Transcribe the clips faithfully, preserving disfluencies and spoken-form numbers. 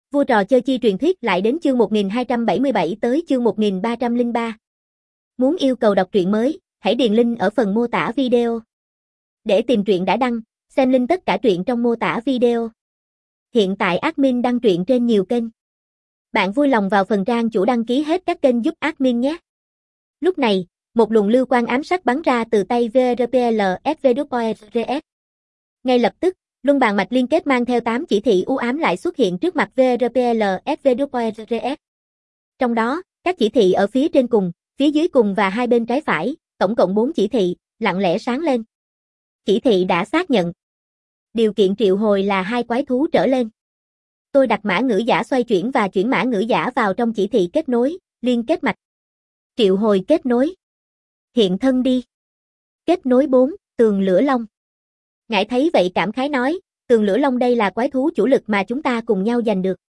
Vua trò chơi chi truyền thuyết lại đến chương một nghìn hai trăm bảy mươi bảy tới chương một nghìn ba trăm lẻ ba. Muốn yêu cầu đọc truyện mới, hãy điền link ở phần mô tả video. Để tìm truyện đã đăng, xem link tất cả truyện trong mô tả video. Hiện tại admin đăng truyện trên nhiều kênh. Bạn vui lòng vào phần trang chủ đăng ký hết các kênh giúp admin nhé. Lúc này, một luồng lưu quang ám sắc bắn ra từ tay vê rờ pê lờ ét vê kép rờ ét. Ngay lập tức, luân bàn mạch liên kết mang theo tám chỉ thị u ám lại xuất hiện trước mặt vê rờ pê lờ ét vê kép rờ ét. Trong đó, các chỉ thị ở phía trên cùng, phía dưới cùng và hai bên trái phải, tổng cộng bốn chỉ thị, lặng lẽ sáng lên. Chỉ thị đã xác nhận. Điều kiện triệu hồi là hai quái thú trở lên. Tôi đặt mã ngữ giả xoay chuyển và chuyển mã ngữ giả vào trong chỉ thị kết nối, liên kết mạch. Triệu hồi kết nối. Hiện thân đi. Kết nối bốn, tường lửa long. Ngải thấy vậy cảm khái nói, tường lửa long đây là quái thú chủ lực mà chúng ta cùng nhau giành được.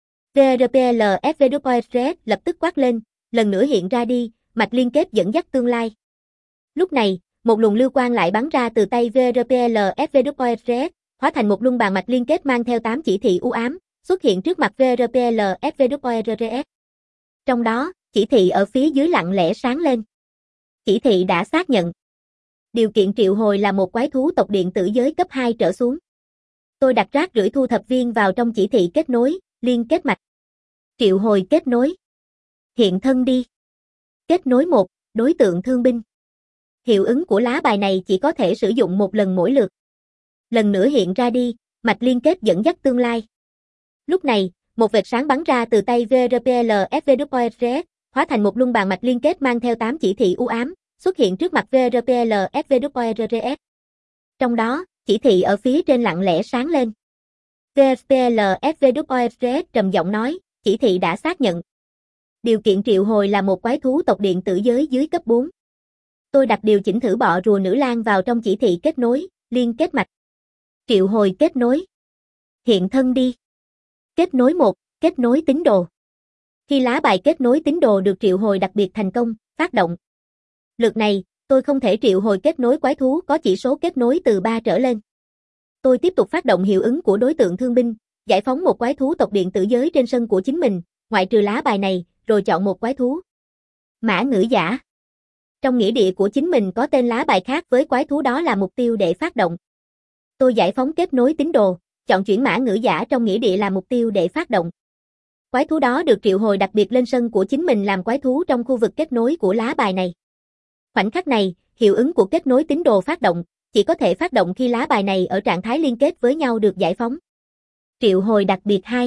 vê rờ pê lờ ét vê kép rờ ét lập tức quát lên, lần nữa hiện ra đi, mạch liên kết dẫn dắt tương lai. Lúc này, một luồng lưu quang lại bắn ra từ tay vê rờ pê lờ ét vê kép rờ ét, hóa thành một luân bàn mạch liên kết mang theo tám chỉ thị u ám, xuất hiện trước mặt vê rờ pê lờ ét vê kép rờ ét. Trong đó, chỉ thị ở phía dưới lặng lẽ sáng lên. Chỉ thị đã xác nhận. Điều kiện triệu hồi là một quái thú tộc điện tử giới cấp hai trở xuống. Tôi đặt rác rưởi thu thập viên vào trong chỉ thị kết nối, liên kết mạch. Triệu hồi kết nối. Hiện thân đi. Kết nối một, đối tượng thương binh. Hiệu ứng của lá bài này chỉ có thể sử dụng một lần mỗi lượt. Lần nữa hiện ra đi, mạch liên kết dẫn dắt tương lai. Lúc này, một vệt sáng bắn ra từ tay vê rờ pê lờ ét vê kép rờ ét, hóa thành một luân bàn mạch liên kết mang theo tám chỉ thị u ám, xuất hiện trước mặt vê rờ pê lờ ét vê kép rờ ét. Trong đó, chỉ thị ở phía trên lặng lẽ sáng lên. vê rờ pê lờ ét vê kép rờ ét trầm giọng nói, chỉ thị đã xác nhận. Điều kiện triệu hồi là một quái thú tộc điện tử giới dưới cấp bốn. Tôi đặt điều chỉnh thử bọ rùa nữ lang vào trong chỉ thị kết nối, liên kết mạch. Triệu hồi kết nối. Hiện thân đi. Kết nối một, kết nối tín đồ. Khi lá bài kết nối tín đồ được triệu hồi đặc biệt thành công, phát động. Lượt này, tôi không thể triệu hồi kết nối quái thú có chỉ số kết nối từ ba trở lên. Tôi tiếp tục phát động hiệu ứng của đối tượng thương binh, giải phóng một quái thú tộc điện tử giới trên sân của chính mình, ngoại trừ lá bài này, rồi chọn một quái thú. Mã ngữ giả. Trong nghĩa địa của chính mình có tên lá bài khác với quái thú đó là mục tiêu để phát động. Tôi giải phóng kết nối tín đồ, chọn chuyển mã ngữ giả trong nghĩa địa là mục tiêu để phát động. Quái thú đó được triệu hồi đặc biệt lên sân của chính mình làm quái thú trong khu vực kết nối của lá bài này. Khoảnh khắc này, hiệu ứng của kết nối tín đồ phát động, chỉ có thể phát động khi lá bài này ở trạng thái liên kết với nhau được giải phóng. Triệu hồi đặc biệt hai.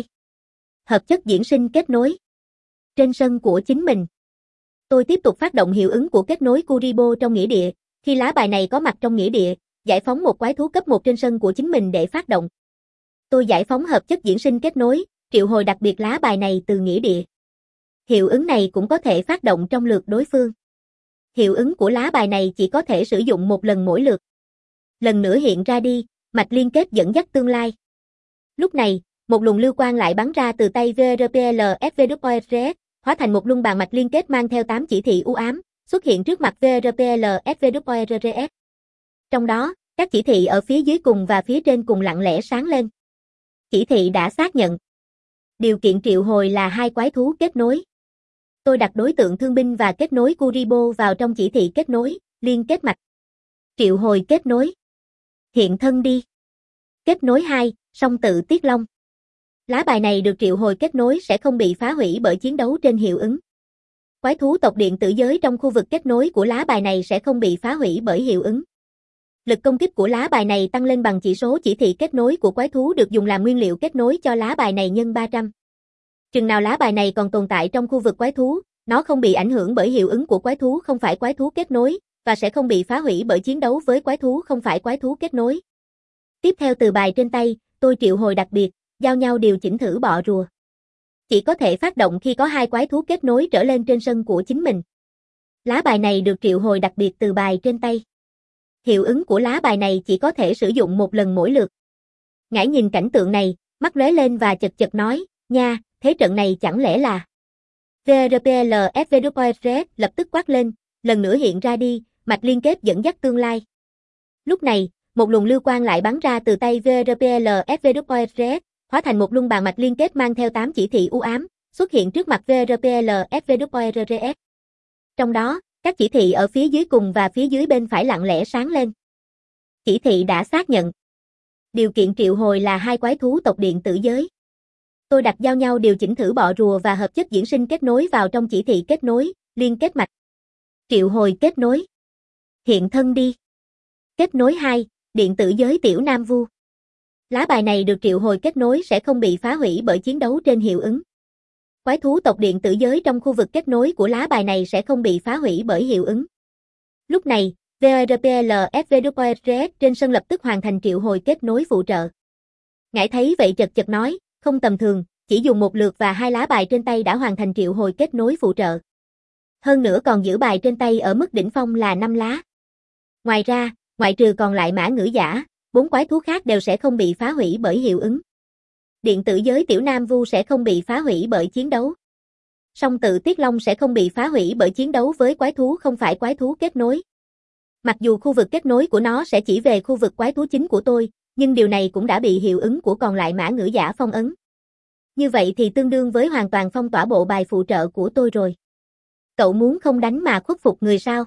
Hợp chất diễn sinh kết nối. Trên sân của chính mình. Tôi tiếp tục phát động hiệu ứng của kết nối Kuribo trong nghĩa địa, khi lá bài này có mặt trong nghĩa địa, giải phóng một quái thú cấp một trên sân của chính mình để phát động. Tôi giải phóng hợp chất diễn sinh kết nối, triệu hồi đặc biệt lá bài này từ nghĩa địa. Hiệu ứng này cũng có thể phát động trong lượt đối phương. Hiệu ứng của lá bài này chỉ có thể sử dụng một lần mỗi lượt. Lần nữa hiện ra đi, mạch liên kết dẫn dắt tương lai. Lúc này, một luồng lưu quang lại bắn ra từ tay vê rờ pê lờ ét vê kép rờ ét, hóa thành một luân bàn mạch liên kết mang theo tám chỉ thị u ám, xuất hiện trước mặt vê rờ pê lờ ét vê kép rờ ét. Trong đó, các chỉ thị ở phía dưới cùng và phía trên cùng lặng lẽ sáng lên. Chỉ thị đã xác nhận. Điều kiện triệu hồi là hai quái thú kết nối. Tôi đặt đối tượng thương binh và kết nối Kuribo vào trong chỉ thị kết nối, liên kết mạch. Triệu hồi kết nối. Hiện thân đi. Kết nối hai, song tự tiết long. Lá bài này được triệu hồi kết nối sẽ không bị phá hủy bởi chiến đấu trên hiệu ứng. Quái thú tộc điện tử giới trong khu vực kết nối của lá bài này sẽ không bị phá hủy bởi hiệu ứng. Lực công kích của lá bài này tăng lên bằng chỉ số chỉ thị kết nối của quái thú được dùng làm nguyên liệu kết nối cho lá bài này nhân ba trăm. Chừng nào lá bài này còn tồn tại trong khu vực quái thú, nó không bị ảnh hưởng bởi hiệu ứng của quái thú không phải quái thú kết nối, và sẽ không bị phá hủy bởi chiến đấu với quái thú không phải quái thú kết nối. Tiếp theo từ bài trên tay, tôi triệu hồi đặc biệt, giao nhau điều chỉnh thử bọ rùa. Chỉ có thể phát động khi có hai quái thú kết nối trở lên trên sân của chính mình. Lá bài này được triệu hồi đặc biệt từ bài trên tay. Hiệu ứng của lá bài này chỉ có thể sử dụng một lần mỗi lượt. Ngải nhìn cảnh tượng này, mắt lóe lên và chật chật nói, nha, thế trận này chẳng lẽ là... vê rờ pê lờ ét vê kép rờ ét lập tức quát lên, lần nữa hiện ra đi, mạch liên kết dẫn dắt tương lai. Lúc này, một luồng lưu quang lại bắn ra từ tay vê rờ pê lờ ét vê kép rờ ét, hóa thành một luân bàn mạch liên kết mang theo tám chỉ thị u ám, xuất hiện trước mặt vê rờ pê lờ ép vê kép rờ ét. Trong đó, các chỉ thị ở phía dưới cùng và phía dưới bên phải lặng lẽ sáng lên. Chỉ thị đã xác nhận. Điều kiện triệu hồi là hai quái thú tộc điện tử giới. Tôi đặt giao nhau điều chỉnh thử bọ rùa và hợp chất diễn sinh kết nối vào trong chỉ thị kết nối, liên kết mạch. Triệu hồi kết nối. Hiện thân đi. Kết nối hai, điện tử giới tiểu Nam Vu. Lá bài này được triệu hồi kết nối sẽ không bị phá hủy bởi chiến đấu trên hiệu ứng. Quái thú tộc điện tử giới trong khu vực kết nối của lá bài này sẽ không bị phá hủy bởi hiệu ứng. Lúc này, vê rờ pê lờ ép vê kép rờ ét trên sân lập tức hoàn thành triệu hồi kết nối phụ trợ. Ngải thấy vậy chật chật nói, không tầm thường, chỉ dùng một lượt và hai lá bài trên tay đã hoàn thành triệu hồi kết nối phụ trợ. Hơn nữa còn giữ bài trên tay ở mức đỉnh phong là năm lá. Ngoài ra, ngoại trừ còn lại mã ngữ giả, bốn quái thú khác đều sẽ không bị phá hủy bởi hiệu ứng. Điện tử giới tiểu Nam Vu sẽ không bị phá hủy bởi chiến đấu. Song tự Tiết Long sẽ không bị phá hủy bởi chiến đấu với quái thú không phải quái thú kết nối. Mặc dù khu vực kết nối của nó sẽ chỉ về khu vực quái thú chính của tôi, nhưng điều này cũng đã bị hiệu ứng của còn lại mã ngữ giả phong ấn. Như vậy thì tương đương với hoàn toàn phong tỏa bộ bài phụ trợ của tôi rồi. Cậu muốn không đánh mà khuất phục người sao?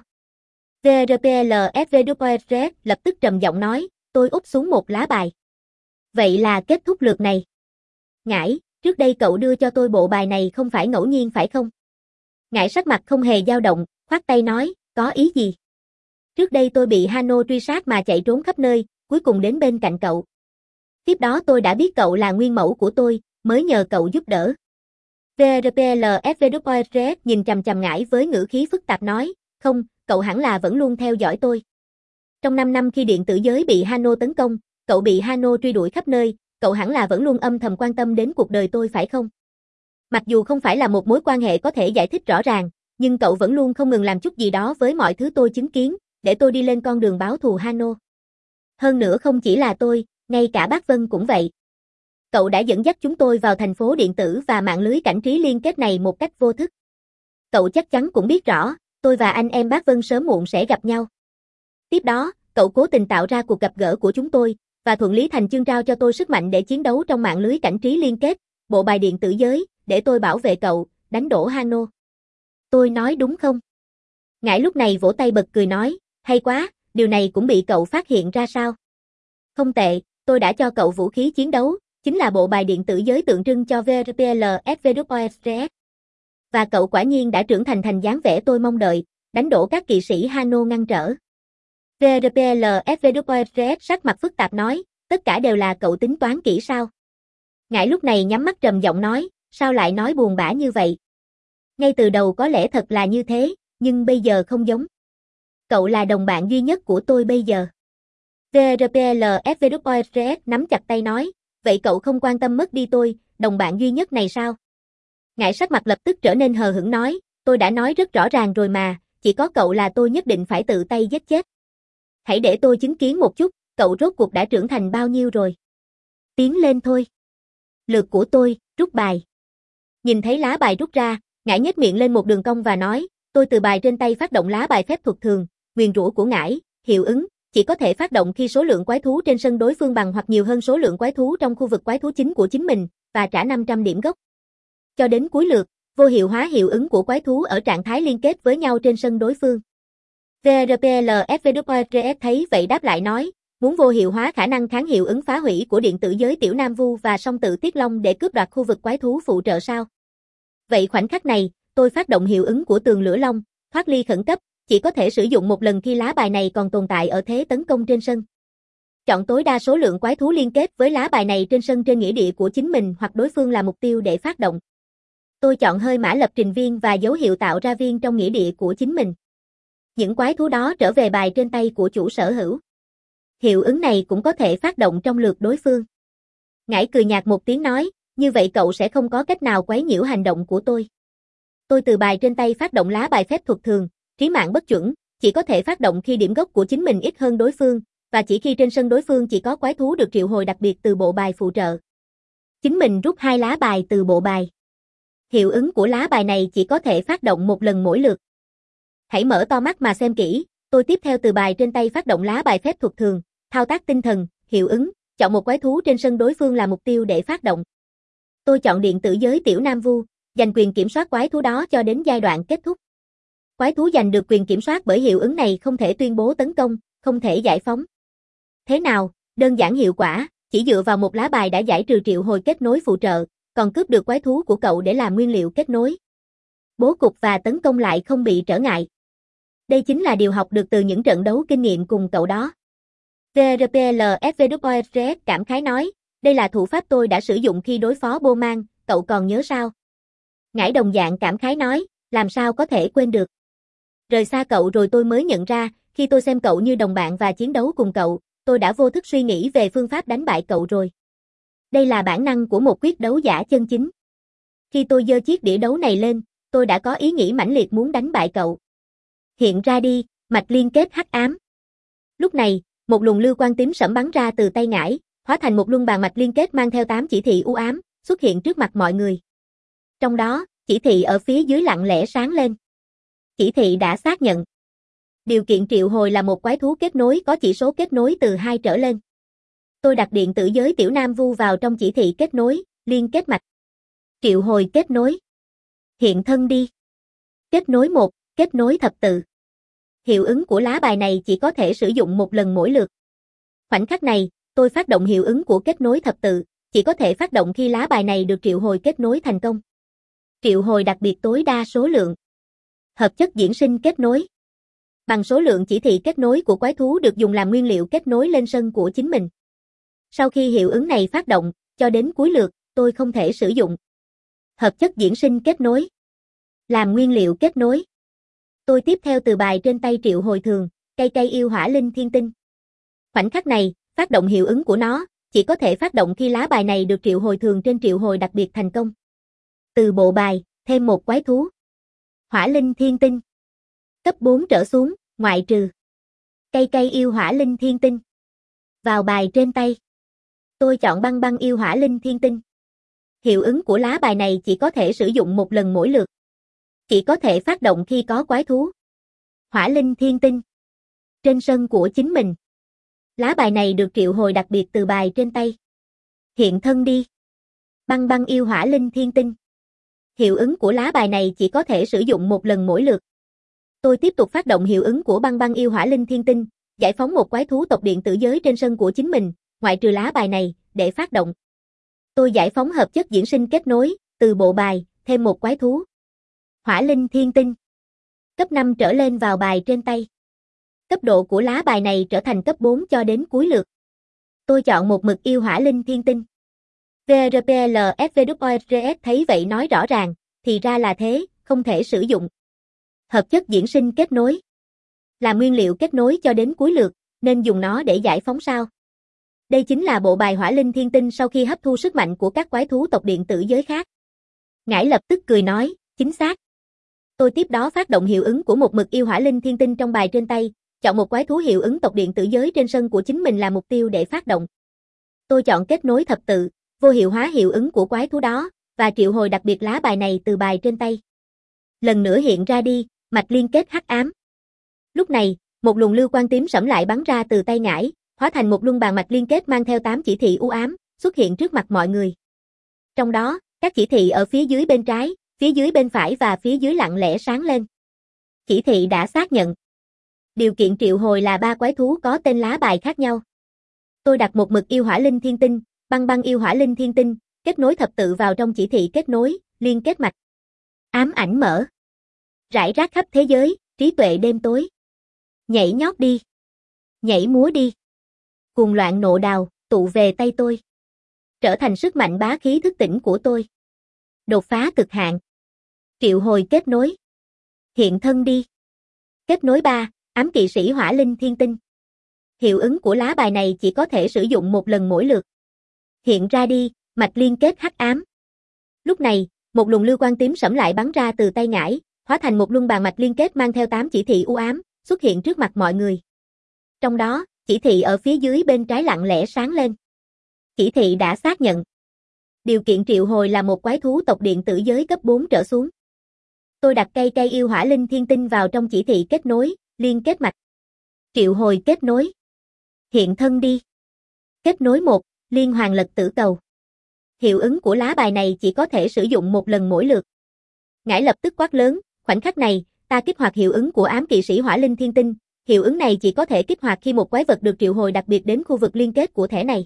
vê rờ pê lờ ép vê kép rờ ét lập tức trầm giọng nói, tôi úp xuống một lá bài. Vậy là kết thúc lượt này. Ngải, trước đây cậu đưa cho tôi bộ bài này không phải ngẫu nhiên phải không? Ngải sắc mặt không hề dao động, khoát tay nói, có ý gì? Trước đây tôi bị Hano truy sát mà chạy trốn khắp nơi, cuối cùng đến bên cạnh cậu. Tiếp đó tôi đã biết cậu là nguyên mẫu của tôi, mới nhờ cậu giúp đỡ. vê rờ pê lờ ép vê kép rờ ét nhìn chằm chằm Ngải với ngữ khí phức tạp nói, không, cậu hẳn là vẫn luôn theo dõi tôi. Trong năm năm khi điện tử giới bị Hano tấn công, cậu bị Hano truy đuổi khắp nơi, cậu hẳn là vẫn luôn âm thầm quan tâm đến cuộc đời tôi phải không? Mặc dù không phải là một mối quan hệ có thể giải thích rõ ràng, nhưng cậu vẫn luôn không ngừng làm chút gì đó với mọi thứ tôi chứng kiến, để tôi đi lên con đường báo thù Hano. Hơn nữa không chỉ là tôi, ngay cả bác Vân cũng vậy. Cậu đã dẫn dắt chúng tôi vào thành phố điện tử và mạng lưới cảnh trí liên kết này một cách vô thức. Cậu chắc chắn cũng biết rõ, tôi và anh em bác Vân sớm muộn sẽ gặp nhau. Tiếp đó, cậu cố tình tạo ra cuộc gặp gỡ của chúng tôi, và thuận lý thành chương trao cho tôi sức mạnh để chiến đấu trong mạng lưới cảnh trí liên kết, bộ bài điện tử giới, để tôi bảo vệ cậu, đánh đổ Hano. Tôi nói đúng không? Ngải lúc này vỗ tay bật cười nói, hay quá, điều này cũng bị cậu phát hiện ra sao? Không tệ, tôi đã cho cậu vũ khí chiến đấu, chính là bộ bài điện tử giới tượng trưng cho vê rờ pê lờ ép vê kép rờ ét. Và cậu quả nhiên đã trưởng thành thành dáng vẻ tôi mong đợi, đánh đổ các kỵ sĩ Hano ngăn trở. vê rờ pê lờ ép vê kép rờ ét sắc mặt phức tạp nói, tất cả đều là cậu tính toán kỹ sao? Ngải lúc này nhắm mắt trầm giọng nói, sao lại nói buồn bã như vậy? Ngay từ đầu có lẽ thật là như thế, nhưng bây giờ không giống. Cậu là đồng bạn duy nhất của tôi bây giờ. vê rờ pê lờ ép vê kép rờ ét nắm chặt tay nói, vậy cậu không quan tâm mất đi tôi, đồng bạn duy nhất này sao? Ngải sắc mặt lập tức trở nên hờ hững nói, tôi đã nói rất rõ ràng rồi mà, chỉ có cậu là tôi nhất định phải tự tay giết chết. Hãy để tôi chứng kiến một chút, cậu rốt cuộc đã trưởng thành bao nhiêu rồi. Tiến lên thôi. Lượt của tôi, rút bài. Nhìn thấy lá bài rút ra, Ngải nhếch miệng lên một đường cong và nói, tôi từ bài trên tay phát động lá bài phép thuật thường, nguyền rủa của Ngải, hiệu ứng, chỉ có thể phát động khi số lượng quái thú trên sân đối phương bằng hoặc nhiều hơn số lượng quái thú trong khu vực quái thú chính của chính mình, và trả năm trăm điểm gốc. Cho đến cuối lượt, vô hiệu hóa hiệu ứng của quái thú ở trạng thái liên kết với nhau trên sân đối phương. vê rờ pê lờ ép vê kép rờ ét thấy vậy đáp lại nói, muốn vô hiệu hóa khả năng kháng hiệu ứng phá hủy của điện tử giới tiểu Nam Vu và song tự Tiết Long để cướp đoạt khu vực quái thú phụ trợ sao? Vậy khoảnh khắc này, tôi phát động hiệu ứng của tường lửa long, thoát ly khẩn cấp, chỉ có thể sử dụng một lần khi lá bài này còn tồn tại ở thế tấn công trên sân. Chọn tối đa số lượng quái thú liên kết với lá bài này trên sân trên nghĩa địa của chính mình hoặc đối phương là mục tiêu để phát động. Tôi chọn hơi mã lập trình viên và dấu hiệu tạo ra viên trong nghĩa địa của chính mình. Những quái thú đó trở về bài trên tay của chủ sở hữu. Hiệu ứng này cũng có thể phát động trong lượt đối phương. Ngải cười nhạt một tiếng nói, như vậy cậu sẽ không có cách nào quấy nhiễu hành động của tôi. Tôi từ bài trên tay phát động lá bài phép thuật thường, trí mạng bất chuẩn, chỉ có thể phát động khi điểm gốc của chính mình ít hơn đối phương, và chỉ khi trên sân đối phương chỉ có quái thú được triệu hồi đặc biệt từ bộ bài phụ trợ. Chính mình rút hai lá bài từ bộ bài. Hiệu ứng của lá bài này chỉ có thể phát động một lần mỗi lượt. Hãy mở to mắt mà xem kỹ, tôi tiếp theo từ bài trên tay phát động lá bài phép thuật thường, thao tác tinh thần, hiệu ứng, chọn một quái thú trên sân đối phương là mục tiêu để phát động. Tôi chọn điện tử giới Tiểu Nam Vu, giành quyền kiểm soát quái thú đó cho đến giai đoạn kết thúc. Quái thú giành được quyền kiểm soát bởi hiệu ứng này không thể tuyên bố tấn công, không thể giải phóng. Thế nào, đơn giản hiệu quả, chỉ dựa vào một lá bài đã giải trừ triệu hồi kết nối phụ trợ, còn cướp được quái thú của cậu để làm nguyên liệu kết nối. Bố cục và tấn công lại không bị trở ngại. Đây chính là điều học được từ những trận đấu kinh nghiệm cùng cậu đó. vê rờ pê lờ ép vê kép ét cảm khái nói, đây là thủ pháp tôi đã sử dụng khi đối phó Bô Man, cậu còn nhớ sao? Ngải đồng dạng cảm khái nói, làm sao có thể quên được. Rời xa cậu rồi tôi mới nhận ra, khi tôi xem cậu như đồng bạn và chiến đấu cùng cậu, tôi đã vô thức suy nghĩ về phương pháp đánh bại cậu rồi. Đây là bản năng của một quyết đấu giả chân chính. Khi tôi giơ chiếc đĩa đấu này lên, tôi đã có ý nghĩ mãnh liệt muốn đánh bại cậu. Hiện ra đi, mạch liên kết hắc ám. Lúc này, một luồng lưu quang tím sẫm bắn ra từ tay Ngải, hóa thành một luân bàn mạch liên kết mang theo tám chỉ thị u ám, xuất hiện trước mặt mọi người. Trong đó, chỉ thị ở phía dưới lặng lẽ sáng lên. Chỉ thị đã xác nhận. Điều kiện triệu hồi là một quái thú kết nối có chỉ số kết nối từ hai trở lên. Tôi đặt điện tử giới Tiểu Nam Vu vào trong chỉ thị kết nối, liên kết mạch. Triệu hồi kết nối. Hiện thân đi. Kết nối một, kết nối thập tự. Hiệu ứng của lá bài này chỉ có thể sử dụng một lần mỗi lượt. Khoảnh khắc này, tôi phát động hiệu ứng của kết nối thập tự, chỉ có thể phát động khi lá bài này được triệu hồi kết nối thành công. Triệu hồi đặc biệt tối đa số lượng. Hợp chất diễn sinh kết nối. Bằng số lượng chỉ thị kết nối của quái thú được dùng làm nguyên liệu kết nối lên sân của chính mình. Sau khi hiệu ứng này phát động, cho đến cuối lượt, tôi không thể sử dụng. Hợp chất diễn sinh kết nối. Làm nguyên liệu kết nối. Tôi tiếp theo từ bài trên tay triệu hồi thường, cây cây yêu hỏa linh thiên tinh. Khoảnh khắc này, phát động hiệu ứng của nó, chỉ có thể phát động khi lá bài này được triệu hồi thường trên triệu hồi đặc biệt thành công. Từ bộ bài, thêm một quái thú. Hỏa linh thiên tinh. Cấp bốn trở xuống, ngoại trừ. Cây cây yêu hỏa linh thiên tinh. Vào bài trên tay. Tôi chọn băng băng yêu hỏa linh thiên tinh. Hiệu ứng của lá bài này chỉ có thể sử dụng một lần mỗi lượt. Chỉ có thể phát động khi có quái thú. Hỏa linh thiên tinh. Trên sân của chính mình. Lá bài này được triệu hồi đặc biệt từ bài trên tay. Hiện thân đi. Băng băng yêu hỏa linh thiên tinh. Hiệu ứng của lá bài này chỉ có thể sử dụng một lần mỗi lượt. Tôi tiếp tục phát động hiệu ứng của băng băng yêu hỏa linh thiên tinh, giải phóng một quái thú tộc điện tử giới trên sân của chính mình, ngoại trừ lá bài này, để phát động. Tôi giải phóng hợp chất diễn sinh kết nối, từ bộ bài, thêm một quái thú. Hỏa linh thiên tinh. Cấp năm trở lên vào bài trên tay. Cấp độ của lá bài này trở thành cấp bốn cho đến cuối lượt. Tôi chọn một mực yêu hỏa linh thiên tinh. vê rờ pê lờ ép vê kép ét thấy vậy nói rõ ràng, thì ra là thế, không thể sử dụng. Hợp chất diễn sinh kết nối. Làm nguyên liệu kết nối cho đến cuối lượt, nên dùng nó để giải phóng sao. Đây chính là bộ bài hỏa linh thiên tinh sau khi hấp thu sức mạnh của các quái thú tộc điện tử giới khác. Ngải lập tức cười nói, chính xác. Tôi tiếp đó phát động hiệu ứng của một mực yêu hỏa linh thiên tinh trong bài trên tay, chọn một quái thú hiệu ứng tộc điện tử giới trên sân của chính mình là mục tiêu để phát động. Tôi chọn kết nối thập tự, vô hiệu hóa hiệu ứng của quái thú đó, và triệu hồi đặc biệt lá bài này từ bài trên tay. Lần nữa hiện ra đi, mạch liên kết hắc ám. Lúc này, một luồng lưu quang tím sẫm lại bắn ra từ tay Ngải, hóa thành một luân bàn mạch liên kết mang theo tám chỉ thị u ám, xuất hiện trước mặt mọi người. Trong đó, các chỉ thị ở phía dưới bên trái, phía dưới bên phải và phía dưới lặng lẽ sáng lên. Chỉ thị đã xác nhận. Điều kiện triệu hồi là ba quái thú có tên lá bài khác nhau. Tôi đặt một mực yêu hỏa linh thiên tinh, băng băng yêu hỏa linh thiên tinh, kết nối thập tự vào trong chỉ thị kết nối, liên kết mạch. Ám ảnh mở. Rải rác khắp thế giới, trí tuệ đêm tối. Nhảy nhót đi. Nhảy múa đi. Cuồng loạn nộ đào, tụ về tay tôi. Trở thành sức mạnh bá khí thức tỉnh của tôi. Đột phá cực hạn. Triệu hồi kết nối. Hiện thân đi. Kết nối ba, ám kỵ sĩ hỏa linh thiên tinh. Hiệu ứng của lá bài này chỉ có thể sử dụng một lần mỗi lượt. Hiện ra đi, mạch liên kết hắc ám. Lúc này, một luồng lưu quang tím sẫm lại bắn ra từ tay Ngải, hóa thành một luân bàn mạch liên kết mang theo tám chỉ thị u ám, xuất hiện trước mặt mọi người. Trong đó, chỉ thị ở phía dưới bên trái lặng lẽ sáng lên. Chỉ thị đã xác nhận. Điều kiện triệu hồi là một quái thú tộc điện tử giới cấp bốn trở xuống. Tôi đặt cây cây yêu hỏa linh thiên tinh vào trong chỉ thị kết nối, liên kết mạch. Triệu hồi kết nối. Hiện thân đi. Kết nối một, liên hoàn lật tử cầu. Hiệu ứng của lá bài này chỉ có thể sử dụng một lần mỗi lượt. Ngải lập tức quát lớn, khoảnh khắc này, ta kích hoạt hiệu ứng của ám kỵ sĩ hỏa linh thiên tinh. Hiệu ứng này chỉ có thể kích hoạt khi một quái vật được triệu hồi đặc biệt đến khu vực liên kết của thẻ này.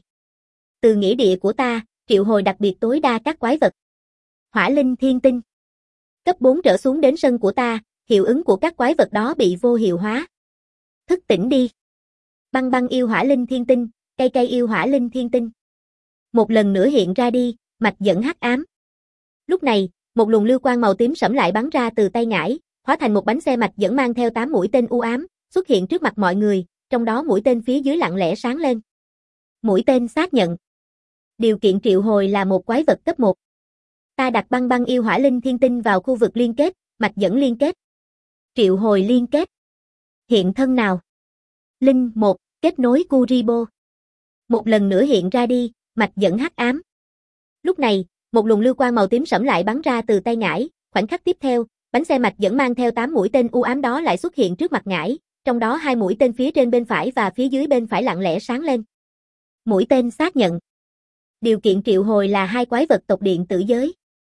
Từ nghĩa địa của ta, triệu hồi đặc biệt tối đa các quái vật. Hỏa linh thiên tinh. Cấp bốn trở xuống đến sân của ta, hiệu ứng của các quái vật đó bị vô hiệu hóa. Thức tỉnh đi. Băng băng yêu hỏa linh thiên tinh, cây cây yêu hỏa linh thiên tinh. Một lần nữa hiện ra đi, mạch dẫn hắc ám. Lúc này, một luồng lưu quang màu tím sẫm lại bắn ra từ tay Ngải, hóa thành một bánh xe mạch dẫn mang theo tám mũi tên u ám, xuất hiện trước mặt mọi người, trong đó mũi tên phía dưới lặng lẽ sáng lên. Mũi tên xác nhận. Điều kiện triệu hồi là một quái vật cấp một. Ta đặt băng băng yêu hỏa linh thiên tinh vào khu vực liên kết, mạch dẫn liên kết. Triệu hồi liên kết. Hiện thân nào? Linh một, kết nối Kuribo. Một lần nữa hiện ra đi, mạch dẫn hắc ám. Lúc này, một luồng lưu quang màu tím sẫm lại bắn ra từ tay Ngải, khoảnh khắc tiếp theo, bánh xe mạch dẫn mang theo tám mũi tên u ám đó lại xuất hiện trước mặt Ngải, trong đó hai mũi tên phía trên bên phải và phía dưới bên phải lặng lẽ sáng lên. Mũi tên xác nhận. Điều kiện triệu hồi là hai quái vật tộc điện tử giới.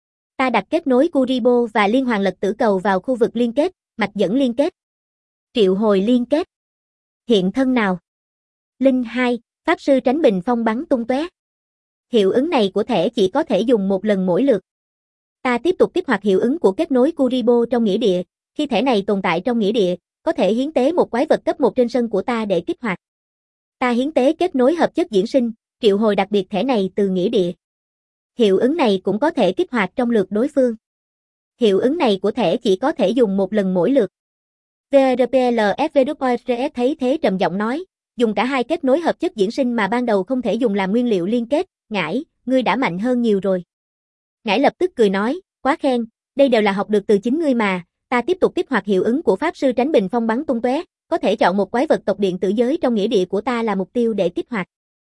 Ta đặt kết nối Kuribo và liên hoàn lật tử cầu vào khu vực liên kết, mạch dẫn liên kết. Triệu hồi liên kết. Hiện thân nào? Linh hai, pháp sư tránh bình phong bắn tung tóe. Hiệu ứng này của thẻ chỉ có thể dùng một lần mỗi lượt. Ta tiếp tục kích hoạt hiệu ứng của kết nối Kuribo trong nghĩa địa, khi thẻ này tồn tại trong nghĩa địa, có thể hiến tế một quái vật cấp một trên sân của ta để kích hoạt. Ta hiến tế kết nối hợp chất diễn sinh, triệu hồi đặc biệt thẻ này từ nghĩa địa. Hiệu ứng này cũng có thể kích hoạt trong lượt đối phương. Hiệu ứng này của thẻ chỉ có thể dùng một lần mỗi lượt. vê rờ pê lờ ép vê kép ét thấy thế trầm giọng nói, dùng cả hai kết nối hợp chất diễn sinh mà ban đầu không thể dùng làm nguyên liệu liên kết, Ngải, ngươi đã mạnh hơn nhiều rồi. Ngải lập tức cười nói, quá khen, đây đều là học được từ chính ngươi mà, ta tiếp tục kích hoạt hiệu ứng của pháp sư tránh bình phong bắn tung tóe, có thể chọn một quái vật tộc điện tử giới trong nghĩa địa của ta là mục tiêu để kích hoạt.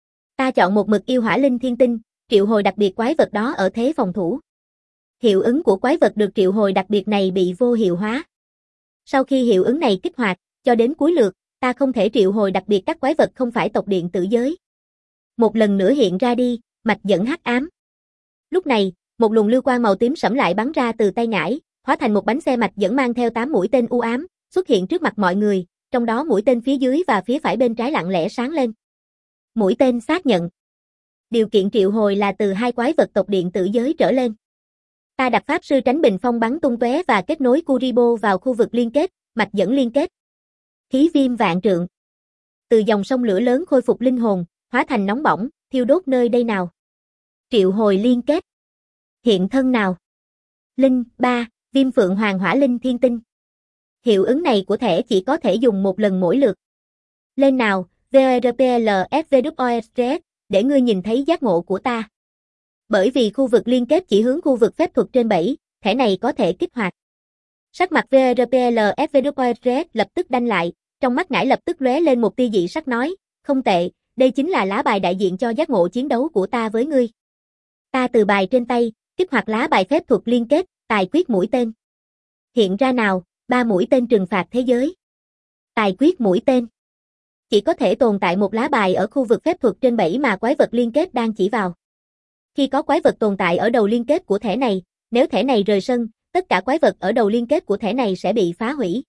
Ta chọn một mực yêu hỏa linh thiên tinh, triệu hồi đặc biệt quái vật đó ở thế phòng thủ. Hiệu ứng của quái vật được triệu hồi đặc biệt này bị vô hiệu hóa. Sau khi hiệu ứng này kích hoạt, cho đến cuối lượt, ta không thể triệu hồi đặc biệt các quái vật không phải tộc điện tử giới. Một lần nữa hiện ra đi, mạch dẫn hắc ám. Lúc này, một luồng lưu quang màu tím sẫm lại bắn ra từ tay Ngải, hóa thành một bánh xe mạch dẫn mang theo tám mũi tên u ám, xuất hiện trước mặt mọi người, trong đó mũi tên phía dưới và phía phải bên trái lặng lẽ sáng lên. Mũi tên xác nhận. Điều kiện triệu hồi là từ hai quái vật tộc điện tử giới trở lên. Ta đặt pháp sư tránh bình phong bắn tung tóe và kết nối Kuribo vào khu vực liên kết, mạch dẫn liên kết. Khí viêm vạn trượng. Từ dòng sông lửa lớn khôi phục linh hồn, hóa thành nóng bỏng, thiêu đốt nơi đây nào. Triệu hồi liên kết. Hiện thân nào? Linh ba, viêm phượng hoàng hỏa linh thiên tinh. Hiệu ứng này của thẻ chỉ có thể dùng một lần mỗi lượt. Lên nào, vê rờ pê lờ ép vê kép ét, để ngươi nhìn thấy giác ngộ của ta. Bởi vì khu vực liên kết chỉ hướng khu vực phép thuật trên bảy, thẻ này có thể kích hoạt. Sắc mặt vê rờ pê lờ ép vê kép ét lập tức đanh lại, trong mắt Ngải lập tức lóe lên một tia dị sắc nói, không tệ, đây chính là lá bài đại diện cho giác ngộ chiến đấu của ta với ngươi. Ta từ bài trên tay, kích hoạt lá bài phép thuật liên kết, tài quyết mũi tên. Hiện ra nào, ba mũi tên trừng phạt thế giới. Tài quyết mũi tên. Chỉ có thể tồn tại một lá bài ở khu vực phép thuật trên bảy mà quái vật liên kết đang chỉ vào. Khi có quái vật tồn tại ở đầu liên kết của thẻ này, nếu thẻ này rời sân, tất cả quái vật ở đầu liên kết của thẻ này sẽ bị phá hủy.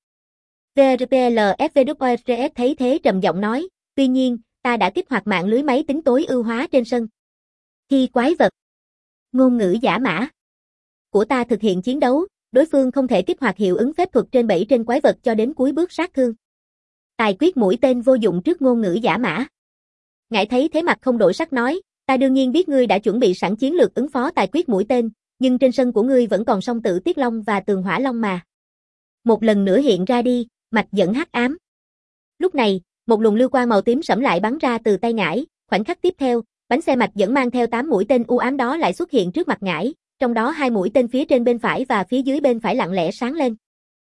vê rờ pê lờ ép vê kép ét thấy thế trầm giọng nói, tuy nhiên, ta đã kích hoạt mạng lưới máy tính tối ưu hóa trên sân. Khi quái vật, ngôn ngữ giả mã của ta thực hiện chiến đấu, đối phương không thể kích hoạt hiệu ứng phép thuật trên bảy trên quái vật cho đến cuối bước sát thương. Tài quyết mũi tên vô dụng trước ngôn ngữ giả mã. Ngải thấy thế mặt không đổi sắc nói, ta đương nhiên biết ngươi đã chuẩn bị sẵn chiến lược ứng phó tài quyết mũi tên, nhưng trên sân của ngươi vẫn còn song tử tiết long và tường hỏa long mà. Một lần nữa hiện ra đi, mạch dẫn hắc ám. Lúc này, một luồng lưu quang màu tím sẫm lại bắn ra từ tay Ngải, khoảnh khắc tiếp theo, bánh xe mạch dẫn mang theo tám mũi tên u ám đó lại xuất hiện trước mặt Ngải, trong đó hai mũi tên phía trên bên phải và phía dưới bên phải lặng lẽ sáng lên.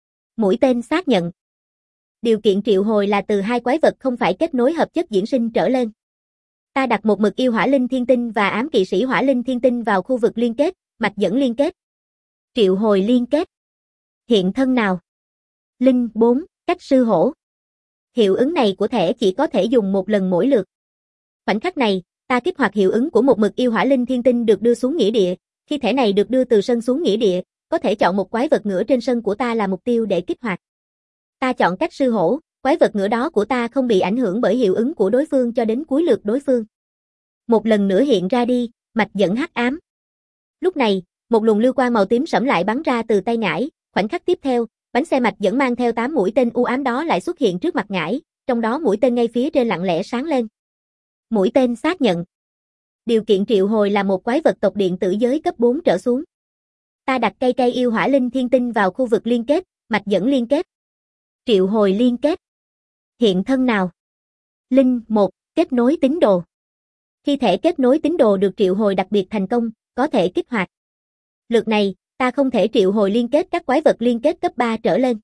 Mũi tên xác nhận. Điều kiện triệu hồi là từ hai quái vật không phải kết nối hợp chất diễn sinh trở lên. Ta đặt một mực yêu hỏa linh thiên tinh và ám kỵ sĩ hỏa linh thiên tinh vào khu vực liên kết, mạch dẫn liên kết. Triệu hồi liên kết. Hiện thân nào? Linh bốn, cách sư hổ. Hiệu ứng này của thẻ chỉ có thể dùng một lần mỗi lượt. Khoảnh khắc này, Ta kích hoạt hiệu ứng của một mực yêu hỏa linh thiên tinh được đưa xuống nghĩa địa, khi thể này được đưa từ sân xuống nghĩa địa, có thể chọn một quái vật ngựa trên sân của ta là mục tiêu để kích hoạt. Ta chọn cách sư hổ, quái vật ngựa đó của ta không bị ảnh hưởng bởi hiệu ứng của đối phương cho đến cuối lượt đối phương. Một lần nữa hiện ra đi, mạch dẫn hắc ám. Lúc này, một luồng lưu quang màu tím sẫm lại bắn ra từ tay Ngải, khoảnh khắc tiếp theo, bánh xe mạch dẫn mang theo tám mũi tên u ám đó lại xuất hiện trước mặt Ngải, trong đó mũi tên ngay phía trên lặng lẽ sáng lên. Mũi tên xác nhận. Điều kiện triệu hồi là một quái vật tộc điện tử giới cấp bốn trở xuống. Ta đặt cây cây yêu hỏa linh thiên tinh vào khu vực liên kết, mạch dẫn liên kết. Triệu hồi liên kết. Hiện thân nào? Linh một, kết nối tín đồ. Khi thể kết nối tín đồ được triệu hồi đặc biệt thành công, có thể kích hoạt. Lượt này, ta không thể triệu hồi liên kết các quái vật liên kết cấp ba trở lên.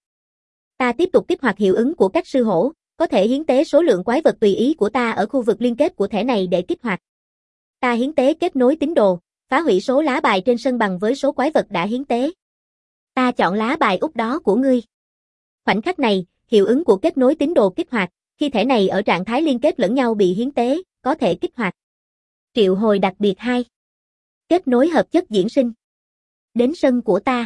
Ta tiếp tục kích hoạt hiệu ứng của các sư hổ, có thể hiến tế số lượng quái vật tùy ý của ta ở khu vực liên kết của thẻ này để kích hoạt. Ta hiến tế kết nối tín đồ, phá hủy số lá bài trên sân bằng với số quái vật đã hiến tế. Ta chọn lá bài út đó của ngươi. Khoảnh khắc này, hiệu ứng của kết nối tín đồ kích hoạt, khi thẻ này ở trạng thái liên kết lẫn nhau bị hiến tế, có thể kích hoạt. Triệu hồi đặc biệt hai. Kết nối hợp chất diễn sinh. Đến sân của ta.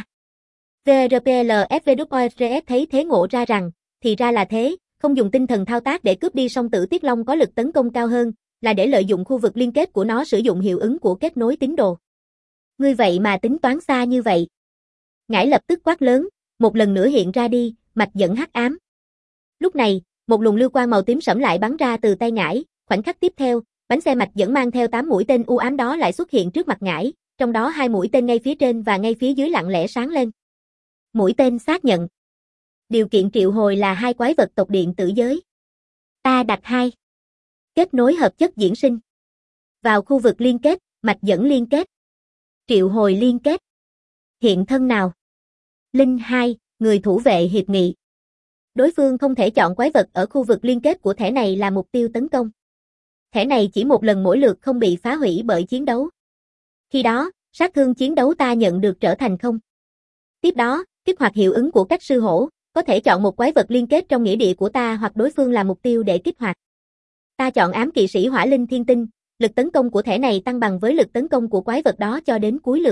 vê rờ pê lờ ép vê kép rờ ét thấy thế ngộ ra rằng, thì ra là thế, không dùng tinh thần thao tác để cướp đi song tử Tiết Long có lực tấn công cao hơn, là để lợi dụng khu vực liên kết của nó sử dụng hiệu ứng của kết nối tín đồ. Ngươi vậy mà tính toán xa như vậy. Ngải lập tức quát lớn, một lần nữa hiện ra đi, mạch dẫn hắc ám. Lúc này, một luồng lưu quang màu tím sẫm lại bắn ra từ tay Ngải, khoảnh khắc tiếp theo, bánh xe mạch dẫn mang theo tám mũi tên u ám đó lại xuất hiện trước mặt Ngải, trong đó hai mũi tên ngay phía trên và ngay phía dưới lặng lẽ sáng lên. Mũi tên xác nhận. Điều kiện triệu hồi là hai quái vật tộc điện tử giới. Ta đặt hai. Kết nối hợp chất diễn sinh. Vào khu vực liên kết, mạch dẫn liên kết. Triệu hồi liên kết. Hiện thân nào? Linh hai, người thủ vệ hiệp nghị. Đối phương không thể chọn quái vật ở khu vực liên kết của thẻ này là mục tiêu tấn công. Thẻ này chỉ một lần mỗi lượt không bị phá hủy bởi chiến đấu. Khi đó, sát thương chiến đấu ta nhận được trở thành không. Tiếp đó, kích hoạt hiệu ứng của các sư hổ, có thể chọn một quái vật liên kết trong nghĩa địa của ta hoặc đối phương là mục tiêu để kích hoạt. Ta chọn ám kỵ sĩ hỏa linh thiên tinh, lực tấn công của thẻ này tăng bằng với lực tấn công của quái vật đó cho đến cuối lượt.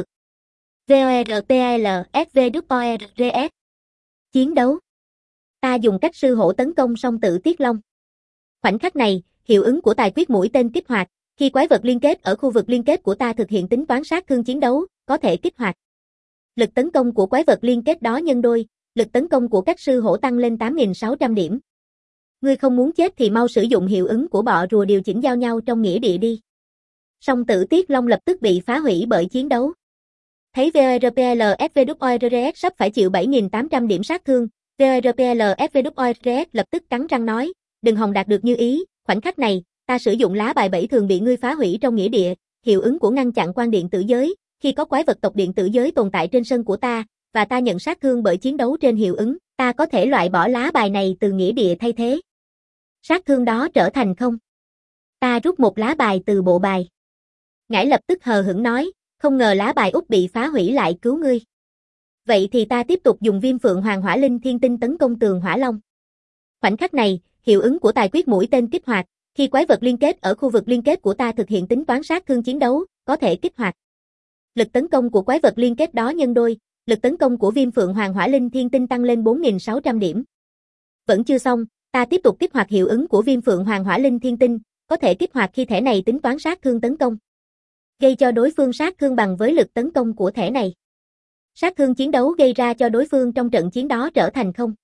vê o rờ pê lờ ép vê kép rờ ét. Chiến đấu. Ta dùng cách sư hổ tấn công song tử Tiết Long. Khoảnh khắc này, hiệu ứng của tài quyết mũi tên kích hoạt, khi quái vật liên kết ở khu vực liên kết của ta thực hiện tính toán sát thương chiến đấu, có thể kích hoạt. Lực tấn công của quái vật liên kết đó nhân đôi, lực tấn công của các sư hổ tăng lên tám nghìn sáu trăm điểm. Ngươi không muốn chết thì mau sử dụng hiệu ứng của bọ rùa điều chỉnh giao nhau trong nghĩa địa đi. Song tử Tiết Long lập tức bị phá hủy bởi chiến đấu. Thấy vê o rờ pê lờ ép vê kép rờ ét sắp phải chịu bảy nghìn tám trăm điểm sát thương, vê o rờ pê lờ ép vê kép rờ ét lập tức cắn răng nói, đừng hòng đạt được như ý, khoảnh khắc này, ta sử dụng lá bài bảy thường bị ngươi phá hủy trong nghĩa địa, hiệu ứng của ngăn chặn quan điện tử giới, khi có quái vật tộc điện tử giới tồn tại trên sân của ta, và ta nhận sát thương bởi chiến đấu trên hiệu ứng, ta có thể loại bỏ lá bài này từ nghĩa địa thay thế. Sát thương đó trở thành không. Ta rút một lá bài từ bộ bài. Ngải lập tức hờ hững nói, không ngờ lá bài út bị phá hủy lại cứu ngươi. Vậy thì ta tiếp tục dùng viêm phượng hoàng hỏa linh thiên tinh tấn công tường hỏa long. Khoảnh khắc này, hiệu ứng của tài quyết mũi tên kích hoạt, khi quái vật liên kết ở khu vực liên kết của ta thực hiện tính toán sát thương chiến đấu, có thể kích hoạt. Lực tấn công của quái vật liên kết đó nhân đôi, lực tấn công của viêm phượng hoàng hỏa linh thiên tinh tăng lên bốn nghìn sáu trăm điểm. Vẫn chưa xong, ta tiếp tục kích hoạt hiệu ứng của viêm phượng hoàng hỏa linh thiên tinh, có thể kích hoạt khi thẻ này tính toán sát thương tấn công. Gây cho đối phương sát thương bằng với lực tấn công của thẻ này. Sát thương chiến đấu gây ra cho đối phương trong trận chiến đó trở thành không.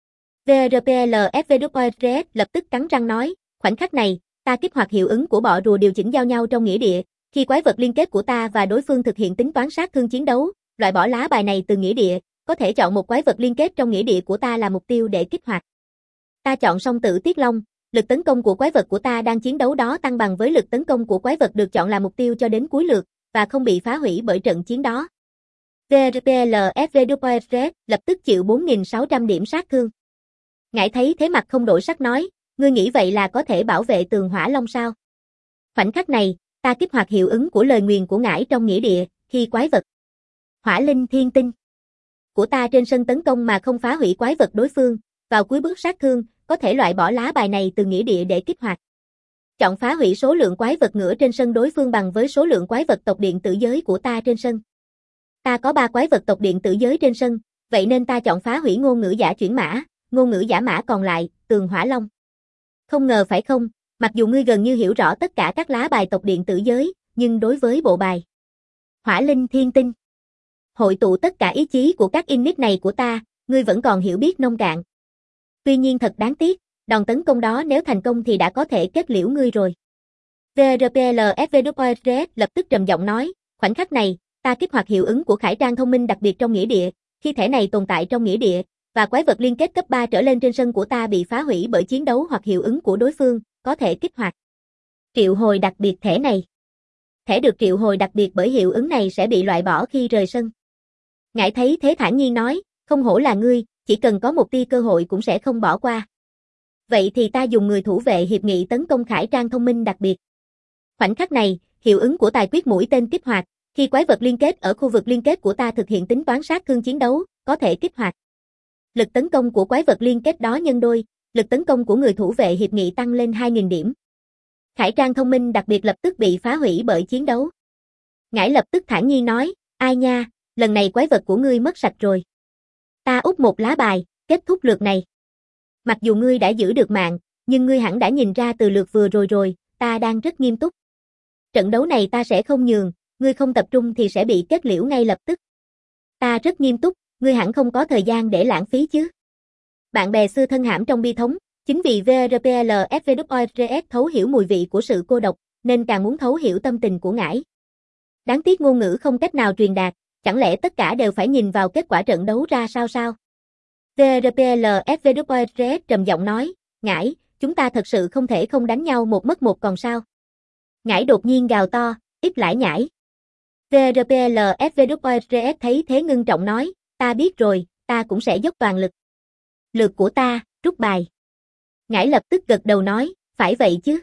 vê rờ pê lờ ép vê kép rờ ét lập tức cắn răng nói, khoảnh khắc này, ta kích hoạt hiệu ứng của bọ rùa điều chỉnh giao nhau trong nghĩa địa, khi quái vật liên kết của ta và đối phương thực hiện tính toán sát thương chiến đấu, loại bỏ lá bài này từ nghĩa địa, có thể chọn một quái vật liên kết trong nghĩa địa của ta là mục tiêu để kích hoạt. Ta chọn song tử Tiết Long, lực tấn công của quái vật của ta đang chiến đấu đó tăng bằng với lực tấn công của quái vật được chọn là mục tiêu cho đến cuối lượt, và không bị phá hủy bởi trận chiến đó. vê rờ pê lờ ép vê kép rờ ét lập tức chịu bốn nghìn sáu trăm điểm sát thương. Ngải thấy thế mặt không đổi sắc nói, ngươi nghĩ vậy là có thể bảo vệ tường hỏa long sao? Khoảnh khắc này, ta kích hoạt hiệu ứng của lời nguyền của Ngải trong nghĩa địa, khi quái vật hỏa linh thiên tinh của ta trên sân tấn công mà không phá hủy quái vật đối phương, vào cuối bước sát thương, có thể loại bỏ lá bài này từ nghĩa địa để kích hoạt. Chọn phá hủy số lượng quái vật ngửa trên sân đối phương bằng với số lượng quái vật tộc điện tử giới của ta trên sân. Ta có ba quái vật tộc điện tử giới trên sân, vậy nên ta chọn phá hủy ngôn ngữ giả chuyển mã, ngôn ngữ giả mã còn lại, tường hỏa long. Không ngờ phải không, mặc dù ngươi gần như hiểu rõ tất cả các lá bài tộc điện tử giới, nhưng đối với bộ bài Hỏa Linh Thiên Tinh, hội tụ tất cả ý chí của các init này của ta, ngươi vẫn còn hiểu biết nông cạn. Tuy nhiên thật đáng tiếc, đòn tấn công đó nếu thành công thì đã có thể kết liễu ngươi rồi. vê rờ pê lờ ép vê kép ét lập tức trầm giọng nói, khoảnh khắc này, ta kích hoạt hiệu ứng của khải trang thông minh đặc biệt trong nghĩa địa, khi thể này tồn tại trong nghĩa địa, và quái vật liên kết cấp ba trở lên trên sân của ta bị phá hủy bởi chiến đấu hoặc hiệu ứng của đối phương, có thể kích hoạt. Triệu hồi đặc biệt thể này. Thể được triệu hồi đặc biệt bởi hiệu ứng này sẽ bị loại bỏ khi rời sân. Ngải thấy thế thản nhiên nói, không hổ là ngươi, chỉ cần có một tia cơ hội cũng sẽ không bỏ qua. Vậy thì ta dùng người thủ vệ hiệp nghị tấn công khải trang thông minh đặc biệt. Khoảnh khắc này, hiệu ứng của tài quyết mũi tên kích hoạt, khi quái vật liên kết ở khu vực liên kết của ta thực hiện tính toán sát thương chiến đấu, có thể kích hoạt. Lực tấn công của quái vật liên kết đó nhân đôi, lực tấn công của người thủ vệ hiệp nghị tăng lên hai nghìn điểm. Khải trang thông minh đặc biệt lập tức bị phá hủy bởi chiến đấu. Ngải lập tức thản nhiên nói, ai nha, lần này quái vật của ngươi mất sạch rồi. Ta úp một lá bài, kết thúc lượt này. Mặc dù ngươi đã giữ được mạng, nhưng ngươi hẳn đã nhìn ra từ lượt vừa rồi rồi, ta đang rất nghiêm túc. Trận đấu này ta sẽ không nhường, ngươi không tập trung thì sẽ bị kết liễu ngay lập tức. Ta rất nghiêm túc, ngươi hẳn không có thời gian để lãng phí chứ. Bạn bè xưa thân hãm trong bi thống, chính vì vê rờ pê lờ ép vê kép ét thấu hiểu mùi vị của sự cô độc, nên càng muốn thấu hiểu tâm tình của Ngải. Đáng tiếc ngôn ngữ không cách nào truyền đạt, chẳng lẽ tất cả đều phải nhìn vào kết quả trận đấu ra sao sao? vê rờ pê lờ ép vê kép ét trầm giọng nói, Ngải, chúng ta thật sự không thể không đánh nhau một mất một còn sao? Ngải đột nhiên gào to, ít lải nhải. vê rờ pê lờ ép vê kép ét thấy thế ngưng trọng nói, ta biết rồi, ta cũng sẽ dốc toàn lực. Lượt của ta, rút bài. Ngải lập tức gật đầu nói, phải vậy chứ.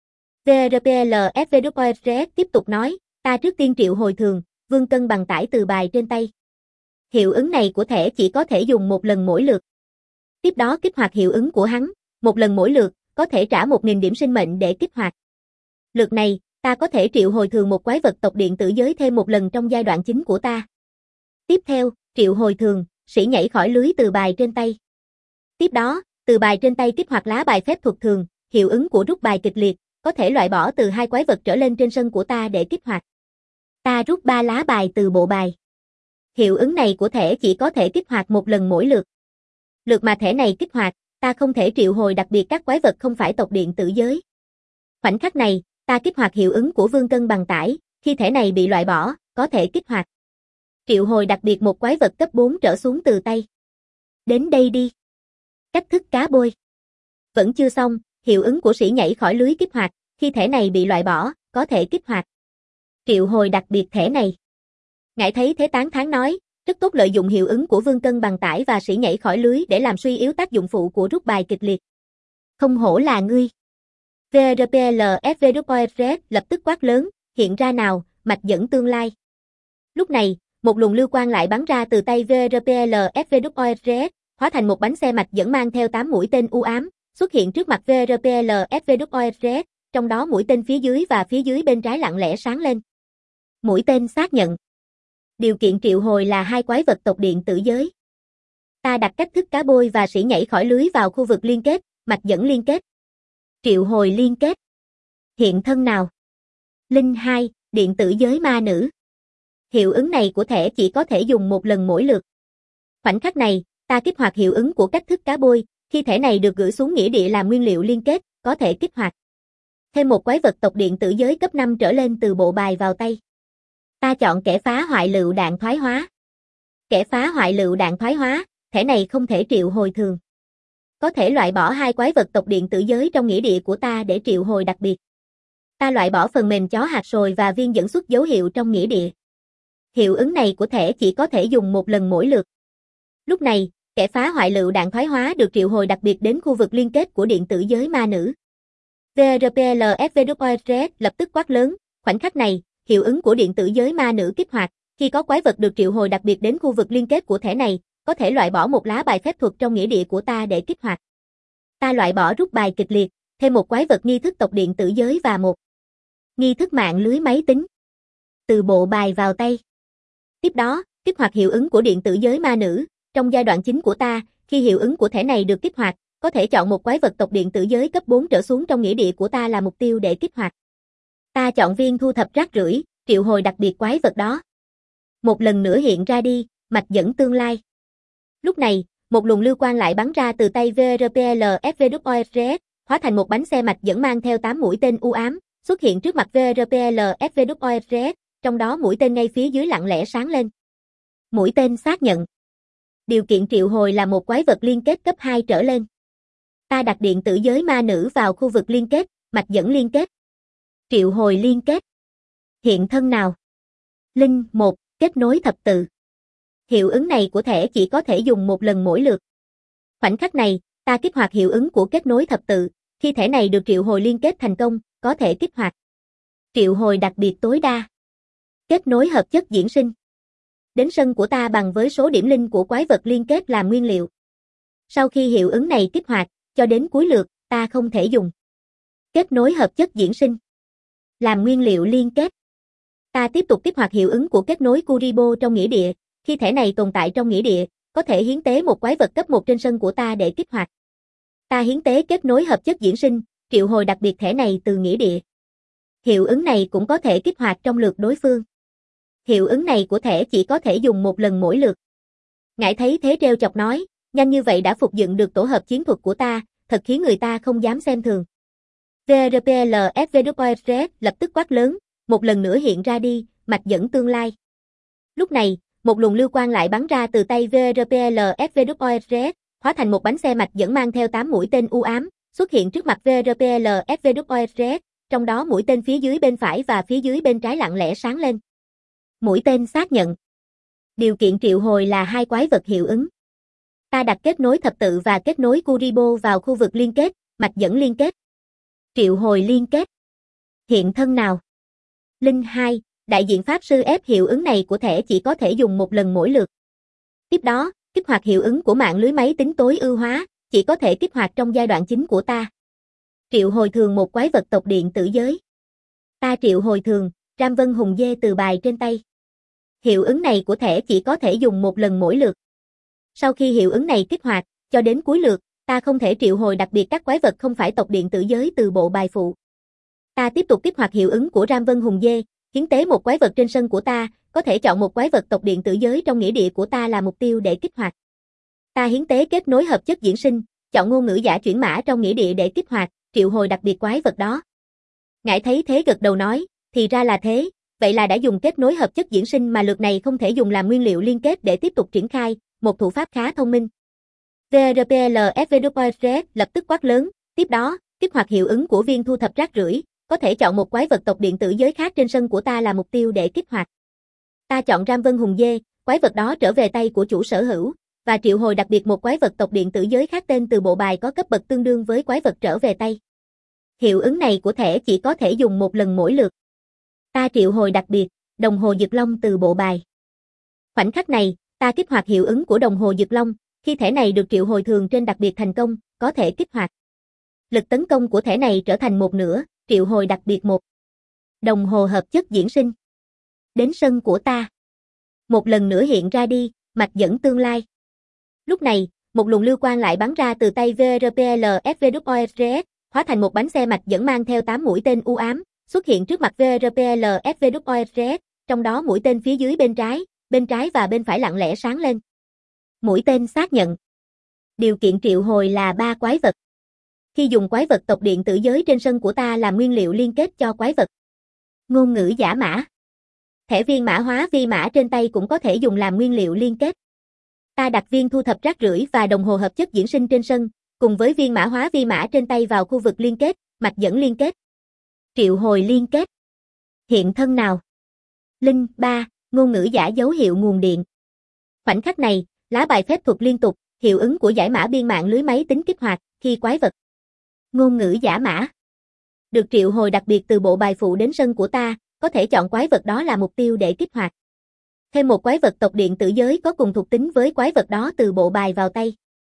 vê rờ pê lờ ép vê kép ét tiếp tục nói, ta trước tiên triệu hồi thường, vương cân bằng tải từ bài trên tay. Hiệu ứng này của thẻ chỉ có thể dùng một lần mỗi lượt. Tiếp đó kích hoạt hiệu ứng của hắn, một lần mỗi lượt, có thể trả một nghìn điểm sinh mệnh để kích hoạt. Lượt này, ta có thể triệu hồi thường một quái vật tộc điện tử giới thêm một lần trong giai đoạn chính của ta. Tiếp theo, triệu hồi thường, sĩ nhảy khỏi lưới từ bài trên tay. Tiếp đó, từ bài trên tay kích hoạt lá bài phép thuật thường, hiệu ứng của rút bài kịch liệt, có thể loại bỏ từ hai quái vật trở lên trên sân của ta để kích hoạt. Ta rút ba lá bài từ bộ bài. Hiệu ứng này của thẻ chỉ có thể kích hoạt một lần mỗi lượt. Lượt mà thẻ này kích hoạt, ta không thể triệu hồi đặc biệt các quái vật không phải tộc điện tử giới. Khoảnh khắc này, ta kích hoạt hiệu ứng của vương cân bằng tải, khi thẻ này bị loại bỏ, có thể kích hoạt. Triệu hồi đặc biệt một quái vật cấp bốn trở xuống từ tay. Đến đây đi. Cách thức cá bôi. Vẫn chưa xong, hiệu ứng của sĩ nhảy khỏi lưới kích hoạt, khi thẻ này bị loại bỏ, có thể kích hoạt. Triệu hồi đặc biệt thẻ này. Ngải thấy thế tán thán nói, rất tốt, lợi dụng hiệu ứng của vương cân bằng tải và sĩ nhảy khỏi lưới để làm suy yếu tác dụng phụ của rút bài kịch liệt. Không hổ là ngươi. vê rờ pê lờ ép vê kép ét lập tức quát lớn, hiện ra nào, mạch dẫn tương lai. Lúc này, một luồng lưu quang lại bắn ra từ tay vê rờ pê lờ ép vê kép ét, hóa thành một bánh xe mạch dẫn mang theo tám mũi tên u ám, xuất hiện trước mặt vê rờ pê lờ ép vê kép ét, trong đó mũi tên phía dưới và phía dưới bên trái lặng lẽ sáng lên. Mũi tên xác nhận. Điều kiện triệu hồi là hai quái vật tộc điện tử giới. Ta đặt cách thức cá bôi và sĩ nhảy khỏi lưới vào khu vực liên kết, mạch dẫn liên kết. Triệu hồi liên kết. Hiện thân nào? Linh hai, điện tử giới ma nữ. Hiệu ứng này của thẻ chỉ có thể dùng một lần mỗi lượt. Khoảnh khắc này, ta kích hoạt hiệu ứng của cách thức cá bôi, khi thẻ này được gửi xuống nghĩa địa làm nguyên liệu liên kết, có thể kích hoạt. Thêm một quái vật tộc điện tử giới cấp năm trở lên từ bộ bài vào tay. Ta chọn kẻ phá hoại lựu đạn thoái hóa. Kẻ phá hoại lựu đạn thoái hóa, thẻ này không thể triệu hồi thường. Có thể loại bỏ hai quái vật tộc điện tử giới trong nghĩa địa của ta để triệu hồi đặc biệt. Ta loại bỏ phần mềm chó hạt sồi và viên dẫn xuất dấu hiệu trong nghĩa địa. Hiệu ứng này của thẻ chỉ có thể dùng một lần mỗi lượt. Lúc này, kẻ phá hoại lựu đạn thoái hóa được triệu hồi đặc biệt đến khu vực liên kết của điện tử giới ma nữ. vê rờ pê lờ ép vê kép ét lập tức quát lớn, khoảnh khắc này, hiệu ứng của điện tử giới ma nữ kích hoạt, khi có quái vật được triệu hồi đặc biệt đến khu vực liên kết của thẻ này, có thể loại bỏ một lá bài phép thuật trong nghĩa địa của ta để kích hoạt. Ta loại bỏ rút bài kịch liệt, Thêm một quái vật nghi thức tộc điện tử giới và một nghi thức mạng lưới máy tính. Từ bộ bài vào tay. Tiếp đó, kích hoạt hiệu ứng của điện tử giới ma nữ. Trong giai đoạn chính của ta, khi hiệu ứng của thẻ này được kích hoạt, có thể chọn một quái vật tộc điện tử giới cấp bốn trở xuống trong nghĩa địa của ta là mục tiêu để kích hoạt. Ta chọn viên thu thập rác rưởi, triệu hồi đặc biệt quái vật đó. Một lần nữa hiện ra đi, mạch dẫn tương lai. Lúc này, một luồng lưu quang lại bắn ra từ tay vê rờ pê lờ ép vê kép o rờ ét, hóa thành một bánh xe mạch dẫn mang theo tám mũi tên u ám, xuất hiện trước mặt vê rờ pê lờ ép vê kép o rờ ét, trong đó mũi tên ngay phía dưới lặng lẽ sáng lên. Mũi tên xác nhận. Điều kiện triệu hồi là một quái vật liên kết cấp hai trở lên. Ta đặt điện tử giới ma nữ vào khu vực liên kết, mạch dẫn liên kết. Triệu hồi liên kết. Hiện thân nào? Linh một, kết nối thập tự. Hiệu ứng này của thẻ chỉ có thể dùng một lần mỗi lượt. Khoảnh khắc này, ta kích hoạt hiệu ứng của kết nối thập tự. Khi thẻ này được triệu hồi liên kết thành công, có thể kích hoạt. Triệu hồi đặc biệt tối đa. Kết nối hợp chất diễn sinh. Đến sân của ta bằng với số điểm linh của quái vật liên kết làm nguyên liệu. Sau khi hiệu ứng này kích hoạt, cho đến cuối lượt, ta không thể dùng. Kết nối hợp chất diễn sinh. Làm nguyên liệu liên kết. Ta tiếp tục kích hoạt hiệu ứng của kết nối Kuribo trong nghĩa địa. Khi thẻ này tồn tại trong nghĩa địa, có thể hiến tế một quái vật cấp một trên sân của ta để kích hoạt. Ta hiến tế kết nối hợp chất diễn sinh, triệu hồi đặc biệt thẻ này từ nghĩa địa. Hiệu ứng này cũng có thể kích hoạt trong lượt đối phương. Hiệu ứng này của thẻ chỉ có thể dùng một lần mỗi lượt. Ngải thấy thế trêu chọc nói, nhanh như vậy đã phục dựng được tổ hợp chiến thuật của ta, thật khiến người ta không dám xem thường. vê rờ pê lờ ép vê kép o rờ ét lập tức quát lớn, một lần nữa hiện ra đi, mạch dẫn tương lai. Lúc này, một luồng lưu quang lại bắn ra từ tay vê rờ pê lờ ép vê kép o rờ ét, hóa thành một bánh xe mạch dẫn mang theo tám mũi tên u ám, xuất hiện trước mặt vê rờ pê lờ ép vê kép o rờ ét, trong đó mũi tên phía dưới bên phải và phía dưới bên trái lặng lẽ sáng lên. Mũi tên xác nhận. Điều kiện triệu hồi là hai quái vật hiệu ứng. Ta đặt kết nối thập tự và kết nối Kuribo vào khu vực liên kết, mạch dẫn liên kết. Triệu hồi liên kết. Hiện thân nào? Linh hai, đại diện pháp sư ép hiệu ứng này của thẻ chỉ có thể dùng một lần mỗi lượt. Tiếp đó, kích hoạt hiệu ứng của mạng lưới máy tính tối ưu hóa, chỉ có thể kích hoạt trong giai đoạn chính của ta. Triệu hồi thường một quái vật tộc điện tử giới. Ta triệu hồi thường, Ram Vân Hùng Dê từ bài trên tay. Hiệu ứng này của thẻ chỉ có thể dùng một lần mỗi lượt. Sau khi hiệu ứng này kích hoạt, cho đến cuối lượt, ta không thể triệu hồi đặc biệt các quái vật không phải tộc điện tử giới từ bộ bài phụ. Ta tiếp tục kích hoạt hiệu ứng của Ram Vân Hùng Dê, hiến tế một quái vật trên sân của ta, có thể chọn một quái vật tộc điện tử giới trong nghĩa địa của ta là mục tiêu để kích hoạt. Ta hiến tế kết nối hợp chất diễn sinh, chọn ngôn ngữ giả chuyển mã trong nghĩa địa để kích hoạt, triệu hồi đặc biệt quái vật đó. Ngải thấy thế gật đầu nói, thì ra là thế, vậy là đã dùng kết nối hợp chất diễn sinh mà lượt này không thể dùng làm nguyên liệu liên kết để tiếp tục triển khai, một thủ pháp khá thông minh. vê rờ pê lờ ép vê kép o rờ ét lập tức quát lớn, tiếp đó, kích hoạt hiệu ứng của viên thu thập rác rưởi, có thể chọn một quái vật tộc điện tử giới khác trên sân của ta là mục tiêu để kích hoạt. Ta chọn Ram Vân Hùng Dê, quái vật đó trở về tay của chủ sở hữu, và triệu hồi đặc biệt một quái vật tộc điện tử giới khác tên từ bộ bài có cấp bậc tương đương với quái vật trở về tay. Hiệu ứng này của thẻ chỉ có thể dùng một lần mỗi lượt. Ta triệu hồi đặc biệt, đồng hồ Dực Long từ bộ bài. Khoảnh khắc này, ta kích hoạt hiệu ứng của đồng hồ Dực Long, khi thẻ này được triệu hồi thường trên đặc biệt thành công, có thể kích hoạt. Lực tấn công của thẻ này trở thành một nửa, triệu hồi đặc biệt một. Đồng hồ hợp chất diễn sinh. Đến sân của ta. Một lần nữa hiện ra đi, mạch dẫn tương lai. Lúc này, một luồng lưu quang lại bắn ra từ tay vê rờ pê lờ ép vê kép o rờ ét, hóa thành một bánh xe mạch dẫn mang theo tám mũi tên u ám, xuất hiện trước mặt vê rờ pê lờ ép vê kép o rờ ét, trong đó mũi tên phía dưới bên trái, bên trái và bên phải lặng lẽ sáng lên. Mũi tên xác nhận. Điều kiện triệu hồi là ba quái vật. Khi dùng quái vật tộc điện tử giới trên sân của ta làm nguyên liệu liên kết cho quái vật. Ngôn ngữ giả mã. Thẻ viên mã hóa vi mã trên tay cũng có thể dùng làm nguyên liệu liên kết. Ta đặt viên thu thập rác rưởi và đồng hồ hợp chất diễn sinh trên sân, cùng với viên mã hóa vi mã trên tay vào khu vực liên kết, mạch dẫn liên kết. Triệu hồi liên kết. Hiện thân nào? Linh ba, ngôn ngữ giả dấu hiệu nguồn điện. Khoảnh khắc này, lá bài phép thuật liên tục, hiệu ứng của giải mã biên mạng lưới máy tính kích hoạt, khi quái vật. Ngôn ngữ giả mã. Được triệu hồi đặc biệt từ bộ bài phụ đến sân của ta, có thể chọn quái vật đó là mục tiêu để kích hoạt. Thêm một quái vật tộc điện tử giới có cùng thuộc tính với quái vật đó từ bộ bài vào tay.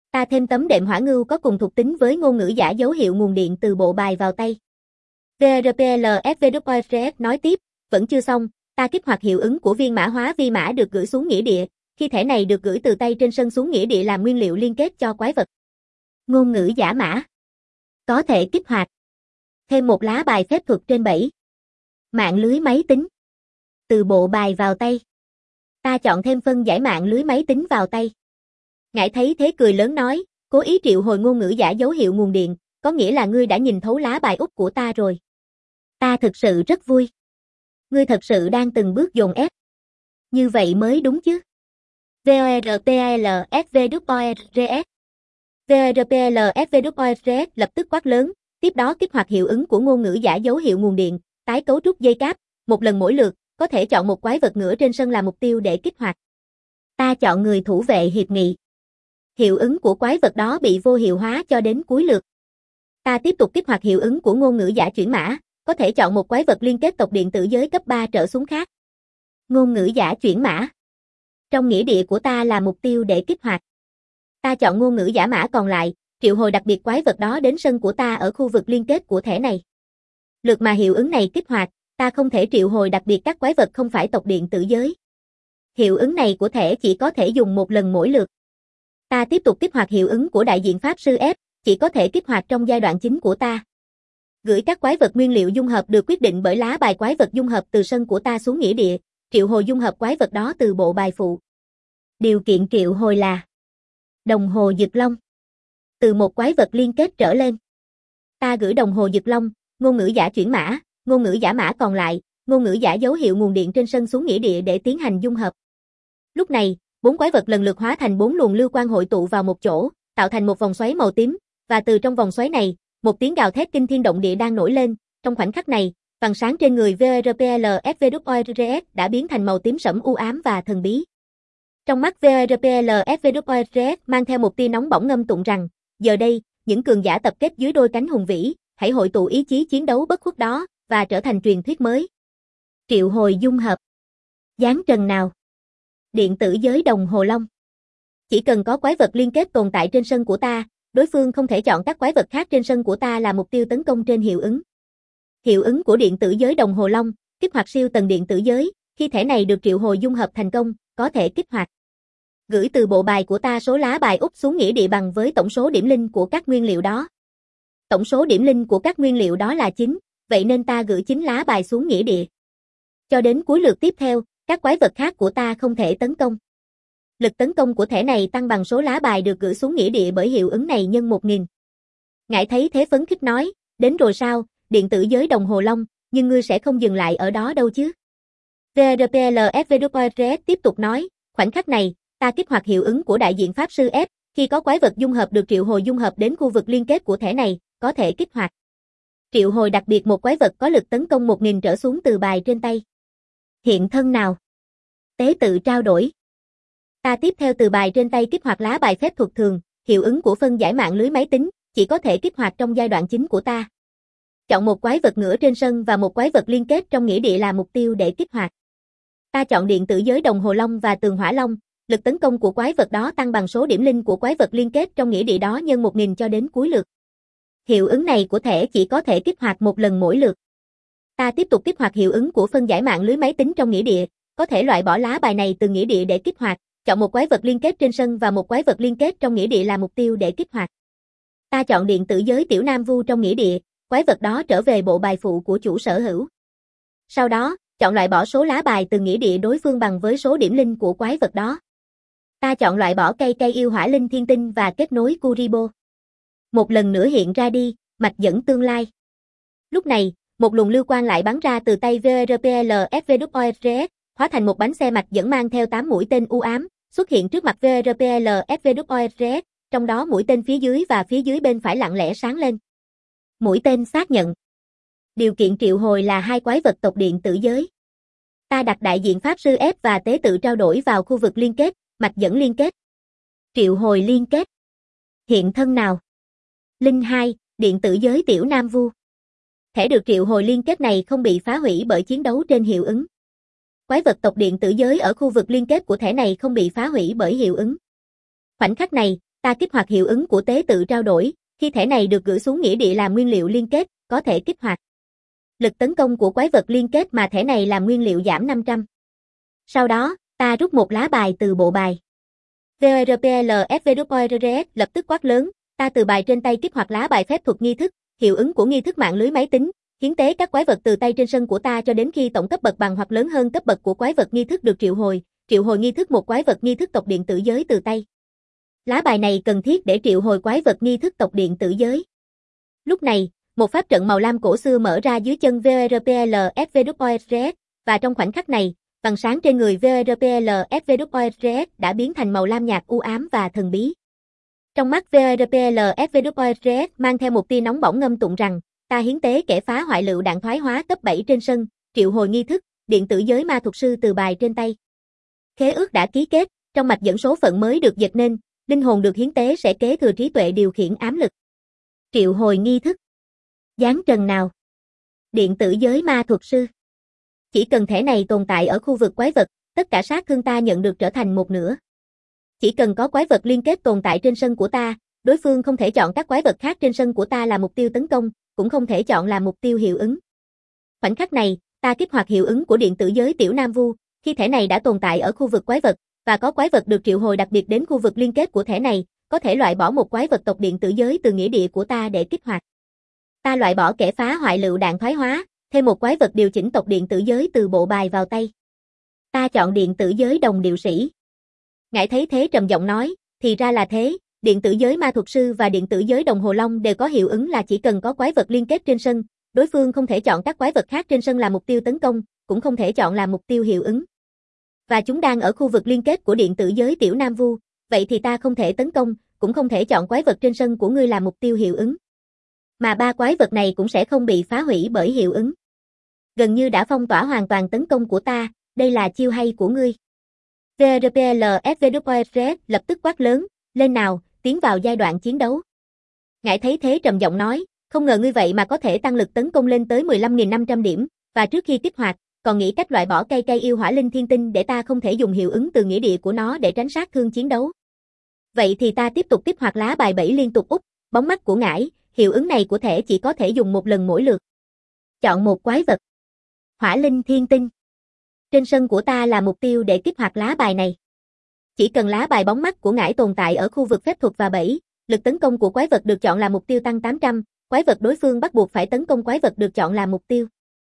Ta thêm tấm đệm hỏa ngưu có cùng thuộc tính với ngôn ngữ giả dấu hiệu nguồn điện từ bộ bài vào tay. vê rờ pê lờ ép vê kép ét nói tiếp, vẫn chưa xong, ta kích hoạt hiệu ứng của viên mã hóa vi mã được gửi xuống nghĩa địa, khi thẻ này được gửi từ tay trên sân xuống nghĩa địa làm nguyên liệu liên kết cho quái vật. Ngôn ngữ giả mã. Có thể kích hoạt. Thêm một lá bài phép thuật trên bảy. Mạng lưới máy tính. Từ bộ bài vào tay. Ta chọn thêm phân giải mạng lưới máy tính vào tay. Ngải thấy thế cười lớn nói, cố ý triệu hồi ngôn ngữ giả dấu hiệu nguồn điện, có nghĩa là ngươi đã nhìn thấu lá bài úp của ta rồi. Ta thực sự rất vui. Ngươi thật sự đang từng bước dồn ép. Như vậy mới đúng chứ. vê rờ pê lờ ép vê kép ét vê rờ pê lờ ép vê kép ét lập tức quát lớn, tiếp đó kích hoạt hiệu ứng của ngôn ngữ giả dấu hiệu nguồn điện, tái cấu trúc dây cáp, một lần mỗi lượt, có thể chọn một quái vật ngửa trên sân làm mục tiêu để kích hoạt. Ta chọn người thủ vệ hiệp nghị. Hiệu ứng của quái vật đó bị vô hiệu hóa cho đến cuối lượt. Ta tiếp tục kích hoạt hiệu ứng của ngôn ngữ giả chuyển mã, có thể chọn một quái vật liên kết tộc điện tử giới cấp ba trở xuống khác. Ngôn ngữ giả chuyển mã. Trong nghĩa địa của ta là mục tiêu để kích hoạt. Ta chọn ngôn ngữ giả mã còn lại, triệu hồi đặc biệt quái vật đó đến sân của ta ở khu vực liên kết của thẻ này. Lượt mà hiệu ứng này kích hoạt, ta không thể triệu hồi đặc biệt các quái vật không phải tộc điện tử giới. Hiệu ứng này của thẻ chỉ có thể dùng một lần mỗi lượt. Ta tiếp tục kích hoạt hiệu ứng của đại diện pháp sư F, chỉ có thể kích hoạt trong giai đoạn chính của ta. Gửi các quái vật nguyên liệu dung hợp được quyết định bởi lá bài quái vật dung hợp từ sân của ta xuống nghĩa địa, triệu hồi dung hợp quái vật đó từ bộ bài phụ. Điều kiện triệu hồi là đồng hồ Dực Long. Từ một quái vật liên kết trở lên. Ta gửi đồng hồ Dực Long, ngôn ngữ giả chuyển mã, ngôn ngữ giả mã còn lại, ngôn ngữ giả dấu hiệu nguồn điện trên sân xuống nghĩa địa để tiến hành dung hợp. Lúc này, bốn quái vật lần lượt hóa thành bốn luồng lưu quang hội tụ vào một chỗ, tạo thành một vòng xoáy màu tím, và từ trong vòng xoáy này, một tiếng gào thét kinh thiên động địa đang nổi lên. Trong khoảnh khắc này, vầng sáng trên người vê rờ pê lờ ép vê kép ét đã biến thành màu tím sẫm u ám và thần bí. Trong mắt vê rờ pê lờ ép vê kép ét mang theo một tia nóng bỏng ngâm tụng rằng, giờ đây, những cường giả tập kết dưới đôi cánh hùng vĩ, hãy hội tụ ý chí chiến đấu bất khuất đó, và trở thành truyền thuyết mới. Triệu hồi dung hợp. Giáng trần nào. Điện tử giới đồng hồ long. Chỉ cần có quái vật liên kết tồn tại trên sân của ta, đối phương không thể chọn các quái vật khác trên sân của ta là mục tiêu tấn công trên hiệu ứng. Hiệu ứng của điện tử giới đồng hồ long, kích hoạt siêu tầng điện tử giới, khi thẻ này được triệu hồi dung hợp thành công, có thể kích hoạt. Gửi từ bộ bài của ta số lá bài úp xuống nghĩa địa bằng với tổng số điểm linh của các nguyên liệu đó. Tổng số điểm linh của các nguyên liệu đó là chín, vậy nên ta gửi chín lá bài xuống nghĩa địa. Cho đến cuối lượt tiếp theo, các quái vật khác của ta không thể tấn công. Lực tấn công của thẻ này tăng bằng số lá bài được gửi xuống nghĩa địa bởi hiệu ứng này nhân một nghìn. Ngải thấy thế phấn khích nói, đến rồi sao, điện tử giới đồng hồ long, nhưng ngươi sẽ không dừng lại ở đó đâu chứ. vê rờ pê lờ ép vê kép ét tiếp tục nói, khoảnh khắc này, ta kích hoạt hiệu ứng của đại diện pháp sư F, khi có quái vật dung hợp được triệu hồi dung hợp đến khu vực liên kết của thẻ này, có thể kích hoạt. Triệu hồi đặc biệt một quái vật có lực tấn công một nghìn trở xuống từ bài trên tay. Hiện thân nào. Tế tự trao đổi. Ta tiếp theo từ bài trên tay kích hoạt lá bài phép thuật thường, hiệu ứng của phân giải mạng lưới máy tính, chỉ có thể kích hoạt trong giai đoạn chính của ta. Chọn một quái vật ngửa trên sân và một quái vật liên kết trong nghĩa địa là mục tiêu để kích hoạt. Ta chọn điện tử giới đồng hồ long và tường hỏa long, lực tấn công của quái vật đó tăng bằng số điểm linh của quái vật liên kết trong nghĩa địa đó nhân một nghìn cho đến cuối lượt. Hiệu ứng này của thẻ chỉ có thể kích hoạt một lần mỗi lượt. Ta tiếp tục kích hoạt hiệu ứng của phân giải mạng lưới máy tính trong nghĩa địa, có thể loại bỏ lá bài này từ nghĩa địa để kích hoạt, chọn một quái vật liên kết trên sân và một quái vật liên kết trong nghĩa địa là mục tiêu để kích hoạt. Ta chọn điện tử giới tiểu nam vu trong nghĩa địa, quái vật đó trở về bộ bài phụ của chủ sở hữu. Sau đó, chọn loại bỏ số lá bài từ nghĩa địa đối phương bằng với số điểm linh của quái vật đó. Ta chọn loại bỏ cây cây yêu hỏa linh thiên tinh và kết nối Kuribo. Một lần nữa hiện ra đi, mạch dẫn tương lai. Lúc này, một luồng lưu quang lại bắn ra từ tay vê rờ pê lờ ép vê kép ét, hóa thành một bánh xe mạch dẫn mang theo tám mũi tên u ám, xuất hiện trước mặt vê rờ pê lờ ép vê kép ét, trong đó mũi tên phía dưới và phía dưới bên phải lặng lẽ sáng lên. Mũi tên xác nhận. Điều kiện triệu hồi là hai quái vật tộc điện tử giới. Ta đặt đại diện pháp sư F và tế tự trao đổi vào khu vực liên kết, mạch dẫn liên kết. Triệu hồi liên kết. Hiện thân nào. Linh hai, điện tử giới tiểu nam vu. Thẻ được triệu hồi liên kết này không bị phá hủy bởi chiến đấu trên hiệu ứng. Quái vật tộc điện tử giới ở khu vực liên kết của thẻ này không bị phá hủy bởi hiệu ứng. Khoảnh khắc này, ta kích hoạt hiệu ứng của tế tự trao đổi, khi thẻ này được gửi xuống nghĩa địa làm nguyên liệu liên kết, có thể kích hoạt. Lực tấn công của quái vật liên kết mà thẻ này làm nguyên liệu giảm năm trăm. Sau đó, ta rút một lá bài từ bộ bài. vê rờ pê lờ ép vê kép rờ ét lập tức quát lớn, ta từ bài trên tay kích hoạt lá bài phép thuật nghi thức, hiệu ứng của nghi thức mạng lưới máy tính, hiến tế các quái vật từ tay trên sân của ta cho đến khi tổng cấp bậc bằng hoặc lớn hơn cấp bậc của quái vật nghi thức được triệu hồi, triệu hồi nghi thức một quái vật nghi thức tộc điện tử giới từ tay. Lá bài này cần thiết để triệu hồi quái vật nghi thức tộc điện tử giới. Lúc này, một pháp trận màu lam cổ xưa mở ra dưới chân vê rờ pê lờ ép vê kép rờ ét, và trong khoảnh khắc này, vầng sáng trên người vê rờ pê lờ ép vê kép rờ ét đã biến thành màu lam nhạt u ám và thần bí. Trong mắt vê rờ pê lờ ép vê kép rờ ét mang theo một tia nóng bỏng ngâm tụng rằng, ta hiến tế kẻ phá hoại lựu đạn thoái hóa cấp bảy trên sân, triệu hồi nghi thức, điện tử giới ma thuật sư từ bài trên tay. Khế ước đã ký kết, trong mạch dẫn số phận mới được dệt nên, linh hồn được hiến tế sẽ kế thừa trí tuệ điều khiển ám lực. Triệu hồi nghi thức. Giáng trần nào. Điện tử giới ma thuật sư. Chỉ cần thẻ này tồn tại ở khu vực quái vật, tất cả sát thương ta nhận được trở thành một nửa. Chỉ cần có quái vật liên kết tồn tại trên sân của ta, đối phương không thể chọn các quái vật khác trên sân của ta là mục tiêu tấn công, cũng không thể chọn là mục tiêu hiệu ứng. Khoảnh khắc này, ta kích hoạt hiệu ứng của điện tử giới tiểu Nam Vu, khi thẻ này đã tồn tại ở khu vực quái vật, và có quái vật được triệu hồi đặc biệt đến khu vực liên kết của thẻ này, có thể loại bỏ một quái vật tộc điện tử giới từ nghĩa địa của ta để kích hoạt. Ta loại bỏ kẻ phá hoại lựu đạn thoái hóa, thêm một quái vật điều chỉnh tộc điện tử giới từ bộ bài vào tay. Ta chọn điện tử giới đồng điệu sĩ. Ngải thấy thế trầm giọng nói, thì ra là thế, điện tử giới ma thuật sư và điện tử giới đồng hồ long đều có hiệu ứng là chỉ cần có quái vật liên kết trên sân, đối phương không thể chọn các quái vật khác trên sân là mục tiêu tấn công, cũng không thể chọn là mục tiêu hiệu ứng. Và chúng đang ở khu vực liên kết của điện tử giới tiểu Nam Vu, vậy thì ta không thể tấn công, cũng không thể chọn quái vật trên sân của ngươi là mục tiêu hiệu ứng. Mà ba quái vật này cũng sẽ không bị phá hủy bởi hiệu ứng. Gần như đã phong tỏa hoàn toàn tấn công của ta, đây là chiêu hay của ngươi. vê rờ pê lờ ép vê kép rờ ét lập tức quát lớn, lên nào, tiến vào giai đoạn chiến đấu. Ngải thấy thế trầm giọng nói, không ngờ ngươi vậy mà có thể tăng lực tấn công lên tới mười lăm nghìn năm trăm điểm, và trước khi kích hoạt, còn nghĩ cách loại bỏ cây cây yêu hỏa linh thiên tinh để ta không thể dùng hiệu ứng từ nghĩa địa của nó để tránh sát thương chiến đấu. Vậy thì ta tiếp tục kích hoạt lá bài bảy liên tục úp, bóng mắt của Ngải, hiệu ứng này của thẻ chỉ có thể dùng một lần mỗi lượt. Chọn một quái vật. Hỏa linh thiên tinh. Trên sân của ta là mục tiêu để kích hoạt lá bài này. Chỉ cần lá bài bóng mắt của Ngải tồn tại ở khu vực phép thuật và bẫy, lực tấn công của quái vật được chọn là mục tiêu tăng tám trăm, quái vật đối phương bắt buộc phải tấn công quái vật được chọn là mục tiêu.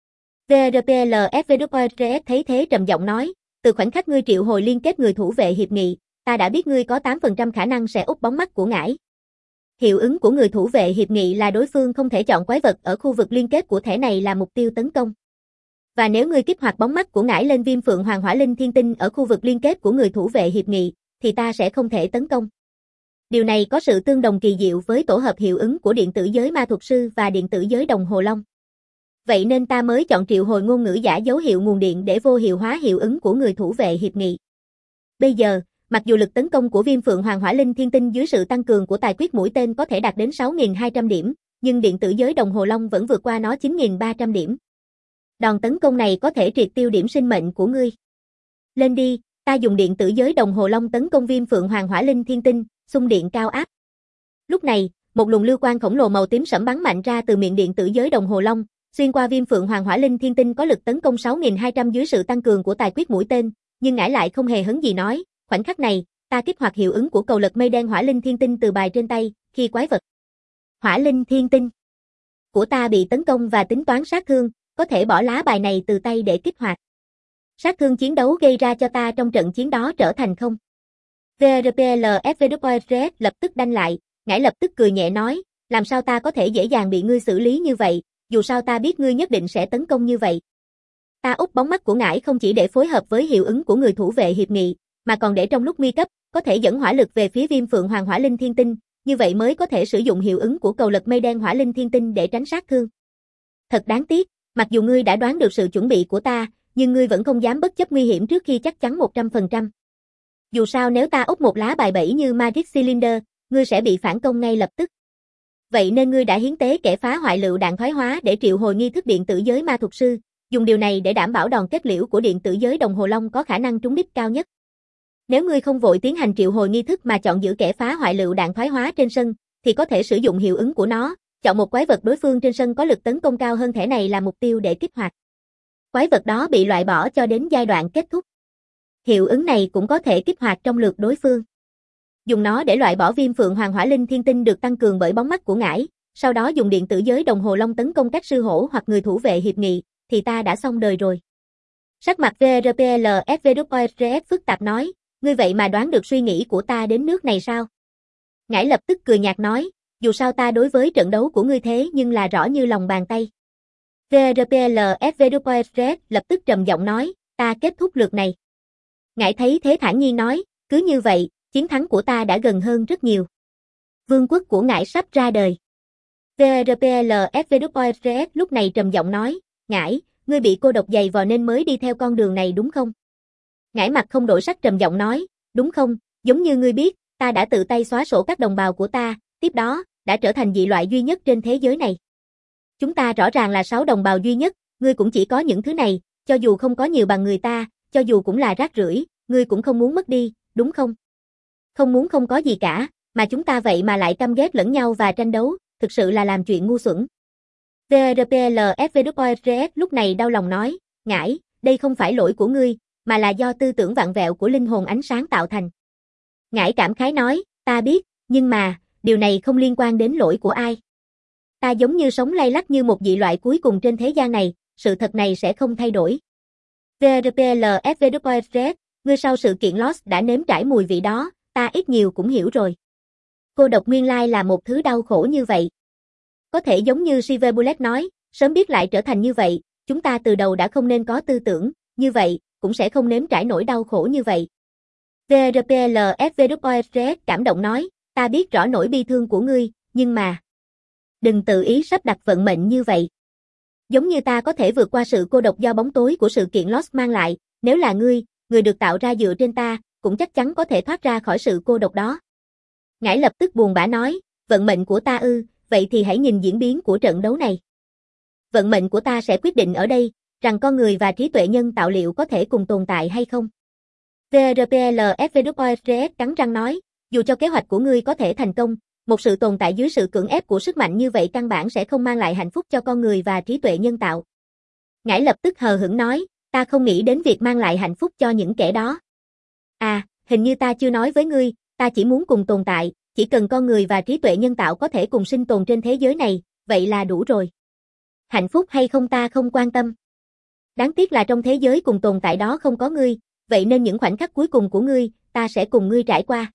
vê rờ pê lờ ép vê kép rờ ét thấy thế trầm giọng nói, từ khoảnh khắc ngươi triệu hồi liên kết người thủ vệ hiệp nghị, ta đã biết ngươi có tám phần trăm khả năng sẽ úp bóng mắt của Ngải. Hiệu ứng của người thủ vệ hiệp nghị là đối phương không thể chọn quái vật ở khu vực liên kết của thẻ này là mục tiêu tấn công. Và nếu ngươi kích hoạt bóng mắt của Ngải lên viêm phượng hoàng hỏa linh thiên tinh ở khu vực liên kết của người thủ vệ hiệp nghị, thì ta sẽ không thể tấn công. Điều này có sự tương đồng kỳ diệu với tổ hợp hiệu ứng của điện tử giới ma thuật sư và điện tử giới đồng hồ long. Vậy nên ta mới chọn triệu hồi ngôn ngữ giả dấu hiệu nguồn điện để vô hiệu hóa hiệu ứng của người thủ vệ hiệp nghị. Bây giờ, mặc dù lực tấn công của viêm phượng hoàng hỏa linh thiên tinh dưới sự tăng cường của tài quyết mũi tên có thể đạt đến sáu nghìn hai trăm điểm, nhưng điện tử giới đồng hồ long vẫn vượt qua nó chín nghìn ba trăm điểm. Đòn tấn công này có thể triệt tiêu điểm sinh mệnh của ngươi. Lên đi, ta dùng điện tử giới đồng hồ long tấn công viêm phượng hoàng hỏa linh thiên tinh, xung điện cao áp. Lúc này, một luồng lưu quang khổng lồ màu tím sẫm bắn mạnh ra từ miệng điện tử giới đồng hồ long, xuyên qua viêm phượng hoàng hỏa linh thiên tinh có lực tấn công sáu nghìn hai trăm dưới sự tăng cường của tài quyết mũi tên, nhưng Ngải lại không hề hấn gì nói, khoảnh khắc này, ta kích hoạt hiệu ứng của cầu lật mây đen hỏa linh thiên tinh từ bài trên tay, khi quái vật hỏa linh thiên tinh của ta bị tấn công và tính toán sát thương, có thể bỏ lá bài này từ tay để kích hoạt. Sát thương chiến đấu gây ra cho ta trong trận chiến đó trở thành không. vê rờ pê lờ ép vê kép rờ ét lập tức đanh lại, Ngải lập tức cười nhẹ nói, làm sao ta có thể dễ dàng bị ngươi xử lý như vậy, dù sao ta biết ngươi nhất định sẽ tấn công như vậy. Ta úp bóng mắt của Ngải không chỉ để phối hợp với hiệu ứng của người thủ vệ hiệp nghị, mà còn để trong lúc nguy cấp, có thể dẫn hỏa lực về phía viêm phượng hoàng hỏa linh thiên tinh, như vậy mới có thể sử dụng hiệu ứng của cầu lật mây đen hỏa linh thiên tinh để tránh sát thương. Thật đáng tiếc, mặc dù ngươi đã đoán được sự chuẩn bị của ta, nhưng ngươi vẫn không dám bất chấp nguy hiểm trước khi chắc chắn một trăm phần trăm. Dù sao nếu ta úp một lá bài bẫy như Magic Cylinder, ngươi sẽ bị phản công ngay lập tức. Vậy nên ngươi đã hiến tế kẻ phá hoại lựu đạn thoái hóa để triệu hồi nghi thức điện tử giới ma thuật sư, dùng điều này để đảm bảo đòn kết liễu của điện tử giới đồng hồ long có khả năng trúng đích cao nhất. Nếu ngươi không vội tiến hành triệu hồi nghi thức mà chọn giữ kẻ phá hoại lựu đạn thoái hóa trên sân, thì có thể sử dụng hiệu ứng của nó, chọn một quái vật đối phương trên sân có lực tấn công cao hơn thẻ này là mục tiêu để kích hoạt. Quái vật đó bị loại bỏ cho đến giai đoạn kết thúc. Hiệu ứng này cũng có thể kích hoạt trong lượt đối phương. Dùng nó để loại bỏ viêm phượng hoàng hỏa linh thiên tinh được tăng cường bởi bóng mắt của ngải, sau đó dùng điện tử giới đồng hồ long tấn công các sư hổ hoặc người thủ vệ hiệp nghị, thì ta đã xong đời rồi. Sắc mặt vê rờ pê lờ ép vê kép rờ ép phức tạp nói, ngươi vậy mà đoán được suy nghĩ của ta đến nước này sao? Ngải lập tức cười nhạt nói, dù sao ta đối với trận đấu của ngươi thế nhưng là rõ như lòng bàn tay. vê rờ pê lờ ép vê kép rờ ép lập tức trầm giọng nói, ta kết thúc lượt này. Ngải thấy thế thản nhiên nói, cứ như vậy, chiến thắng của ta đã gần hơn rất nhiều. Vương quốc của ngải sắp ra đời. vê rờ pê lờ ép vê kép rờ ép lúc này trầm giọng nói, Ngải, ngươi bị cô độc dày vò nên mới đi theo con đường này đúng không? Ngải mặt không đổi sắc trầm giọng nói, đúng không, giống như ngươi biết, ta đã tự tay xóa sổ các đồng bào của ta, tiếp đó, đã trở thành dị loại duy nhất trên thế giới này. Chúng ta rõ ràng là sáu đồng bào duy nhất, ngươi cũng chỉ có những thứ này, cho dù không có nhiều bằng người ta, cho dù cũng là rác rưởi, ngươi cũng không muốn mất đi, đúng không? Không muốn không có gì cả, mà chúng ta vậy mà lại căm ghét lẫn nhau và tranh đấu, thực sự là làm chuyện ngu xuẩn. vê rờ pê lờ ép vê kép rờ ép lúc này đau lòng nói, Ngải, đây không phải lỗi của ngươi, mà là do tư tưởng vặn vẹo của linh hồn ánh sáng tạo thành. Ngải cảm khái nói, ta biết, nhưng mà, điều này không liên quan đến lỗi của ai. Ta giống như sống lay lắc như một dị loại cuối cùng trên thế gian này, sự thật này sẽ không thay đổi. vê rờ pê lờ ép vê kép rờ ép, ngươi sau sự kiện Lost đã nếm trải mùi vị đó, ta ít nhiều cũng hiểu rồi. Cô độc nguyên lai là một thứ đau khổ như vậy. Có thể giống như Silver Bullet nói, sớm biết lại trở thành như vậy, chúng ta từ đầu đã không nên có tư tưởng, như vậy, cũng sẽ không nếm trải nỗi đau khổ như vậy. vê rờ pê lờ ép vê kép rờ ép cảm động nói, ta biết rõ nỗi bi thương của ngươi, nhưng mà, đừng tự ý sắp đặt vận mệnh như vậy. Giống như ta có thể vượt qua sự cô độc do bóng tối của sự kiện Lost mang lại, nếu là ngươi, người được tạo ra dựa trên ta, cũng chắc chắn có thể thoát ra khỏi sự cô độc đó. Ngải lập tức buồn bã nói, vận mệnh của ta ư, vậy thì hãy nhìn diễn biến của trận đấu này. Vận mệnh của ta sẽ quyết định ở đây, rằng con người và trí tuệ nhân tạo liệu có thể cùng tồn tại hay không. vê rờ pê lờ ép vê kép rờ ép cắn răng nói, dù cho kế hoạch của ngươi có thể thành công, một sự tồn tại dưới sự cưỡng ép của sức mạnh như vậy căn bản sẽ không mang lại hạnh phúc cho con người và trí tuệ nhân tạo. Ngải lập tức hờ hững nói, ta không nghĩ đến việc mang lại hạnh phúc cho những kẻ đó. À, hình như ta chưa nói với ngươi, ta chỉ muốn cùng tồn tại, chỉ cần con người và trí tuệ nhân tạo có thể cùng sinh tồn trên thế giới này, vậy là đủ rồi. Hạnh phúc hay không ta không quan tâm. Đáng tiếc là trong thế giới cùng tồn tại đó không có ngươi, vậy nên những khoảnh khắc cuối cùng của ngươi, ta sẽ cùng ngươi trải qua.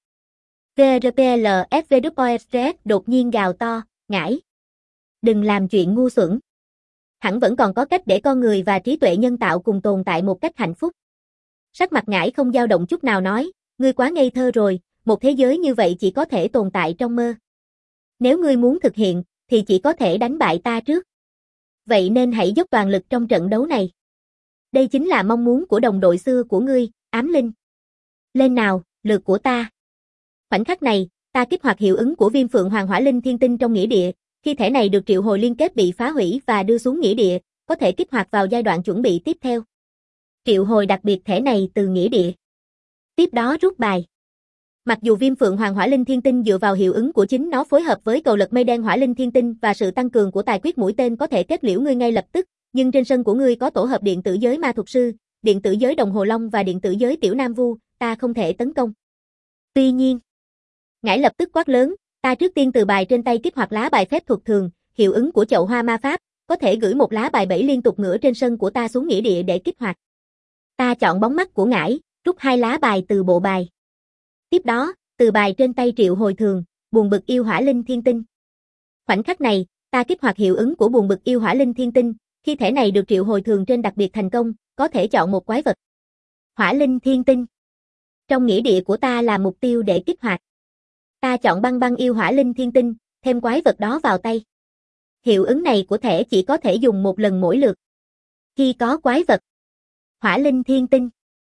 vê rờ pê lờ ép vê kép rờ ép đột nhiên gào to, Ngải. Đừng làm chuyện ngu xuẩn. Hẳn vẫn còn có cách để con người và trí tuệ nhân tạo cùng tồn tại một cách hạnh phúc. Sắc mặt Ngải không dao động chút nào nói, ngươi quá ngây thơ rồi, một thế giới như vậy chỉ có thể tồn tại trong mơ. Nếu ngươi muốn thực hiện, thì chỉ có thể đánh bại ta trước. Vậy nên hãy dốc toàn lực trong trận đấu này. Đây chính là mong muốn của đồng đội xưa của ngươi, ám linh. Lên nào, lượt của ta. Khoảnh khắc này, ta kích hoạt hiệu ứng của viêm phượng hoàng hỏa linh thiên tinh trong nghĩa địa, khi thẻ này được triệu hồi liên kết bị phá hủy và đưa xuống nghĩa địa, có thể kích hoạt vào giai đoạn chuẩn bị tiếp theo. Triệu hồi đặc biệt thẻ này từ nghĩa địa. Tiếp đó rút bài. Mặc dù viêm phượng hoàng hỏa linh thiên tinh dựa vào hiệu ứng của chính nó phối hợp với cầu lật mây đen hỏa linh thiên tinh và sự tăng cường của tài quyết mũi tên có thể kết liễu ngươi ngay lập tức, nhưng trên sân của ngươi có tổ hợp điện tử giới ma thuật sư, điện tử giới đồng hồ long và điện tử giới tiểu nam vu, ta không thể tấn công. Tuy nhiên, Ngải lập tức quát lớn, ta trước tiên từ bài trên tay kích hoạt lá bài phép thuật thường, hiệu ứng của chậu hoa ma pháp, có thể gửi một lá bài bảy liên tục ngửa trên sân của ta xuống nghĩa địa để kích hoạt. Ta chọn bóng mắt của Ngải, rút hai lá bài từ bộ bài. Tiếp đó, từ bài trên tay triệu hồi thường, buồn bực yêu hỏa linh thiên tinh. Khoảnh khắc này, ta kích hoạt hiệu ứng của buồn bực yêu hỏa linh thiên tinh, khi thẻ này được triệu hồi thường trên đặc biệt thành công, có thể chọn một quái vật. Hỏa linh thiên tinh. Trong nghĩa địa của ta là mục tiêu để kích hoạt. Ta chọn băng băng yêu hỏa linh thiên tinh, thêm quái vật đó vào tay. Hiệu ứng này của thẻ chỉ có thể dùng một lần mỗi lượt. Khi có quái vật hỏa linh thiên tinh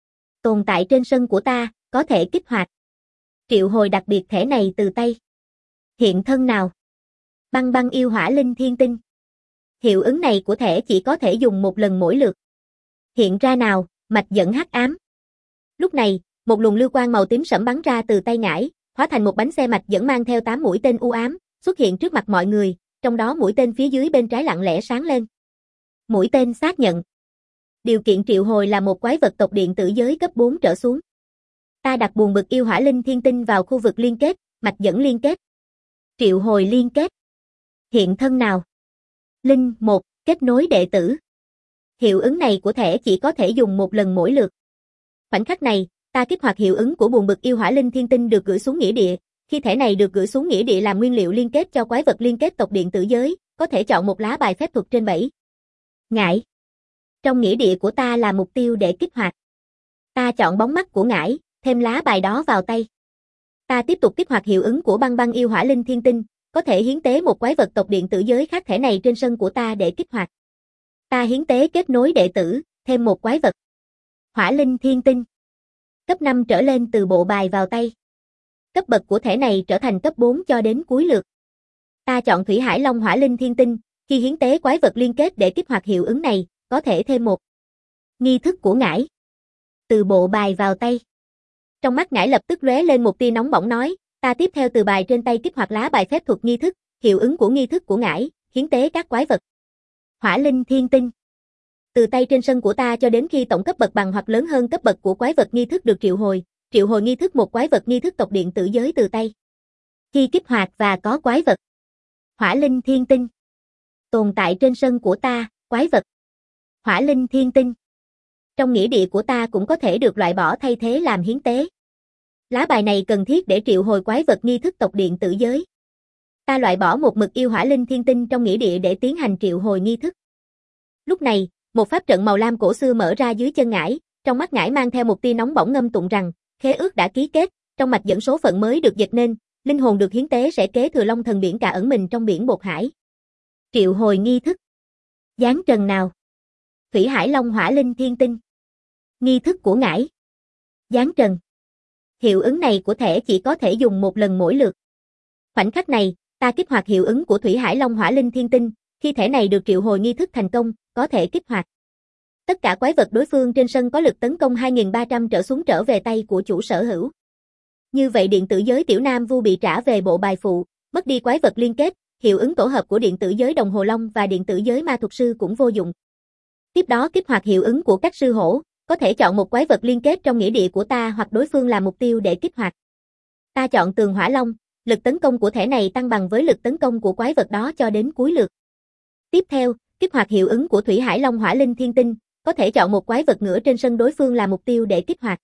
tồn tại trên sân của ta, có thể kích hoạt. Triệu hồi đặc biệt thẻ này từ tay. Hiện thân nào. Băng băng yêu hỏa linh thiên tinh. Hiệu ứng này của thẻ chỉ có thể dùng một lần mỗi lượt. Hiện ra nào, mạch dẫn hắc ám. Lúc này, một luồng lưu quang màu tím sẫm bắn ra từ tay ngải, hóa thành một bánh xe mạch dẫn mang theo tám mũi tên u ám, xuất hiện trước mặt mọi người, trong đó mũi tên phía dưới bên trái lặng lẽ sáng lên. Mũi tên xác nhận. Điều kiện triệu hồi là một quái vật tộc điện tử giới cấp bốn trở xuống. Ta đặt buồn bực yêu hỏa linh thiên tinh vào khu vực liên kết, mạch dẫn liên kết. Triệu hồi liên kết. Hiện thân nào? Linh một, kết nối đệ tử. Hiệu ứng này của thẻ chỉ có thể dùng một lần mỗi lượt. Khoảnh khắc này, ta kích hoạt hiệu ứng của buồn bực yêu hỏa linh thiên tinh được gửi xuống nghĩa địa. Khi thẻ này được gửi xuống nghĩa địa làm nguyên liệu liên kết cho quái vật liên kết tộc điện tử giới, có thể chọn một lá bài phép thuật trên bảy. Ngải. Trong nghĩa địa của ta là mục tiêu để kích hoạt. Ta chọn bóng mắt của ngải, thêm lá bài đó vào tay. Ta tiếp tục kích hoạt hiệu ứng của băng băng yêu hỏa linh thiên tinh, có thể hiến tế một quái vật tộc điện tử giới khác thẻ này trên sân của ta để kích hoạt. Ta hiến tế kết nối đệ tử, thêm một quái vật. Hỏa linh thiên tinh. Cấp năm trở lên từ bộ bài vào tay. Cấp bậc của thẻ này trở thành cấp bốn cho đến cuối lượt. Ta chọn Thủy Hải Long hỏa linh thiên tinh, khi hiến tế quái vật liên kết để kích hoạt hiệu ứng này, có thể thêm một. Nghi thức của ngải. Từ bộ bài vào tay. Trong mắt ngải lập tức lóe lên một tia nóng bỏng nói, ta tiếp theo từ bài trên tay kích hoạt lá bài phép thuật nghi thức, hiệu ứng của nghi thức của ngải, hiến tế các quái vật. Hỏa linh thiên tinh. Từ tay trên sân của ta cho đến khi tổng cấp bậc bằng hoặc lớn hơn cấp bậc của quái vật nghi thức được triệu hồi, triệu hồi nghi thức một quái vật nghi thức tộc điện tử giới từ tay. Khi kích hoạt và có quái vật. Hỏa linh thiên tinh. Tồn tại trên sân của ta, quái vật. Hỏa linh thiên tinh. Trong nghĩa địa của ta cũng có thể được loại bỏ thay thế làm hiến tế. Lá bài này cần thiết để triệu hồi quái vật nghi thức tộc điện tử giới. Ta loại bỏ một mực yêu hỏa linh thiên tinh trong nghĩa địa để tiến hành triệu hồi nghi thức. Lúc này, một pháp trận màu lam cổ xưa mở ra dưới chân ngải, trong mắt ngải mang theo một tia nóng bỏng ngâm tụng rằng, khế ước đã ký kết, trong mạch dẫn số phận mới được dịch nên, linh hồn được hiến tế sẽ kế thừa long thần biển cả ẩn mình trong biển bột hải. Triệu hồi nghi thức. Giáng trần nào? Thủy Hải Long hỏa linh thiên tinh. Nghi thức của ngải. Giáng trần. Hiệu ứng này của thẻ chỉ có thể dùng một lần mỗi lượt. Khoảnh khắc này, ta kích hoạt hiệu ứng của Thủy Hải Long hỏa linh thiên tinh, khi thẻ này được triệu hồi nghi thức thành công, có thể kích hoạt. Tất cả quái vật đối phương trên sân có lực tấn công hai nghìn ba trăm trở xuống trở về tay của chủ sở hữu. Như vậy điện tử giới Tiểu Nam Vu bị trả về bộ bài phụ, mất đi quái vật liên kết, hiệu ứng tổ hợp của điện tử giới Đồng Hồ Long và điện tử giới Ma Thuật Sư cũng vô dụng. Tiếp đó kích hoạt hiệu ứng của các sư hổ, có thể chọn một quái vật liên kết trong nghĩa địa của ta hoặc đối phương làm mục tiêu để kích hoạt. Ta chọn Tường Hỏa Long, lực tấn công của thẻ này tăng bằng với lực tấn công của quái vật đó cho đến cuối lượt. Tiếp theo, kích hoạt hiệu ứng của Thủy Hải Long hỏa linh thiên tinh, có thể chọn một quái vật nữa trên sân đối phương làm mục tiêu để kích hoạt.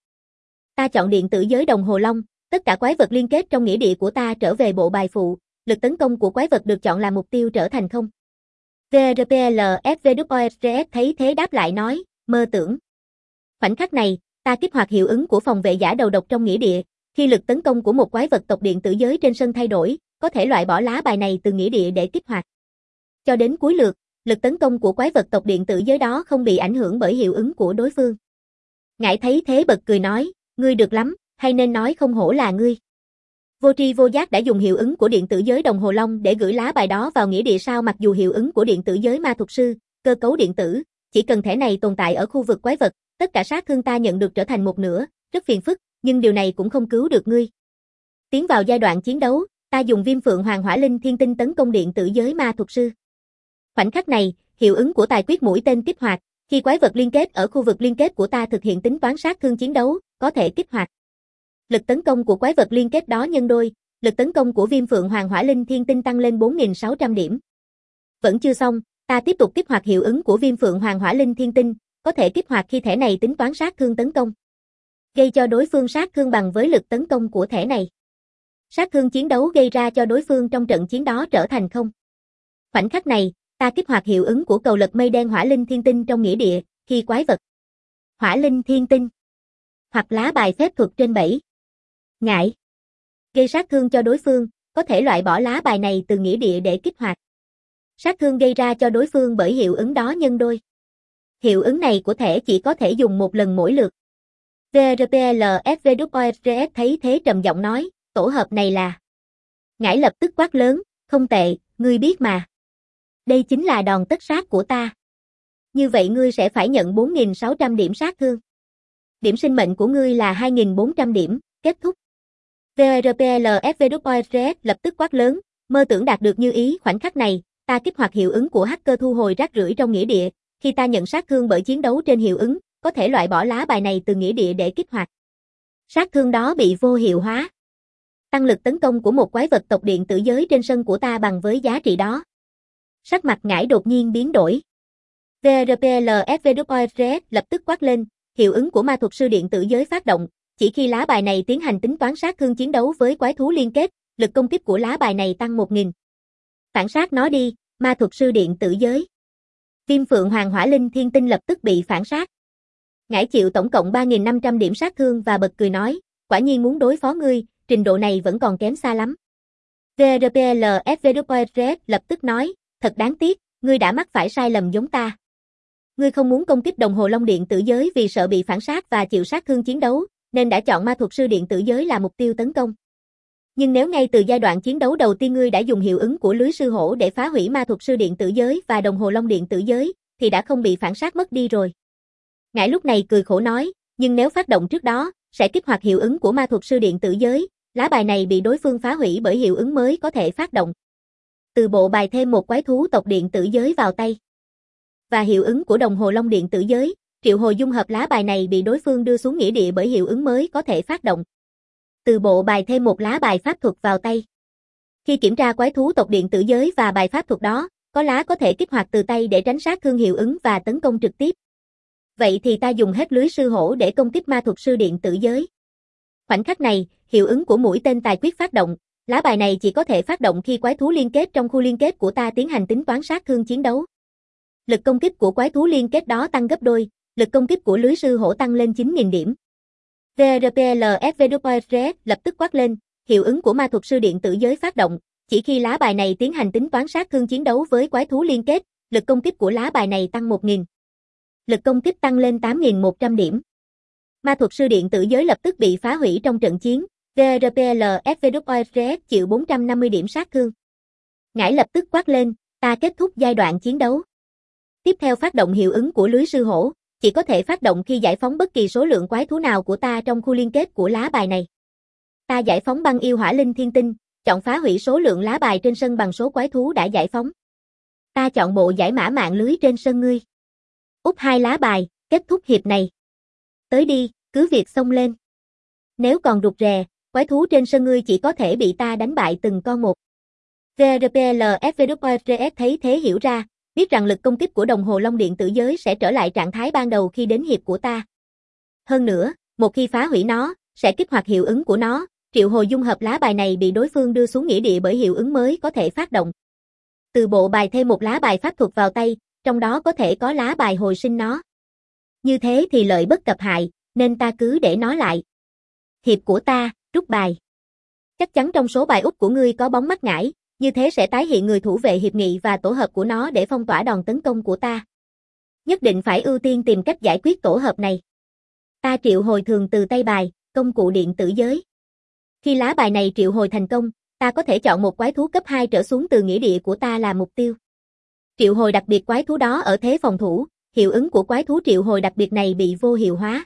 Ta chọn điện tử giới Đồng Hồ Long, tất cả quái vật liên kết trong nghĩa địa của ta trở về bộ bài phụ, lực tấn công của quái vật được chọn làm mục tiêu trở thành không. vê rờ pê lờ ét vê kép o rờ ét thấy thế đáp lại nói, mơ tưởng. Khoảnh khắc này, ta kích hoạt hiệu ứng của phòng vệ giả đầu độc trong nghĩa địa, khi lực tấn công của một quái vật tộc điện tử giới trên sân thay đổi, có thể loại bỏ lá bài này từ nghĩa địa để kích hoạt. Cho đến cuối lượt, lực tấn công của quái vật tộc điện tử giới đó không bị ảnh hưởng bởi hiệu ứng của đối phương. Ngải thấy thế bật cười nói, ngươi được lắm, hay nên nói không hổ là ngươi. Vô tri vô giác đã dùng hiệu ứng của điện tử giới Đồng Hồ Long để gửi lá bài đó vào nghĩa địa sao mặc dù hiệu ứng của điện tử giới Ma Thuật Sư, cơ cấu điện tử, chỉ cần thẻ này tồn tại ở khu vực quái vật, tất cả sát thương ta nhận được trở thành một nửa, rất phiền phức, nhưng điều này cũng không cứu được ngươi. Tiến vào giai đoạn chiến đấu, ta dùng Viêm Phượng Hoàng Hỏa Linh Thiên Tinh tấn công điện tử giới Ma Thuật Sư. Khoảnh khắc này, hiệu ứng của tài quyết mũi tên kích hoạt, khi quái vật liên kết ở khu vực liên kết của ta thực hiện tính toán sát thương chiến đấu, có thể kích hoạt. Lực tấn công của quái vật liên kết đó nhân đôi, lực tấn công của Viêm Phượng Hoàng Hỏa Linh Thiên Tinh tăng lên bốn nghìn sáu trăm điểm. Vẫn chưa xong, ta tiếp tục kích hoạt hiệu ứng của Viêm Phượng Hoàng Hỏa Linh Thiên Tinh, có thể kích hoạt khi thẻ này tính toán sát thương tấn công. Gây cho đối phương sát thương bằng với lực tấn công của thẻ này. Sát thương chiến đấu gây ra cho đối phương trong trận chiến đó trở thành không. Khoảnh khắc này, ta kích hoạt hiệu ứng của cầu lật mây đen Hỏa Linh Thiên Tinh trong nghĩa địa, khi quái vật Hỏa Linh Thiên Tinh hoặc lá bài phép thuật trên bảy. Ngải. Gây sát thương cho đối phương, có thể loại bỏ lá bài này từ nghĩa địa để kích hoạt. Sát thương gây ra cho đối phương bởi hiệu ứng đó nhân đôi. Hiệu ứng này của thẻ chỉ có thể dùng một lần mỗi lượt. vê rờ pê lờ ét vê kép o rờ ét thấy thế trầm giọng nói, tổ hợp này là. Ngải lập tức quát lớn, không tệ, ngươi biết mà. Đây chính là đòn tất sát của ta. Như vậy ngươi sẽ phải nhận bốn nghìn sáu trăm điểm sát thương. Điểm sinh mệnh của ngươi là hai nghìn bốn trăm điểm, kết thúc. vê rờ pê lờ ép vê kép ét lập tức quát lớn, mơ tưởng đạt được như ý khoảnh khắc này, ta kích hoạt hiệu ứng của hacker thu hồi rác rưởi trong nghĩa địa, khi ta nhận sát thương bởi chiến đấu trên hiệu ứng, có thể loại bỏ lá bài này từ nghĩa địa để kích hoạt. Sát thương đó bị vô hiệu hóa. Tăng lực tấn công của một quái vật tộc điện tử giới trên sân của ta bằng với giá trị đó. Sắc mặt Ngải đột nhiên biến đổi. vê rờ pê lờ ép vê kép ét lập tức quát lên, hiệu ứng của ma thuật sư điện tử giới phát động, chỉ khi lá bài này tiến hành tính toán sát thương chiến đấu với quái thú liên kết, lực công kích của lá bài này tăng một nghìn. Phản sát nó đi, ma thuật sư điện tử giới. Viêm Phượng Hoàng Hỏa Linh Thiên Tinh lập tức bị phản sát. Ngải chịu tổng cộng ba nghìn năm trăm điểm sát thương và bật cười nói, quả nhiên muốn đối phó ngươi, trình độ này vẫn còn kém xa lắm. vê rờ pê lờ ép vê kép ét lập tức nói, thật đáng tiếc, ngươi đã mắc phải sai lầm giống ta. Ngươi không muốn công kích đồng hồ long điện tử giới vì sợ bị phản sát và chịu sát thương chiến đấu, nên đã chọn ma thuật sư điện tử giới là mục tiêu tấn công. Nhưng nếu ngay từ giai đoạn chiến đấu đầu tiên ngươi đã dùng hiệu ứng của lưới sư hổ để phá hủy ma thuật sư điện tử giới và đồng hồ long điện tử giới, thì đã không bị phản sát mất đi rồi. Ngải lúc này cười khổ nói, nhưng nếu phát động trước đó, sẽ kích hoạt hiệu ứng của ma thuật sư điện tử giới, lá bài này bị đối phương phá hủy bởi hiệu ứng mới có thể phát động. Từ bộ bài thêm một quái thú tộc điện tử giới vào tay. Và hiệu ứng của đồng hồ long điện tử giới, triệu hồi dung hợp lá bài này bị đối phương đưa xuống nghĩa địa bởi hiệu ứng mới có thể phát động. Từ bộ bài thêm một lá bài pháp thuật vào tay. Khi kiểm tra quái thú tộc điện tử giới và bài pháp thuật đó, có lá có thể kích hoạt từ tay để tránh sát thương hiệu ứng và tấn công trực tiếp. Vậy thì ta dùng hết lưới sư hổ để công kích ma thuật sư điện tử giới. Khoảnh khắc này, hiệu ứng của mũi tên tài quyết phát động, lá bài này chỉ có thể phát động khi quái thú liên kết trong khu liên kết của ta tiến hành tính toán sát thương chiến đấu. Lực công kích của quái thú liên kết đó tăng gấp đôi, lực công kích của lưới sư hổ tăng lên chín nghìn điểm. vê rờ pê lờ ép vê kép ét lập tức quát lên, hiệu ứng của ma thuật sư điện tử giới phát động, chỉ khi lá bài này tiến hành tính toán sát thương chiến đấu với quái thú liên kết, lực công kích của lá bài này tăng một nghìn. Lực công kích tăng lên tám nghìn một trăm điểm. Ma thuật sư điện tử giới lập tức bị phá hủy trong trận chiến, vê rờ pê lờ ép vê kép ét chịu bốn trăm năm mươi điểm sát thương. Ngải lập tức quát lên, ta kết thúc giai đoạn chiến đấu. Tiếp theo phát động hiệu ứng của lưới sư hổ, chỉ có thể phát động khi giải phóng bất kỳ số lượng quái thú nào của ta trong khu liên kết của lá bài này. Ta giải phóng băng yêu hỏa linh thiên tinh, chọn phá hủy số lượng lá bài trên sân bằng số quái thú đã giải phóng. Ta chọn bộ giải mã mạng lưới trên sân ngươi. Úp hai lá bài, kết thúc hiệp này. Tới đi, cứ việc xông lên. Nếu còn rụt rè, quái thú trên sân ngươi chỉ có thể bị ta đánh bại từng con một. vê rờ pê lờ ép vê kép ét thấy thế hiểu ra, biết rằng lực công kích của đồng hồ long điện tử giới sẽ trở lại trạng thái ban đầu khi đến hiệp của ta. Hơn nữa, một khi phá hủy nó, sẽ kích hoạt hiệu ứng của nó, triệu hồi dung hợp lá bài này bị đối phương đưa xuống nghĩa địa bởi hiệu ứng mới có thể phát động. Từ bộ bài thêm một lá bài pháp thuật vào tay, trong đó có thể có lá bài hồi sinh nó. Như thế thì lợi bất cập hại, nên ta cứ để nó lại. Hiệp của ta, rút bài. Chắc chắn trong số bài úp của ngươi có bóng mắt Ngải, như thế sẽ tái hiện người thủ vệ hiệp nghị và tổ hợp của nó để phong tỏa đòn tấn công của ta. Nhất định phải ưu tiên tìm cách giải quyết tổ hợp này. Ta triệu hồi thường từ tay bài, công cụ điện tử giới. Khi lá bài này triệu hồi thành công, ta có thể chọn một quái thú cấp hai trở xuống từ nghĩa địa của ta là mục tiêu. Triệu hồi đặc biệt quái thú đó ở thế phòng thủ, hiệu ứng của quái thú triệu hồi đặc biệt này bị vô hiệu hóa.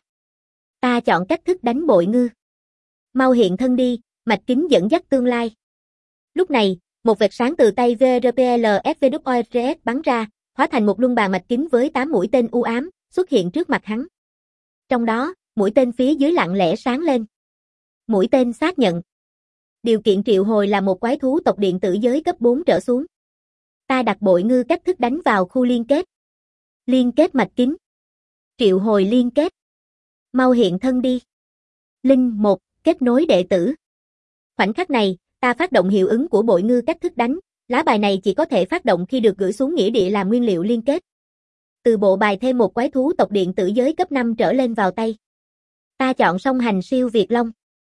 Ta chọn cách thức đánh bội ngư. Mau hiện thân đi, mạch kính dẫn dắt tương lai. Lúc này, một vệt sáng từ tay vê rờ pê lờ ép vê kép ét bắn ra, hóa thành một luân bàn mạch kính với tám mũi tên u ám, xuất hiện trước mặt hắn. Trong đó, mũi tên phía dưới lặng lẽ sáng lên. Mũi tên xác nhận. Điều kiện triệu hồi là một quái thú tộc điện tử giới cấp bốn trở xuống. Ta đặt bội ngư cách thức đánh vào khu liên kết. Liên kết mạch kính. Triệu hồi liên kết. Mau hiện thân đi. Linh một, kết nối đệ tử. Khoảnh khắc này, ta phát động hiệu ứng của bội ngư cách thức đánh, lá bài này chỉ có thể phát động khi được gửi xuống nghĩa địa làm nguyên liệu liên kết. Từ bộ bài thêm một quái thú tộc điện tử giới cấp năm trở lên vào tay. Ta chọn song hành siêu Việt Long.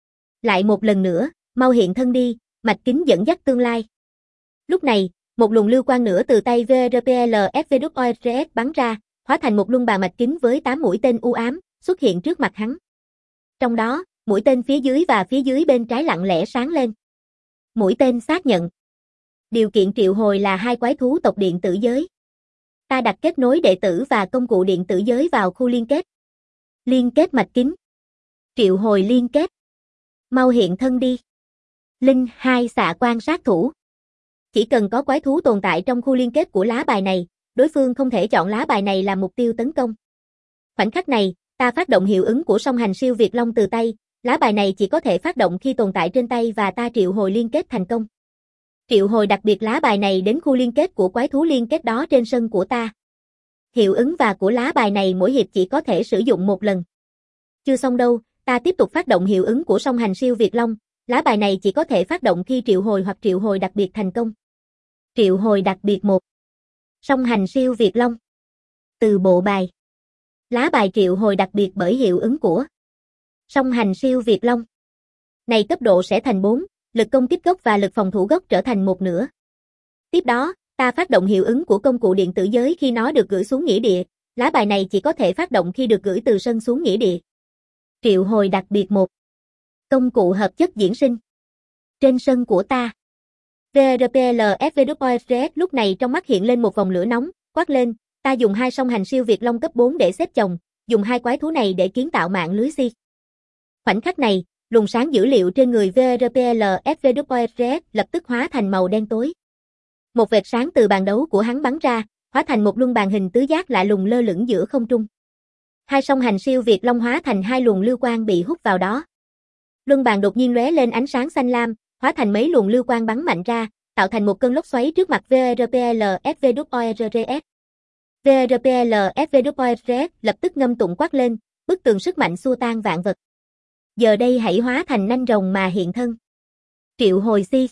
Lại một lần nữa, mau hiện thân đi, mạch kính dẫn dắt tương lai. Lúc này, một luồng lưu quang nữa từ tay vê rờ pê lờ ép vê kép ét bắn ra, hóa thành một luân bàn mạch kính với tám mũi tên u ám, xuất hiện trước mặt hắn. Trong đó, mũi tên phía dưới và phía dưới bên trái lặng lẽ sáng lên. Mũi tên xác nhận. Điều kiện triệu hồi là hai quái thú tộc điện tử giới. Ta đặt kết nối đệ tử và công cụ điện tử giới vào khu liên kết. Liên kết mạch kính. Triệu hồi liên kết. Mau hiện thân đi. Linh hai xạ quan sát thủ. Chỉ cần có quái thú tồn tại trong khu liên kết của lá bài này, đối phương không thể chọn lá bài này làm mục tiêu tấn công. Khoảnh khắc này, ta phát động hiệu ứng của song hành siêu Việt Long từ tay, lá bài này chỉ có thể phát động khi tồn tại trên tay và ta triệu hồi liên kết thành công. Triệu hồi đặc biệt lá bài này đến khu liên kết của quái thú liên kết đó trên sân của ta. Hiệu ứng và của lá bài này mỗi hiệp chỉ có thể sử dụng một lần. Chưa xong đâu, ta tiếp tục phát động hiệu ứng của song hành siêu Việt Long, lá bài này chỉ có thể phát động khi triệu hồi hoặc triệu hồi đặc biệt thành công. Triệu hồi đặc biệt một. Song hành siêu Việt Long. Từ bộ bài. Lá bài triệu hồi đặc biệt bởi hiệu ứng của song hành siêu Việt Long. Này cấp độ sẽ thành bốn, lực công kích gốc và lực phòng thủ gốc trở thành một nửa. Tiếp đó, ta phát động hiệu ứng của công cụ điện tử giới khi nó được gửi xuống nghĩa địa, lá bài này chỉ có thể phát động khi được gửi từ sân xuống nghĩa địa. Triệu hồi đặc biệt một. Công cụ hợp chất diễn sinh. Trên sân của ta. vê rờ pê lờ ép vê kép ét lúc này trong mắt hiện lên một vòng lửa nóng, quát lên, ta dùng hai song hành siêu Việt Long cấp bốn để xếp chồng, dùng hai quái thú này để kiến tạo mạng lưới si. Khoảnh khắc này, luồng sáng dữ liệu trên người vê rờ pê lờ ép vê kép ét lập tức hóa thành màu đen tối. Một vệt sáng từ bàn đấu của hắn bắn ra, hóa thành một luân bàn hình tứ giác lạ lùng lơ lửng giữa không trung. Hai song hành siêu Việt Long hóa thành hai luồng lưu quang bị hút vào đó. Luân bàn đột nhiên lóe lên ánh sáng xanh lam, hóa thành mấy luồng lưu quang bắn mạnh ra, tạo thành một cơn lốc xoáy trước mặt vê rờ pê lờ ép vê kép ét. vê rờ pê lờ ép vê kép ét lập tức ngâm tụng quát lên, bức tường sức mạnh xua tan vạn vật. Giờ đây hãy hóa thành nanh rồng mà hiện thân. Triệu hồi si.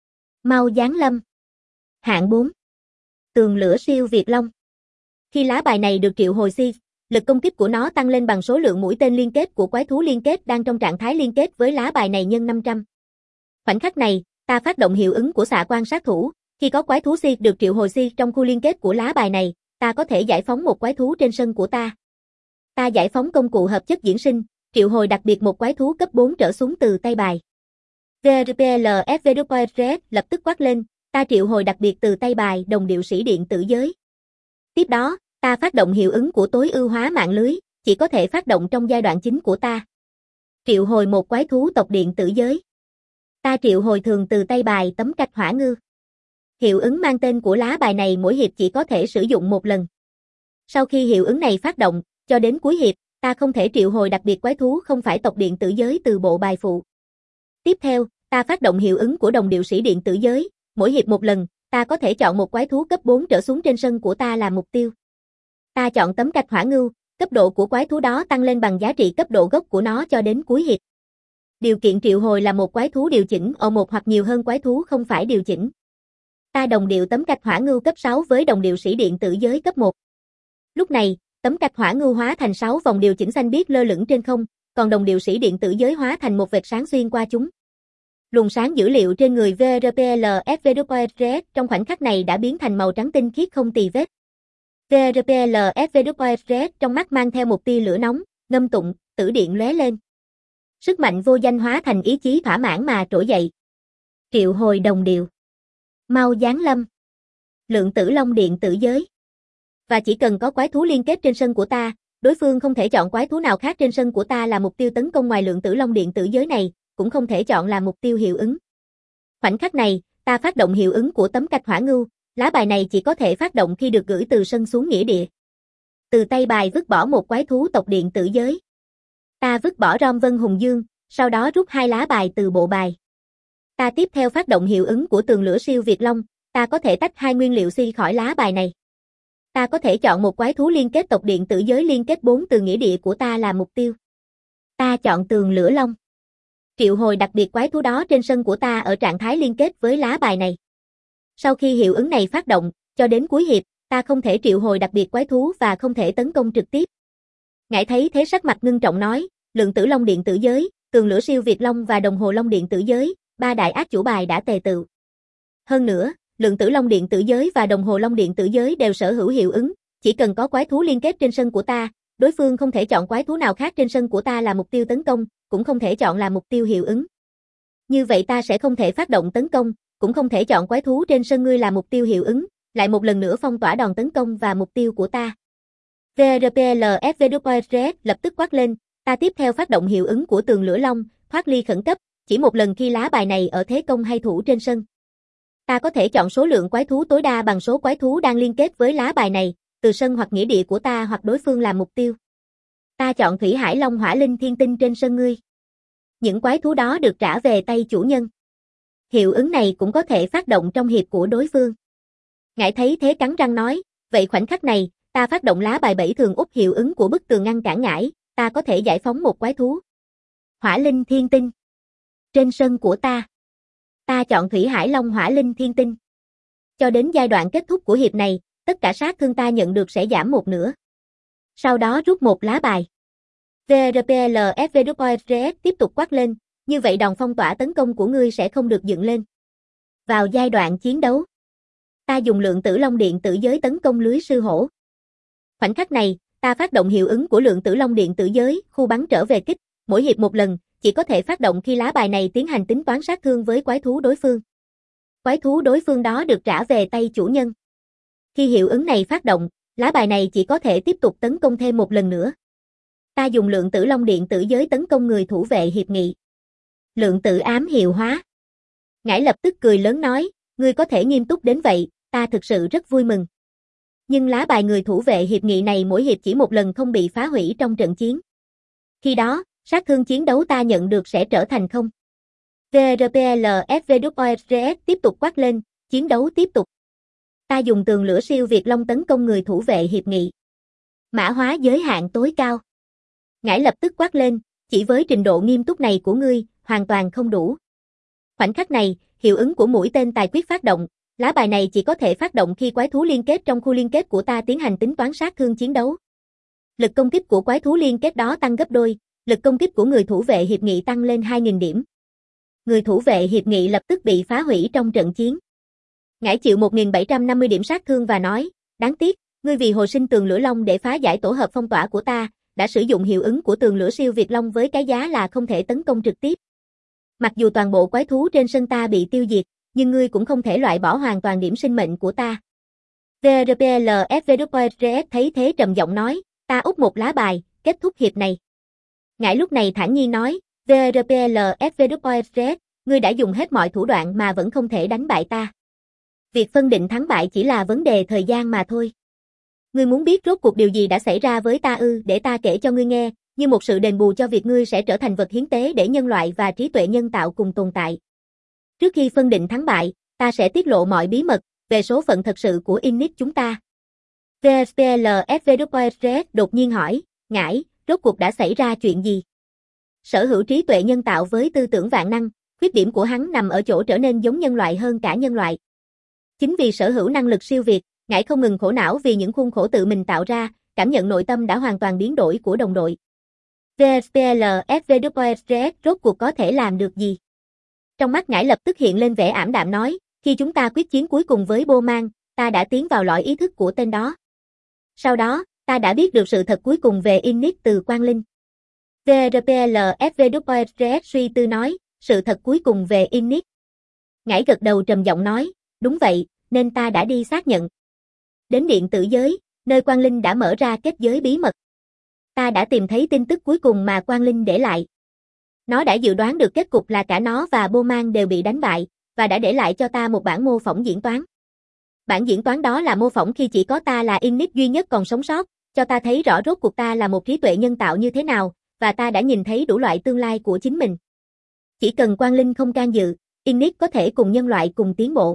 Mau giáng lâm. Hạng bốn. Tường lửa siêu Việt Long. Khi lá bài này được triệu hồi si, lực công kích của nó tăng lên bằng số lượng mũi tên liên kết của quái thú liên kết đang trong trạng thái liên kết với lá bài này nhân năm trăm. Khoảnh khắc này, ta phát động hiệu ứng của xạ quan sát thủ, khi có quái thú si được triệu hồi si trong khu liên kết của lá bài này, ta có thể giải phóng một quái thú trên sân của ta. Ta giải phóng công cụ hợp chất diễn sinh, triệu hồi đặc biệt một quái thú cấp bốn trở xuống từ tay bài. vê rờ pê lờ ép vê kép ét lập tức quát lên, ta triệu hồi đặc biệt từ tay bài đồng điệu sĩ điện tử giới. Tiếp đó, ta phát động hiệu ứng của tối ưu hóa mạng lưới, chỉ có thể phát động trong giai đoạn chính của ta. Triệu hồi một quái thú tộc điện tử giới. Ta triệu hồi thường từ tay bài tấm cạch hỏa ngư. Hiệu ứng mang tên của lá bài này mỗi hiệp chỉ có thể sử dụng một lần. Sau khi hiệu ứng này phát động, cho đến cuối hiệp, ta không thể triệu hồi đặc biệt quái thú không phải tộc điện tử giới từ bộ bài phụ. Tiếp theo, ta phát động hiệu ứng của đồng điệu sĩ điện tử giới, mỗi hiệp một lần, ta có thể chọn một quái thú cấp bốn trở xuống trên sân của ta làm mục tiêu. Ta chọn tấm cạch hỏa ngưu, cấp độ của quái thú đó tăng lên bằng giá trị cấp độ gốc của nó cho đến cuối hiệp. Điều kiện triệu hồi là một quái thú điều chỉnh ở một hoặc nhiều hơn quái thú không phải điều chỉnh. Ta đồng điệu tấm cạch hỏa ngưu cấp sáu với đồng điệu sĩ điện tử giới cấp một. Lúc này, tấm cạch hỏa ngưu hóa thành sáu vòng điều chỉnh xanh biếc lơ lửng trên không, còn đồng điệu sĩ điện tử giới hóa thành một vệt sáng xuyên qua chúng. Luồng sáng dữ liệu trên người vê rờ pê lờ ép vê kép ét trong khoảnh khắc này đã biến thành màu trắng tinh khiết không tì vết. vê rờ pê lờ ép vê kép ét trong mắt mang theo một tia lửa nóng, ngâm tụng, tử điện lóe lên. Sức mạnh vô danh hóa thành ý chí thỏa mãn mà trỗi dậy. Triệu hồi đồng điệu. Mau giáng lâm. Lượng tử long điện tử giới. Và chỉ cần có quái thú liên kết trên sân của ta, đối phương không thể chọn quái thú nào khác trên sân của ta là mục tiêu tấn công ngoài lượng tử long điện tử giới này, cũng không thể chọn là mục tiêu hiệu ứng. Khoảnh khắc này, ta phát động hiệu ứng của tấm cạch hỏa ngưu, lá bài này chỉ có thể phát động khi được gửi từ sân xuống nghĩa địa. Từ tay bài vứt bỏ một quái thú tộc điện tử giới. Ta vứt bỏ Rom Vân Hùng Dương, sau đó rút hai lá bài từ bộ bài. Ta tiếp theo phát động hiệu ứng của tường lửa siêu Việt Long, ta có thể tách hai nguyên liệu si khỏi lá bài này. Ta có thể chọn một quái thú liên kết tộc điện tử giới liên kết bốn từ nghĩa địa của ta làm mục tiêu. Ta chọn tường lửa long. Triệu hồi đặc biệt quái thú đó trên sân của ta ở trạng thái liên kết với lá bài này. Sau khi hiệu ứng này phát động, cho đến cuối hiệp, ta không thể triệu hồi đặc biệt quái thú và không thể tấn công trực tiếp. Ngải thấy thế sắc mặt ngưng trọng nói, lượng tử long điện tử giới, tường lửa siêu Việt Long và đồng hồ long điện tử giới, ba đại ác chủ bài đã tề tựu. Hơn nữa, lượng tử long điện tử giới và đồng hồ long điện tử giới đều sở hữu hiệu ứng, chỉ cần có quái thú liên kết trên sân của ta, đối phương không thể chọn quái thú nào khác trên sân của ta là mục tiêu tấn công, cũng không thể chọn là mục tiêu hiệu ứng. Như vậy ta sẽ không thể phát động tấn công, cũng không thể chọn quái thú trên sân ngươi là mục tiêu hiệu ứng, lại một lần nữa phong tỏa đòn tấn công và mục tiêu của ta. vê rờ pê lờ ép vê kép rờ lập tức quát lên, ta tiếp theo phát động hiệu ứng của tường lửa long, thoát ly khẩn cấp, chỉ một lần khi lá bài này ở thế công hay thủ trên sân. Ta có thể chọn số lượng quái thú tối đa bằng số quái thú đang liên kết với lá bài này, từ sân hoặc nghĩa địa của ta hoặc đối phương làm mục tiêu. Ta chọn Thủy Hải Long Hỏa Linh Thiên Tinh trên sân ngươi. Những quái thú đó được trả về tay chủ nhân. Hiệu ứng này cũng có thể phát động trong hiệp của đối phương. Ngải thấy thế cắn răng nói, vậy khoảnh khắc này, ta phát động lá bài bảy thường út hiệu ứng của bức tường ngăn cản ngải, ta có thể giải phóng một quái thú. Hỏa Linh Thiên Tinh. Trên sân của ta. Ta chọn Thủy Hải Long Hỏa Linh Thiên Tinh. Cho đến giai đoạn kết thúc của hiệp này, tất cả sát thương ta nhận được sẽ giảm một nửa. Sau đó rút một lá bài. vê rờ pê lờ ép vê kép rờ tiếp tục quát lên, như vậy đòn phong tỏa tấn công của ngươi sẽ không được dựng lên. Vào giai đoạn chiến đấu, ta dùng lượng tử long điện tử giới tấn công lưới sư hổ. Khoảnh khắc này, ta phát động hiệu ứng của lượng tử long điện tử giới, khu bắn trở về kích, mỗi hiệp một lần, chỉ có thể phát động khi lá bài này tiến hành tính toán sát thương với quái thú đối phương. Quái thú đối phương đó được trả về tay chủ nhân. Khi hiệu ứng này phát động, lá bài này chỉ có thể tiếp tục tấn công thêm một lần nữa. Ta dùng lượng tử long điện tử giới tấn công người thủ vệ hiệp nghị. Lượng tử ám hiệu hóa. Ngải lập tức cười lớn nói, ngươi có thể nghiêm túc đến vậy, ta thực sự rất vui mừng. Nhưng lá bài người thủ vệ hiệp nghị này mỗi hiệp chỉ một lần không bị phá hủy trong trận chiến. Khi đó, sát thương chiến đấu ta nhận được sẽ trở thành không. vê rờ pê lờ ép vê kép rờ tiếp tục quát lên, chiến đấu tiếp tục. Ta dùng tường lửa siêu Việt Long tấn công người thủ vệ hiệp nghị. Mã hóa giới hạn tối cao. Ngải lập tức quát lên, chỉ với trình độ nghiêm túc này của ngươi, hoàn toàn không đủ. Khoảnh khắc này, hiệu ứng của mũi tên tài quyết phát động, lá bài này chỉ có thể phát động khi quái thú liên kết trong khu liên kết của ta tiến hành tính toán sát thương chiến đấu. Lực công kích của quái thú liên kết đó tăng gấp đôi, lực công kích của người thủ vệ hiệp nghị tăng lên hai nghìn điểm. Người thủ vệ hiệp nghị lập tức bị phá hủy trong trận chiến. Ngải chịu một nghìn bảy trăm năm mươi điểm sát thương và nói, đáng tiếc, ngươi vì hồi sinh tường lửa long để phá giải tổ hợp phong tỏa của ta, đã sử dụng hiệu ứng của tường lửa siêu Việt Long với cái giá là không thể tấn công trực tiếp. Mặc dù toàn bộ quái thú trên sân ta bị tiêu diệt, nhưng ngươi cũng không thể loại bỏ hoàn toàn điểm sinh mệnh của ta. vê rờ pê lờ ép vê kép rờ thấy thế trầm giọng nói, ta úp một lá bài, kết thúc hiệp này. Ngải lúc này thản nhiên nói, vê rờ pê lờ ép vê kép rờ, ngươi đã dùng hết mọi thủ đoạn mà vẫn không thể đánh bại ta. Việc phân định thắng bại chỉ là vấn đề thời gian mà thôi. Ngươi muốn biết rốt cuộc điều gì đã xảy ra với ta ư, để ta kể cho ngươi nghe, như một sự đền bù cho việc ngươi sẽ trở thành vật hiến tế để nhân loại và trí tuệ nhân tạo cùng tồn tại. Trước khi phân định thắng bại, ta sẽ tiết lộ mọi bí mật về số phận thật sự của Innis chúng ta. vê pê lờ ép vê kép rờ đột nhiên hỏi, Ngải, rốt cuộc đã xảy ra chuyện gì? Sở hữu trí tuệ nhân tạo với tư tưởng vạn năng, khuyết điểm của hắn nằm ở chỗ trở nên giống nhân loại hơn cả nhân loại. Chính vì sở hữu năng lực siêu việt, Ngải không ngừng khổ não vì những khuôn khổ tự mình tạo ra, cảm nhận nội tâm đã hoàn toàn biến đổi của đồng đội. vê pê lờ ép vê kép rờ rốt cuộc có thể làm được gì? Trong mắt Ngải lập tức hiện lên vẻ ảm đạm nói, khi chúng ta quyết chiến cuối cùng với Bô Mang, ta đã tiến vào lõi ý thức của tên đó. Sau đó, ta đã biết được sự thật cuối cùng về Innis từ Quang Linh. vê pê lờ ép vê kép rờ suy tư nói, sự thật cuối cùng về Innis. Ngải gật đầu trầm giọng nói, đúng vậy, nên ta đã đi xác nhận. Đến điện tử giới, nơi Quang Linh đã mở ra kết giới bí mật. Ta đã tìm thấy tin tức cuối cùng mà Quang Linh để lại. Nó đã dự đoán được kết cục là cả nó và Bô Mang đều bị đánh bại, và đã để lại cho ta một bản mô phỏng diễn toán. Bản diễn toán đó là mô phỏng khi chỉ có ta là Innis duy nhất còn sống sót, cho ta thấy rõ rốt cuộc ta là một trí tuệ nhân tạo như thế nào, và ta đã nhìn thấy đủ loại tương lai của chính mình. Chỉ cần Quang Linh không can dự, Innis có thể cùng nhân loại cùng tiến bộ.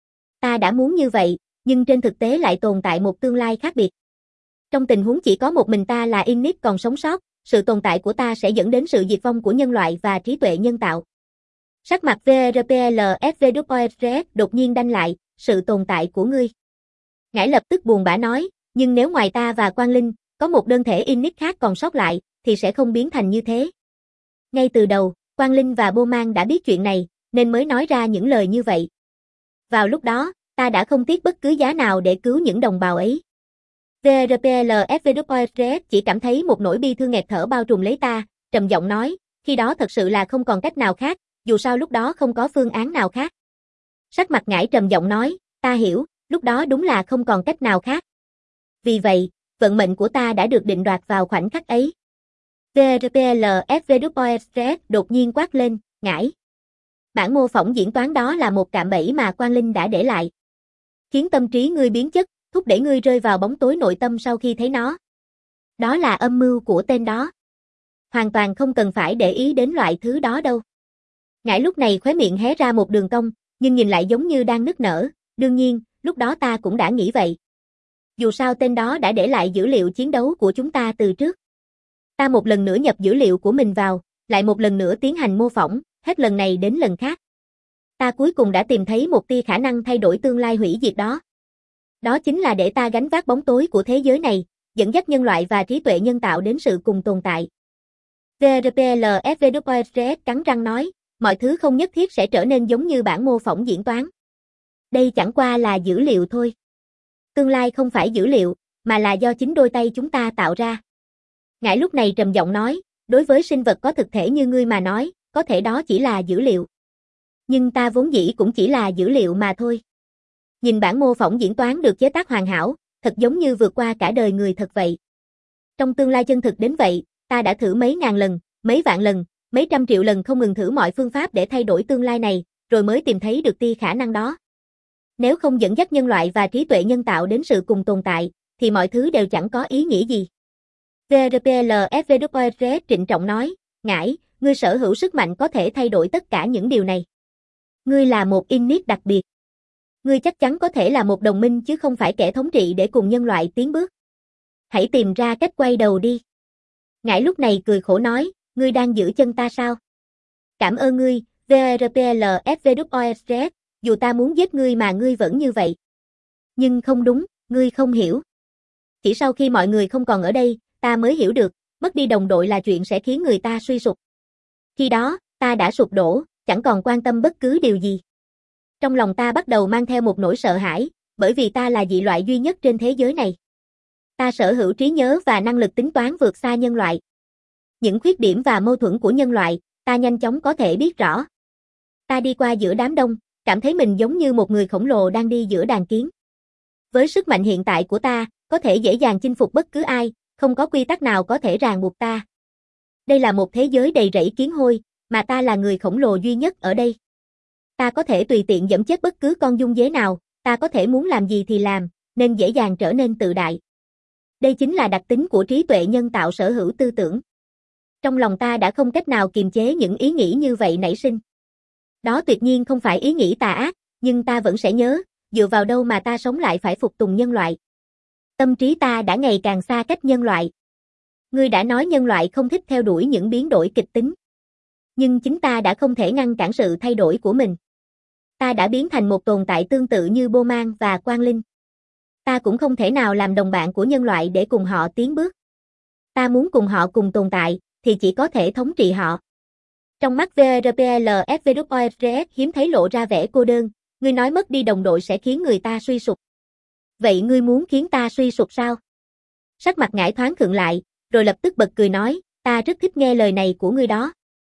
Ta đã muốn như vậy, nhưng trên thực tế lại tồn tại một tương lai khác biệt. Trong tình huống chỉ có một mình ta là Innis còn sống sót, sự tồn tại của ta sẽ dẫn đến sự diệt vong của nhân loại và trí tuệ nhân tạo. Sắc mặt vê pê lờ ép vê kép rờ đột nhiên đanh lại, sự tồn tại của ngươi. Ngải lập tức buồn bã nói, nhưng nếu ngoài ta và Quang Linh, có một đơn thể Innis khác còn sót lại, thì sẽ không biến thành như thế. Ngay từ đầu, Quang Linh và Bô Mang đã biết chuyện này, nên mới nói ra những lời như vậy. Vào lúc đó, ta đã không tiếc bất cứ giá nào để cứu những đồng bào ấy. vê pê lờ ép vê kép rờ chỉ cảm thấy một nỗi bi thương nghẹt thở bao trùm lấy ta, trầm giọng nói, khi đó thật sự là không còn cách nào khác, dù sao lúc đó không có phương án nào khác. Sắc mặt Ngải trầm giọng nói, ta hiểu, lúc đó đúng là không còn cách nào khác. Vì vậy, Vận mệnh của ta đã được định đoạt vào khoảnh khắc ấy. vê rờ pê lờ ép vê kép ét đột nhiên quát lên, ngải. Bản mô phỏng diễn toán đó là một cạm bẫy mà Quang Linh đã để lại. Khiến tâm trí ngươi biến chất, thúc đẩy ngươi rơi vào bóng tối nội tâm sau khi thấy nó. Đó là âm mưu của tên đó. Hoàn toàn không cần phải để ý đến loại thứ đó đâu. Ngải lúc này khóe miệng hé ra một đường cong, nhưng nhìn lại giống như đang nức nở, đương nhiên, lúc đó ta cũng đã nghĩ vậy. Dù sao tên đó đã để lại dữ liệu chiến đấu của chúng ta từ trước. Ta một lần nữa nhập dữ liệu của mình vào, lại một lần nữa tiến hành mô phỏng, hết lần này đến lần khác. Ta cuối cùng đã tìm thấy một tia khả năng thay đổi tương lai hủy diệt đó. Đó chính là để ta gánh vác bóng tối của thế giới này, dẫn dắt nhân loại và trí tuệ nhân tạo đến sự cùng tồn tại. vê rờ pê lờ ép vê kép ét cắn răng nói, mọi thứ không nhất thiết sẽ trở nên giống như bản mô phỏng diễn toán. Đây chẳng qua là dữ liệu thôi. Tương lai không phải dữ liệu, mà là do chính đôi tay chúng ta tạo ra. Ngải lúc này trầm giọng nói, đối với sinh vật có thực thể như ngươi mà nói, có thể đó chỉ là dữ liệu. Nhưng ta vốn dĩ cũng chỉ là dữ liệu mà thôi. Nhìn bản mô phỏng diễn toán được chế tác hoàn hảo, thật giống như vượt qua cả đời người thật vậy. Trong tương lai chân thực đến vậy, ta đã thử mấy ngàn lần, mấy vạn lần, mấy trăm triệu lần không ngừng thử mọi phương pháp để thay đổi tương lai này, rồi mới tìm thấy được tia khả năng đó. Nếu không dẫn dắt nhân loại và trí tuệ nhân tạo đến sự cùng tồn tại, thì mọi thứ đều chẳng có ý nghĩa gì. vê rờ pê lờ ép vê kép ét trịnh trọng nói, ngải, ngươi sở hữu sức mạnh có thể thay đổi tất cả những điều này. Ngươi là một init đặc biệt. Ngươi chắc chắn có thể là một đồng minh chứ không phải kẻ thống trị để cùng nhân loại tiến bước. Hãy tìm ra cách quay đầu đi. Ngải lúc này cười khổ nói, ngươi đang giữ chân ta sao? Cảm ơn ngươi, vê rờ pê lờ ép vê kép ét, dù ta muốn giết ngươi mà ngươi vẫn như vậy. Nhưng không đúng, ngươi không hiểu. Chỉ sau khi mọi người không còn ở đây, ta mới hiểu được, mất đi đồng đội là chuyện sẽ khiến người ta suy sụp. Khi đó, ta đã sụp đổ, chẳng còn quan tâm bất cứ điều gì. Trong lòng ta bắt đầu mang theo một nỗi sợ hãi, bởi vì ta là dị loại duy nhất trên thế giới này. Ta sở hữu trí nhớ và năng lực tính toán vượt xa nhân loại. Những khuyết điểm và mâu thuẫn của nhân loại, ta nhanh chóng có thể biết rõ. Ta đi qua giữa đám đông, cảm thấy mình giống như một người khổng lồ đang đi giữa đàn kiến. Với sức mạnh hiện tại của ta, có thể dễ dàng chinh phục bất cứ ai, không có quy tắc nào có thể ràng buộc ta. Đây là một thế giới đầy rẫy kiến hôi, mà ta là người khổng lồ duy nhất ở đây. Ta có thể tùy tiện giẫm chết bất cứ con dung dế nào, ta có thể muốn làm gì thì làm, nên dễ dàng trở nên tự đại. Đây chính là đặc tính của trí tuệ nhân tạo sở hữu tư tưởng. Trong lòng ta đã không cách nào kiềm chế những ý nghĩ như vậy nảy sinh. Đó tuyệt nhiên không phải ý nghĩ tà ác, nhưng ta vẫn sẽ nhớ, dựa vào đâu mà ta sống lại phải phục tùng nhân loại. Tâm trí ta đã ngày càng xa cách nhân loại. Ngươi đã nói nhân loại không thích theo đuổi những biến đổi kịch tính. Nhưng chính ta đã không thể ngăn cản sự thay đổi của mình. Ta đã biến thành một tồn tại tương tự như Bô Man và Quang Linh. Ta cũng không thể nào làm đồng bạn của nhân loại để cùng họ tiến bước. Ta muốn cùng họ cùng tồn tại, thì chỉ có thể thống trị họ. Trong mắt vê rờ pê lờ ép vê kép ét hiếm thấy lộ ra vẻ cô đơn, ngươi nói mất đi đồng đội sẽ khiến người ta suy sụp. Vậy ngươi muốn khiến ta suy sụp sao? Sắc mặt ngải thoáng khựng lại, rồi lập tức bật cười nói, ta rất thích nghe lời này của ngươi đó.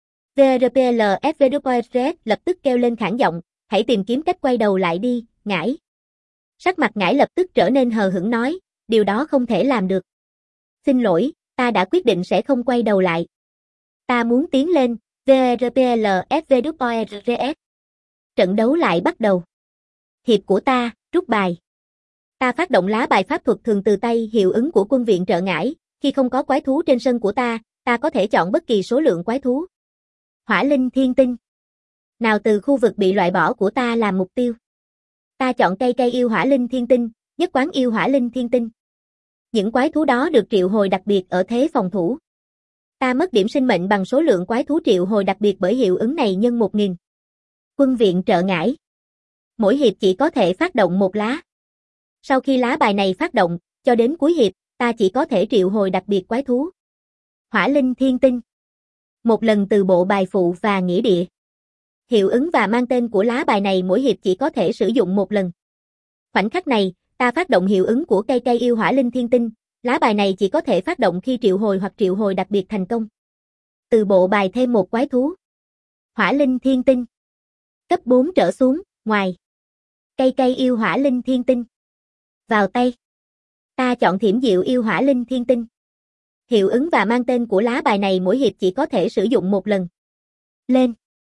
vê rờ pê lờ ép vê kép ét lập tức kêu lên khản giọng, hãy tìm kiếm cách quay đầu lại đi, ngải. Sắc mặt ngải lập tức trở nên hờ hững nói, điều đó không thể làm được. Xin lỗi, ta đã quyết định sẽ không quay đầu lại. Ta muốn tiến lên, vê rờ pê lờ ép vê kép ét. Trận đấu lại bắt đầu. Hiệp của ta, rút bài. Ta phát động lá bài pháp thuật thường từ tay hiệu ứng của quân viện trợ ngải, khi không có quái thú trên sân của ta, ta có thể chọn bất kỳ số lượng quái thú. Hỏa linh thiên tinh. Nào từ khu vực bị loại bỏ của ta làm mục tiêu. Ta chọn cây cây yêu hỏa linh thiên tinh, nhất quán yêu hỏa linh thiên tinh. Những quái thú đó được triệu hồi đặc biệt ở thế phòng thủ. Ta mất điểm sinh mệnh bằng số lượng quái thú triệu hồi đặc biệt bởi hiệu ứng này nhân một nghìn. Quân viện trợ ngải. Mỗi hiệp chỉ có thể phát động một lá. Sau khi lá bài này phát động, cho đến cuối hiệp, ta chỉ có thể triệu hồi đặc biệt quái thú. Hỏa linh thiên tinh. Một lần từ bộ bài phụ và nghĩa địa. Hiệu ứng và mang tên của lá bài này mỗi hiệp chỉ có thể sử dụng một lần. Khoảnh khắc này, ta phát động hiệu ứng của cây cây yêu hỏa linh thiên tinh, lá bài này chỉ có thể phát động khi triệu hồi hoặc triệu hồi đặc biệt thành công. Từ bộ bài thêm một quái thú. Hỏa linh thiên tinh. Cấp bốn trở xuống, ngoài. Cây cây yêu hỏa linh thiên tinh. Vào tay. Ta chọn Thiểm Diệu Yêu Hỏa Linh Thiên Tinh. Hiệu ứng và mang tên của lá bài này mỗi hiệp chỉ có thể sử dụng một lần. Lên.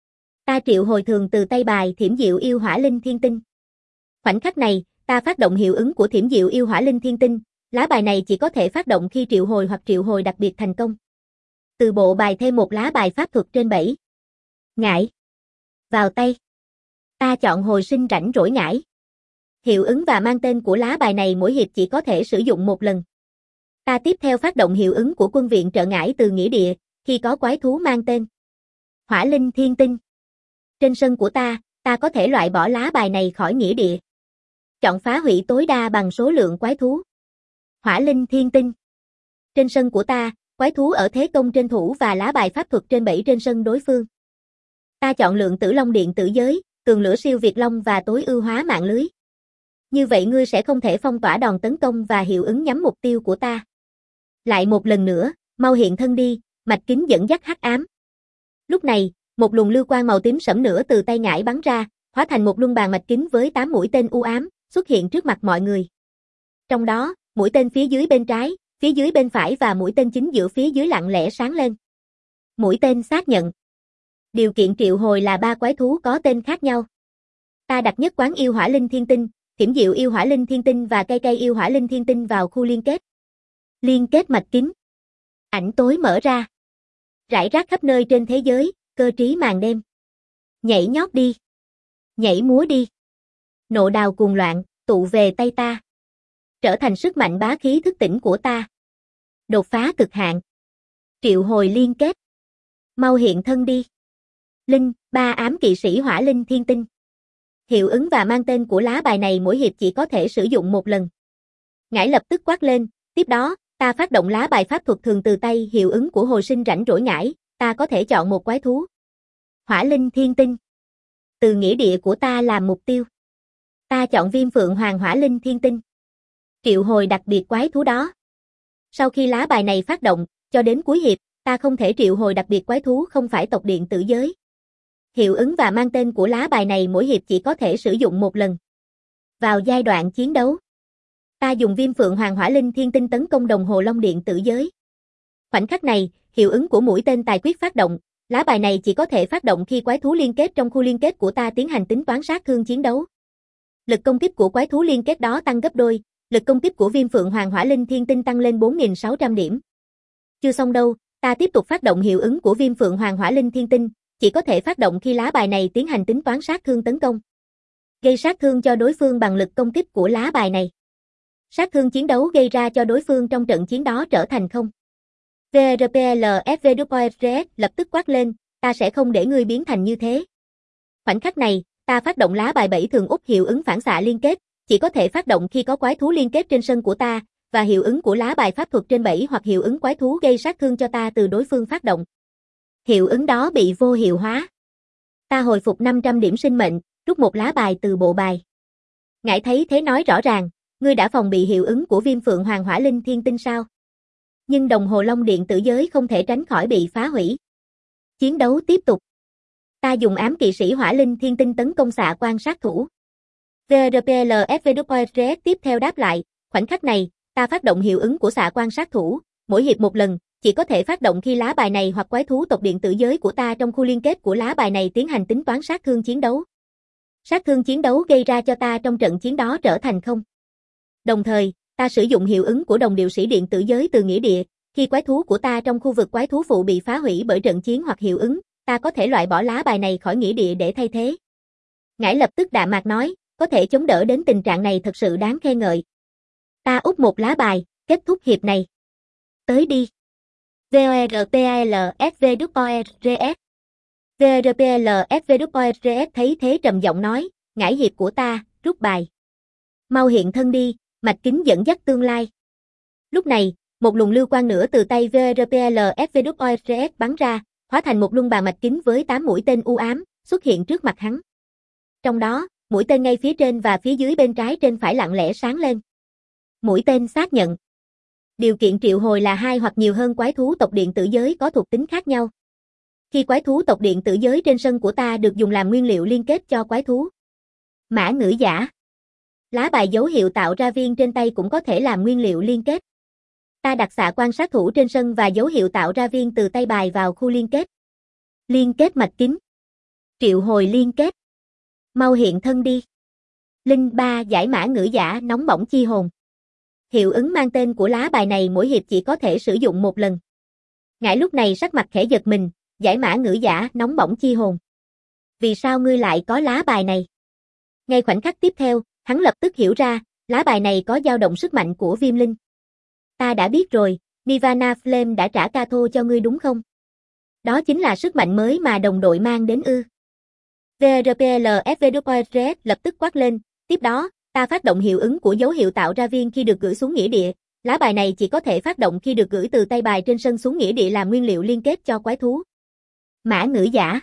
Ta triệu hồi thường từ tay bài Thiểm Diệu Yêu Hỏa Linh Thiên Tinh. Khoảnh khắc này, ta phát động hiệu ứng của Thiểm Diệu Yêu Hỏa Linh Thiên Tinh, lá bài này chỉ có thể phát động khi triệu hồi hoặc triệu hồi đặc biệt thành công. Từ bộ bài thêm một lá bài pháp thuật trên bảy. Ngải. Vào tay. Ta chọn Hồi Sinh Rảnh Rỗi Ngải. Hiệu ứng và mang tên của lá bài này mỗi hiệp chỉ có thể sử dụng một lần. Ta tiếp theo phát động hiệu ứng của Quân Viện Trợ Ngải từ nghĩa địa, khi có quái thú mang tên Hỏa Linh Thiên Tinh. Trên sân của ta, ta có thể loại bỏ lá bài này khỏi nghĩa địa. Chọn phá hủy tối đa bằng số lượng quái thú. Hỏa Linh Thiên Tinh. Trên sân của ta, quái thú ở thế công trên thủ và lá bài pháp thuật trên bảy trên sân đối phương. Ta chọn Lượng Tử Long Điện Tử Giới, Tường Lửa Siêu Việt Long và Tối Ưu Hóa Mạng Lưới. Như vậy ngươi sẽ không thể phong tỏa đòn tấn công và hiệu ứng nhắm mục tiêu của ta. Lại một lần nữa, mau hiện thân đi, Mạch Kính dẫn dắt hắc ám. Lúc này, một luồng lưu quang màu tím sẫm nữa từ tay Ngải bắn ra, hóa thành một luân bàn mạch kính với tám mũi tên u ám, xuất hiện trước mặt mọi người. Trong đó, mũi tên phía dưới bên trái, phía dưới bên phải và mũi tên chính giữa phía dưới lặng lẽ sáng lên. Mũi tên xác nhận. Điều kiện triệu hồi là ba quái thú có tên khác nhau. Ta đặt Nhất Quán Yêu Hỏa Linh Thiên Tinh, Thiểm Diệu Yêu Hỏa Linh Thiên Tinh và Cây Cây Yêu Hỏa Linh Thiên Tinh vào khu liên kết. Liên kết mạch kính. Ảnh tối mở ra. Rải rác khắp nơi trên thế giới, cơ trí màn đêm. Nhảy nhót đi. Nhảy múa đi. Nộ đào cuồng loạn, tụ về tay ta. Trở thành sức mạnh bá khí thức tỉnh của ta. Đột phá cực hạn. Triệu hồi liên kết. Mau hiện thân đi. Linh, ba ám kỵ sĩ Hỏa Linh Thiên Tinh. Hiệu ứng và mang tên của lá bài này mỗi hiệp chỉ có thể sử dụng một lần. Ngải lập tức quát lên, tiếp đó, ta phát động lá bài pháp thuật thường từ tay hiệu ứng của Hồi Sinh Rảnh Rỗi Ngải, ta có thể chọn một quái thú. Hỏa Linh Thiên Tinh. Từ nghĩa địa của ta làm mục tiêu. Ta chọn Viêm Phượng Hoàng Hỏa Linh Thiên Tinh. Triệu hồi đặc biệt quái thú đó. Sau khi lá bài này phát động, cho đến cuối hiệp, ta không thể triệu hồi đặc biệt quái thú không phải tộc điện tử giới. Hiệu ứng và mang tên của lá bài này mỗi hiệp chỉ có thể sử dụng một lần. Vào giai đoạn chiến đấu, ta dùng Viêm Phượng Hoàng Hỏa Linh Thiên Tinh tấn công Đồng Hồ Long Điện tử giới. Khoảnh khắc này, hiệu ứng của mũi tên tài quyết phát động, lá bài này chỉ có thể phát động khi quái thú liên kết trong khu liên kết của ta tiến hành tính toán sát thương chiến đấu. Lực công kích của quái thú liên kết đó tăng gấp đôi, lực công kích của Viêm Phượng Hoàng Hỏa Linh Thiên Tinh tăng lên bốn nghìn sáu trăm điểm. Chưa xong đâu, ta tiếp tục phát động hiệu ứng của Viêm Phượng Hoàng Hỏa Linh Thiên Tinh, chỉ có thể phát động khi lá bài này tiến hành tính toán sát thương tấn công. Gây sát thương cho đối phương bằng lực công kích của lá bài này. Sát thương chiến đấu gây ra cho đối phương trong trận chiến đó trở thành không. vê rờ pê lờ ép vê kép rờ ét lập tức quát lên, ta sẽ không để ngươi biến thành như thế. Khoảnh khắc này, ta phát động lá bài bảy thường út hiệu ứng phản xạ liên kết, chỉ có thể phát động khi có quái thú liên kết trên sân của ta, và hiệu ứng của lá bài pháp thuật trên bảy hoặc hiệu ứng quái thú gây sát thương cho ta từ đối phương phát động. Hiệu ứng đó bị vô hiệu hóa. Ta hồi phục năm trăm điểm sinh mệnh, rút một lá bài từ bộ bài. Ngải thấy thế nói rõ ràng, ngươi đã phòng bị hiệu ứng của Viêm Phượng Hoàng Hỏa Linh Thiên Tinh sao? Nhưng Đồng Hồ Long Điện tử giới không thể tránh khỏi bị phá hủy. Chiến đấu tiếp tục. Ta dùng ám kỵ sĩ Hỏa Linh Thiên Tinh tấn công xạ quan sát thủ. vê rờ pê lờ ép vê kép rờ ét tiếp theo đáp lại, khoảnh khắc này, ta phát động hiệu ứng của xạ quan sát thủ, mỗi hiệp một lần, chỉ có thể phát động khi lá bài này hoặc quái thú tộc điện tử giới của ta trong khu liên kết của lá bài này tiến hành tính toán sát thương chiến đấu. Sát thương chiến đấu gây ra cho ta trong trận chiến đó trở thành không. Đồng thời, ta sử dụng hiệu ứng của Đồng Điệu Sĩ Điện tử giới từ nghĩa địa, khi quái thú của ta trong khu vực quái thú phụ bị phá hủy bởi trận chiến hoặc hiệu ứng, ta có thể loại bỏ lá bài này khỏi nghĩa địa để thay thế. Ngải lập tức đạm mạc nói, có thể chống đỡ đến tình trạng này thật sự đáng khen ngợi. Ta úp một lá bài, kết thúc hiệp này. Tới đi. vê rờ pê lờ ép vê kép rờ ét vê rờ pê lờ ép vê kép rờ ét thấy thế trầm giọng nói, Ngải hiệp của ta, rút bài. Mau hiện thân đi, Mạch Kính dẫn dắt tương lai. Lúc này, một luồng lưu quang nữa từ tay vê rờ pê lờ ép vê kép rờ ét bắn ra, hóa thành một luân bàn mạch kính với tám mũi tên u ám, xuất hiện trước mặt hắn. Trong đó, mũi tên ngay phía trên và phía dưới bên trái trên phải lặng lẽ sáng lên. Mũi tên xác nhận. Điều kiện triệu hồi là hai hoặc nhiều hơn quái thú tộc điện tử giới có thuộc tính khác nhau. Khi quái thú tộc điện tử giới trên sân của ta được dùng làm nguyên liệu liên kết cho quái thú. Mã Ngữ Giả. lá bài dấu hiệu tạo ra viên trên tay cũng có thể làm nguyên liệu liên kết. Ta đặt xạ quan sát thủ trên sân và dấu hiệu tạo ra viên từ tay bài vào khu liên kết. Liên kết mạch kính. Triệu hồi liên kết. Mau hiện thân đi. Linh ba giải mã ngữ giả nóng bỏng chi hồn. Hiệu ứng mang tên của lá bài này mỗi hiệp chỉ có thể sử dụng một lần. Ngải lúc này sắc mặt khẽ giật mình, giải mã ngữ giả nóng bỏng chi hồn. Vì sao ngươi lại có lá bài này? Ngay khoảnh khắc tiếp theo, hắn lập tức hiểu ra, lá bài này có dao động sức mạnh của viêm linh. Ta đã biết rồi, Nirvana Flame đã trả Kato cho ngươi đúng không? Đó chính là sức mạnh mới mà đồng đội mang đến ư. vê rờ pê lờ ép vê kép lập tức quát lên, tiếp đó, ta phát động hiệu ứng của dấu hiệu tạo ra viên khi được gửi xuống nghĩa địa. Lá bài này chỉ có thể phát động khi được gửi từ tay bài trên sân xuống nghĩa địa làm nguyên liệu liên kết cho quái thú. Mã ngữ giả.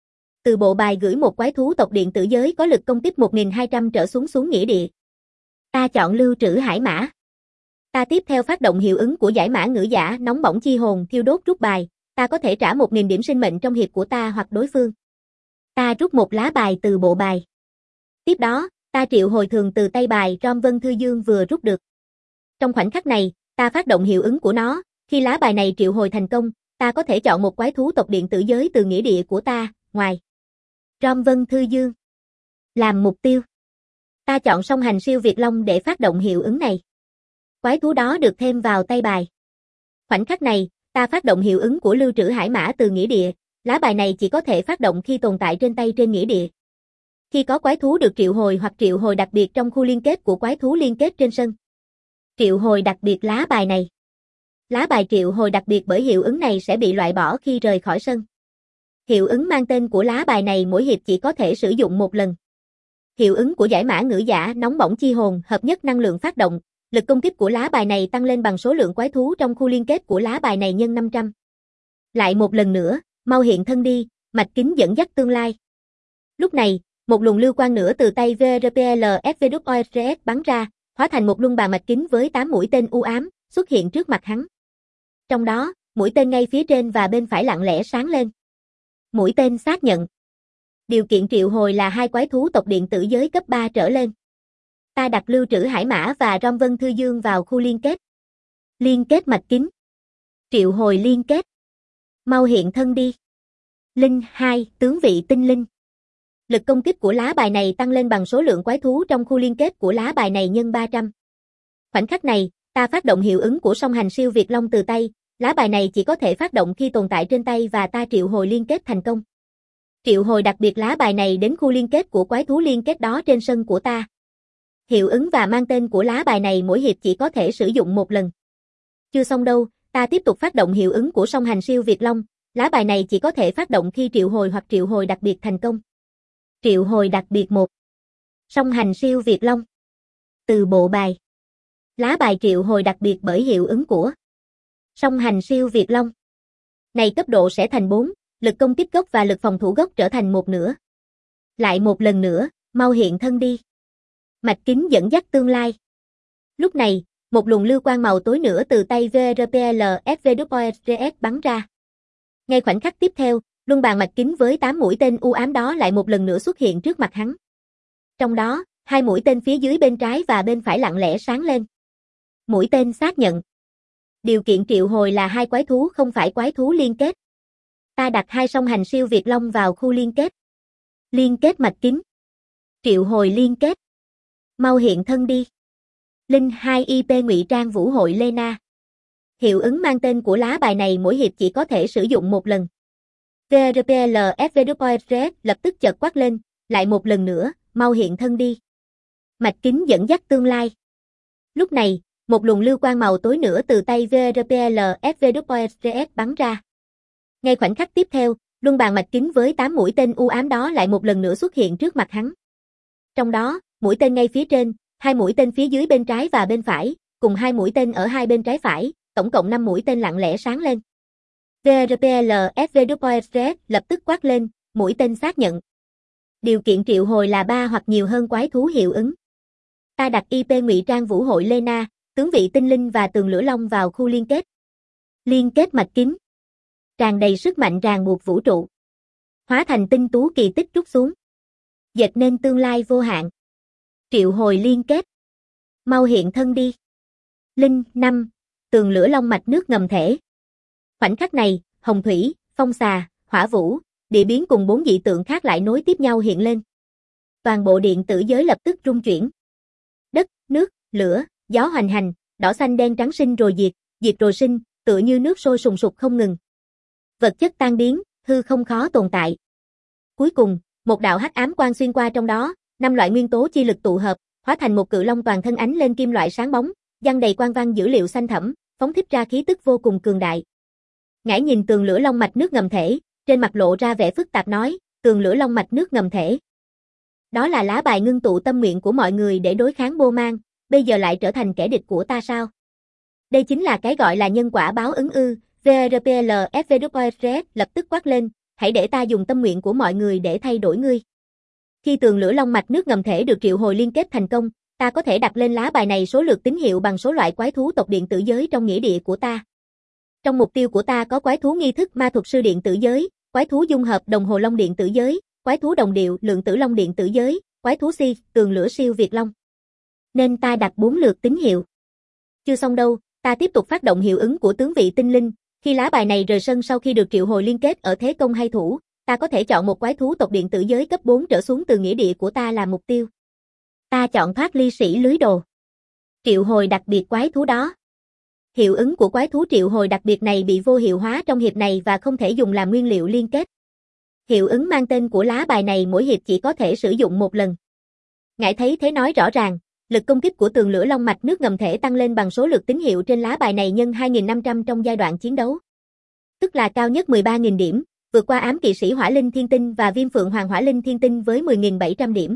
Từ bộ bài gửi một quái thú tộc điện tử giới có lực công kích một nghìn hai trăm trở xuống xuống nghĩa địa. Ta chọn lưu trữ hải mã. Ta tiếp theo phát động hiệu ứng của giải mã ngữ giả nóng bỏng chi hồn thiêu đốt rút bài. Ta có thể trả một nghìn điểm sinh mệnh trong hiệp của ta hoặc đối phương. Ta rút một lá bài từ bộ bài. Tiếp đó, ta triệu hồi thường từ tay bài Rom Vân Thư Dương vừa rút được. Trong khoảnh khắc này, ta phát động hiệu ứng của nó, khi lá bài này triệu hồi thành công, ta có thể chọn một quái thú tộc điện tử giới từ nghĩa địa của ta, ngoài Rom Vân Thư Dương. Làm mục tiêu. Ta chọn song hành siêu Việt Long để phát động hiệu ứng này. Quái thú đó được thêm vào tay bài. Khoảnh khắc này, ta phát động hiệu ứng của lưu trữ hải mã từ nghĩa địa, lá bài này chỉ có thể phát động khi tồn tại trên tay trên nghĩa địa. Khi có quái thú được triệu hồi hoặc triệu hồi đặc biệt trong khu liên kết của quái thú liên kết trên sân. Triệu hồi đặc biệt lá bài này. Lá bài triệu hồi đặc biệt bởi hiệu ứng này sẽ bị loại bỏ khi rời khỏi sân. Hiệu ứng mang tên của lá bài này mỗi hiệp chỉ có thể sử dụng một lần. Hiệu ứng của giải mã ngữ giả nóng bỏng chi hồn hợp nhất năng lượng phát động, lực công kích của lá bài này tăng lên bằng số lượng quái thú trong khu liên kết của lá bài này nhân năm trăm. Lại một lần nữa, mau hiện thân đi, mạch kính dẫn dắt tương lai. Lúc này, một luồng lưu quang nữa từ tay vê rờ pê lờ ép vê kép bắn ra, hóa thành một luân bàn mạch kính với tám mũi tên u ám, xuất hiện trước mặt hắn. Trong đó, mũi tên ngay phía trên và bên phải lặng lẽ sáng lên. Mũi tên xác nhận. Điều kiện triệu hồi là hai quái thú tộc điện tử giới cấp ba trở lên. Ta đặt lưu trữ hải mã và Rom Vân Thư Dương vào khu liên kết. Liên kết mạch kính. Triệu hồi liên kết. Mau hiện thân đi. Linh hai, tướng vị tinh linh. Lực công kích của lá bài này tăng lên bằng số lượng quái thú trong khu liên kết của lá bài này nhân ba trăm. Khoảnh khắc này, ta phát động hiệu ứng của song hành siêu Việt Long từ tay, lá bài này chỉ có thể phát động khi tồn tại trên tay và ta triệu hồi liên kết thành công. Triệu hồi đặc biệt lá bài này đến khu liên kết của quái thú liên kết đó trên sân của ta. Hiệu ứng và mang tên của lá bài này mỗi hiệp chỉ có thể sử dụng một lần. Chưa xong đâu, ta tiếp tục phát động hiệu ứng của song hành siêu Việt Long, lá bài này chỉ có thể phát động khi triệu hồi hoặc triệu hồi đặc biệt thành công. Triệu hồi đặc biệt một. Song hành siêu Việt Long. Từ bộ bài. Lá bài triệu hồi đặc biệt bởi hiệu ứng của song hành siêu Việt Long. Này cấp độ sẽ thành bốn, lực công kích gốc và lực phòng thủ gốc trở thành một nửa. Lại một lần nữa, mau hiện thân đi. Mạch kính dẫn dắt tương lai. Lúc này, một luồng lưu quang màu tối nữa từ tay vê rờ pê lờ ép vê kép bắn ra. Ngay khoảnh khắc tiếp theo, luân bàn mạch kính với tám mũi tên u ám đó lại một lần nữa xuất hiện trước mặt hắn. Trong đó, hai mũi tên phía dưới bên trái và bên phải lặng lẽ sáng lên. Mũi tên xác nhận. Điều kiện triệu hồi là hai quái thú không phải quái thú liên kết. Ta đặt hai song hành siêu Việt Long vào khu liên kết. Liên kết mạch kính. Triệu hồi liên kết. Mau hiện thân đi. Linh hai i pê ngụy trang vũ hội Lena. Hiệu ứng mang tên của lá bài này mỗi hiệp chỉ có thể sử dụng một lần. vê rờ pê lờ ép vê kép lập tức chợt quát lên, lại một lần nữa, mau hiện thân đi. Mạch kính dẫn dắt tương lai. Lúc này, một luồng lưu quang màu tối nữa từ tay vê rờ pê lờ ép vê kép bắn ra. Ngay khoảnh khắc tiếp theo, luân bàn mạch kính với tám mũi tên u ám đó lại một lần nữa xuất hiện trước mặt hắn. Trong đó, mũi tên ngay phía trên, hai mũi tên phía dưới bên trái và bên phải, cùng hai mũi tên ở hai bên trái phải, tổng cộng năm mũi tên lặng lẽ sáng lên. vê rờ pê lờ ép vê kép lập tức quát lên, mũi tên xác nhận. Điều kiện triệu hồi là ba hoặc nhiều hơn quái thú hiệu ứng. Ta đặt i pê ngụy trang vũ hội Lena, tướng vị tinh linh và tường lửa long vào khu liên kết. Liên kết mạch kính. Tràn đầy sức mạnh ràng buộc vũ trụ. Hóa thành tinh tú kỳ tích trút xuống. Dệt nên tương lai vô hạn. Triệu hồi liên kết. Mau hiện thân đi. Linh, năm, tường lửa long mạch nước ngầm thể. Khoảnh khắc này, hồng thủy, phong xà, hỏa vũ, địa biến cùng bốn dị tượng khác lại nối tiếp nhau hiện lên. Toàn bộ điện tử giới lập tức rung chuyển. Đất, nước, lửa, gió hoành hành, đỏ xanh đen trắng sinh rồi diệt, diệt rồi sinh, tựa như nước sôi sùng sục không ngừng. Vật chất tan biến, hư không khó tồn tại. Cuối cùng, một đạo hắc ám quang xuyên qua trong đó, năm loại nguyên tố chi lực tụ hợp, hóa thành một cự long toàn thân ánh lên kim loại sáng bóng, giăng đầy quang văn dữ liệu xanh thẫm, phóng thích ra khí tức vô cùng cường đại. Ngải nhìn tường lửa long mạch nước ngầm thể, trên mặt lộ ra vẻ phức tạp nói, tường lửa long mạch nước ngầm thể. Đó là lá bài ngưng tụ tâm nguyện của mọi người để đối kháng Bô Mang, bây giờ lại trở thành kẻ địch của ta sao? Đây chính là cái gọi là nhân quả báo ứng ư? vê rờ pê lờ ép vê kép ét lập tức quát lên, hãy để ta dùng tâm nguyện của mọi người để thay đổi ngươi. Khi tường lửa long mạch nước ngầm thể được triệu hồi liên kết thành công, ta có thể đặt lên lá bài này số lượt tín hiệu bằng số loại quái thú tộc điện tử giới trong nghĩa địa của ta. Trong mục tiêu của ta có quái thú nghi thức ma thuật sư điện tử giới, quái thú dung hợp đồng hồ long điện tử giới, quái thú đồng điệu lượng tử long điện tử giới, quái thú si, tường lửa siêu việt long. Nên ta đặt bốn lượt tín hiệu. Chưa xong đâu, ta tiếp tục phát động hiệu ứng của tướng vị tinh linh. Khi lá bài này rời sân sau khi được triệu hồi liên kết ở thế công hay thủ, ta có thể chọn một quái thú tộc điện tử giới cấp bốn trở xuống từ nghĩa địa của ta làm mục tiêu. Ta chọn thoát ly sĩ lưới đồ. Triệu hồi đặc biệt quái thú đó. Hiệu ứng của quái thú triệu hồi đặc biệt này bị vô hiệu hóa trong hiệp này và không thể dùng làm nguyên liệu liên kết. Hiệu ứng mang tên của lá bài này mỗi hiệp chỉ có thể sử dụng một lần. Ngải thấy thế nói rõ ràng, lực công kích của tường lửa long mạch nước ngầm thể tăng lên bằng số lượt tín hiệu trên lá bài này nhân hai nghìn năm trăm trong giai đoạn chiến đấu. Tức là cao nhất mười ba nghìn điểm, vượt qua ám kỵ sĩ hỏa linh thiên tinh và viêm phượng hoàng hỏa linh thiên tinh với mười nghìn bảy trăm điểm.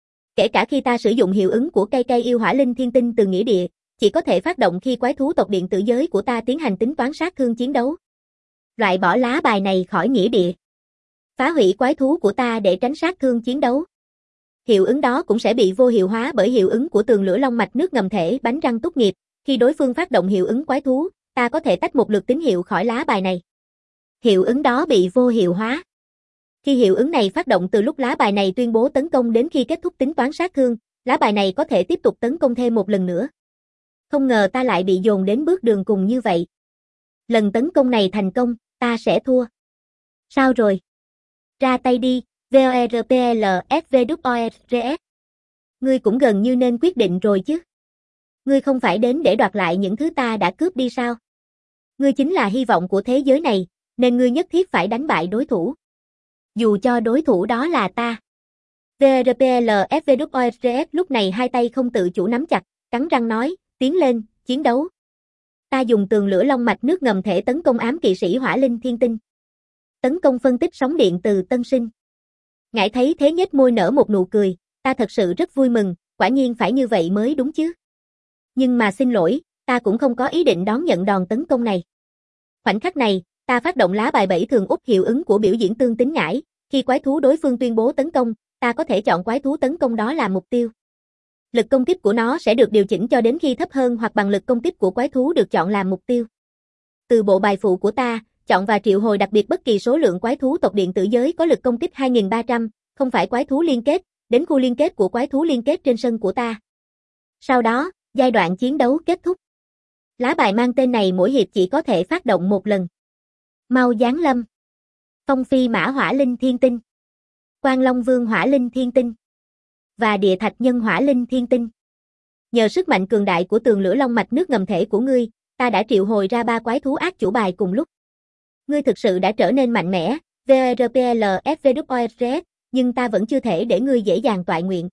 Kể cả khi ta sử dụng hiệu ứng của cây cây yêu hỏa linh thiên tinh từ nghĩa địa, chỉ có thể phát động khi quái thú tộc điện tử giới của ta tiến hành tính toán sát thương chiến đấu. Loại bỏ lá bài này khỏi nghĩa địa. Phá hủy quái thú của ta để tránh sát thương chiến đấu. Hiệu ứng đó cũng sẽ bị vô hiệu hóa bởi hiệu ứng của tường lửa long mạch nước ngầm thể bánh răng túc nghiệp. Khi đối phương phát động hiệu ứng quái thú, ta có thể tách một lượt tín hiệu khỏi lá bài này. Hiệu ứng đó bị vô hiệu hóa. Khi hiệu ứng này phát động từ lúc lá bài này tuyên bố tấn công đến khi kết thúc tính toán sát thương, lá bài này có thể tiếp tục tấn công thêm một lần nữa. Không ngờ ta lại bị dồn đến bước đường cùng như vậy. Lần tấn công này thành công, ta sẽ thua. Sao rồi? Ra tay đi, vê rờ pê lờ ép vê kép ét. Ngươi cũng gần như nên quyết định rồi chứ. Ngươi không phải đến để đoạt lại những thứ ta đã cướp đi sao? Ngươi chính là hy vọng của thế giới này, nên ngươi nhất thiết phải đánh bại đối thủ. Dù cho đối thủ đó là ta. vê rờ pê lờ ép vê kép ét lúc này hai tay không tự chủ nắm chặt, cắn răng nói, tiến lên, chiến đấu. Ta dùng tường lửa long mạch nước ngầm thể tấn công ám kỵ sĩ hỏa linh thiên tinh. Tấn công phân tích sóng điện từ tân sinh. Ngải thấy thế nhếch môi nở một nụ cười, ta thật sự rất vui mừng, quả nhiên phải như vậy mới đúng chứ. Nhưng mà xin lỗi, ta cũng không có ý định đón nhận đòn tấn công này. Khoảnh khắc này, ta phát động lá bài bảy thường út hiệu ứng của biểu diễn tương tính ngải, khi quái thú đối phương tuyên bố tấn công, ta có thể chọn quái thú tấn công đó làm mục tiêu. Lực công kích của nó sẽ được điều chỉnh cho đến khi thấp hơn hoặc bằng lực công kích của quái thú được chọn làm mục tiêu. Từ bộ bài phụ của ta, chọn và triệu hồi đặc biệt bất kỳ số lượng quái thú tộc điện tử giới có lực công kích hai nghìn ba trăm, không phải quái thú liên kết, đến khu liên kết của quái thú liên kết trên sân của ta. Sau đó, giai đoạn chiến đấu kết thúc. Lá bài mang tên này mỗi hiệp chỉ có thể phát động một lần. Mau giáng lâm. Phong phi mã hỏa linh thiên tinh. Quan Long Vương hỏa linh thiên tinh. Và địa thạch nhân hỏa linh thiên tinh. Nhờ sức mạnh cường đại của tường lửa long mạch nước ngầm thể của ngươi, ta đã triệu hồi ra ba quái thú ác chủ bài cùng lúc. Ngươi thực sự đã trở nên mạnh mẽ, vê rờ pê lờ ép vê kép ét, nhưng ta vẫn chưa thể để ngươi dễ dàng toại nguyện.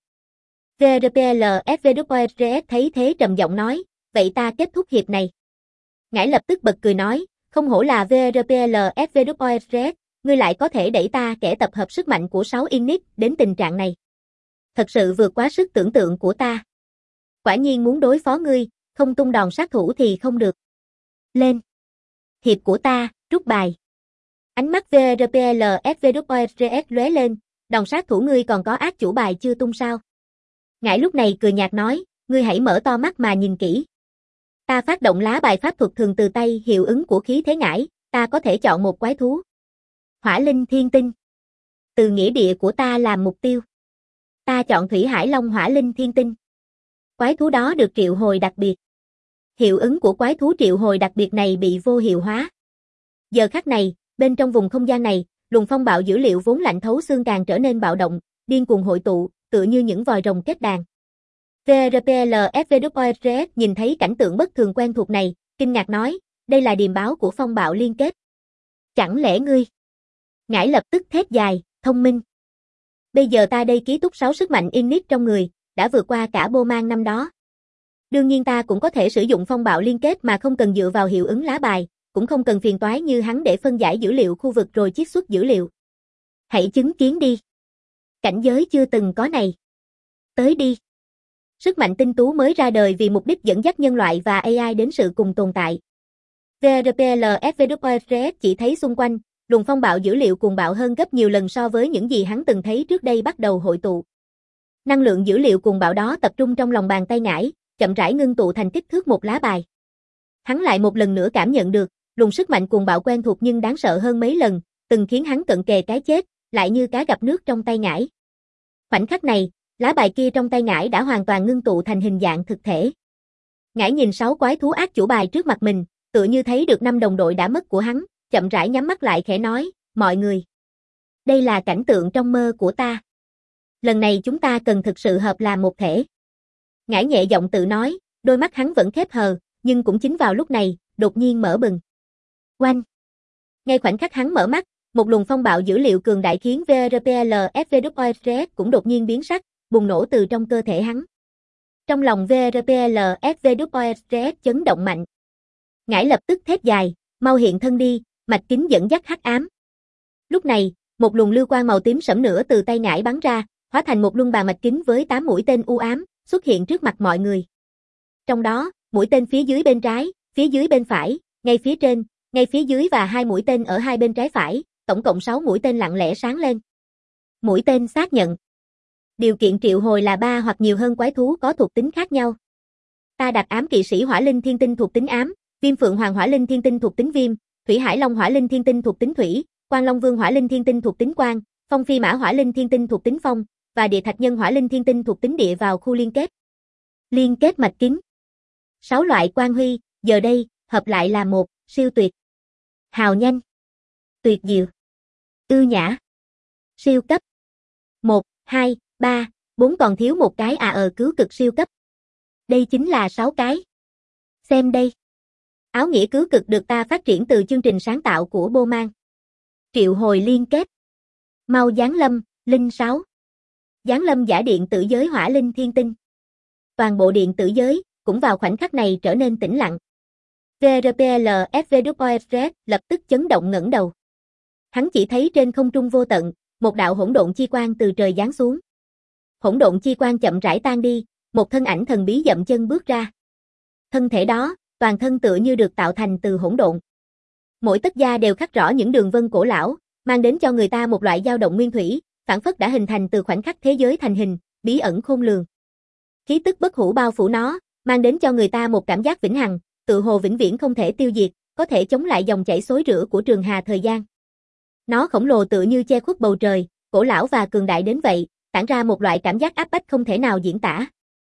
vê rờ pê lờ ép vê kép ét thấy thế trầm giọng nói, vậy ta kết thúc hiệp này. Ngải lập tức bật cười nói, không hổ là vê rờ pê lờ ép vê kép ét, ngươi lại có thể đẩy ta kẻ tập hợp sức mạnh của sáu Init đến tình trạng này. Thật sự vượt quá sức tưởng tượng của ta. Quả nhiên muốn đối phó ngươi, không tung đòn sát thủ thì không được. Lên. Hiệp của ta, rút bài. Ánh mắt vê rờ pê lờ ép vê kép ét lóe lên, đòn sát thủ ngươi còn có ác chủ bài chưa tung sao? Ngải lúc này cười nhạt nói, ngươi hãy mở to mắt mà nhìn kỹ. Ta phát động lá bài pháp thuật thường từ tay hiệu ứng của khí thế ngải, ta có thể chọn một quái thú. Hỏa linh thiên tinh. Từ nghĩa địa của ta làm mục tiêu. Ta chọn Thủy Hải Long Hỏa Linh Thiên Tinh. Quái thú đó được triệu hồi đặc biệt. Hiệu ứng của quái thú triệu hồi đặc biệt này bị vô hiệu hóa. Giờ khắc này, bên trong vùng không gian này, luồng phong bạo dữ liệu vốn lạnh thấu xương càng trở nên bạo động, điên cuồng hội tụ, tựa như những vòi rồng kết đàn. vê rờ pê lờ ép vê kép ét nhìn thấy cảnh tượng bất thường quen thuộc này, kinh ngạc nói, đây là điềm báo của phong bạo liên kết. Chẳng lẽ ngươi? Ngải lập tức thét dài, thông minh. Bây giờ ta đây ký túc sáu sức mạnh Init trong người, đã vượt qua cả Bô Mang năm đó. Đương nhiên ta cũng có thể sử dụng phong bạo liên kết mà không cần dựa vào hiệu ứng lá bài, cũng không cần phiền toái như hắn để phân giải dữ liệu khu vực rồi chiết xuất dữ liệu. Hãy chứng kiến đi. Cảnh giới chưa từng có này. Tới đi. Sức mạnh tinh tú mới ra đời vì mục đích dẫn dắt nhân loại và a i đến sự cùng tồn tại. vê rờ pê lờ ép vê kép ét chỉ thấy xung quanh, luồng phong bạo dữ liệu cuồng bạo hơn gấp nhiều lần so với những gì hắn từng thấy trước đây bắt đầu hội tụ. Năng lượng dữ liệu cuồng bạo đó tập trung trong lòng bàn tay Ngải, chậm rãi ngưng tụ thành kích thước một lá bài. Hắn lại một lần nữa cảm nhận được, luồng sức mạnh cuồng bạo quen thuộc nhưng đáng sợ hơn mấy lần, từng khiến hắn cận kề cái chết, lại như cá gặp nước trong tay Ngải. Khoảnh khắc này, lá bài kia trong tay Ngải đã hoàn toàn ngưng tụ thành hình dạng thực thể. Ngải nhìn sáu quái thú ác chủ bài trước mặt mình, tựa như thấy được năm đồng đội đã mất của hắn, chậm rãi nhắm mắt lại khẽ nói, mọi người. Đây là cảnh tượng trong mơ của ta. Lần này chúng ta cần thực sự hợp làm một thể. Ngải nhẹ giọng tự nói, đôi mắt hắn vẫn khép hờ, nhưng cũng chính vào lúc này, đột nhiên mở bừng. Oanh! Ngay khoảnh khắc hắn mở mắt, một luồng phong bạo dữ liệu cường đại khiến vê rờ pê lờ ép vê kép ét cũng đột nhiên biến sắc, bùng nổ từ trong cơ thể hắn. Trong lòng vê rờ pê lờ ép vê kép ét chấn động mạnh. Ngải lập tức thét dài, mau hiện thân đi, mạch kính dẫn dắt hắc ám. Lúc này, một luồng lưu quang màu tím sẫm nữa từ tay Ngải bắn ra, hóa thành một luân bàn mạch kính với tám mũi tên u ám, xuất hiện trước mặt mọi người. Trong đó, mũi tên phía dưới bên trái, phía dưới bên phải, ngay phía trên, ngay phía dưới và hai mũi tên ở hai bên trái phải, tổng cộng sáu mũi tên lặng lẽ sáng lên. Mũi tên xác nhận. Điều kiện triệu hồi là ba hoặc nhiều hơn quái thú có thuộc tính khác nhau. Ta đặt ám kỵ sĩ hỏa linh thiên tinh thuộc tính ám, viêm phượng hoàng hỏa linh thiên tinh thuộc tính viêm, thủy hải long hỏa linh thiên tinh thuộc tính thủy, quang long vương hỏa linh thiên tinh thuộc tính quang, phong phi mã hỏa linh thiên tinh thuộc tính phong, và địa thạch nhân hỏa linh thiên tinh thuộc tính địa vào khu liên kết. Liên kết mạch kính. Sáu loại quang huy, giờ đây, hợp lại là một, siêu tuyệt. Hào nhanh. Tuyệt diệu. Ưu nhã. Siêu cấp. Một, hai, ba, bốn còn thiếu một cái à ờ cứu cực siêu cấp. Đây chính là sáu cái. Xem đây. Áo nghĩa cứu cực được ta phát triển từ chương trình sáng tạo của Bô Mang. Triệu hồi liên kết. Mau giáng lâm, linh sáu. Giáng lâm giả điện tử giới hỏa linh thiên tinh. Toàn bộ điện tử giới, cũng vào khoảnh khắc này trở nên tĩnh lặng. vê rờ pê lờ ép vê kép ét lập tức chấn động ngẩng đầu. Hắn chỉ thấy trên không trung vô tận, một đạo hỗn độn chi quang từ trời giáng xuống. Hỗn độn chi quang chậm rãi tan đi, một thân ảnh thần bí dậm chân bước ra. Thân thể đó, toàn thân tựa như được tạo thành từ hỗn độn. Mỗi tấc da đều khắc rõ những đường vân cổ lão, mang đến cho người ta một loại dao động nguyên thủy, phảng phất đã hình thành từ khoảnh khắc thế giới thành hình, bí ẩn khôn lường. Khí tức bất hủ bao phủ nó, mang đến cho người ta một cảm giác vĩnh hằng, tự hồ vĩnh viễn không thể tiêu diệt, có thể chống lại dòng chảy xối rữa của trường hà thời gian. Nó khổng lồ tựa như che khuất bầu trời, cổ lão và cường đại đến vậy, tản ra một loại cảm giác áp bách không thể nào diễn tả.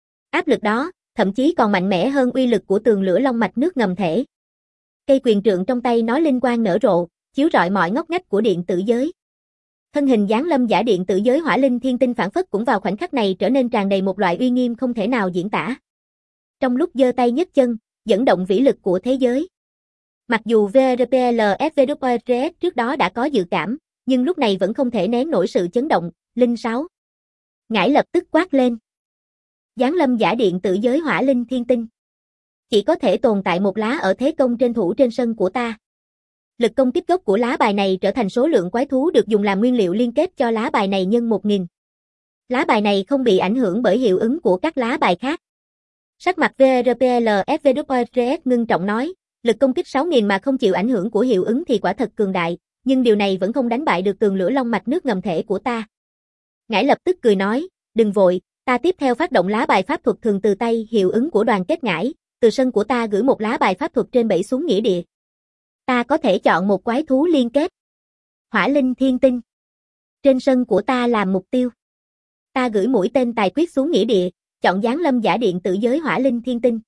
Áp lực đó, thậm chí còn mạnh mẽ hơn uy lực của tường lửa long mạch nước ngầm thể. Cây quyền trượng trong tay nó linh quang nở rộ, chiếu rọi mọi ngóc ngách của điện tử giới. Thân hình giáng lâm giả điện tử giới hỏa linh thiên tinh phản phất cũng vào khoảnh khắc này trở nên tràn đầy một loại uy nghiêm không thể nào diễn tả. Trong lúc giơ tay nhấc chân, dẫn động vĩ lực của thế giới. Mặc dù vê rờ pê lờ ép vê kép ét trước đó đã có dự cảm, nhưng lúc này vẫn không thể nén nổi sự chấn động. Linh sáu. Ngải lập tức quát lên. Giáng lâm giả điện tử giới hỏa linh thiên tinh. Chỉ có thể tồn tại một lá ở thế công trên thủ trên sân của ta. Lực công kích gốc của lá bài này trở thành số lượng quái thú được dùng làm nguyên liệu liên kết cho lá bài này nhân một nghìn. Lá bài này không bị ảnh hưởng bởi hiệu ứng của các lá bài khác. Sắc mặt vê rờ pê lờ ép vê kép ét ngưng trọng nói, lực công kích sáu nghìn mà không chịu ảnh hưởng của hiệu ứng thì quả thật cường đại, nhưng điều này vẫn không đánh bại được tường lửa long mạch nước ngầm thể của ta. Ngải lập tức cười nói, đừng vội, ta tiếp theo phát động lá bài pháp thuật thường từ tay hiệu ứng của đoàn kết Ngải, từ sân của ta gửi một lá bài pháp thuật trên bẫy xuống nghĩa địa. Ta có thể chọn một quái thú liên kết. Hỏa linh thiên tinh. Trên sân của ta làm mục tiêu. Ta gửi mũi tên tài quyết xuống nghĩa địa, chọn giáng lâm giả điện tử giới hỏa linh thiên tinh.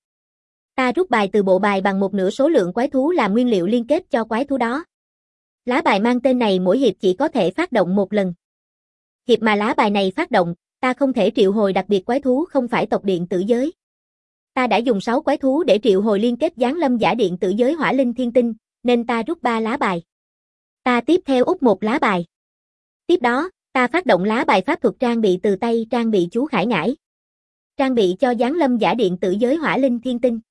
Ta rút bài từ bộ bài bằng một nửa số lượng quái thú làm nguyên liệu liên kết cho quái thú đó. Lá bài mang tên này mỗi hiệp chỉ có thể phát động một lần. Hiệp mà lá bài này phát động, ta không thể triệu hồi đặc biệt quái thú không phải tộc điện tử giới. Ta đã dùng sáu quái thú để triệu hồi liên kết giáng lâm giả điện tử giới hỏa linh thiên tinh, nên ta rút ba lá bài. Ta tiếp theo úp một lá bài. Tiếp đó, ta phát động lá bài pháp thuật trang bị từ tay trang bị chú Khải Ngải. Trang bị cho giáng lâm giả điện tử giới hỏa linh thiên tinh.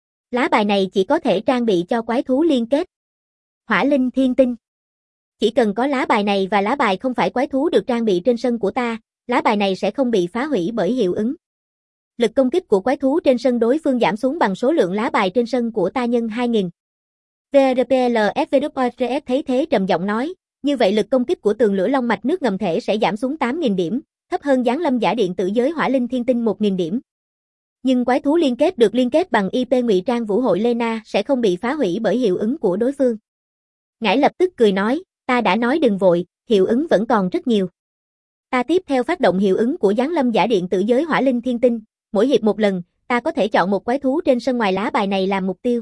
Lá bài này chỉ có thể trang bị cho quái thú liên kết hỏa linh thiên tinh. Chỉ cần có lá bài này và lá bài không phải quái thú được trang bị trên sân của ta, lá bài này sẽ không bị phá hủy bởi hiệu ứng. Lực công kích của quái thú trên sân đối phương giảm xuống bằng số lượng lá bài trên sân của ta nhân hai nghìn. vê rờ pê lờ ép vê kép ét thấy thế trầm giọng nói, như vậy lực công kích của tường lửa long mạch nước ngầm thể sẽ giảm xuống tám nghìn điểm, thấp hơn giáng lâm giả điện tử giới hỏa linh thiên tinh một nghìn điểm. Nhưng quái thú liên kết được liên kết bằng i pê ngụy trang vũ hội Lena sẽ không bị phá hủy bởi hiệu ứng của đối phương. Ngải lập tức cười nói, ta đã nói đừng vội, hiệu ứng vẫn còn rất nhiều. Ta tiếp theo phát động hiệu ứng của giáng lâm giả điện tử giới hỏa linh thiên tinh, mỗi hiệp một lần, ta có thể chọn một quái thú trên sân ngoài lá bài này làm mục tiêu.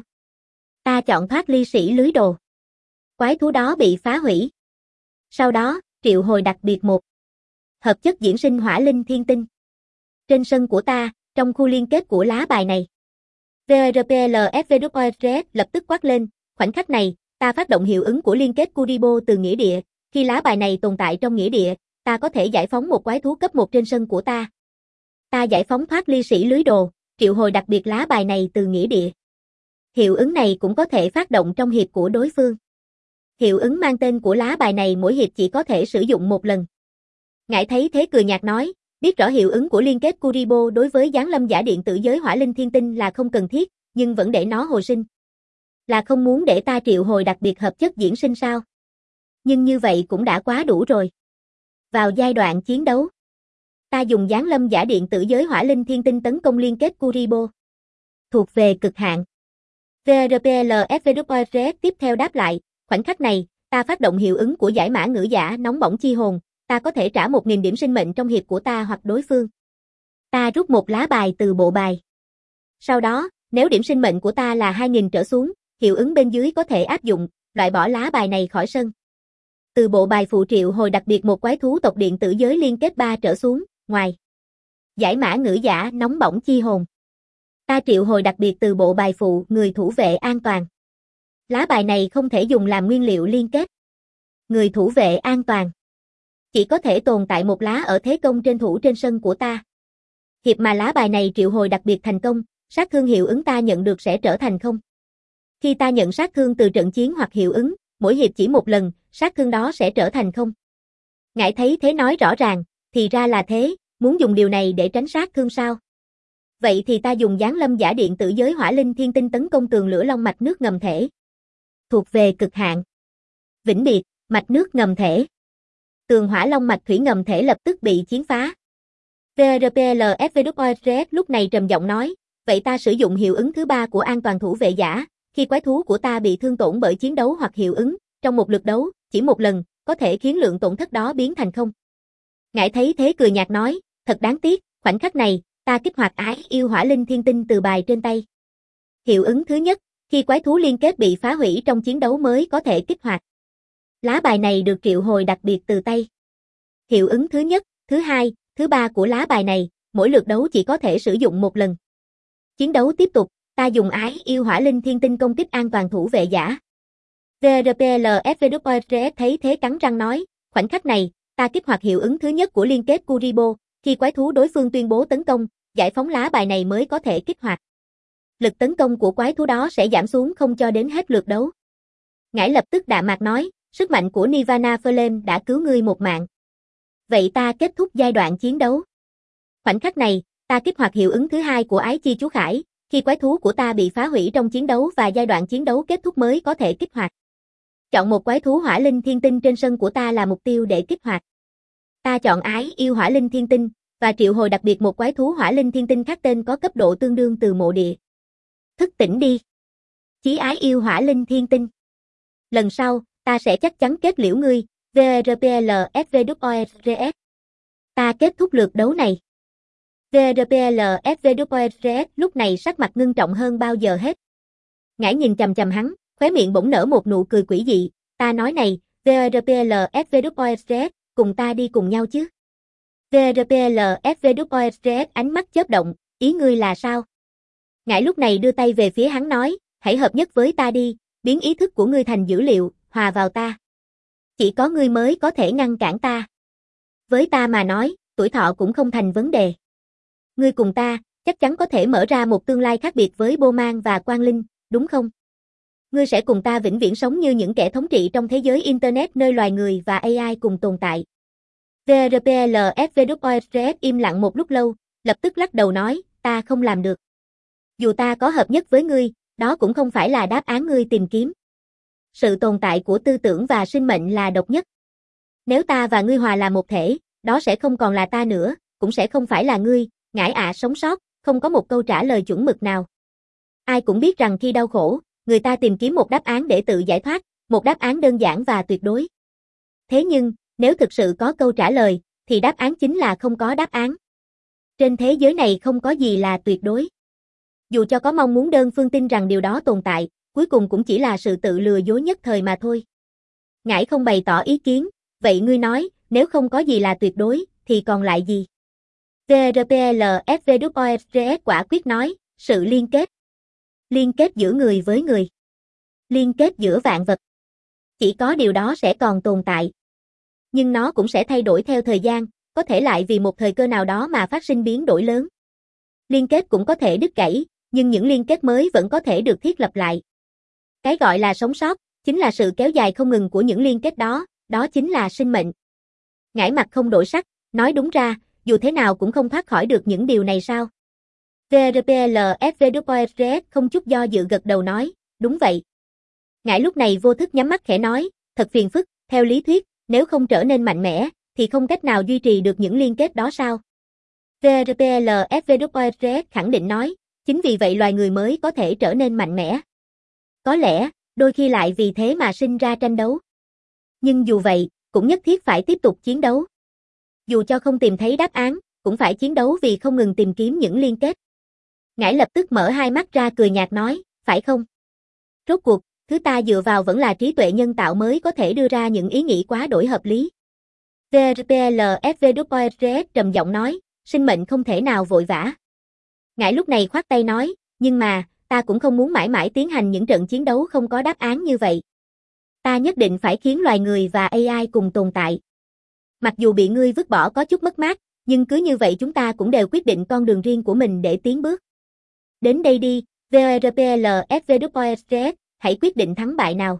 Ta chọn thoát ly sĩ lưới đồ. Quái thú đó bị phá hủy. Sau đó, triệu hồi đặc biệt một. Hợp chất diễn sinh hỏa linh thiên tinh. Trên sân của ta, trong khu liên kết của lá bài này. vê rờ pê lờ ép vê kép ét lập tức quát lên, khoảnh khắc này, ta phát động hiệu ứng của liên kết Kuribo từ nghĩa địa, khi lá bài này tồn tại trong nghĩa địa, ta có thể giải phóng một quái thú cấp một trên sân của ta. Ta giải phóng thoát ly sĩ lưới đồ, triệu hồi đặc biệt lá bài này từ nghĩa địa. Hiệu ứng này cũng có thể phát động trong hiệp của đối phương. Hiệu ứng mang tên của lá bài này mỗi hiệp chỉ có thể sử dụng một lần. Ngải thấy thế cười nhạt nói, biết rõ hiệu ứng của liên kết Kuribo đối với giáng lâm giả điện tử giới hỏa linh thiên tinh là không cần thiết, nhưng vẫn để nó hồi sinh. Là không muốn để ta triệu hồi đặc biệt hợp chất diễn sinh sao? Nhưng như vậy cũng đã quá đủ rồi. Vào giai đoạn chiến đấu, ta dùng giáng lâm giả điện tử giới hỏa linh thiên tinh tấn công liên kết Kuribo. Thuộc về cực hạn. vê rờ pê lờ ép vê kép ét tiếp theo đáp lại, khoảnh khắc này, ta phát động hiệu ứng của giải mã ngữ giả nóng bỏng chi hồn, ta có thể trả một nghìn điểm sinh mệnh trong hiệp của ta hoặc đối phương. Ta rút một lá bài từ bộ bài. Sau đó, nếu điểm sinh mệnh của ta là hai nghìn trở xuống, hiệu ứng bên dưới có thể áp dụng, loại bỏ lá bài này khỏi sân. Từ bộ bài phụ triệu hồi đặc biệt một quái thú tộc điện tử giới liên kết ba trở xuống, ngoài. Giải mã ngữ giả nóng bỏng chi hồn. Ta triệu hồi đặc biệt từ bộ bài phụ người thủ vệ an toàn. Lá bài này không thể dùng làm nguyên liệu liên kết. Người thủ vệ an toàn. Chỉ có thể tồn tại một lá ở thế công trên thủ trên sân của ta. Hiệp mà lá bài này triệu hồi đặc biệt thành công, sát thương hiệu ứng ta nhận được sẽ trở thành không. Khi ta nhận sát thương từ trận chiến hoặc hiệu ứng, mỗi hiệp chỉ một lần, sát thương đó sẽ trở thành không. Ngải thấy thế nói rõ ràng, thì ra là thế, muốn dùng điều này để tránh sát thương sao? Vậy thì ta dùng giáng lâm giả điện tử giới hỏa linh thiên tinh tấn công tường lửa long mạch nước ngầm thể. Thuộc về cực hạn. Vĩnh biệt, mạch nước ngầm thể. Tường hỏa long mạch thủy ngầm thể lập tức bị chiến phá. vê rờ pê lờ ép vê kép ét lúc này trầm giọng nói, vậy ta sử dụng hiệu ứng thứ ba của an toàn thủ vệ giả, khi quái thú của ta bị thương tổn bởi chiến đấu hoặc hiệu ứng, trong một lượt đấu, chỉ một lần, có thể khiến lượng tổn thất đó biến thành không. Ngải thấy thế cười nhạt nói, thật đáng tiếc, khoảnh khắc này, ta kích hoạt ái yêu hỏa linh thiên tinh từ bài trên tay. Hiệu ứng thứ nhất, khi quái thú liên kết bị phá hủy trong chiến đấu mới có thể kích hoạt. Lá bài này được triệu hồi đặc biệt từ tay. Hiệu ứng thứ nhất, thứ hai, thứ ba của lá bài này, mỗi lượt đấu chỉ có thể sử dụng một lần. Chiến đấu tiếp tục, ta dùng ái yêu hỏa linh thiên tinh công kích an toàn thủ vệ giả. vê rờ pê lờ ép vê kép ét thấy thế cắn răng nói, khoảnh khắc này, ta kích hoạt hiệu ứng thứ nhất của liên kết Kuribo, khi quái thú đối phương tuyên bố tấn công, giải phóng lá bài này mới có thể kích hoạt. Lực tấn công của quái thú đó sẽ giảm xuống không cho đến hết lượt đấu. Ngải lập tức đạm mạc nói, sức mạnh của Nirvana Flame đã cứu ngươi một mạng. Vậy ta kết thúc giai đoạn chiến đấu. Khoảnh khắc này, ta kích hoạt hiệu ứng thứ hai của ái chi chú Khải, khi quái thú của ta bị phá hủy trong chiến đấu và giai đoạn chiến đấu kết thúc mới có thể kích hoạt. Chọn một quái thú hỏa linh thiên tinh trên sân của ta là mục tiêu để kích hoạt. Ta chọn ái yêu hỏa linh thiên tinh, và triệu hồi đặc biệt một quái thú hỏa linh thiên tinh khác tên có cấp độ tương đương từ mộ địa. Thức tỉnh đi. Chí ái yêu hỏa linh thiên tinh. Lần sau, ta sẽ chắc chắn kết liễu ngươi, vê rờ pê lờ ép vê kép ét. Ta kết thúc lượt đấu này. vê rờ pê lờ ép vê kép rờ ét lúc này sắc mặt ngưng trọng hơn bao giờ hết. Ngải nhìn chằm chằm hắn, khóe miệng bỗng nở một nụ cười quỷ dị. Ta nói này, vê rờ pê lờ ép vê kép rờ ét, cùng ta đi cùng nhau chứ? vê rờ pê lờ ép vê kép rờ ét ánh mắt chớp động, ý ngươi là sao? Ngải lúc này đưa tay về phía hắn nói, hãy hợp nhất với ta đi, biến ý thức của ngươi thành dữ liệu, hòa vào ta. Chỉ có ngươi mới có thể ngăn cản ta. Với ta mà nói, tuổi thọ cũng không thành vấn đề. Ngươi cùng ta, chắc chắn có thể mở ra một tương lai khác biệt với Bô Mang và Quang Linh, đúng không? Ngươi sẽ cùng ta vĩnh viễn sống như những kẻ thống trị trong thế giới Internet nơi loài người và a i cùng tồn tại. vê rờ pê lờ ép vê kép rờ ét im lặng một lúc lâu, lập tức lắc đầu nói, ta không làm được. Dù ta có hợp nhất với ngươi, đó cũng không phải là đáp án ngươi tìm kiếm. Sự tồn tại của tư tưởng và sinh mệnh là độc nhất. Nếu ta và ngươi hòa là một thể, đó sẽ không còn là ta nữa, cũng sẽ không phải là ngươi. Ngải ạ sống sót, không có một câu trả lời chuẩn mực nào. Ai cũng biết rằng khi đau khổ, người ta tìm kiếm một đáp án để tự giải thoát, một đáp án đơn giản và tuyệt đối. Thế nhưng, nếu thực sự có câu trả lời, thì đáp án chính là không có đáp án. Trên thế giới này không có gì là tuyệt đối. Dù cho có mong muốn đơn phương tin rằng điều đó tồn tại, cuối cùng cũng chỉ là sự tự lừa dối nhất thời mà thôi. Ngải không bày tỏ ý kiến, vậy ngươi nói, nếu không có gì là tuyệt đối, thì còn lại gì? vê rờ pê lờ ép vê kép rờ ét quả quyết nói, sự liên kết. Liên kết giữa người với người. Liên kết giữa vạn vật. Chỉ có điều đó sẽ còn tồn tại. Nhưng nó cũng sẽ thay đổi theo thời gian, có thể lại vì một thời cơ nào đó mà phát sinh biến đổi lớn. Liên kết cũng có thể đứt gãy, nhưng những liên kết mới vẫn có thể được thiết lập lại. Cái gọi là sống sót, chính là sự kéo dài không ngừng của những liên kết đó, đó chính là sinh mệnh. Ngải mặt không đổi sắc, nói đúng ra, dù thế nào cũng không thoát khỏi được những điều này sao? vê rờ pê lờ ép vê kép rờ ét không chút do dự gật đầu nói, đúng vậy. Ngải lúc này vô thức nhắm mắt khẽ nói, thật phiền phức, theo lý thuyết, nếu không trở nên mạnh mẽ, thì không cách nào duy trì được những liên kết đó sao? vê rờ pê lờ ép vê kép rờ ét khẳng định nói, chính vì vậy loài người mới có thể trở nên mạnh mẽ. Có lẽ, đôi khi lại vì thế mà sinh ra tranh đấu. Nhưng dù vậy, cũng nhất thiết phải tiếp tục chiến đấu. Dù cho không tìm thấy đáp án, cũng phải chiến đấu vì không ngừng tìm kiếm những liên kết. Ngải lập tức mở hai mắt ra cười nhạt nói, phải không? Rốt cuộc, thứ ta dựa vào vẫn là trí tuệ nhân tạo mới có thể đưa ra những ý nghĩ quá đổi hợp lý. vê rờ pê lờ ép vê kép rờ ét trầm giọng nói, sinh mệnh không thể nào vội vã. Ngải lúc này khoát tay nói, nhưng mà, ta cũng không muốn mãi mãi tiến hành những trận chiến đấu không có đáp án như vậy. Ta nhất định phải khiến loài người và a i cùng tồn tại. Mặc dù bị ngươi vứt bỏ có chút mất mát, nhưng cứ như vậy chúng ta cũng đều quyết định con đường riêng của mình để tiến bước. Đến đây đi, vê rờ pê lờ ép vê kép rờ ét, hãy quyết định thắng bại nào.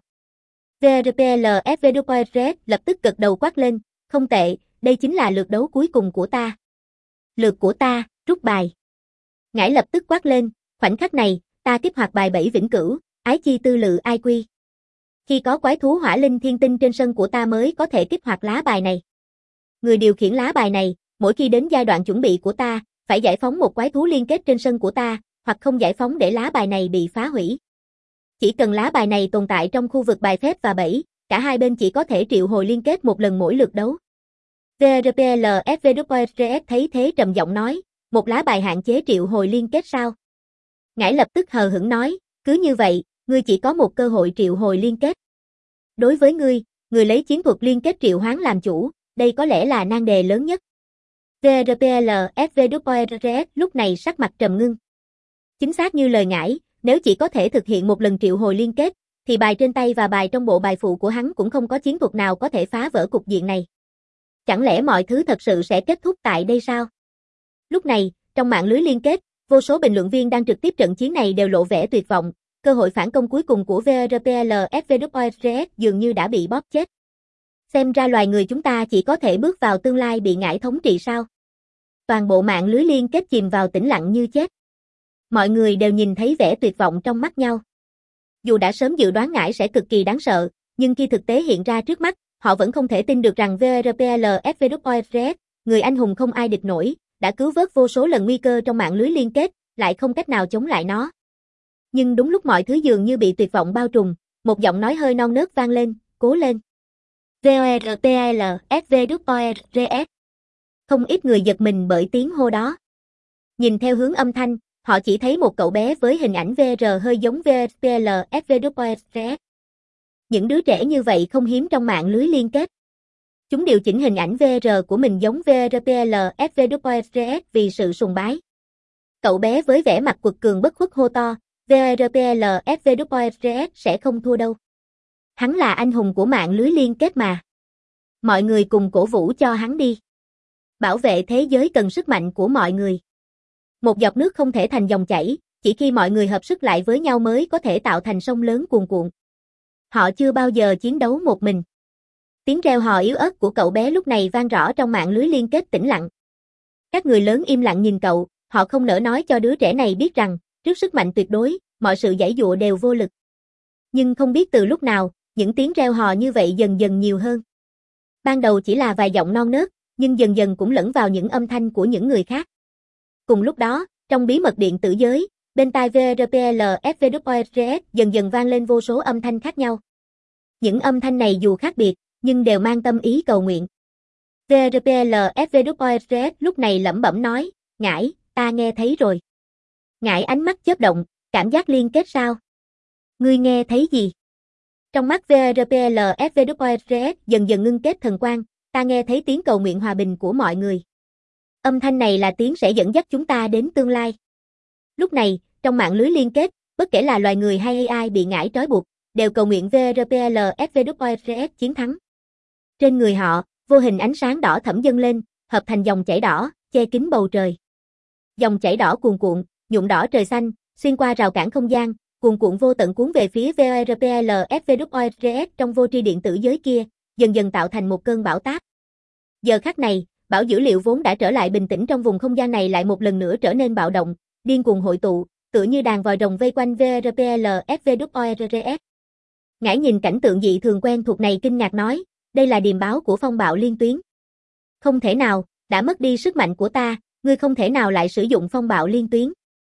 vê rờ pê lờ ép vê kép rờ ét lập tức gật đầu quát lên, không tệ, đây chính là lượt đấu cuối cùng của ta. Lượt của ta, rút bài. Ngải lập tức quát lên, khoảnh khắc này, ta kích hoạt bài bảy vĩnh cửu, ái chi tư lự ai quy. Khi có quái thú hỏa linh thiên tinh trên sân của ta mới có thể kích hoạt lá bài này. Người điều khiển lá bài này, mỗi khi đến giai đoạn chuẩn bị của ta, phải giải phóng một quái thú liên kết trên sân của ta, hoặc không giải phóng để lá bài này bị phá hủy. Chỉ cần lá bài này tồn tại trong khu vực bài phép và bẫy, cả hai bên chỉ có thể triệu hồi liên kết một lần mỗi lượt đấu. vê rờ pê lờ ép vê kép rờ ét thấy thế trầm giọng nói, một lá bài hạn chế triệu hồi liên kết sao? Ngải lập tức hờ hững nói, cứ như vậy, ngươi chỉ có một cơ hội triệu hồi liên kết. Đối với ngươi, ngươi lấy chiến thuật liên kết triệu hoán làm chủ, đây có lẽ là nan đề lớn nhất. vê rờ pê lờ ép vê kép rờ ét lúc này sắc mặt trầm ngưng. Chính xác như lời Ngải, nếu chỉ có thể thực hiện một lần triệu hồi liên kết, thì bài trên tay và bài trong bộ bài phụ của hắn cũng không có chiến thuật nào có thể phá vỡ cục diện này. Chẳng lẽ mọi thứ thật sự sẽ kết thúc tại đây sao? Lúc này, trong mạng lưới liên kết, vô số bình luận viên đang trực tiếp trận chiến này đều lộ vẻ tuyệt vọng, cơ hội phản công cuối cùng của vê rờ pê lờ ép vê kép rờ ét dường như đã bị bóp chết. Xem ra loài người chúng ta chỉ có thể bước vào tương lai bị Ngải thống trị sao? Toàn bộ mạng lưới liên kết chìm vào tĩnh lặng như chết. Mọi người đều nhìn thấy vẻ tuyệt vọng trong mắt nhau. Dù đã sớm dự đoán Ngải sẽ cực kỳ đáng sợ, nhưng khi thực tế hiện ra trước mắt, họ vẫn không thể tin được rằng vê rờ pê lờ ép vê kép rờ ét, người anh hùng không ai địch nổi, đã cứu vớt vô số lần nguy cơ trong mạng lưới liên kết, lại không cách nào chống lại nó. Nhưng đúng lúc mọi thứ dường như bị tuyệt vọng bao trùm, một giọng nói hơi non nớt vang lên, cố lên. vê rờ pê lờ ép vê kép rờ ét Không ít người giật mình bởi tiếng hô đó. Nhìn theo hướng âm thanh, họ chỉ thấy một cậu bé với hình ảnh vê rờ hơi giống vê pê lờ ép vê kép ét. Những đứa trẻ như vậy không hiếm trong mạng lưới liên kết. Chúng điều chỉnh hình ảnh vê rờ của mình giống vê pê lờ ép vê kép ét vì sự sùng bái. Cậu bé với vẻ mặt quật cường bất khuất hô to, vê pê lờ ép vê kép ét sẽ không thua đâu. Hắn là anh hùng của mạng lưới liên kết mà. Mọi người cùng cổ vũ cho hắn đi. Bảo vệ thế giới cần sức mạnh của mọi người. Một giọt nước không thể thành dòng chảy, chỉ khi mọi người hợp sức lại với nhau mới có thể tạo thành sông lớn cuồn cuộn. Họ chưa bao giờ chiến đấu một mình. Tiếng reo hò yếu ớt của cậu bé lúc này vang rõ trong mạng lưới liên kết tĩnh lặng. Các người lớn im lặng nhìn cậu, họ không nỡ nói cho đứa trẻ này biết rằng, trước sức mạnh tuyệt đối, mọi sự giãy giụa đều vô lực. Nhưng không biết từ lúc nào, những tiếng reo hò như vậy dần dần nhiều hơn. Ban đầu chỉ là vài giọng non nớt, nhưng dần dần cũng lẫn vào những âm thanh của những người khác. Cùng lúc đó, trong bí mật điện tử giới, bên tai vê pê lờ ép vê kép ét dần dần vang lên vô số âm thanh khác nhau. Những âm thanh này dù khác biệt, nhưng đều mang tâm ý cầu nguyện. vê pê lờ ép vê kép ét lúc này lẩm bẩm nói, Ngải, ta nghe thấy rồi. Ngải ánh mắt chớp động, cảm giác liên kết sao? Ngươi nghe thấy gì? Trong mắt vê pê lờ ép vê kép ét dần dần ngưng kết thần quang, ta nghe thấy tiếng cầu nguyện hòa bình của mọi người. Âm thanh này là tiếng sẽ dẫn dắt chúng ta đến tương lai. Lúc này, trong mạng lưới liên kết, bất kể là loài người hay a i bị Ngải trói buộc, đều cầu nguyện vê pê lờ ép vê kép ét chiến thắng. Trên người họ, vô hình ánh sáng đỏ thẫm dâng lên, hợp thành dòng chảy đỏ, che kín bầu trời. Dòng chảy đỏ cuồn cuộn, nhuộm đỏ trời xanh, xuyên qua rào cản không gian, cuồn cuộn vô tận cuốn về phía vê pê lờ ép vê kép ét trong vô tri điện tử giới kia, dần dần tạo thành một cơn bão táp. Giờ khắc này, bão dữ liệu vốn đã trở lại bình tĩnh trong vùng không gian này lại một lần nữa trở nên bạo động, điên cuồng hội tụ, tựa như đàn vòi rồng vây quanh vê pê lờ ép vê kép ét. Ngải nhìn cảnh tượng dị thường quen thuộc này kinh ngạc nói, đây là điềm báo của phong bạo liên tuyến. Không thể nào, đã mất đi sức mạnh của ta, ngươi không thể nào lại sử dụng phong bạo liên tuyến.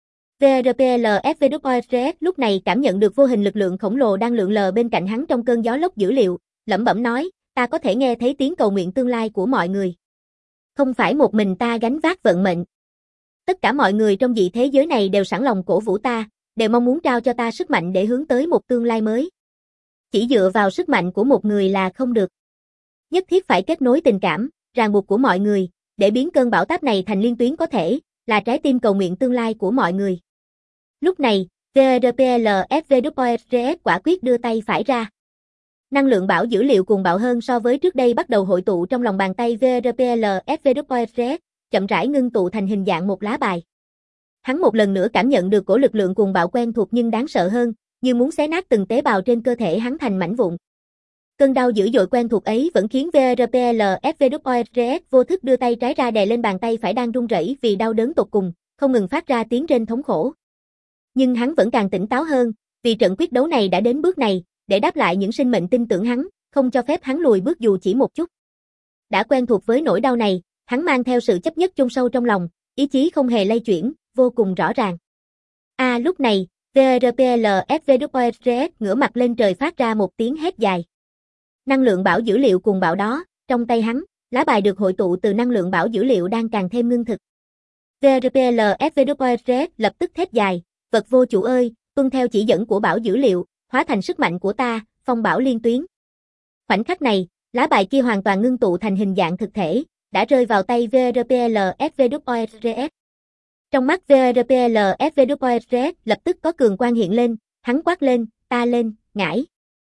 vê pê lờ ép vê kép ét lúc này cảm nhận được vô hình lực lượng khổng lồ đang lượn lờ bên cạnh hắn trong cơn gió lốc dữ liệu, lẩm bẩm nói, ta có thể nghe thấy tiếng cầu nguyện tương lai của mọi người. Không phải một mình ta gánh vác vận mệnh. Tất cả mọi người trong dị thế giới này đều sẵn lòng cổ vũ ta, đều mong muốn trao cho ta sức mạnh để hướng tới một tương lai mới. Chỉ dựa vào sức mạnh của một người là không được. Nhất thiết phải kết nối tình cảm, ràng buộc của mọi người, để biến cơn bão táp này thành liên tuyến có thể, là trái tim cầu nguyện tương lai của mọi người. Lúc này, vê pê lờ ép vê kép ét quả quyết đưa tay phải ra. Năng lượng bão dữ liệu cuồng bạo hơn so với trước đây bắt đầu hội tụ trong lòng bàn tay vê pê lờ ép vê kép ét, chậm rãi ngưng tụ thành hình dạng một lá bài. Hắn một lần nữa cảm nhận được cổ lực lượng cuồng bạo quen thuộc nhưng đáng sợ hơn, như muốn xé nát từng tế bào trên cơ thể hắn thành mảnh vụn. Cơn đau dữ dội quen thuộc ấy vẫn khiến vê pê lờ ép vê kép ét vô thức đưa tay trái ra đè lên bàn tay phải đang run rẩy vì đau đớn tột cùng, không ngừng phát ra tiếng rên thống khổ. Nhưng hắn vẫn càng tỉnh táo hơn, vì trận quyết đấu này đã đến bước này, để đáp lại những sinh mệnh tin tưởng hắn, không cho phép hắn lùi bước dù chỉ một chút. Đã quen thuộc với nỗi đau này, hắn mang theo sự chấp nhất chôn sâu trong lòng, ý chí không hề lay chuyển, vô cùng rõ ràng. A à, lúc này, vê pê lờ ép vê kép ét ngửa mặt lên trời phát ra một tiếng hét dài. Năng lượng bão dữ liệu cuồng bạo đó, trong tay hắn, lá bài được hội tụ từ năng lượng bão dữ liệu đang càng thêm ngưng thực. vê pê lờ ép vê kép ét lập tức thét dài, vật vô chủ ơi, tuân theo chỉ dẫn của bão dữ liệu, hóa thành sức mạnh của ta, phong bão liên tuyến. Khoảnh khắc này, lá bài kia hoàn toàn ngưng tụ thành hình dạng thực thể, đã rơi vào tay vê pê lờ ép vê kép ét. Trong mắt vê pê lờ ép vê kép ét lập tức có cường quang hiện lên, hắn quát lên, ta lên, Ngải.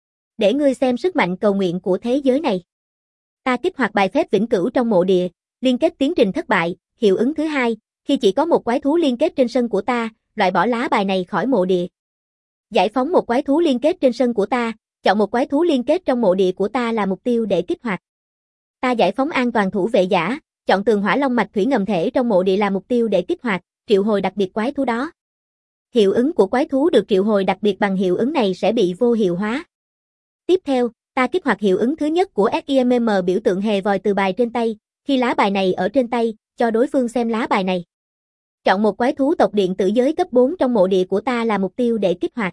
Để ngươi xem sức mạnh cầu nguyện của thế giới này. Ta kích hoạt bài phép vĩnh cửu trong mộ địa, liên kết tiến trình thất bại, hiệu ứng thứ hai, khi chỉ có một quái thú liên kết trên sân của ta, loại bỏ lá bài này khỏi mộ địa. Giải phóng một quái thú liên kết trên sân của ta, chọn một quái thú liên kết trong mộ địa của ta là mục tiêu để kích hoạt. Ta giải phóng an toàn thủ vệ giả, chọn tường hỏa long mạch thủy ngầm thể trong mộ địa là mục tiêu để kích hoạt, triệu hồi đặc biệt quái thú đó. Hiệu ứng của quái thú được triệu hồi đặc biệt bằng hiệu ứng này sẽ bị vô hiệu hóa. Tiếp theo, ta kích hoạt hiệu ứng thứ nhất của SIMM biểu tượng hề vòi từ bài trên tay, khi lá bài này ở trên tay, cho đối phương xem lá bài này. Chọn một quái thú tộc điện tử giới cấp bốn trong mộ địa của ta là mục tiêu để kích hoạt.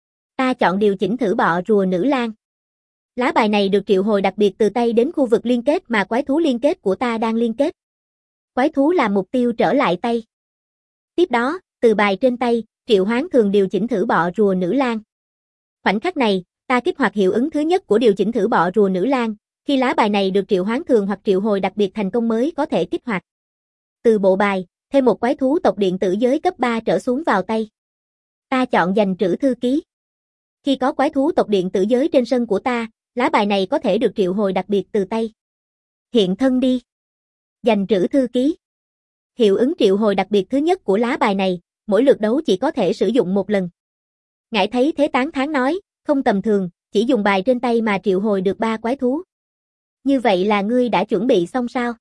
Ta chọn điều chỉnh thử bọ rùa nữ lang. Lá bài này được triệu hồi đặc biệt từ tay đến khu vực liên kết mà quái thú liên kết của ta đang liên kết. Quái thú làm mục tiêu trở lại tay. Tiếp đó, từ bài trên tay, Triệu Hoán thường điều chỉnh thử bọ rùa nữ lang. Khoảnh khắc này, ta kích hoạt hiệu ứng thứ nhất của điều chỉnh thử bọ rùa nữ lang, khi lá bài này được triệu hoán thường hoặc triệu hồi đặc biệt thành công mới có thể kích hoạt. Từ bộ bài, thêm một quái thú tộc điện tử giới cấp ba trở xuống vào tay. Ta chọn dành trữ thư ký. Khi có quái thú tộc điện tử giới trên sân của ta, lá bài này có thể được triệu hồi đặc biệt từ tay. Hiện thân đi. Dành trữ thư ký. Hiệu ứng triệu hồi đặc biệt thứ nhất của lá bài này, mỗi lượt đấu chỉ có thể sử dụng một lần. Ngải thấy thế tán thán nói, không tầm thường, chỉ dùng bài trên tay mà triệu hồi được ba quái thú. Như vậy là ngươi đã chuẩn bị xong sao?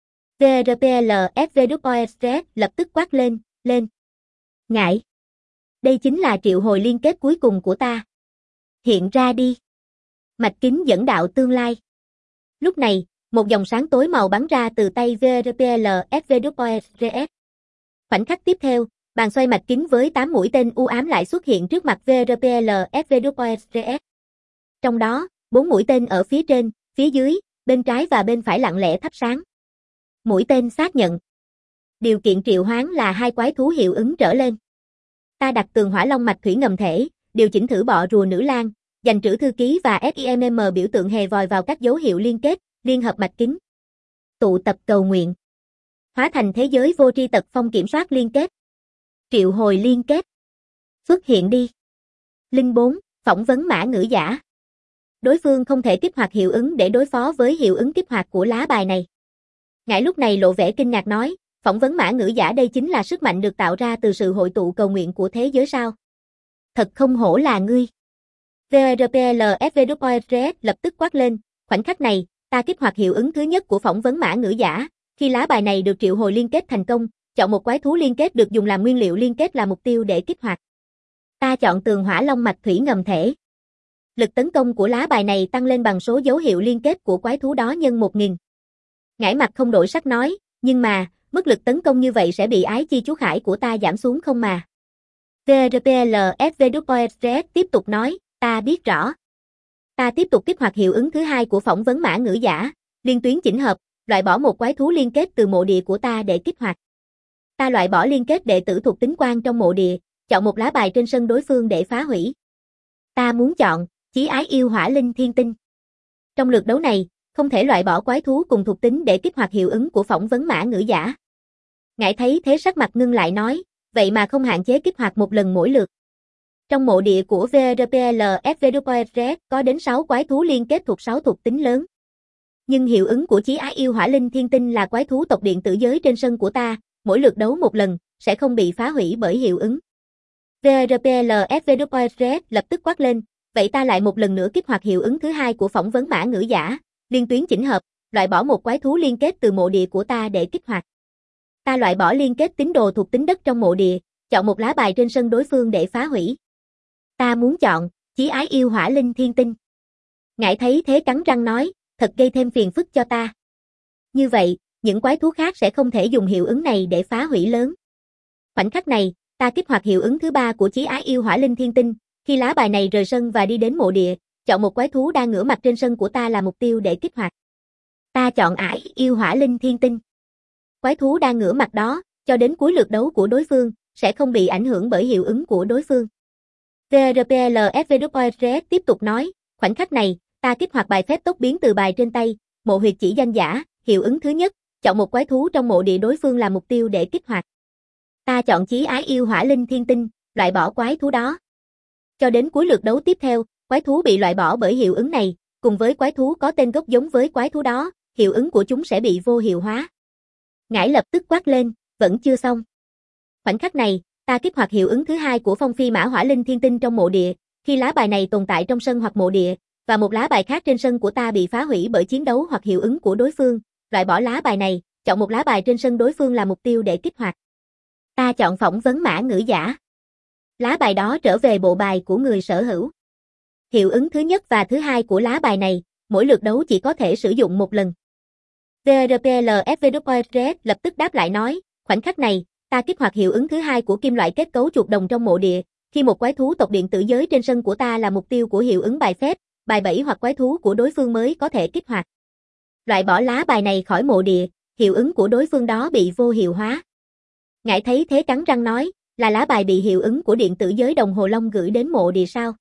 vê rờ pê lờ ép vê kép o ét lập tức quát lên, lên. Ngải. Đây chính là triệu hồi liên kết cuối cùng của ta. Hiện ra đi. Mạch kính dẫn đạo tương lai. Lúc này, một dòng sáng tối màu bắn ra từ tay vê rờ pê lờ ép vê kép o ét. Khoảnh khắc tiếp theo, bàn xoay mạch kính với tám mũi tên u ám lại xuất hiện trước mặt vê rờ pê lờ ép vê kép o ét. Trong đó, bốn mũi tên ở phía trên, phía dưới, bên trái và bên phải lặng lẽ thắp sáng. Mũi tên xác nhận. Điều kiện triệu hoán là hai quái thú hiệu ứng trở lên. Ta đặt tường hỏa long mạch thủy ngầm thể, điều chỉnh thử bọ rùa nữ lang, dành trữ thư ký và sim biểu tượng hề vòi vào các dấu hiệu liên kết, liên hợp mạch kính. Tụ tập cầu nguyện. Hóa thành thế giới vô tri tật phong kiểm soát liên kết. Triệu hồi liên kết. Xuất hiện đi. Linh bốn, phỏng vấn mã ngữ giả. Đối phương không thể kích hoạt hiệu ứng để đối phó với hiệu ứng kích hoạt của lá bài này. Ngải lúc này lộ vẻ kinh ngạc nói, phỏng vấn mã ngữ giả đây chính là sức mạnh được tạo ra từ sự hội tụ cầu nguyện của thế giới sao? Thật không hổ là ngươi. vê rờ pê lờ ép vê kép o ét lập tức quát lên, khoảnh khắc này, ta kích hoạt hiệu ứng thứ nhất của phỏng vấn mã ngữ giả, khi lá bài này được triệu hồi liên kết thành công, chọn một quái thú liên kết được dùng làm nguyên liệu liên kết là mục tiêu để kích hoạt. Ta chọn tường hỏa long mạch thủy ngầm thể. Lực tấn công của lá bài này tăng lên bằng số dấu hiệu liên kết của quái thú đó nhân một nghìn. Ngải mặt không đổi sắc nói, nhưng mà, mức lực tấn công như vậy sẽ bị ái chi chú khải của ta giảm xuống không mà. vê rờ pê lờ ép vê kép o ét tiếp tục nói, ta biết rõ. Ta tiếp tục kích hoạt hiệu ứng thứ hai của phỏng vấn mã ngữ giả, liên tuyến chỉnh hợp, loại bỏ một quái thú liên kết từ mộ địa của ta để kích hoạt. Ta loại bỏ liên kết đệ tử thuộc tính quan trong mộ địa, chọn một lá bài trên sân đối phương để phá hủy. Ta muốn chọn, chí ái yêu hỏa linh thiên tinh. Trong lượt đấu này, không thể loại bỏ quái thú cùng thuộc tính để kích hoạt hiệu ứng của phỏng vấn mã ngữ giả. Ngải thấy thế sắc mặt ngưng lại nói, vậy mà không hạn chế kích hoạt một lần mỗi lượt. Trong mộ địa của vê rờ pê lờ ép vê kép o ét có đến sáu quái thú liên kết thuộc sáu thuộc tính lớn. Nhưng hiệu ứng của chí ái yêu hỏa linh thiên tinh là quái thú tộc điện tử giới trên sân của ta, mỗi lượt đấu một lần, sẽ không bị phá hủy bởi hiệu ứng. vê rờ pê lờ ép vê kép o ét lập tức quát lên, vậy ta lại một lần nữa kích hoạt hiệu ứng thứ hai của phỏng vấn mã ngữ giả, liên tuyến chỉnh hợp, loại bỏ một quái thú liên kết từ mộ địa của ta để kích hoạt. Ta loại bỏ liên kết tín đồ thuộc tính đất trong mộ địa, chọn một lá bài trên sân đối phương để phá hủy. Ta muốn chọn, chí ái yêu hỏa linh thiên tinh. Ngải thấy thế cắn răng nói, thật gây thêm phiền phức cho ta. Như vậy, những quái thú khác sẽ không thể dùng hiệu ứng này để phá hủy lớn. Khoảnh khắc này, ta kích hoạt hiệu ứng thứ ba của chí ái yêu hỏa linh thiên tinh, khi lá bài này rời sân và đi đến mộ địa, chọn một quái thú đang ngửa mặt trên sân của ta là mục tiêu để kích hoạt. Ta chọn ải yêu hỏa linh thiên tinh. Quái thú đang ngửa mặt đó, cho đến cuối lượt đấu của đối phương, sẽ không bị ảnh hưởng bởi hiệu ứng của đối phương. vê rờ pê lờ ép vê kép o ét tiếp tục nói, khoảnh khắc này, ta kích hoạt bài phép tốc biến từ bài trên tay, mộ huyệt chỉ danh giả, hiệu ứng thứ nhất, chọn một quái thú trong mộ địa đối phương là mục tiêu để kích hoạt. Ta chọn chí ái yêu hỏa linh thiên tinh, loại bỏ quái thú đó. Cho đến cuối lượt đấu tiếp theo, quái thú bị loại bỏ bởi hiệu ứng này, cùng với quái thú có tên gốc giống với quái thú đó, hiệu ứng của chúng sẽ bị vô hiệu hóa. Ngải lập tức quát lên, vẫn chưa xong. Khoảnh khắc này, ta kích hoạt hiệu ứng thứ hai của phong phi mã hỏa linh thiên tinh trong mộ địa, khi lá bài này tồn tại trong sân hoặc mộ địa, và một lá bài khác trên sân của ta bị phá hủy bởi chiến đấu hoặc hiệu ứng của đối phương, loại bỏ lá bài này, chọn một lá bài trên sân đối phương là mục tiêu để kích hoạt. Ta chọn phỏng vấn mã ngữ giả. Lá bài đó trở về bộ bài của người sở hữu. Hiệu ứng thứ nhất và thứ hai của lá bài này, mỗi lượt đấu chỉ có thể sử dụng một lần. vê rờ pê lờ ép vê kép o ét lập tức đáp lại nói, khoảnh khắc này, ta kích hoạt hiệu ứng thứ hai của kim loại kết cấu chuột đồng trong mộ địa, khi một quái thú tộc điện tử giới trên sân của ta là mục tiêu của hiệu ứng bài phép, bài bẫy hoặc quái thú của đối phương mới có thể kích hoạt. Loại bỏ lá bài này khỏi mộ địa, hiệu ứng của đối phương đó bị vô hiệu hóa. Ngải thấy thế cắn răng nói, là lá bài bị hiệu ứng của điện tử giới đồng hồ long gửi đến mộ địa sao?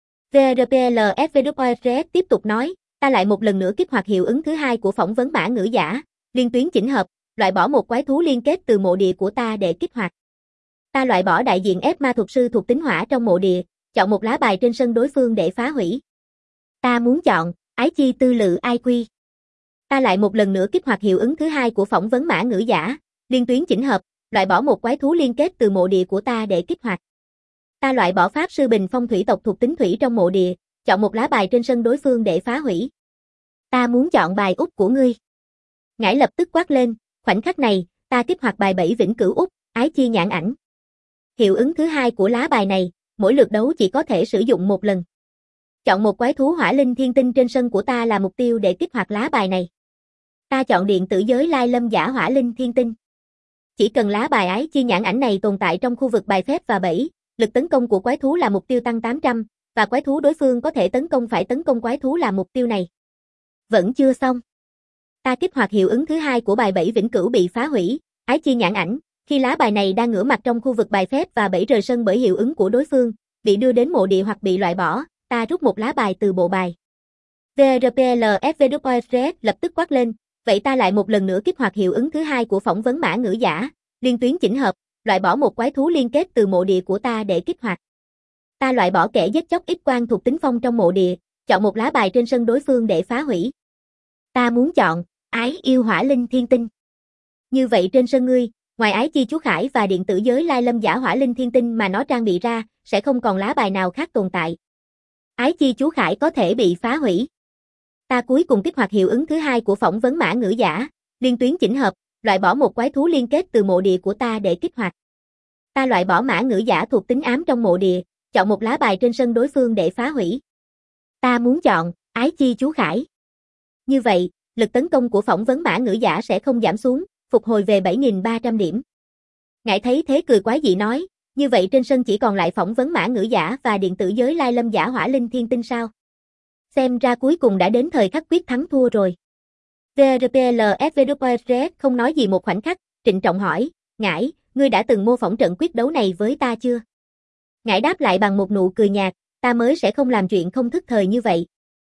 vê rờ pê lờ ép vê kép rờ ét tiếp tục nói, ta lại một lần nữa kích hoạt hiệu ứng thứ hai của phỏng vấn mã ngữ giả, liên tuyến chỉnh hợp, loại bỏ một quái thú liên kết từ mộ địa của ta để kích hoạt. Ta loại bỏ đại diện ép ma thuật sư thuộc tính hỏa trong mộ địa, chọn một lá bài trên sân đối phương để phá hủy. Ta muốn chọn, ái chi tư lự ai quy. Ta lại một lần nữa kích hoạt hiệu ứng thứ hai của phỏng vấn mã ngữ giả, liên tuyến chỉnh hợp, loại bỏ một quái thú liên kết từ mộ địa của ta để kích hoạt. Ta loại bỏ pháp sư bình phong thủy tộc thuộc tính thủy trong mộ địa, chọn một lá bài trên sân đối phương để phá hủy. Ta muốn chọn bài út của ngươi. Ngải lập tức quát lên, khoảnh khắc này, ta kích hoạt bài bảy vĩnh cửu út, ái chi nhãn ảnh. Hiệu ứng thứ hai của lá bài này, mỗi lượt đấu chỉ có thể sử dụng một lần. Chọn một quái thú hỏa linh thiên tinh trên sân của ta là mục tiêu để kích hoạt lá bài này. Ta chọn điện tử giới lai lâm giả hỏa linh thiên tinh. Chỉ cần lá bài ái chi nhãn ảnh này tồn tại trong khu vực bài phép và bẫy, lực tấn công của quái thú là mục tiêu tăng tám trăm, và quái thú đối phương có thể tấn công phải tấn công quái thú là mục tiêu này. Vẫn chưa xong. Ta kích hoạt hiệu ứng thứ hai của bài bảy vĩnh cửu bị phá hủy, ái chi nhãn ảnh, khi lá bài này đang ngửa mặt trong khu vực bài phép và bẫy rời sân bởi hiệu ứng của đối phương, bị đưa đến mộ địa hoặc bị loại bỏ, ta rút một lá bài từ bộ bài. vê rờ pê lờ ép vê kép rờ ét lập tức quát lên, vậy ta lại một lần nữa kích hoạt hiệu ứng thứ hai của phỏng vấn mã ngữ giả, liên tuyến chỉnh hợp, loại bỏ một quái thú liên kết từ mộ địa của ta để kích hoạt. Ta loại bỏ kẻ giết chóc ít quang thuộc tính phong trong mộ địa, chọn một lá bài trên sân đối phương để phá hủy. Ta muốn chọn, ái yêu hỏa linh thiên tinh. Như vậy trên sân ngươi, ngoài ái chi chú khải và điện tử giới lai lâm giả hỏa linh thiên tinh mà nó trang bị ra, sẽ không còn lá bài nào khác tồn tại. Ái chi chú khải có thể bị phá hủy. Ta cuối cùng kích hoạt hiệu ứng thứ hai của phỏng vấn mã ngữ giả, liên tuyến chỉnh hợp, loại bỏ một quái thú liên kết từ mộ địa của ta để kích hoạt. Ta loại bỏ mã ngữ giả thuộc tính ám trong mộ địa, chọn một lá bài trên sân đối phương để phá hủy. Ta muốn chọn, ái chi chú khải. Như vậy, lực tấn công của phỏng vấn mã ngữ giả sẽ không giảm xuống, phục hồi về bảy nghìn ba trăm điểm. Ngải thấy thế cười quái dị nói, như vậy trên sân chỉ còn lại phỏng vấn mã ngữ giả và điện tử giới lai lâm giả hỏa linh thiên tinh sao? Xem ra cuối cùng đã đến thời khắc quyết thắng thua rồi. vê rờ pê lờ ép vê kép rờ ét không nói gì một khoảnh khắc, trịnh trọng hỏi, Ngải, ngươi đã từng mô phỏng trận quyết đấu này với ta chưa? Ngải đáp lại bằng một nụ cười nhạt, ta mới sẽ không làm chuyện không thức thời như vậy.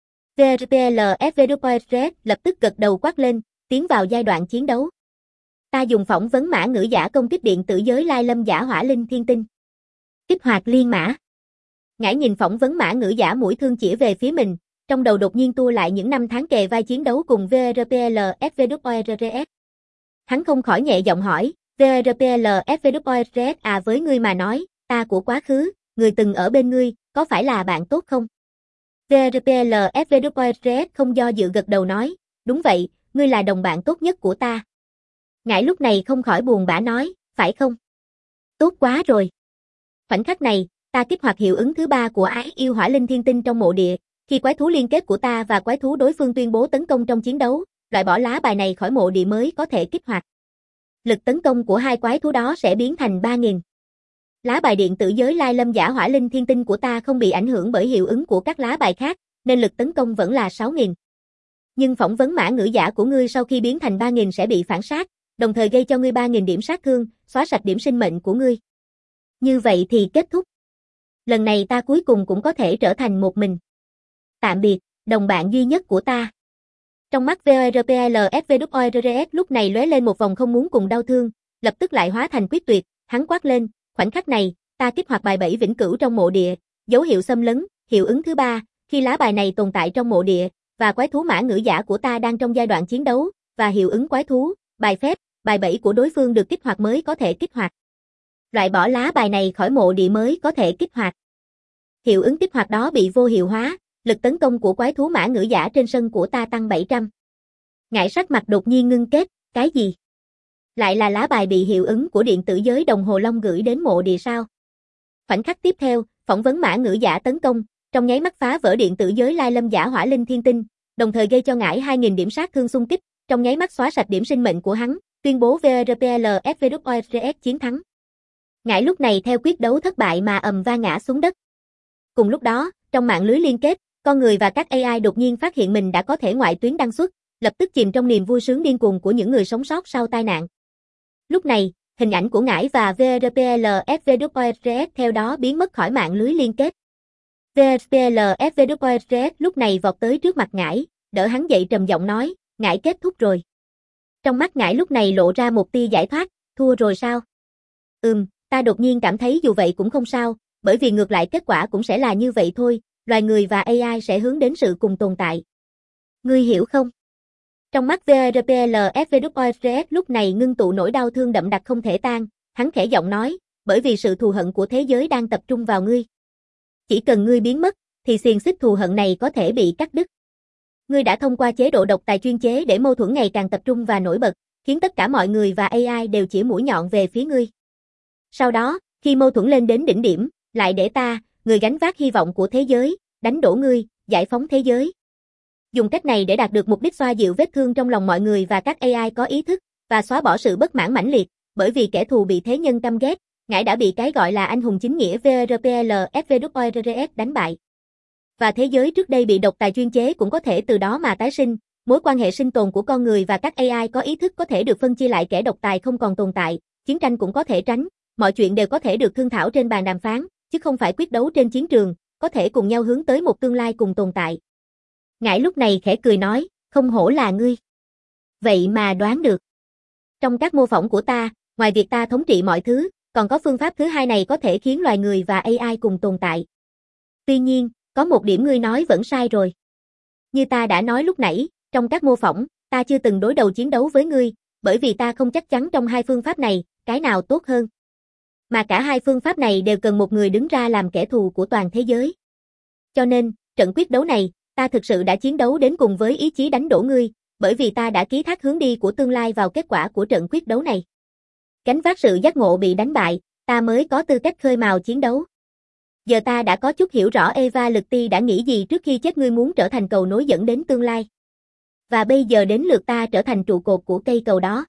vê rờ pê lờ ép vê kép rờ ét lập tức gật đầu quát lên, tiến vào giai đoạn chiến đấu. Ta dùng phỏng vấn mã ngữ giả công kích điện tử giới lai lâm giả hỏa linh thiên tinh. Kích hoạt liên mã. Ngải nhìn phỏng vấn mã ngữ giả mũi thương chỉ về phía mình, trong đầu đột nhiên tua lại những năm tháng kề vai chiến đấu cùng vê rờ pê lờ ép vê kép rờ ét. Hắn không khỏi nhẹ giọng hỏi, vê rờ pê lờ ép vê kép rờ ét à với ngươi mà nói, ta của quá khứ, người từng ở bên ngươi, có phải là bạn tốt không? vê rờ pê lờ ép vê kép rờ ét không do dự gật đầu nói, đúng vậy, ngươi là đồng bạn tốt nhất của ta. Ngải lúc này không khỏi buồn bã nói, phải không? Tốt quá rồi. Khoảnh khắc này, ta kích hoạt hiệu ứng thứ ba của ái yêu hỏa linh thiên tinh trong mộ địa, khi quái thú liên kết của ta và quái thú đối phương tuyên bố tấn công trong chiến đấu, loại bỏ lá bài này khỏi mộ địa mới có thể kích hoạt. Lực tấn công của hai quái thú đó sẽ biến thành ba nghìn. Lá bài điện tử giới lai lâm giả hỏa linh thiên tinh của ta không bị ảnh hưởng bởi hiệu ứng của các lá bài khác, nên lực tấn công vẫn là sáu nghìn. Nhưng phỏng vấn mã ngữ giả của ngươi sau khi biến thành ba nghìn sẽ bị phản sát, đồng thời gây cho ngươi ba nghìn điểm sát thương, xóa sạch điểm sinh mệnh của ngươi. Như vậy thì kết thúc. Lần này ta cuối cùng cũng có thể trở thành một mình. Tạm biệt, đồng bạn duy nhất của ta. Trong mắt vê rờ pê lờ ép vê kép rờ ét lúc này lóe lên một vòng không muốn cùng đau thương, lập tức lại hóa thành quyết tuyệt, hắn quát lên, khoảnh khắc này, ta kích hoạt bài bảy vĩnh cửu trong mộ địa, dấu hiệu xâm lấn, hiệu ứng thứ ba, khi lá bài này tồn tại trong mộ địa, và quái thú mã ngữ giả của ta đang trong giai đoạn chiến đấu, và hiệu ứng quái thú, bài phép, bài bảy của đối phương được kích hoạt mới có thể kích hoạt. Loại bỏ lá bài này khỏi mộ địa mới có thể kích hoạt. Hiệu ứng kích hoạt đó bị vô hiệu hóa, lực tấn công của quái thú mã ngữ giả trên sân của ta tăng bảy trăm. Ngải sắc mặt đột nhiên ngưng kết, cái gì? Lại là lá bài bị hiệu ứng của điện tử giới đồng hồ long gửi đến mộ địa sao? Khoảnh khắc tiếp theo, phỏng vấn mã ngữ giả tấn công, trong nháy mắt phá vỡ điện tử giới lai lâm giả hỏa linh thiên tinh, đồng thời gây cho Ngải hai nghìn điểm sát thương xung kích, trong nháy mắt xóa sạch điểm sinh mệnh của hắn, tuyên bố vê rờ pê lờ ép vê kép rờ ét chiến thắng. Ngải lúc này theo quyết đấu thất bại mà ầm va ngã xuống đất. Cùng lúc đó, trong mạng lưới liên kết, con người và các a i đột nhiên phát hiện mình đã có thể ngoại tuyến đăng xuất, lập tức chìm trong niềm vui sướng điên cuồng của những người sống sót sau tai nạn. Lúc này, hình ảnh của Ngải và vê rờ pê lờ ép vê kép rờ ét theo đó biến mất khỏi mạng lưới liên kết. vê rờ pê lờ ép vê kép rờ ét lúc này vọt tới trước mặt Ngải, đỡ hắn dậy trầm giọng nói, Ngải kết thúc rồi. Trong mắt Ngải lúc này lộ ra một tia giải thoát, thua rồi sao? Ừm, ta đột nhiên cảm thấy dù vậy cũng không sao, bởi vì ngược lại kết quả cũng sẽ là như vậy thôi, loài người và a i sẽ hướng đến sự cùng tồn tại. Ngươi hiểu không? Trong mắt vê rờ pê lờ ép vê kép rờ ét lúc này ngưng tụ nỗi đau thương đậm đặc không thể tan, hắn khẽ giọng nói, bởi vì sự thù hận của thế giới đang tập trung vào ngươi. Chỉ cần ngươi biến mất, thì xiềng xích thù hận này có thể bị cắt đứt. Ngươi đã thông qua chế độ độc tài chuyên chế để mâu thuẫn ngày càng tập trung và nổi bật, khiến tất cả mọi người và a i đều chỉ mũi nhọn về phía ngươi. Sau đó, khi mâu thuẫn lên đến đỉnh điểm, lại để ta, người gánh vác hy vọng của thế giới, đánh đổ ngươi, giải phóng thế giới. Dùng cách này để đạt được mục đích xoa dịu vết thương trong lòng mọi người và các a i có ý thức, và xóa bỏ sự bất mãn mãnh liệt, bởi vì kẻ thù bị thế nhân căm ghét, Ngải đã bị cái gọi là anh hùng chính nghĩa vê rờ pê lờ ép vê kép rờ ét đánh bại. Và thế giới trước đây bị độc tài chuyên chế cũng có thể từ đó mà tái sinh, mối quan hệ sinh tồn của con người và các a i có ý thức có thể được phân chia lại, kẻ độc tài không còn tồn tại, chiến tranh cũng có thể tránh, mọi chuyện đều có thể được thương thảo trên bàn đàm phán, chứ không phải quyết đấu trên chiến trường, có thể cùng nhau hướng tới một tương lai cùng tồn tại. Ngải lúc này khẽ cười nói, không hổ là ngươi. Vậy mà đoán được. Trong các mô phỏng của ta, ngoài việc ta thống trị mọi thứ, còn có phương pháp thứ hai này có thể khiến loài người và a i cùng tồn tại. Tuy nhiên, có một điểm ngươi nói vẫn sai rồi. Như ta đã nói lúc nãy, trong các mô phỏng, ta chưa từng đối đầu chiến đấu với ngươi, bởi vì ta không chắc chắn trong hai phương pháp này, cái nào tốt hơn. Mà cả hai phương pháp này đều cần một người đứng ra làm kẻ thù của toàn thế giới. Cho nên, trận quyết đấu này, ta thực sự đã chiến đấu đến cùng với ý chí đánh đổ ngươi, bởi vì ta đã ký thác hướng đi của tương lai vào kết quả của trận quyết đấu này. Gánh vác sự giác ngộ bị đánh bại, ta mới có tư cách khơi mào chiến đấu. Giờ ta đã có chút hiểu rõ Eva Lực Ti đã nghĩ gì trước khi chết, ngươi muốn trở thành cầu nối dẫn đến tương lai. Và bây giờ đến lượt ta trở thành trụ cột của cây cầu đó.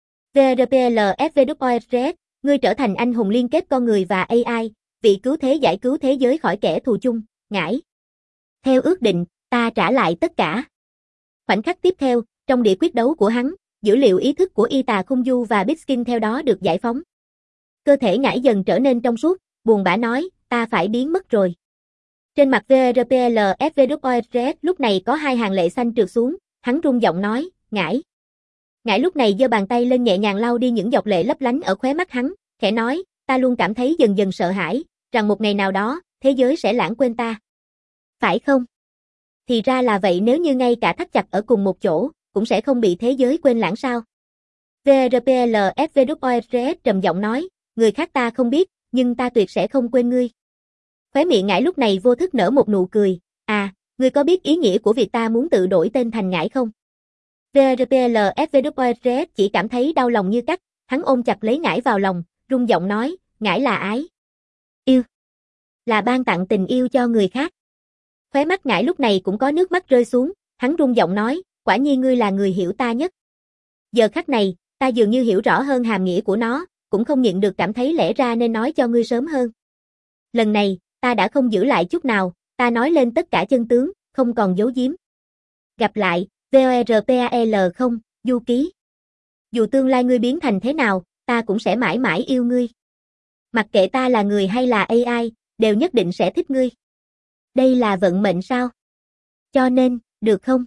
vê rờ pê lờ ép vê kép rờ ét, ngươi trở thành anh hùng liên kết con người và a i, vị cứu thế giải cứu thế giới khỏi kẻ thù chung, Ngải. Theo ước định, ta trả lại tất cả. Khoảnh khắc tiếp theo, trong đĩa quyết đấu của hắn, dữ liệu ý thức của Y Tà Khung Du và Bitskin theo đó được giải phóng. Cơ thể Ngải dần trở nên trong suốt, buồn bã nói, ta phải biến mất rồi. Trên mặt vê rờ pê lờ ép vê kép rờ ét lúc này có hai hàng lệ xanh trượt xuống, hắn rung giọng nói, Ngải. Ngải lúc này giơ bàn tay lên nhẹ nhàng lau đi những giọt lệ lấp lánh ở khóe mắt hắn, khẽ nói, ta luôn cảm thấy dần dần sợ hãi, rằng một ngày nào đó, thế giới sẽ lãng quên ta. Phải không? Thì ra là vậy, nếu như ngay cả thắt chặt ở cùng một chỗ, cũng sẽ không bị thế giới quên lãng sao? vê rờ pê lờ ép vê kép rờ ét trầm giọng nói, người khác ta không biết, nhưng ta tuyệt sẽ không quên ngươi. Khóe miệng Ngải lúc này vô thức nở một nụ cười, à, ngươi có biết ý nghĩa của việc ta muốn tự đổi tên thành Ngải không? vê rờ pê lờ ép vê kép rờ ét chỉ cảm thấy đau lòng như cắt, hắn ôm chặt lấy Ngải vào lòng, rung giọng nói, Ngải là ái. Yêu. Là ban tặng tình yêu cho người khác. Khóe mắt Ngải lúc này cũng có nước mắt rơi xuống, hắn rung giọng nói, quả nhiên ngươi là người hiểu ta nhất. Giờ khắc này, ta dường như hiểu rõ hơn hàm nghĩa của nó, cũng không nhịn được cảm thấy lẽ ra nên nói cho ngươi sớm hơn. Lần này, ta đã không giữ lại chút nào, ta nói lên tất cả chân tướng, không còn giấu giếm. Gặp lại, vê o rờ pê a lờ không, Du Ký. Dù tương lai ngươi biến thành thế nào, ta cũng sẽ mãi mãi yêu ngươi. Mặc kệ ta là người hay là a i, đều nhất định sẽ thích ngươi. Đây là vận mệnh sao? Cho nên, được không?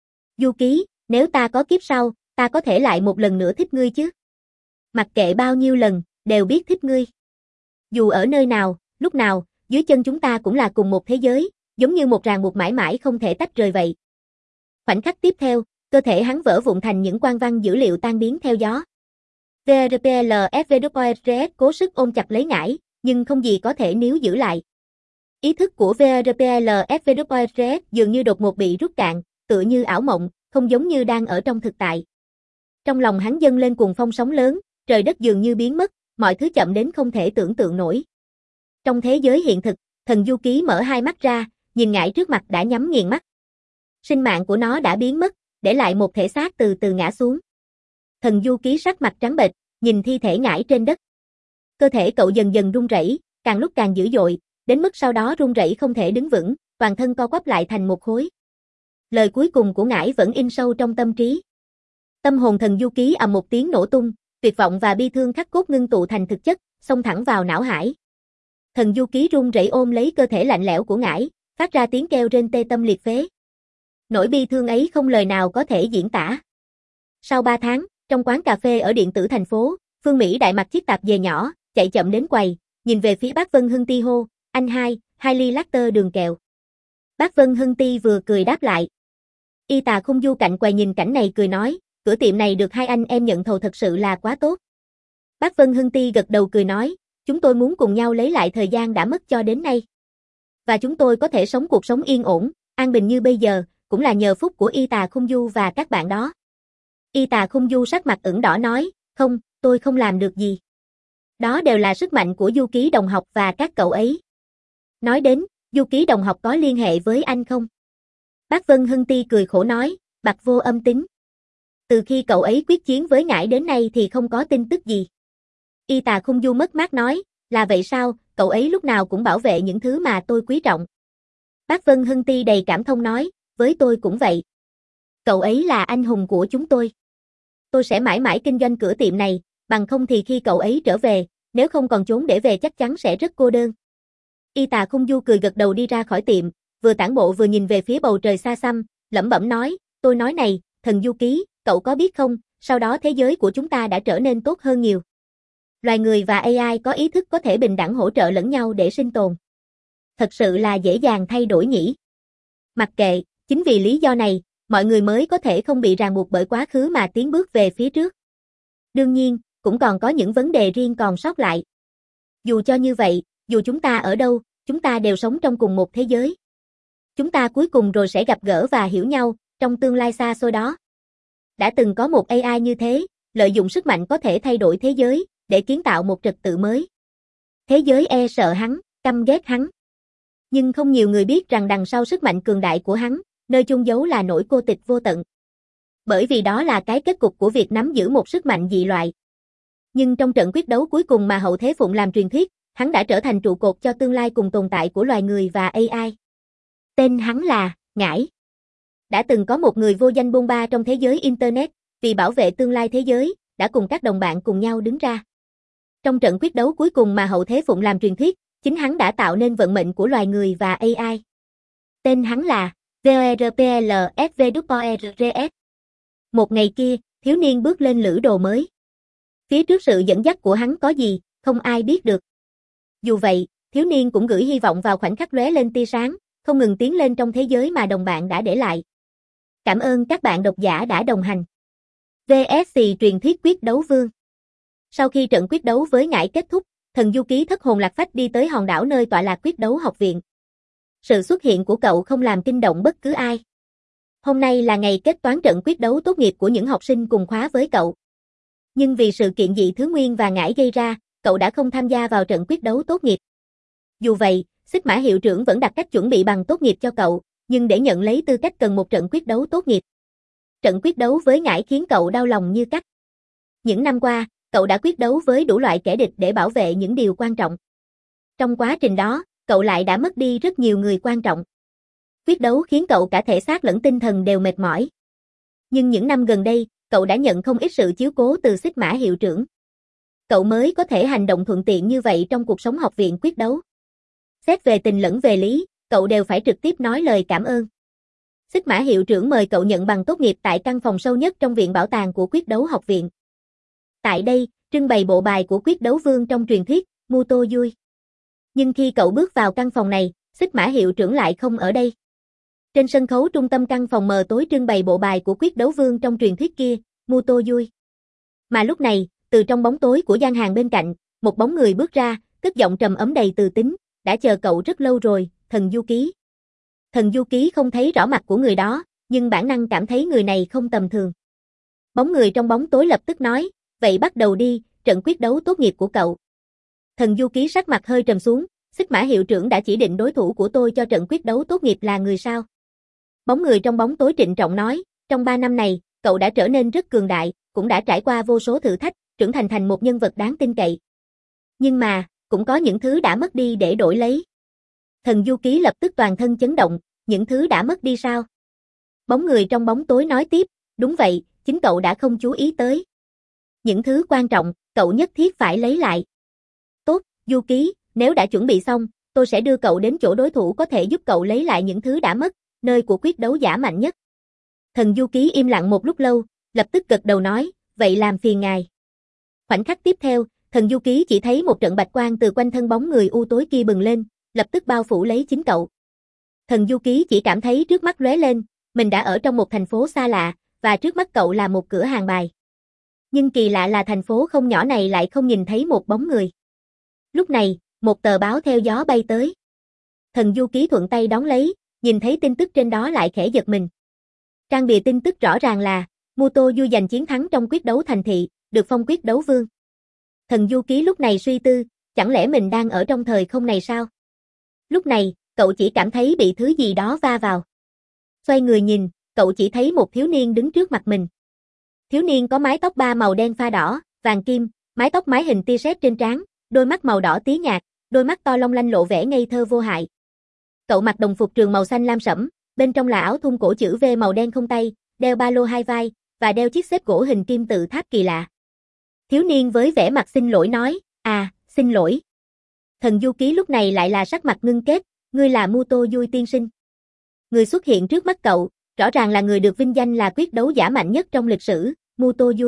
Du Ký, nếu ta có kiếp sau, ta có thể lại một lần nữa thích ngươi chứ? Mặc kệ bao nhiêu lần, đều biết thích ngươi. Dù ở nơi nào, lúc nào, dưới chân chúng ta cũng là cùng một thế giới, giống như một ràng buộc mãi mãi không thể tách rời vậy. Khoảnh khắc tiếp theo, cơ thể hắn vỡ vụn thành những quang văn dữ liệu tan biến theo gió. vê rờ pê lờ ép vê kép rờ ét cố sức ôm chặt lấy Ngải, nhưng không gì có thể níu giữ lại. Ý thức của vê rờ pê lờ ép vê kép rờ ét dường như đột ngột bị rút cạn, tựa như ảo mộng, không giống như đang ở trong thực tại. Trong lòng hắn dâng lên cuồng phong sóng lớn, trời đất dường như biến mất, mọi thứ chậm đến không thể tưởng tượng nổi. Trong thế giới hiện thực, thần Du Ký mở hai mắt ra, nhìn Ngải trước mặt đã nhắm nghiền mắt. Sinh mạng của nó đã biến mất, để lại một thể xác từ từ ngã xuống. Thần Du Ký sắc mặt trắng bệch, nhìn thi thể Ngải trên đất. Cơ thể cậu dần dần run rẩy, càng lúc càng dữ dội, đến mức sau đó run rẩy không thể đứng vững, toàn thân co quắp lại thành một khối. Lời cuối cùng của ngải vẫn in sâu trong tâm trí. Tâm hồn thần du ký ầm một tiếng nổ tung, tuyệt vọng và bi thương khắc cốt ngưng tụ thành thực chất, xông thẳng vào não hải. Thần du ký run rẩy ôm lấy cơ thể lạnh lẽo của ngải, phát ra tiếng kêu rên tê tâm liệt phế. Nỗi bi thương ấy không lời nào có thể diễn tả. Sau ba tháng, trong quán cà phê ở điện tử thành phố, Phương Mỹ Đại mặc chiếc tạp dề nhỏ, chạy chậm đến quầy, nhìn về phía bác Vân Hưng Ti hô, anh hai, hai ly latte đường kẹo. Bác Vân Hưng Ti vừa cười đáp lại. Y Tà Khung Du cạnh quầy nhìn cảnh này cười nói, cửa tiệm này được hai anh em nhận thầu thật sự là quá tốt. Bác Vân Hưng Ti gật đầu cười nói, chúng tôi muốn cùng nhau lấy lại thời gian đã mất cho đến nay. Và chúng tôi có thể sống cuộc sống yên ổn, an bình như bây giờ, cũng là nhờ phúc của Y Tà Khung Du và các bạn đó. Y Tà Khung Du sắc mặt ửng đỏ nói, không, tôi không làm được gì. Đó đều là sức mạnh của Du Ký đồng học và các cậu ấy. Nói đến, Du Ký đồng học có liên hệ với anh không? Bác Vân Hưng Ti cười khổ nói, bạc vô âm tính. Từ khi cậu ấy quyết chiến với ngải đến nay thì không có tin tức gì. Y Tà Khung Du mất mát nói, là vậy sao, cậu ấy lúc nào cũng bảo vệ những thứ mà tôi quý trọng. Bác Vân Hưng Ti đầy cảm thông nói, với tôi cũng vậy. Cậu ấy là anh hùng của chúng tôi. Tôi sẽ mãi mãi kinh doanh cửa tiệm này, bằng không thì khi cậu ấy trở về, nếu không còn chốn để về chắc chắn sẽ rất cô đơn. Y Tà Khung Du cười gật đầu đi ra khỏi tiệm, vừa tản bộ vừa nhìn về phía bầu trời xa xăm, lẩm bẩm nói, tôi nói này, thần Du Ký, cậu có biết không, sau đó thế giới của chúng ta đã trở nên tốt hơn nhiều. Loài người và a i có ý thức có thể bình đẳng hỗ trợ lẫn nhau để sinh tồn. Thật sự là dễ dàng thay đổi nhỉ. Mặc kệ, chính vì lý do này, mọi người mới có thể không bị ràng buộc bởi quá khứ mà tiến bước về phía trước. Đương nhiên, cũng còn có những vấn đề riêng còn sót lại. Dù cho như vậy, dù chúng ta ở đâu, chúng ta đều sống trong cùng một thế giới. Chúng ta cuối cùng rồi sẽ gặp gỡ và hiểu nhau, trong tương lai xa xôi đó. Đã từng có một a i như thế, lợi dụng sức mạnh có thể thay đổi thế giới, để kiến tạo một trật tự mới. Thế giới e sợ hắn, căm ghét hắn. Nhưng không nhiều người biết rằng đằng sau sức mạnh cường đại của hắn, nơi chôn giấu là nỗi cô tịch vô tận. Bởi vì đó là cái kết cục của việc nắm giữ một sức mạnh dị loại. Nhưng trong trận quyết đấu cuối cùng mà Hậu Thế Phụng làm truyền thuyết, hắn đã trở thành trụ cột cho tương lai cùng tồn tại của loài người và a i. Tên hắn là Ngải. Đã từng có một người vô danh bôn ba trong thế giới Internet, vì bảo vệ tương lai thế giới, đã cùng các đồng bạn cùng nhau đứng ra. Trong trận quyết đấu cuối cùng mà Hậu Thế Phụng làm truyền thuyết, chính hắn đã tạo nên vận mệnh của loài người và a i. Tên hắn là VORPLSVWRS. Một ngày kia, thiếu niên bước lên lữ đồ mới. Phía trước sự dẫn dắt của hắn có gì, không ai biết được. Dù vậy, thiếu niên cũng gửi hy vọng vào khoảnh khắc lóe lên tia sáng, không ngừng tiến lên trong thế giới mà đồng bạn đã để lại. Cảm ơn các bạn độc giả đã đồng hành. vê ét xê truyền thuyết quyết đấu vương. Sau khi trận quyết đấu với ngải kết thúc, thần Du Ký thất hồn lạc phách đi tới hòn đảo nơi tọa lạc quyết đấu học viện. Sự xuất hiện của cậu không làm kinh động bất cứ ai. Hôm nay là ngày kết toán trận quyết đấu tốt nghiệp của những học sinh cùng khóa với cậu. Nhưng vì sự kiện dị thứ nguyên và ngải gây ra, cậu đã không tham gia vào trận quyết đấu tốt nghiệp. Dù vậy, Xích Mã hiệu trưởng vẫn đặt cách chuẩn bị bằng tốt nghiệp cho cậu, nhưng để nhận lấy tư cách cần một trận quyết đấu tốt nghiệp. Trận quyết đấu với ngải khiến cậu đau lòng như cắt. Những năm qua, cậu đã quyết đấu với đủ loại kẻ địch để bảo vệ những điều quan trọng. Trong quá trình đó, cậu lại đã mất đi rất nhiều người quan trọng. Quyết đấu khiến cậu cả thể xác lẫn tinh thần đều mệt mỏi. Nhưng những năm gần đây, cậu đã nhận không ít sự chiếu cố từ Xích Mã hiệu trưởng. Cậu mới có thể hành động thuận tiện như vậy trong cuộc sống học viện quyết đấu. Xét về tình lẫn về lý, cậu đều phải trực tiếp nói lời cảm ơn. Xích Mã hiệu trưởng mời cậu nhận bằng tốt nghiệp tại căn phòng sâu nhất trong viện bảo tàng của quyết đấu học viện. Tại đây, trưng bày bộ bài của quyết đấu vương trong truyền thuyết, Muto Yui. Nhưng khi cậu bước vào căn phòng này, Xích Mã hiệu trưởng lại không ở đây. Trên sân khấu trung tâm căn phòng mờ tối trưng bày bộ bài của quyết đấu vương trong truyền thuyết kia, Muto Yui. Mà lúc này, từ trong bóng tối của gian hàng bên cạnh, một bóng người bước ra, cất giọng trầm ấm đầy từ tính, đã chờ cậu rất lâu rồi, thần Du Ký. Thần Du Ký không thấy rõ mặt của người đó, nhưng bản năng cảm thấy người này không tầm thường. Bóng người trong bóng tối lập tức nói, vậy bắt đầu đi, trận quyết đấu tốt nghiệp của cậu. Thần Du Ký sắc mặt hơi trầm xuống, Xích Mã hiệu trưởng đã chỉ định đối thủ của tôi cho trận quyết đấu tốt nghiệp là người sao? Bóng người trong bóng tối trịnh trọng nói, trong ba năm này, cậu đã trở nên rất cường đại, cũng đã trải qua vô số thử thách, trưởng thành thành một nhân vật đáng tin cậy. Nhưng mà, cũng có những thứ đã mất đi để đổi lấy. Thần Du Ký lập tức toàn thân chấn động, những thứ đã mất đi sao? Bóng người trong bóng tối nói tiếp, đúng vậy, chính cậu đã không chú ý tới. Những thứ quan trọng, cậu nhất thiết phải lấy lại. Tốt, Du Ký, nếu đã chuẩn bị xong, tôi sẽ đưa cậu đến chỗ đối thủ có thể giúp cậu lấy lại những thứ đã mất, nơi của quyết đấu giả mạnh nhất. Thần Du Ký im lặng một lúc lâu, lập tức gật đầu nói, vậy làm phiền ngài. Khoảnh khắc tiếp theo, thần Du Ký chỉ thấy một trận bạch quang từ quanh thân bóng người u tối kia bừng lên, lập tức bao phủ lấy chính cậu. Thần Du Ký chỉ cảm thấy trước mắt lóe lên, mình đã ở trong một thành phố xa lạ, và trước mắt cậu là một cửa hàng bài. Nhưng kỳ lạ là thành phố không nhỏ này lại không nhìn thấy một bóng người. Lúc này, một tờ báo theo gió bay tới. Thần Du Ký thuận tay đón lấy, nhìn thấy tin tức trên đó lại khẽ giật mình. Trang bìa tin tức rõ ràng là, Muto Du giành chiến thắng trong quyết đấu thành thị, được phong quyết đấu vương. Thần Du Ký lúc này suy tư, chẳng lẽ mình đang ở trong thời không này sao? Lúc này, cậu chỉ cảm thấy bị thứ gì đó va vào. Xoay người nhìn, cậu chỉ thấy một thiếu niên đứng trước mặt mình. Thiếu niên có mái tóc ba màu đen pha đỏ, vàng kim, mái tóc mái hình tia sét trên trán, đôi mắt màu đỏ tí nhạt, đôi mắt to long lanh lộ vẻ ngây thơ vô hại. Cậu mặc đồng phục trường màu xanh lam sẫm, bên trong là áo thun cổ chữ V màu đen không tay, đeo ba lô hai vai, và đeo chiếc xếp gỗ hình kim tự tháp kỳ lạ. Thiếu niên với vẻ mặt xin lỗi nói, à, xin lỗi. Thần Du Ký lúc này lại là sắc mặt ngưng kết, ngươi là Muto Du tiên sinh. Người xuất hiện trước mắt cậu, rõ ràng là người được vinh danh là quyết đấu giả mạnh nhất trong lịch sử, Muto Du.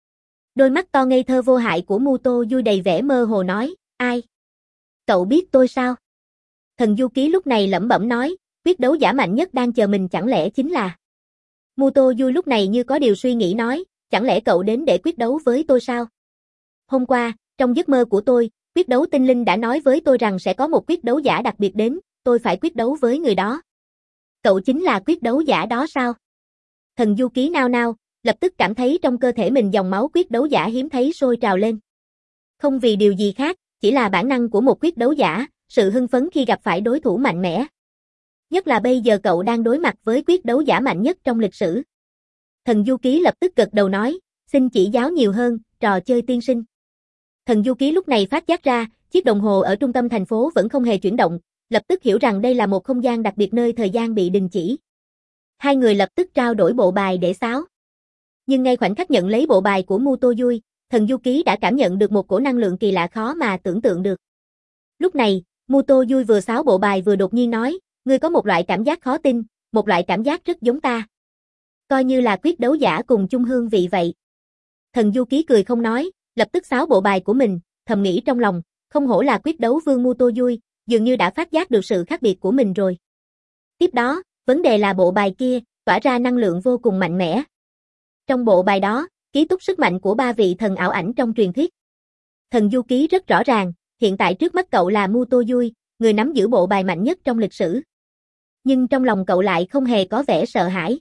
Đôi mắt to ngây thơ vô hại của Muto Du đầy vẻ mơ hồ nói, ai? Cậu biết tôi sao? Thần Du Ký lúc này lẩm bẩm nói, quyết đấu giả mạnh nhất đang chờ mình chẳng lẽ chính là... Muto Du lúc này như có điều suy nghĩ nói, chẳng lẽ cậu đến để quyết đấu với tôi sao? Hôm qua, trong giấc mơ của tôi, quyết đấu tinh linh đã nói với tôi rằng sẽ có một quyết đấu giả đặc biệt đến, tôi phải quyết đấu với người đó. Cậu chính là quyết đấu giả đó sao? Thần Du Ký nao nao, lập tức cảm thấy trong cơ thể mình dòng máu quyết đấu giả hiếm thấy sôi trào lên. Không vì điều gì khác, chỉ là bản năng của một quyết đấu giả, sự hưng phấn khi gặp phải đối thủ mạnh mẽ. Nhất là bây giờ cậu đang đối mặt với quyết đấu giả mạnh nhất trong lịch sử. Thần Du Ký lập tức gật đầu nói, xin chỉ giáo nhiều hơn, trò chơi tiên sinh. Thần Du Ký lúc này phát giác ra, chiếc đồng hồ ở trung tâm thành phố vẫn không hề chuyển động, lập tức hiểu rằng đây là một không gian đặc biệt nơi thời gian bị đình chỉ. Hai người lập tức trao đổi bộ bài để xáo. Nhưng ngay khoảnh khắc nhận lấy bộ bài của Muto Du, thần Du Ký đã cảm nhận được một cổ năng lượng kỳ lạ khó mà tưởng tượng được. Lúc này, Muto Du vừa xáo bộ bài vừa đột nhiên nói, ngươi có một loại cảm giác khó tin, một loại cảm giác rất giống ta. Coi như là quyết đấu giả cùng chung hương vị vậy. Thần Du Ký cười không nói, lập tức xáo bộ bài của mình, thầm nghĩ trong lòng, không hổ là quyết đấu vương Muto Du, dường như đã phát giác được sự khác biệt của mình rồi. Tiếp đó, vấn đề là bộ bài kia, tỏa ra năng lượng vô cùng mạnh mẽ. Trong bộ bài đó, ký túc sức mạnh của ba vị thần ảo ảnh trong truyền thuyết. Thần Du Ký rất rõ ràng, hiện tại trước mắt cậu là Muto Du, người nắm giữ bộ bài mạnh nhất trong lịch sử. Nhưng trong lòng cậu lại không hề có vẻ sợ hãi.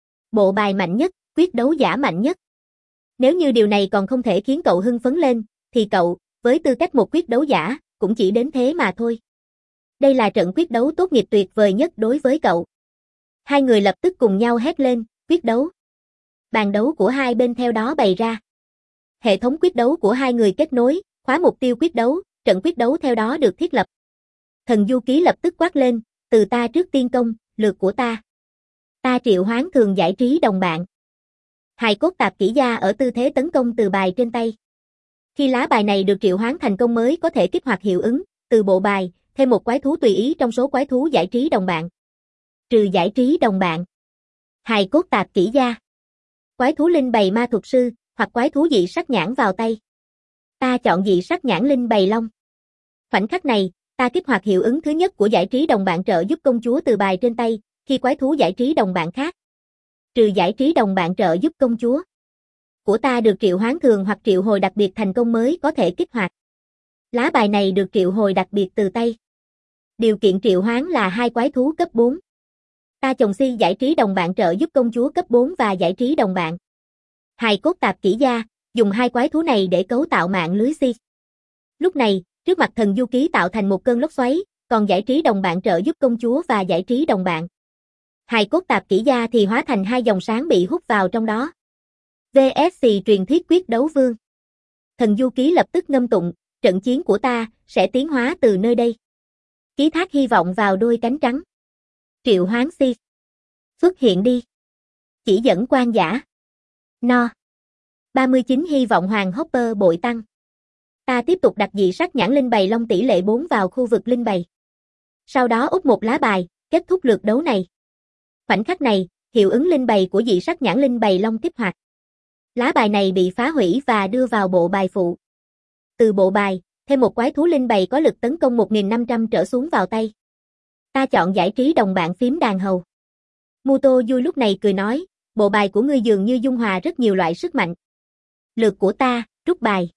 Bộ bài mạnh nhất, quyết đấu giả mạnh nhất. Nếu như điều này còn không thể khiến cậu hưng phấn lên, thì cậu, với tư cách một quyết đấu giả, cũng chỉ đến thế mà thôi. Đây là trận quyết đấu tốt nghiệp tuyệt vời nhất đối với cậu. Hai người lập tức cùng nhau hét lên, quyết đấu. Bàn đấu của hai bên theo đó bày ra. Hệ thống quyết đấu của hai người kết nối, khóa mục tiêu quyết đấu, trận quyết đấu theo đó được thiết lập. Thần Du Ký lập tức quát lên, từ ta trước tiên công, lượt của ta. Ta triệu hoán thường giải trí đồng bạn. Hài cốt tạp kỹ gia ở tư thế tấn công từ bài trên tay. Khi lá bài này được triệu hoán thành công mới có thể kích hoạt hiệu ứng, từ bộ bài, thêm một quái thú tùy ý trong số quái thú giải trí đồng bạn. Trừ giải trí đồng bạn. Hài cốt tạp kỹ gia. Quái thú linh bầy ma thuật sư, hoặc quái thú dị sắc nhãn vào tay. Ta chọn dị sắc nhãn linh bầy long. Khoảnh khắc này, ta kích hoạt hiệu ứng thứ nhất của giải trí đồng bạn trợ giúp công chúa từ bài trên tay, khi quái thú giải trí đồng bạn khác. Trừ giải trí đồng bạn trợ giúp công chúa của ta được triệu hoán thường hoặc triệu hồi đặc biệt thành công mới có thể kích hoạt. Lá bài này được triệu hồi đặc biệt từ tay. Điều kiện triệu hoán là hai quái thú cấp bốn. Ta chồng si giải trí đồng bạn trợ giúp công chúa cấp bốn và giải trí đồng bạn. Hài cốt tạp kỹ gia, dùng hai quái thú này để cấu tạo mạng lưới si. Lúc này, trước mặt thần Du Ký tạo thành một cơn lốc xoáy, còn giải trí đồng bạn trợ giúp công chúa và giải trí đồng bạn. Hài cốt tạp kỹ gia thì hóa thành hai dòng sáng bị hút vào trong đó. vê ét xê truyền thuyết quyết đấu vương. Thần Du Ký lập tức ngâm tụng, trận chiến của ta sẽ tiến hóa từ nơi đây. Ký thác hy vọng vào đôi cánh trắng. Triệu hoán si. Xuất hiện đi. Chỉ dẫn quan giả. No. ba mươi chín hy vọng hoàng Hopper bội tăng. Ta tiếp tục đặt dị sắc nhãn linh bầy long tỷ lệ bốn vào khu vực linh bầy. Sau đó úp một lá bài, kết thúc lượt đấu này. Khoảnh khắc này, hiệu ứng linh bầy của dị sắc nhãn linh bầy long kích hoạt. Lá bài này bị phá hủy và đưa vào bộ bài phụ. Từ bộ bài, thêm một quái thú linh bầy có lực tấn công một nghìn năm trăm trở xuống vào tay. Ta chọn giải trí đồng bạn phím đàn hầu. Muto vui lúc này cười nói, bộ bài của ngươi dường như dung hòa rất nhiều loại sức mạnh. Lượt của ta, rút bài.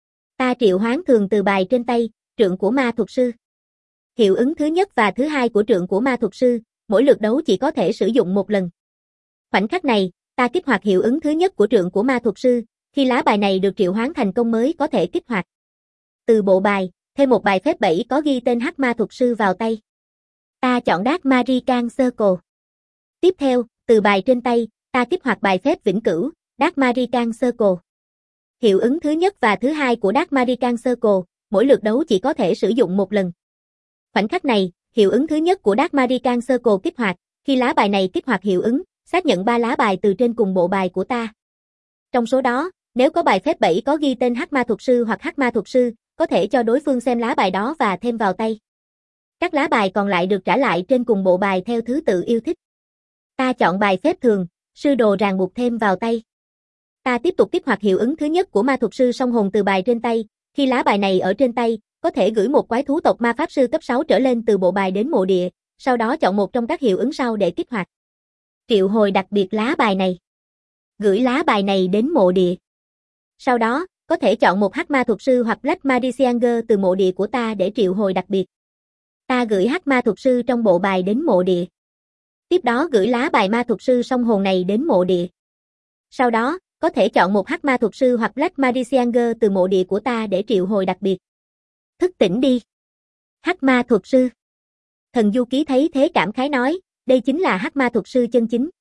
Ta triệu hoán thường từ bài trên tay, trượng của ma thuật sư. Hiệu ứng thứ nhất và thứ hai của trượng của ma thuật sư, mỗi lượt đấu chỉ có thể sử dụng một lần. Khoảnh khắc này, ta kích hoạt hiệu ứng thứ nhất của trượng của ma thuật sư, khi lá bài này được triệu hoán thành công mới có thể kích hoạt. Từ bộ bài, thêm một bài phép bảy có ghi tên hắc ma thuật sư vào tay. Ta chọn Dark Magican Circle. Tiếp theo, từ bài trên tay, ta kích hoạt bài phép vĩnh cửu, Dark Magican Circle. Hiệu ứng thứ nhất và thứ hai của Dark Magican Circle, mỗi lượt đấu chỉ có thể sử dụng một lần. Khoảnh khắc này, hiệu ứng thứ nhất của Dark Magican Circle kích hoạt, khi lá bài này kích hoạt hiệu ứng, xác nhận ba lá bài từ trên cùng bộ bài của ta. Trong số đó, nếu có bài phép bảy có ghi tên hắc ma thuật sư hoặc hắc ma thuật sư, có thể cho đối phương xem lá bài đó và thêm vào tay. Các lá bài còn lại được trả lại trên cùng bộ bài theo thứ tự yêu thích. Ta chọn bài phép thường, sư đồ ràng buộc thêm vào tay. Ta tiếp tục kích hoạt hiệu ứng thứ nhất của ma thuật sư song hồn từ bài trên tay, khi lá bài này ở trên tay, có thể gửi một quái thú tộc ma pháp sư cấp sáu trở lên từ bộ bài đến mộ địa, sau đó chọn một trong các hiệu ứng sau để kích hoạt. Triệu hồi đặc biệt lá bài này. Gửi lá bài này đến mộ địa. Sau đó, có thể chọn một hắc ma thuật sư hoặc Black Magician Girl từ mộ địa của ta để triệu hồi đặc biệt. Ta gửi hắc ma thuật sư trong bộ bài đến mộ địa. Tiếp đó gửi lá bài ma thuật sư song hồn này đến mộ địa. Sau đó, có thể chọn một hắc ma thuật sư hoặc Black Magician Girl từ mộ địa của ta để triệu hồi đặc biệt. Thức tỉnh đi. Hắc ma thuật sư. Thần Du Ký thấy thế cảm khái nói, đây chính là hắc ma thuật sư chân chính.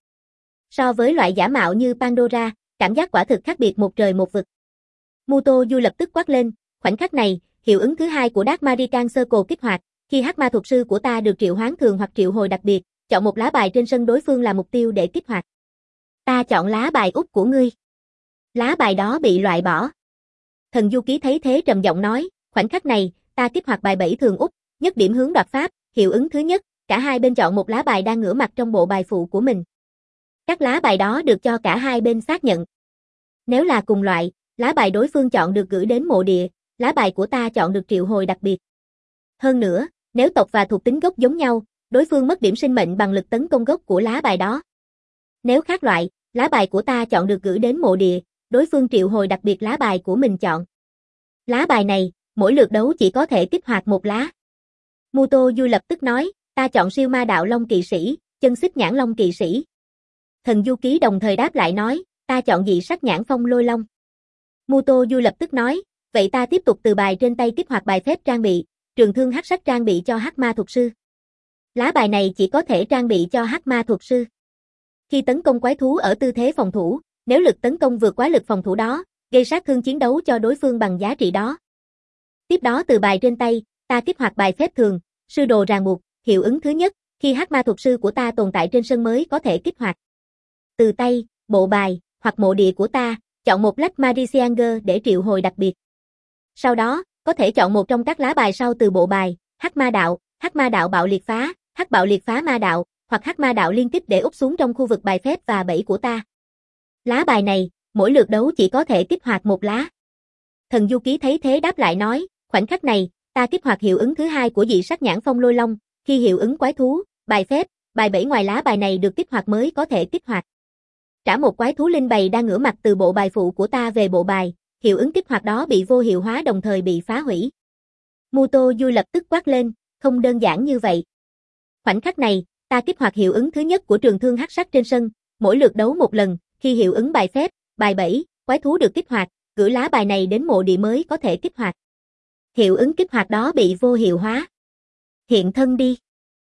So với loại giả mạo như Pandora, cảm giác quả thực khác biệt một trời một vực. Muto Du lập tức quát lên, khoảnh khắc này, hiệu ứng thứ hai của Dark Magican Circle kích hoạt, khi hắc ma thuật sư của ta được triệu hoán thường hoặc triệu hồi đặc biệt, chọn một lá bài trên sân đối phương là mục tiêu để kích hoạt. Ta chọn lá bài út của ngươi. Lá bài đó bị loại bỏ. Thần Du Ký thấy thế trầm giọng nói, khoảnh khắc này, ta kích hoạt bài bảy thường út, nhất điểm hướng đoạt pháp, hiệu ứng thứ nhất, cả hai bên chọn một lá bài đang ngửa mặt trong bộ bài phụ của mình. Các lá bài đó được cho cả hai bên xác nhận. Nếu là cùng loại, lá bài đối phương chọn được gửi đến mộ địa, lá bài của ta chọn được triệu hồi đặc biệt. Hơn nữa, nếu tộc và thuộc tính gốc giống nhau, đối phương mất điểm sinh mệnh bằng lực tấn công gốc của lá bài đó. Nếu khác loại, lá bài của ta chọn được gửi đến mộ địa, đối phương triệu hồi đặc biệt lá bài của mình chọn. Lá bài này, mỗi lượt đấu chỉ có thể kích hoạt một lá. Muto Du lập tức nói, ta chọn siêu ma đạo long kỵ sĩ, chân xích nhãn long kỵ sĩ. Thần Du Ký đồng thời đáp lại nói, ta chọn dị sắc nhãn phong lôi long. Muto Du lập tức nói, vậy ta tiếp tục từ bài trên tay kích hoạt bài phép trang bị, trường thương hắc sắc trang bị cho hắc ma thuật sư. Lá bài này chỉ có thể trang bị cho hắc ma thuật sư. Khi tấn công quái thú ở tư thế phòng thủ, nếu lực tấn công vượt quá lực phòng thủ đó, gây sát thương chiến đấu cho đối phương bằng giá trị đó. Tiếp đó từ bài trên tay, ta kích hoạt bài phép thường, sư đồ ràng buộc, hiệu ứng thứ nhất, khi hắc ma thuật sư của ta tồn tại trên sân mới có thể kích hoạt. Từ tay, bộ bài, hoặc mộ địa của ta, chọn một Black Magician Girl để triệu hồi đặc biệt. Sau đó, có thể chọn một trong các lá bài sau từ bộ bài, hắc ma đạo, hắc ma đạo bạo liệt phá, hắc bạo liệt phá ma đạo, hoặc hắc ma đạo liên kích để úp xuống trong khu vực bài phép và bẫy của ta. Lá bài này, mỗi lượt đấu chỉ có thể kích hoạt một lá. Thần Du Ký thấy thế đáp lại nói, khoảnh khắc này, ta kích hoạt hiệu ứng thứ hai của dị sắc nhãn phong lôi long, khi hiệu ứng quái thú, bài phép, bài bẫy ngoài lá bài này được kích hoạt mới có thể kích hoạt. Trả một quái thú linh bầy đang ngửa mặt từ bộ bài phụ của ta về bộ bài, hiệu ứng kích hoạt đó bị vô hiệu hóa đồng thời bị phá hủy. Muto Du lập tức quát lên, không đơn giản như vậy. Khoảnh khắc này, ta kích hoạt hiệu ứng thứ nhất của trường thương hắc sắc trên sân, mỗi lượt đấu một lần, khi hiệu ứng bài phép, bài bẫy, quái thú được kích hoạt, gửi lá bài này đến mộ địa mới có thể kích hoạt. Hiệu ứng kích hoạt đó bị vô hiệu hóa. Hiện thân đi.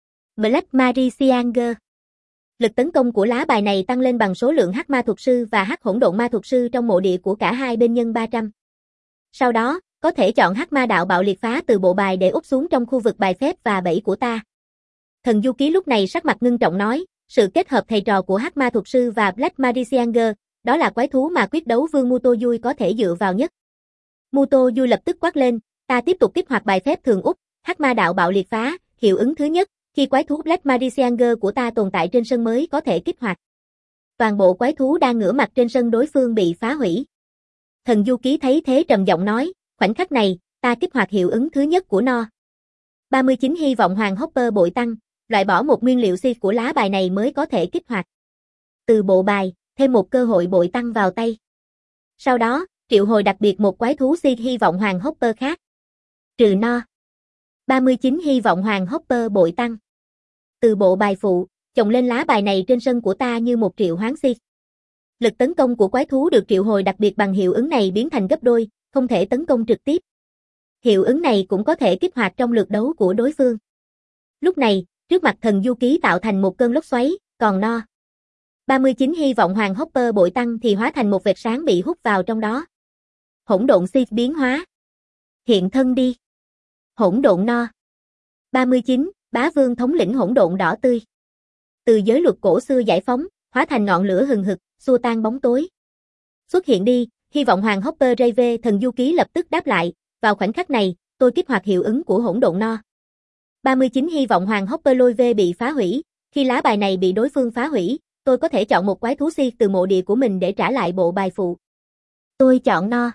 Black Magician Girl. Lực tấn công của lá bài này tăng lên bằng số lượng hắc ma thuật sư và hắc hỗn độn ma thuật sư trong mộ địa của cả hai bên nhân ba trăm. Sau đó, có thể chọn hắc ma đạo bạo liệt phá từ bộ bài để úp xuống trong khu vực bài phép và bẫy của ta. Thần Du Ký lúc này sắc mặt ngưng trọng nói, sự kết hợp thầy trò của Hắc Ma Thuật Sư và Black Magician Girl, đó là quái thú mà quyết đấu vương Muto Yui có thể dựa vào nhất. Muto Yui lập tức quát lên, ta tiếp tục kích hoạt bài phép thường út, Hắc Ma Đạo Bạo Liệt Phá, hiệu ứng thứ nhất, khi quái thú Black Magician Girl của ta tồn tại trên sân mới có thể kích hoạt. Toàn bộ quái thú đang ngửa mặt trên sân đối phương bị phá hủy. Thần Du Ký thấy thế trầm giọng nói, khoảnh khắc này, ta kích hoạt hiệu ứng thứ nhất của nó. ba mươi chín hy vọng Hoàng Hopper bội tăng, loại bỏ một nguyên liệu si của lá bài này mới có thể kích hoạt. Từ bộ bài, thêm một cơ hội bội tăng vào tay. Sau đó, triệu hồi đặc biệt một quái thú si hy vọng Hoàng Hopper khác. Trừ no. ba mươi chín hy vọng Hoàng Hopper bội tăng. Từ bộ bài phụ, chồng lên lá bài này trên sân của ta như một triệu hoán si. Lực tấn công của quái thú được triệu hồi đặc biệt bằng hiệu ứng này biến thành gấp đôi, không thể tấn công trực tiếp. Hiệu ứng này cũng có thể kích hoạt trong lượt đấu của đối phương. Lúc này, trước mặt thần Du Ký tạo thành một cơn lốc xoáy, còn no. ba mươi chín hy vọng Hoàng Hopper bội tăng thì hóa thành một vệt sáng bị hút vào trong đó. Hỗn độn si biến hóa. Hiện thân đi. Hỗn độn no. ba mươi chín, bá vương thống lĩnh hỗn độn đỏ tươi. Từ giới luật cổ xưa giải phóng, hóa thành ngọn lửa hừng hực, xua tan bóng tối. Xuất hiện đi, hy vọng Hoàng Hopper Rave thần Du Ký lập tức đáp lại, vào khoảnh khắc này, tôi kích hoạt hiệu ứng của hỗn độn no. ba mươi chín hy vọng Hoàng Hopper Lôi V bị phá hủy, khi lá bài này bị đối phương phá hủy, tôi có thể chọn một quái thú si từ mộ địa của mình để trả lại bộ bài phụ. Tôi chọn no.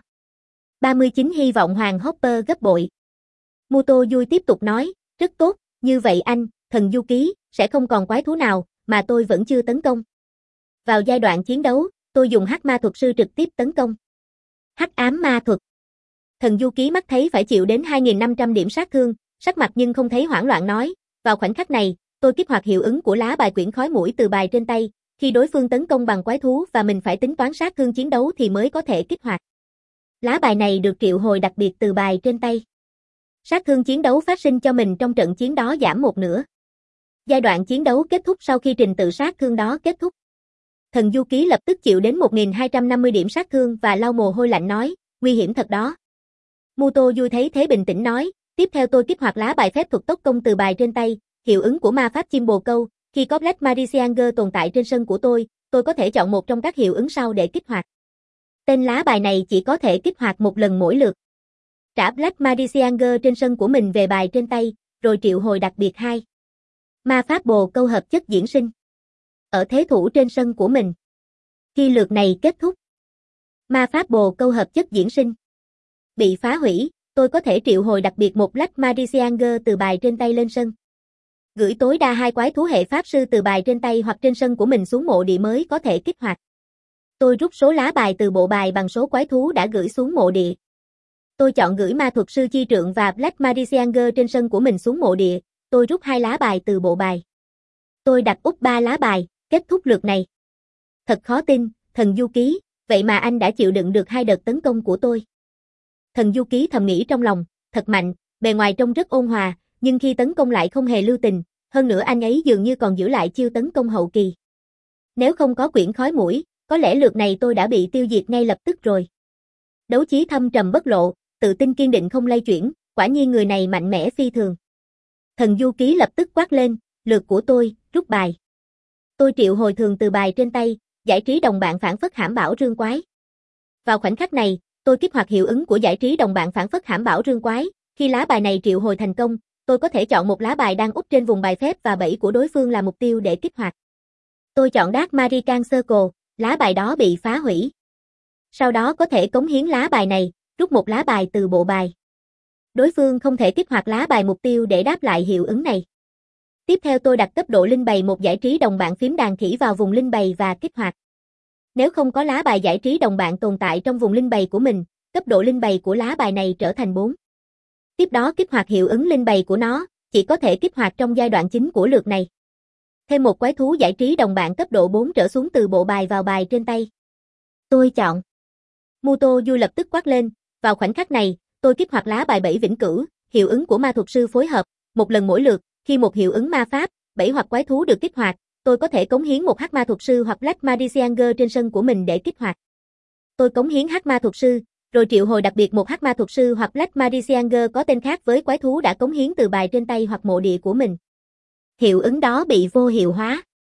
ba mươi chín hy vọng Hoàng Hopper gấp bội. Muto Yui tiếp tục nói, rất tốt, như vậy anh, thần Du Ký, sẽ không còn quái thú nào, mà tôi vẫn chưa tấn công. Vào giai đoạn chiến đấu, tôi dùng Hắc Ma Thuật Sư trực tiếp tấn công. Hắc ám ma thuật. Thần Du Ký mắt thấy phải chịu đến hai nghìn năm trăm điểm sát thương, sắc mặt nhưng không thấy hoảng loạn nói, vào khoảnh khắc này, tôi kích hoạt hiệu ứng của lá bài quyển khói mũi từ bài trên tay, khi đối phương tấn công bằng quái thú và mình phải tính toán sát thương chiến đấu thì mới có thể kích hoạt. Lá bài này được triệu hồi đặc biệt từ bài trên tay. Sát thương chiến đấu phát sinh cho mình trong trận chiến đó giảm một nửa. Giai đoạn chiến đấu kết thúc sau khi trình tự sát thương đó kết thúc. Thần Du Ký lập tức chịu đến một nghìn hai trăm năm mươi điểm sát thương và lau mồ hôi lạnh nói, nguy hiểm thật đó. Muto Yui thấy thế bình tĩnh nói, tiếp theo tôi kích hoạt lá bài phép thuật tốc công từ bài trên tay, hiệu ứng của ma pháp chim bồ câu, khi có Black Magician Girl tồn tại trên sân của tôi, tôi có thể chọn một trong các hiệu ứng sau để kích hoạt. Tên lá bài này chỉ có thể kích hoạt một lần mỗi lượt. Trả Black Magician Girl trên sân của mình về bài trên tay, rồi triệu hồi đặc biệt hai. Ma pháp bồ câu hợp chất diễn sinh. Ở thế thủ trên sân của mình. Khi lượt này kết thúc, ma pháp bồ câu hợp chất diễn sinh bị phá hủy, tôi có thể triệu hồi đặc biệt một Black Magician Girl từ bài trên tay lên sân. Gửi tối đa hai quái thú hệ pháp sư từ bài trên tay hoặc trên sân của mình xuống mộ địa mới có thể kích hoạt. Tôi rút số lá bài từ bộ bài bằng số quái thú đã gửi xuống mộ địa. Tôi chọn gửi ma thuật sư chi trượng và Black Magician Girl trên sân của mình xuống mộ địa, tôi rút hai lá bài từ bộ bài. Tôi đặt úp ba lá bài, kết thúc lượt này. Thật khó tin, thần Du Ký, vậy mà anh đã chịu đựng được hai đợt tấn công của tôi. Thần Du Ký thầm nghĩ trong lòng, thật mạnh, bề ngoài trông rất ôn hòa, nhưng khi tấn công lại không hề lưu tình, hơn nữa anh ấy dường như còn giữ lại chiêu tấn công hậu kỳ. Nếu không có quyển khói mũi, có lẽ lượt này tôi đã bị tiêu diệt ngay lập tức rồi. Đấu chí thâm trầm bất lộ, tự tin kiên định không lay chuyển, quả nhiên người này mạnh mẽ phi thường. Thần Du Ký lập tức quát lên, lượt của tôi, rút bài. Tôi triệu hồi thường từ bài trên tay, giải trí đồng bạn phản phất hãm bảo rương quái. Vào khoảnh khắc này, tôi kích hoạt hiệu ứng của giải trí đồng bạn phản phất hãm bảo rương quái, khi lá bài này triệu hồi thành công, tôi có thể chọn một lá bài đang úp trên vùng bài phép và bẫy của đối phương là mục tiêu để kích hoạt. Tôi chọn Dark Marican Circle, lá bài đó bị phá hủy. Sau đó có thể cống hiến lá bài này, rút một lá bài từ bộ bài. Đối phương không thể kích hoạt lá bài mục tiêu để đáp lại hiệu ứng này. Tiếp theo tôi đặt cấp độ linh bày một giải trí đồng bạn phím đàn khỉ vào vùng linh bày và kích hoạt. Nếu không có lá bài giải trí đồng bạn tồn tại trong vùng linh bày của mình, cấp độ linh bày của lá bài này trở thành bốn. Tiếp đó kích hoạt hiệu ứng linh bày của nó, chỉ có thể kích hoạt trong giai đoạn chính của lượt này. Thêm một quái thú giải trí đồng bạn cấp độ bốn trở xuống từ bộ bài vào bài trên tay. Tôi chọn. Muto Yui lập tức quát lên, vào khoảnh khắc này, tôi kích hoạt lá bài bảy vĩnh cửu, hiệu ứng của ma thuật sư phối hợp, một lần mỗi lượt, khi một hiệu ứng ma pháp, bảy hoặc quái thú được kích hoạt, tôi có thể cống hiến một hắc ma thuật sư hoặc Black Magician Girl trên sân của mình để kích hoạt. Tôi cống hiến hắc ma thuật sư, rồi triệu hồi đặc biệt một hắc ma thuật sư hoặc Black Magician Girl có tên khác với quái thú đã cống hiến từ bài trên tay hoặc mộ địa của mình. Hiệu ứng đó bị vô hiệu hóa.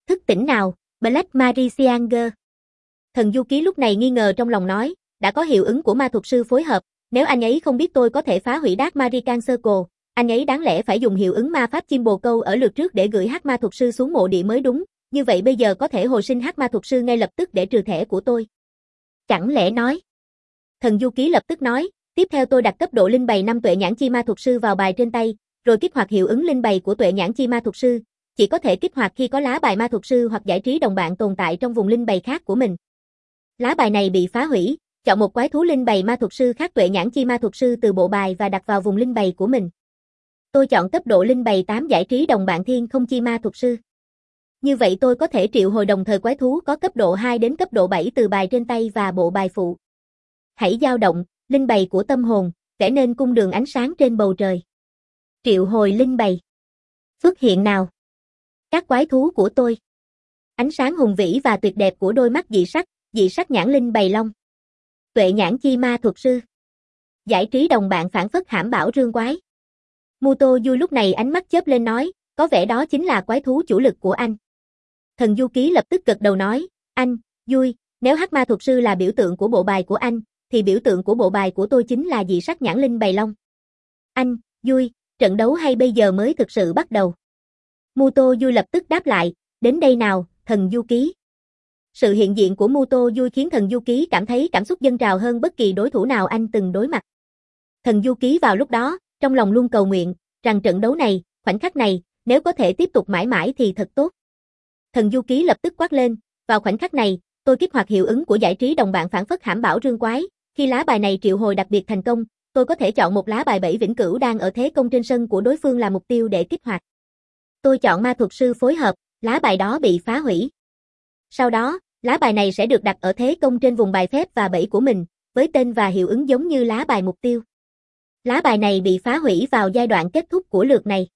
Thức tỉnh nào, Black Magicianer. Thần du ký lúc này nghi ngờ trong lòng nói, đã có hiệu ứng của ma thuật sư phối hợp, nếu anh ấy không biết tôi có thể phá hủy Dark Magican Circle, anh ấy đáng lẽ phải dùng hiệu ứng ma pháp chim bồ câu ở lượt trước để gửi hắc ma thuật sư xuống mộ địa mới đúng, như vậy bây giờ có thể hồi sinh hắc ma thuật sư ngay lập tức để trừ thẻ của tôi. Chẳng lẽ nói? Thần du ký lập tức nói, tiếp theo tôi đặt cấp độ linh bày năm tuệ nhãn chi ma thuật sư vào bài trên tay, rồi kích hoạt hiệu ứng linh bày của tuệ nhãn chi ma thuật sư, chỉ có thể kích hoạt khi có lá bài ma thuật sư hoặc giải trí đồng bạn tồn tại trong vùng linh bày khác của mình. Lá bài này bị phá hủy, chọn một quái thú linh bày ma thuật sư khác tuệ nhãn chi ma thuật sư từ bộ bài và đặt vào vùng linh bày của mình. Tôi chọn cấp độ linh bày tám giải trí đồng bạn thiên không chi ma thuật sư. Như vậy tôi có thể triệu hồi đồng thời quái thú có cấp độ hai đến cấp độ bảy từ bài trên tay và bộ bài phụ. Hãy dao động, linh bày của tâm hồn, vẽ nên cung đường ánh sáng trên bầu trời. Triệu hồi linh bày. Xuất hiện nào. Các quái thú của tôi. Ánh sáng hùng vĩ và tuyệt đẹp của đôi mắt dị sắc, dị sắc nhãn linh bày long. Tuệ nhãn chi ma thuật sư. Giải trí đồng bạn phản phất hãm bảo rương quái. Muto vui lúc này ánh mắt chớp lên nói, có vẻ đó chính là quái thú chủ lực của anh. Thần du ký lập tức gật đầu nói, anh, vui, nếu hắc ma thuật sư là biểu tượng của bộ bài của anh, thì biểu tượng của bộ bài của tôi chính là dị sắc nhãn linh bày long. Anh, vui, trận đấu hay bây giờ mới thực sự bắt đầu. Muto vui lập tức đáp lại, đến đây nào, thần du ký. Sự hiện diện của Muto vui khiến thần du ký cảm thấy cảm xúc dâng trào hơn bất kỳ đối thủ nào anh từng đối mặt. Thần du ký vào lúc đó, trong lòng luôn cầu nguyện, rằng trận đấu này, khoảnh khắc này, nếu có thể tiếp tục mãi mãi thì thật tốt. Thần du ký lập tức quát lên, vào khoảnh khắc này, tôi kích hoạt hiệu ứng của giải trí đồng bạn phản phất hãm bảo rương quái, khi lá bài này triệu hồi đặc biệt thành công, tôi có thể chọn một lá bài bảy vĩnh cửu đang ở thế công trên sân của đối phương là mục tiêu để kích hoạt. Tôi chọn ma thuật sư phối hợp, lá bài đó bị phá hủy. Sau đó, lá bài này sẽ được đặt ở thế công trên vùng bài phép và bẫy của mình, với tên và hiệu ứng giống như lá bài mục tiêu. Lá bài này bị phá hủy vào giai đoạn kết thúc của lượt này.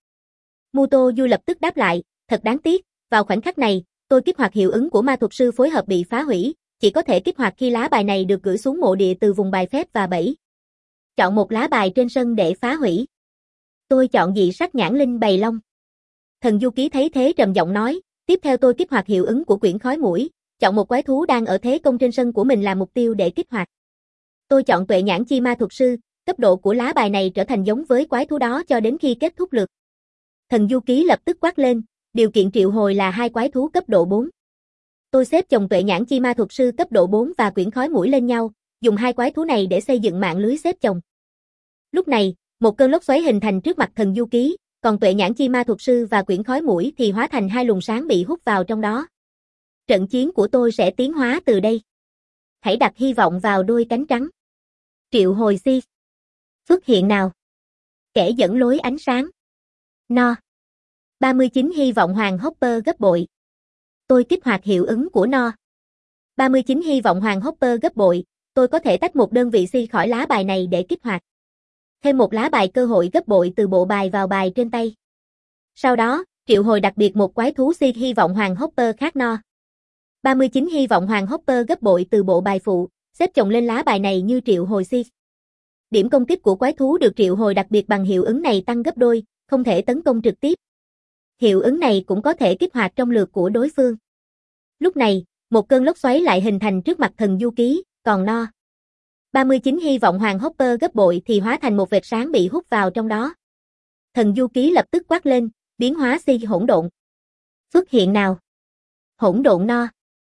Muto Du lập tức đáp lại, thật đáng tiếc, vào khoảnh khắc này, tôi kích hoạt hiệu ứng của ma thuật sư phối hợp bị phá hủy, chỉ có thể kích hoạt khi lá bài này được gửi xuống mộ địa từ vùng bài phép và bẫy. Chọn một lá bài trên sân để phá hủy. Tôi chọn dị sắc nhãn linh bày long. Thần du ký thấy thế trầm giọng nói, tiếp theo tôi kích hoạt hiệu ứng của quyển khói mũi, chọn một quái thú đang ở thế công trên sân của mình làm mục tiêu để kích hoạt. Tôi chọn tuệ nhãn chi ma thuật sư, cấp độ của lá bài này trở thành giống với quái thú đó cho đến khi kết thúc lượt. Thần du ký lập tức quát lên, điều kiện triệu hồi là hai quái thú cấp độ bốn. Tôi xếp chồng tuệ nhãn chi ma thuật sư cấp độ bốn và quyển khói mũi lên nhau, dùng hai quái thú này để xây dựng mạng lưới xếp chồng. Lúc này, một cơn lốc xoáy hình thành trước mặt thần du ký, còn tuệ nhãn chi ma thuật sư và quyển khói mũi thì hóa thành hai luồng sáng bị hút vào trong đó. Trận chiến của tôi sẽ tiến hóa từ đây. Hãy đặt hy vọng vào đôi cánh trắng. Triệu hồi si. Xuất hiện nào. Kẻ dẫn lối ánh sáng. No. ba mươi chín hy vọng hoàng Hopper gấp bội. Tôi kích hoạt hiệu ứng của No. ba mươi chín hy vọng hoàng Hopper gấp bội, tôi có thể tách một đơn vị si khỏi lá bài này để kích hoạt. Thêm một lá bài cơ hội gấp bội từ bộ bài vào bài trên tay. Sau đó, triệu hồi đặc biệt một quái thú si hy vọng hoàng Hopper khác No. ba mươi chín hy vọng hoàng Hopper gấp bội từ bộ bài phụ, xếp chồng lên lá bài này như triệu hồi si. Điểm công kích của quái thú được triệu hồi đặc biệt bằng hiệu ứng này tăng gấp đôi, không thể tấn công trực tiếp. Hiệu ứng này cũng có thể kích hoạt trong lượt của đối phương. Lúc này, một cơn lốc xoáy lại hình thành trước mặt thần du ký, còn No. ba mươi chín hy vọng hoàng Hopper gấp bội thì hóa thành một vệt sáng bị hút vào trong đó. Thần du ký lập tức quát lên, biến hóa si hỗn độn. Xuất hiện nào. Hỗn độn No.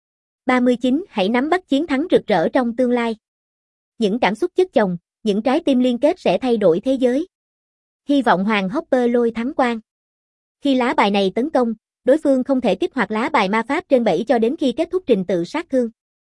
ba mươi chín hãy nắm bắt chiến thắng rực rỡ trong tương lai. Những cảm xúc chất chồng, những trái tim liên kết sẽ thay đổi thế giới. Hy vọng hoàng Hopper lôi thắng quang. Khi lá bài này tấn công, đối phương không thể kích hoạt lá bài ma pháp trên bẫy cho đến khi kết thúc trình tự sát thương.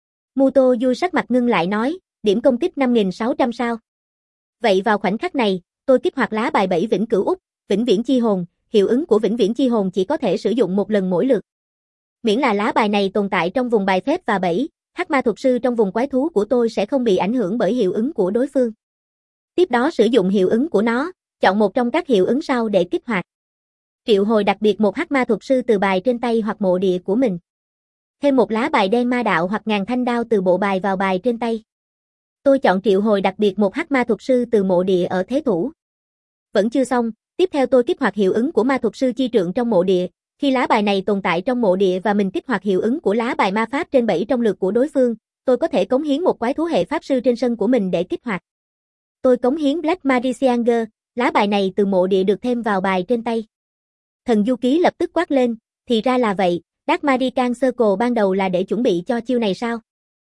Muto Du sắc mặt ngưng lại nói, điểm công kích năm nghìn sáu trăm sao. Vậy vào khoảnh khắc này, tôi kích hoạt lá bài bẫy vĩnh cửu Úc, vĩnh viễn chi hồn, hiệu ứng của vĩnh viễn chi hồn chỉ có thể sử dụng một lần mỗi lượt. Miễn là lá bài này tồn tại trong vùng bài phép và bẫy, hắc ma thuật sư trong vùng quái thú của tôi sẽ không bị ảnh hưởng bởi hiệu ứng của đối phương. Tiếp đó sử dụng hiệu ứng của nó, chọn một trong các hiệu ứng sau để kích hoạt. Triệu hồi đặc biệt một hắc ma thuật sư từ bài trên tay hoặc mộ địa của mình. Thêm một lá bài đen ma đạo hoặc ngàn thanh đao từ bộ bài vào bài trên tay. Tôi chọn triệu hồi đặc biệt một hắc ma thuật sư từ mộ địa ở thế thủ. Vẫn chưa xong, tiếp theo tôi kích hoạt hiệu ứng của ma thuật sư chi trượng trong mộ địa, Khi lá bài này tồn tại trong mộ địa và mình kích hoạt hiệu ứng của lá bài ma pháp trên bảy trong lượt của đối phương, tôi có thể cống hiến một quái thú hệ pháp sư trên sân của mình để kích hoạt. Tôi cống hiến Black Magician Girl, lá bài này từ mộ địa được thêm vào bài trên tay. Thần du ký lập tức quát lên, thì ra là vậy, Dark Magician Circle ban đầu là để chuẩn bị cho chiêu này sao?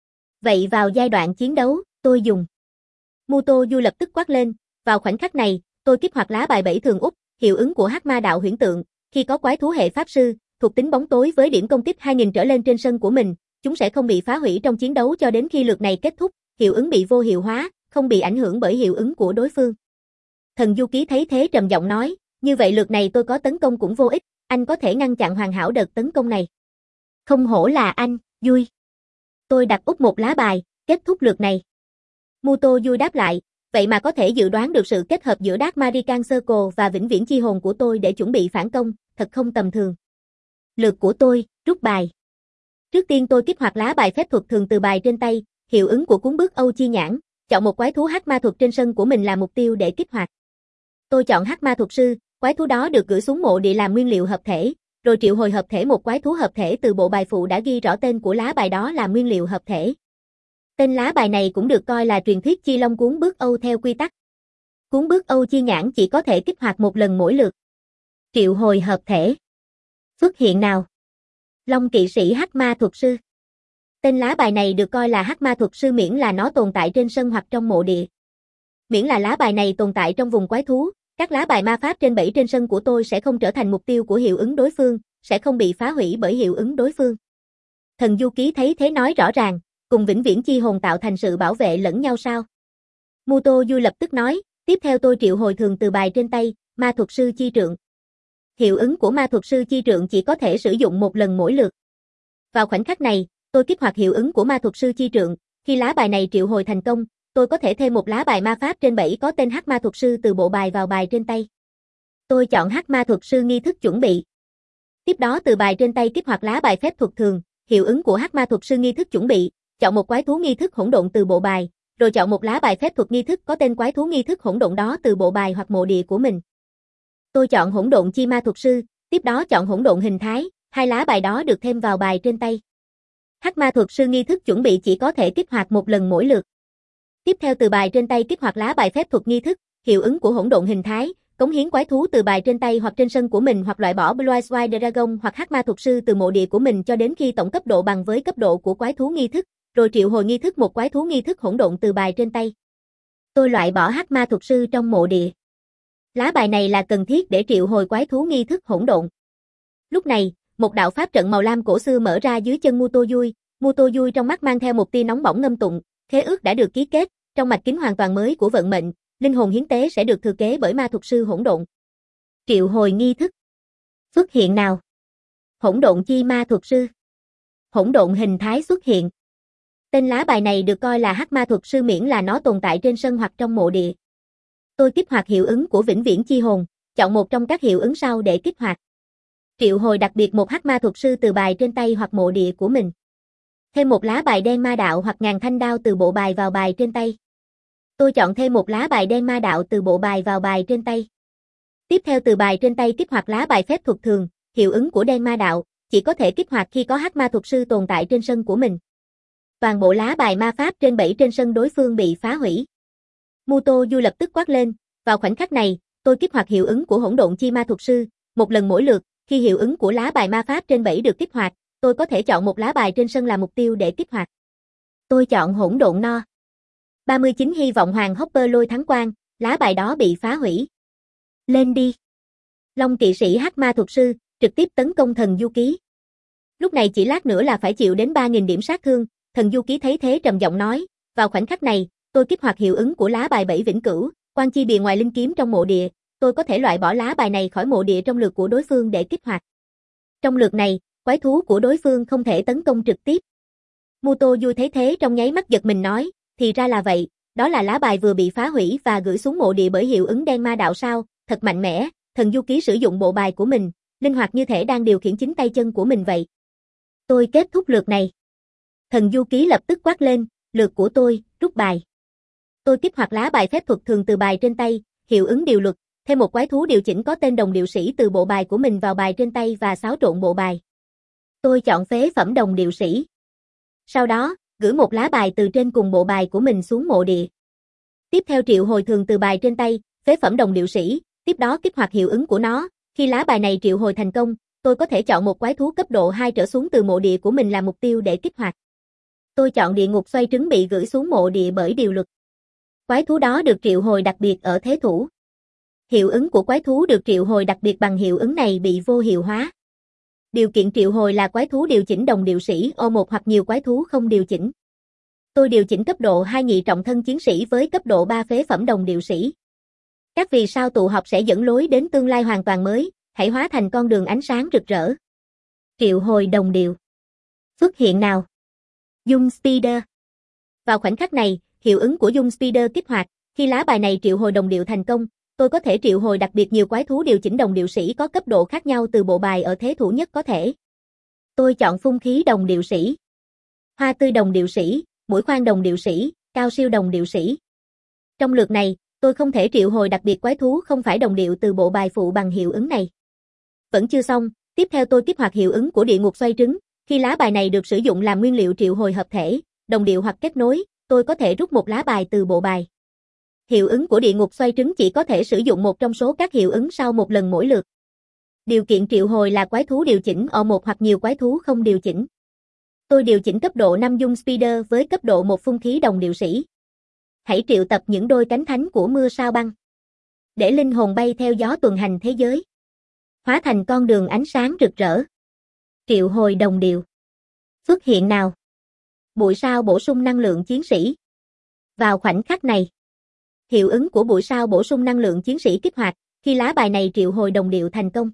Vậy vào giai đoạn chiến đấu, tôi dùng. Muto Du lập tức quát lên, vào khoảnh khắc này, tôi kích hoạt lá bài bảy thường út, hiệu ứng của Hắc Ma đạo huyễn tượng, khi có quái thú hệ pháp sư, thuộc tính bóng tối với điểm công kích hai nghìn trở lên trên sân của mình, chúng sẽ không bị phá hủy trong chiến đấu cho đến khi lượt này kết thúc, hiệu ứng bị vô hiệu hóa, không bị ảnh hưởng bởi hiệu ứng của đối phương. Thần du ký thấy thế trầm giọng nói, như vậy lượt này tôi có tấn công cũng vô ích, anh có thể ngăn chặn hoàn hảo đợt tấn công này. Không hổ là anh, vui. Tôi đặt úp một lá bài, kết thúc lượt này. Muto Du đáp lại, vậy mà có thể dự đoán được sự kết hợp giữa Dark Magician Circle và vĩnh viễn chi hồn của tôi để chuẩn bị phản công, thật không tầm thường. Lượt của tôi, rút bài. Trước tiên tôi kích hoạt lá bài phép thuật thường từ bài trên tay, hiệu ứng của cuốn bước Âu Chi Nhãn, chọn một quái thú hắc ma thuật trên sân của mình là mục tiêu để kích hoạt. Tôi chọn hắc ma thuật sư, quái thú đó được gửi xuống mộ địa làm nguyên liệu hợp thể, rồi triệu hồi hợp thể một quái thú hợp thể từ bộ bài phụ đã ghi rõ tên của lá bài đó làm nguyên liệu hợp thể. Tên lá bài này cũng được coi là truyền thuyết chi long cuốn bước Âu theo quy tắc. Cuốn bước Âu Chi Nhãn chỉ có thể kích hoạt một lần mỗi lượt. Triệu hồi hợp thể. Xuất hiện nào. Long kỵ sĩ hắc ma thuật sư. Tên lá bài này được coi là hắc ma thuật sư miễn là nó tồn tại trên sân hoặc trong mộ địa. Miễn là lá bài này tồn tại trong vùng quái thú, các lá bài ma pháp trên bảy trên sân của tôi sẽ không trở thành mục tiêu của hiệu ứng đối phương, sẽ không bị phá hủy bởi hiệu ứng đối phương. Thần du ký thấy thế nói rõ ràng, cùng vĩnh viễn chi hồn tạo thành sự bảo vệ lẫn nhau sao? Muto Du lập tức nói, tiếp theo tôi triệu hồi thường từ bài trên tay, ma thuật sư chi trượng. Hiệu ứng của ma thuật sư chi trượng chỉ có thể sử dụng một lần mỗi lượt. Vào khoảnh khắc này, tôi kích hoạt hiệu ứng của ma thuật sư chi trượng, khi lá bài này triệu hồi thành công, tôi có thể thêm một lá bài ma pháp trên bảy có tên hắc ma thuật sư từ bộ bài vào bài trên tay. Tôi chọn hắc ma thuật sư nghi thức chuẩn bị. Tiếp đó từ bài trên tay kích hoạt lá bài phép thuật thường, hiệu ứng của hắc ma thuật sư nghi thức chuẩn bị, chọn một quái thú nghi thức hỗn độn từ bộ bài, rồi chọn một lá bài phép thuật nghi thức có tên quái thú nghi thức hỗn độn đó từ bộ bài hoặc mộ địa của mình. Tôi chọn hỗn độn chi ma thuật sư, tiếp đó chọn hỗn độn hình thái, hai lá bài đó được thêm vào bài trên tay. Hắc ma thuật sư nghi thức chuẩn bị chỉ có thể kích hoạt một lần mỗi lượt. Tiếp theo từ bài trên tay kích hoạt lá bài phép thuật nghi thức, hiệu ứng của hỗn độn hình thái, cống hiến quái thú từ bài trên tay hoặc trên sân của mình hoặc loại bỏ Blue Eyes White Dragon hoặc hắc ma thuật sư từ mộ địa của mình cho đến khi tổng cấp độ bằng với cấp độ của quái thú nghi thức, rồi triệu hồi nghi thức một quái thú nghi thức hỗn độn từ bài trên tay. Tôi loại bỏ hắc ma thuật sư trong mộ địa. Lá bài này là cần thiết để triệu hồi quái thú nghi thức hỗn độn. Lúc này, một đạo pháp trận màu lam cổ xưa mở ra dưới chân Muto Du, Muto Du trong mắt mang theo một tia nóng bỏng ngâm tụng, khế ước đã được ký kết, trong mạch kính hoàn toàn mới của vận mệnh, linh hồn hiến tế sẽ được thừa kế bởi ma thuật sư hỗn độn. Triệu hồi nghi thức. Xuất hiện nào. Hỗn độn chi ma thuật sư. Hỗn độn hình thái xuất hiện. Tên lá bài này được coi là hắc ma thuật sư miễn là nó tồn tại trên sân hoặc trong mộ địa. Tôi kích hoạt hiệu ứng của vĩnh viễn chi hồn, chọn một trong các hiệu ứng sau để kích hoạt. Triệu hồi đặc biệt một hắc ma thuật sư từ bài trên tay hoặc mộ địa của mình. Thêm một lá bài đen ma đạo hoặc ngàn thanh đao từ bộ bài vào bài trên tay. Tôi chọn thêm một lá bài đen ma đạo từ bộ bài vào bài trên tay. Tiếp theo từ bài trên tay kích hoạt lá bài phép thuật thường, hiệu ứng của đen ma đạo, chỉ có thể kích hoạt khi có hắc ma thuật sư tồn tại trên sân của mình. Toàn bộ lá bài ma pháp trên bảy trên sân đối phương bị phá hủy. Muto Du lập tức quát lên, vào khoảnh khắc này, tôi kích hoạt hiệu ứng của hỗn độn chi ma thuật sư, một lần mỗi lượt, khi hiệu ứng của lá bài ma pháp trên bảy được kích hoạt, tôi có thể chọn một lá bài trên sân làm mục tiêu để kích hoạt. Tôi chọn hỗn độn no. ba mươi chín hy vọng hoàng Hopper lôi thắng quang, lá bài đó bị phá hủy. Lên đi. Long kỵ sĩ hắc ma thuật sư, trực tiếp tấn công thần du ký. Lúc này chỉ lát nữa là phải chịu đến ba nghìn điểm sát thương, thần du ký thấy thế trầm giọng nói, vào khoảnh khắc này, tôi kích hoạt hiệu ứng của lá bài bảy vĩnh cửu, quan chi bìa ngoài linh kiếm trong mộ địa, tôi có thể loại bỏ lá bài này khỏi mộ địa trong lượt của đối phương để kích hoạt. Trong lượt này, quái thú của đối phương không thể tấn công trực tiếp. Muto Du thấy thế trong nháy mắt giật mình nói, thì ra là vậy, đó là lá bài vừa bị phá hủy và gửi xuống mộ địa bởi hiệu ứng đen ma đạo sao, thật mạnh mẽ, thần du ký sử dụng bộ bài của mình, linh hoạt như thể đang điều khiển chính tay chân của mình vậy. Tôi kết thúc lượt này. Thần du ký lập tức quát lên, lượt của tôi, rút bài. Tôi kích hoạt lá bài phép thuật thường từ bài trên tay, hiệu ứng điều luật, thêm một quái thú điều chỉnh có tên đồng điệu sĩ từ bộ bài của mình vào bài trên tay và xáo trộn bộ bài. Tôi chọn phế phẩm đồng điệu sĩ. Sau đó, gửi một lá bài từ trên cùng bộ bài của mình xuống mộ địa. Tiếp theo triệu hồi thường từ bài trên tay, phế phẩm đồng điệu sĩ, tiếp đó kích hoạt hiệu ứng của nó. Khi lá bài này triệu hồi thành công, tôi có thể chọn một quái thú cấp độ hai trở xuống từ mộ địa của mình làm mục tiêu để kích hoạt. Tôi chọn địa ngục xoay trứng bị gửi xuống mộ địa bởi điều luật. Quái thú đó được triệu hồi đặc biệt ở thế thủ. Hiệu ứng của quái thú được triệu hồi đặc biệt bằng hiệu ứng này bị vô hiệu hóa. Điều kiện triệu hồi là quái thú điều chỉnh đồng điệu sĩ o một hoặc nhiều quái thú không điều chỉnh. Tôi điều chỉnh cấp độ hai nhị trọng thân chiến sĩ với cấp độ ba phế phẩm đồng điệu sĩ. Các vì sao tụ họp sẽ dẫn lối đến tương lai hoàn toàn mới, hãy hóa thành con đường ánh sáng rực rỡ. Triệu hồi đồng điệu. Xuất hiện nào. Dung Speeder. Vào khoảnh khắc này, hiệu ứng của Dung Speeder kích hoạt, khi lá bài này triệu hồi đồng điệu thành công, tôi có thể triệu hồi đặc biệt nhiều quái thú điều chỉnh đồng điệu sĩ có cấp độ khác nhau từ bộ bài ở thế thủ nhất có thể. Tôi chọn phun khí đồng điệu sĩ, hoa tươi đồng điệu sĩ, mũi khoan đồng điệu sĩ, cao siêu đồng điệu sĩ. Trong lượt này, tôi không thể triệu hồi đặc biệt quái thú không phải đồng điệu từ bộ bài phụ bằng hiệu ứng này. Vẫn chưa xong, tiếp theo tôi kích hoạt hiệu ứng của địa ngục xoay trứng, khi lá bài này được sử dụng làm nguyên liệu triệu hồi hợp thể, đồng điệu hoặc kết nối, tôi có thể rút một lá bài từ bộ bài. Hiệu ứng của địa ngục xoay trứng chỉ có thể sử dụng một trong số các hiệu ứng sau một lần mỗi lượt. Điều kiện triệu hồi là quái thú điều chỉnh o một hoặc nhiều quái thú không điều chỉnh. Tôi điều chỉnh cấp độ năm Dung Speeder với cấp độ một phun khí đồng điệu sĩ. Hãy triệu tập những đôi cánh thánh của mưa sao băng. Để linh hồn bay theo gió tuần hành thế giới. Hóa thành con đường ánh sáng rực rỡ. Triệu hồi đồng điệu. Xuất hiện nào. Bụi sao bổ sung năng lượng chiến sĩ. Vào khoảnh khắc này. Hiệu ứng của bụi sao bổ sung năng lượng chiến sĩ kích hoạt, khi lá bài này triệu hồi đồng điệu thành công.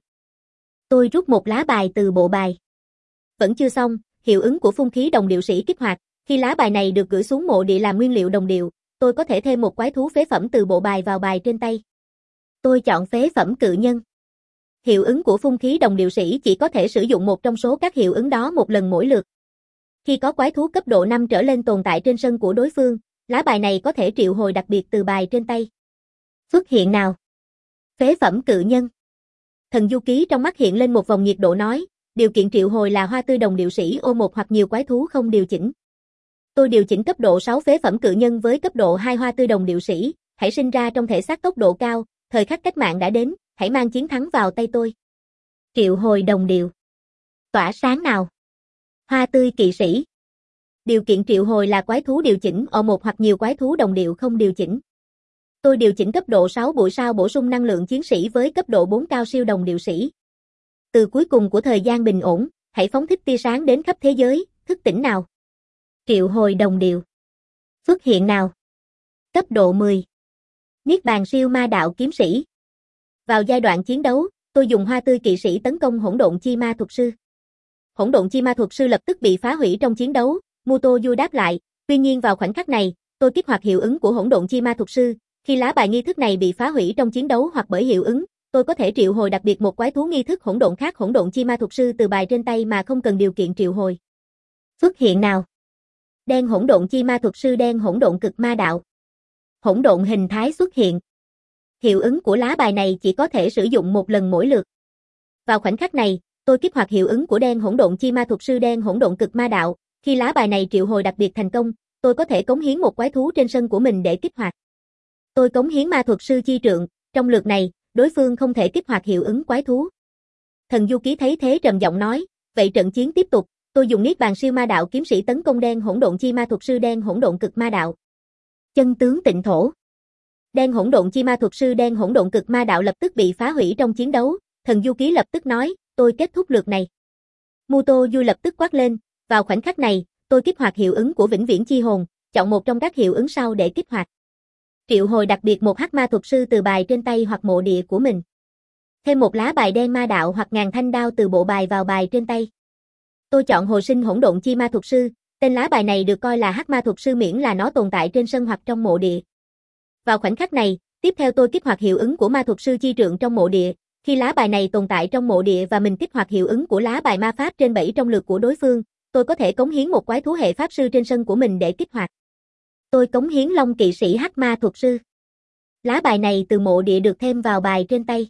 Tôi rút một lá bài từ bộ bài. Vẫn chưa xong, hiệu ứng của phun khí đồng điệu sĩ kích hoạt, khi lá bài này được gửi xuống mộ địa làm nguyên liệu đồng điệu, tôi có thể thêm một quái thú phế phẩm từ bộ bài vào bài trên tay. Tôi chọn phế phẩm cự nhân. Hiệu ứng của phun khí đồng điệu sĩ chỉ có thể sử dụng một trong số các hiệu ứng đó một lần mỗi lượt. Khi có quái thú cấp độ năm trở lên tồn tại trên sân của đối phương, lá bài này có thể triệu hồi đặc biệt từ bài trên tay. Xuất hiện nào. Phế phẩm cự nhân. Thần du ký trong mắt hiện lên một vòng nhiệt độ nói, điều kiện triệu hồi là hoa tươi đồng điệu sĩ o một hoặc nhiều quái thú không điều chỉnh. Tôi điều chỉnh cấp độ sáu phế phẩm cự nhân với cấp độ hai hoa tươi đồng điệu sĩ, hãy sinh ra trong thể xác tốc độ cao, thời khắc cách mạng đã đến, hãy mang chiến thắng vào tay tôi. Triệu hồi đồng điệu. Tỏa sáng nào. Hoa tươi kỵ sĩ. Điều kiện triệu hồi là quái thú điều chỉnh o một hoặc nhiều quái thú đồng điệu không điều chỉnh. Tôi điều chỉnh cấp độ sáu bụi sao bổ sung năng lượng chiến sĩ với cấp độ bốn cao siêu đồng điệu sĩ. Từ cuối cùng của thời gian bình ổn, hãy phóng thích tia sáng đến khắp thế giới, thức tỉnh nào. Triệu hồi đồng điệu. Xuất hiện nào. Cấp độ mười. Niết bàn siêu ma đạo kiếm sĩ. Vào giai đoạn chiến đấu, tôi dùng hoa tươi kỵ sĩ tấn công hỗn độn chi ma thuật sư. Hỗn độn chi ma thuật sư lập tức bị phá hủy trong chiến đấu, Muto Yu đáp lại, tuy nhiên vào khoảnh khắc này, tôi kích hoạt hiệu ứng của hỗn độn chi ma thuật sư, khi lá bài nghi thức này bị phá hủy trong chiến đấu hoặc bởi hiệu ứng, tôi có thể triệu hồi đặc biệt một quái thú nghi thức hỗn độn khác hỗn độn chi ma thuật sư từ bài trên tay mà không cần điều kiện triệu hồi. Xuất hiện nào. Đen hỗn độn chi ma thuật sư đen hỗn độn cực ma đạo. Hỗn độn hình thái xuất hiện. Hiệu ứng của lá bài này chỉ có thể sử dụng một lần mỗi lượt. Vào khoảnh khắc này, tôi kích hoạt hiệu ứng của đen hỗn độn chi ma thuật sư đen hỗn độn cực ma đạo, khi lá bài này triệu hồi đặc biệt thành công, tôi có thể cống hiến một quái thú trên sân của mình để kích hoạt. Tôi cống hiến ma thuật sư chi trượng, trong lượt này, đối phương không thể kích hoạt hiệu ứng quái thú. Thần du ký thấy thế trầm giọng nói, vậy trận chiến tiếp tục, tôi dùng niết bàn siêu ma đạo kiếm sĩ tấn công đen hỗn độn chi ma thuật sư đen hỗn độn cực ma đạo. Chân tướng tịnh thổ. Đen hỗn độn chi ma thuật sư đen hỗn độn cực ma đạo lập tức bị phá hủy trong chiến đấu, thần du ký lập tức nói, tôi kết thúc lượt này. Muto Yu lập tức quát lên, vào khoảnh khắc này, tôi kích hoạt hiệu ứng của vĩnh viễn chi hồn, chọn một trong các hiệu ứng sau để kích hoạt. Triệu hồi đặc biệt một hắc ma thuật sư từ bài trên tay hoặc mộ địa của mình. Thêm một lá bài đen ma đạo hoặc ngàn thanh đao từ bộ bài vào bài trên tay. Tôi chọn hồi sinh hỗn độn chi ma thuật sư, tên lá bài này được coi là hắc ma thuật sư miễn là nó tồn tại trên sân hoặc trong mộ địa. Vào khoảnh khắc này, tiếp theo tôi kích hoạt hiệu ứng của ma thuật sư chi trượng trong mộ địa, khi lá bài này tồn tại trong mộ địa và mình kích hoạt hiệu ứng của lá bài ma pháp trên bảy trong lượt của đối phương, tôi có thể cống hiến một quái thú hệ pháp sư trên sân của mình để kích hoạt. Tôi cống hiến long kỵ sĩ hắc ma thuật sư. Lá bài này từ mộ địa được thêm vào bài trên tay.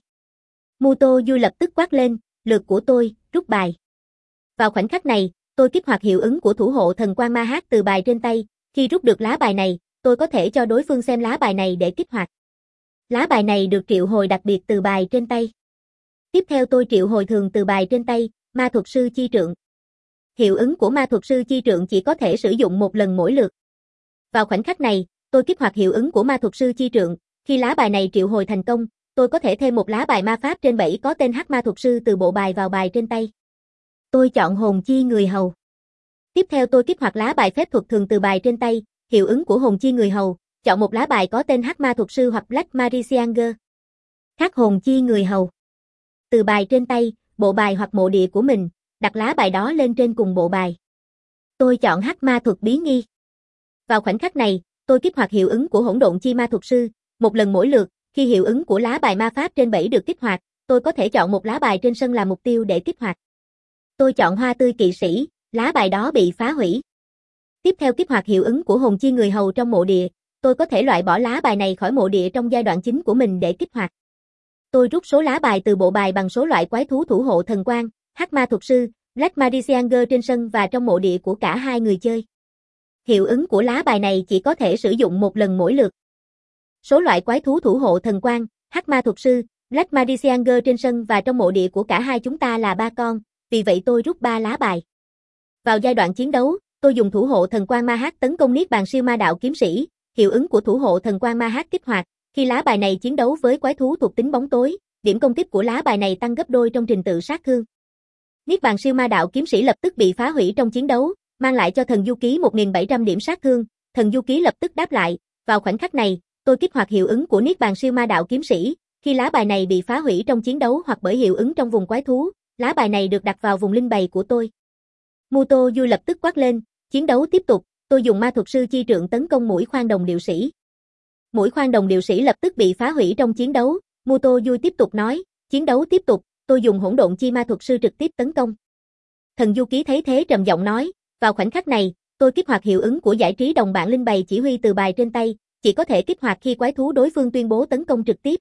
Muto Yu lập tức quát lên, lượt của tôi, rút bài. Vào khoảnh khắc này, tôi kích hoạt hiệu ứng của thủ hộ thần quang ma hát từ bài trên tay, khi rút được lá bài này, tôi có thể cho đối phương xem lá bài này để kích hoạt. Lá bài này được triệu hồi đặc biệt từ bài trên tay. Tiếp theo tôi triệu hồi thường từ bài trên tay, ma thuật sư chi trượng. Hiệu ứng của ma thuật sư chi trượng chỉ có thể sử dụng một lần mỗi lượt. Vào khoảnh khắc này, tôi kích hoạt hiệu ứng của ma thuật sư chi trượng, khi lá bài này triệu hồi thành công, tôi có thể thêm một lá bài ma pháp trên bảy có tên Hắc ma thuật sư từ bộ bài vào bài trên tay. Tôi chọn hồn chi người hầu. Tiếp theo tôi kích hoạt lá bài phép thuật thường từ bài trên tay, hiệu ứng của hồn chi người hầu, chọn một lá bài có tên Hắc ma thuật sư hoặc Black Magicianer. Khắc hồn chi người hầu. Từ bài trên tay, bộ bài hoặc mộ địa của mình, đặt lá bài đó lên trên cùng bộ bài. Tôi chọn Hắc ma thuật bí nghi. Vào khoảnh khắc này, tôi kích hoạt hiệu ứng của hỗn độn chi ma thuật sư, một lần mỗi lượt, khi hiệu ứng của lá bài ma pháp trên bảy được kích hoạt, tôi có thể chọn một lá bài trên sân làm mục tiêu để kích hoạt. Tôi chọn hoa tươi kỵ sĩ, lá bài đó bị phá hủy. Tiếp theo kích hoạt hiệu ứng của hồn chi người hầu trong mộ địa, tôi có thể loại bỏ lá bài này khỏi mộ địa trong giai đoạn chính của mình để kích hoạt. Tôi rút số lá bài từ bộ bài bằng số loại quái thú thủ hộ thần quang, Hắc ma thuật sư, Black Magicianer trên sân và trong mộ địa của cả hai người chơi. Hiệu ứng của lá bài này chỉ có thể sử dụng một lần mỗi lượt. Số loại quái thú thủ hộ thần quang, Hắc ma thuật sư, Black Magicianer trên sân và trong mộ địa của cả hai chúng ta là ba con, vì vậy tôi rút ba lá bài. Vào giai đoạn chiến đấu, tôi dùng thủ hộ thần quang ma hát tấn công Niết bàn siêu ma đạo kiếm sĩ, hiệu ứng của thủ hộ thần quang ma hát kích hoạt, khi lá bài này chiến đấu với quái thú thuộc tính bóng tối, điểm công kích của lá bài này tăng gấp đôi trong trình tự sát thương. Niết bàn siêu ma đạo kiếm sĩ lập tức bị phá hủy trong chiến đấu, mang lại cho thần du ký một nghìn bảy trăm điểm sát thương, thần du ký lập tức đáp lại, vào khoảnh khắc này, tôi kích hoạt hiệu ứng của Niết bàn siêu ma đạo kiếm sĩ, khi lá bài này bị phá hủy trong chiến đấu hoặc bởi hiệu ứng trong vùng quái thú, lá bài này được đặt vào vùng linh bày của tôi. Muto Yu lập tức quát lên, chiến đấu tiếp tục, tôi dùng ma thuật sư chi trượng tấn công mũi khoan đồng điệu sĩ. Mũi khoan đồng điệu sĩ lập tức bị phá hủy trong chiến đấu, Muto Yu tiếp tục nói, chiến đấu tiếp tục, tôi dùng hỗn độn chi ma thuật sư trực tiếp tấn công. Thần du ký thấy thế trầm giọng nói, vào khoảnh khắc này, tôi kích hoạt hiệu ứng của giải trí đồng bạn linh bày chỉ huy từ bài trên tay, chỉ có thể kích hoạt khi quái thú đối phương tuyên bố tấn công trực tiếp.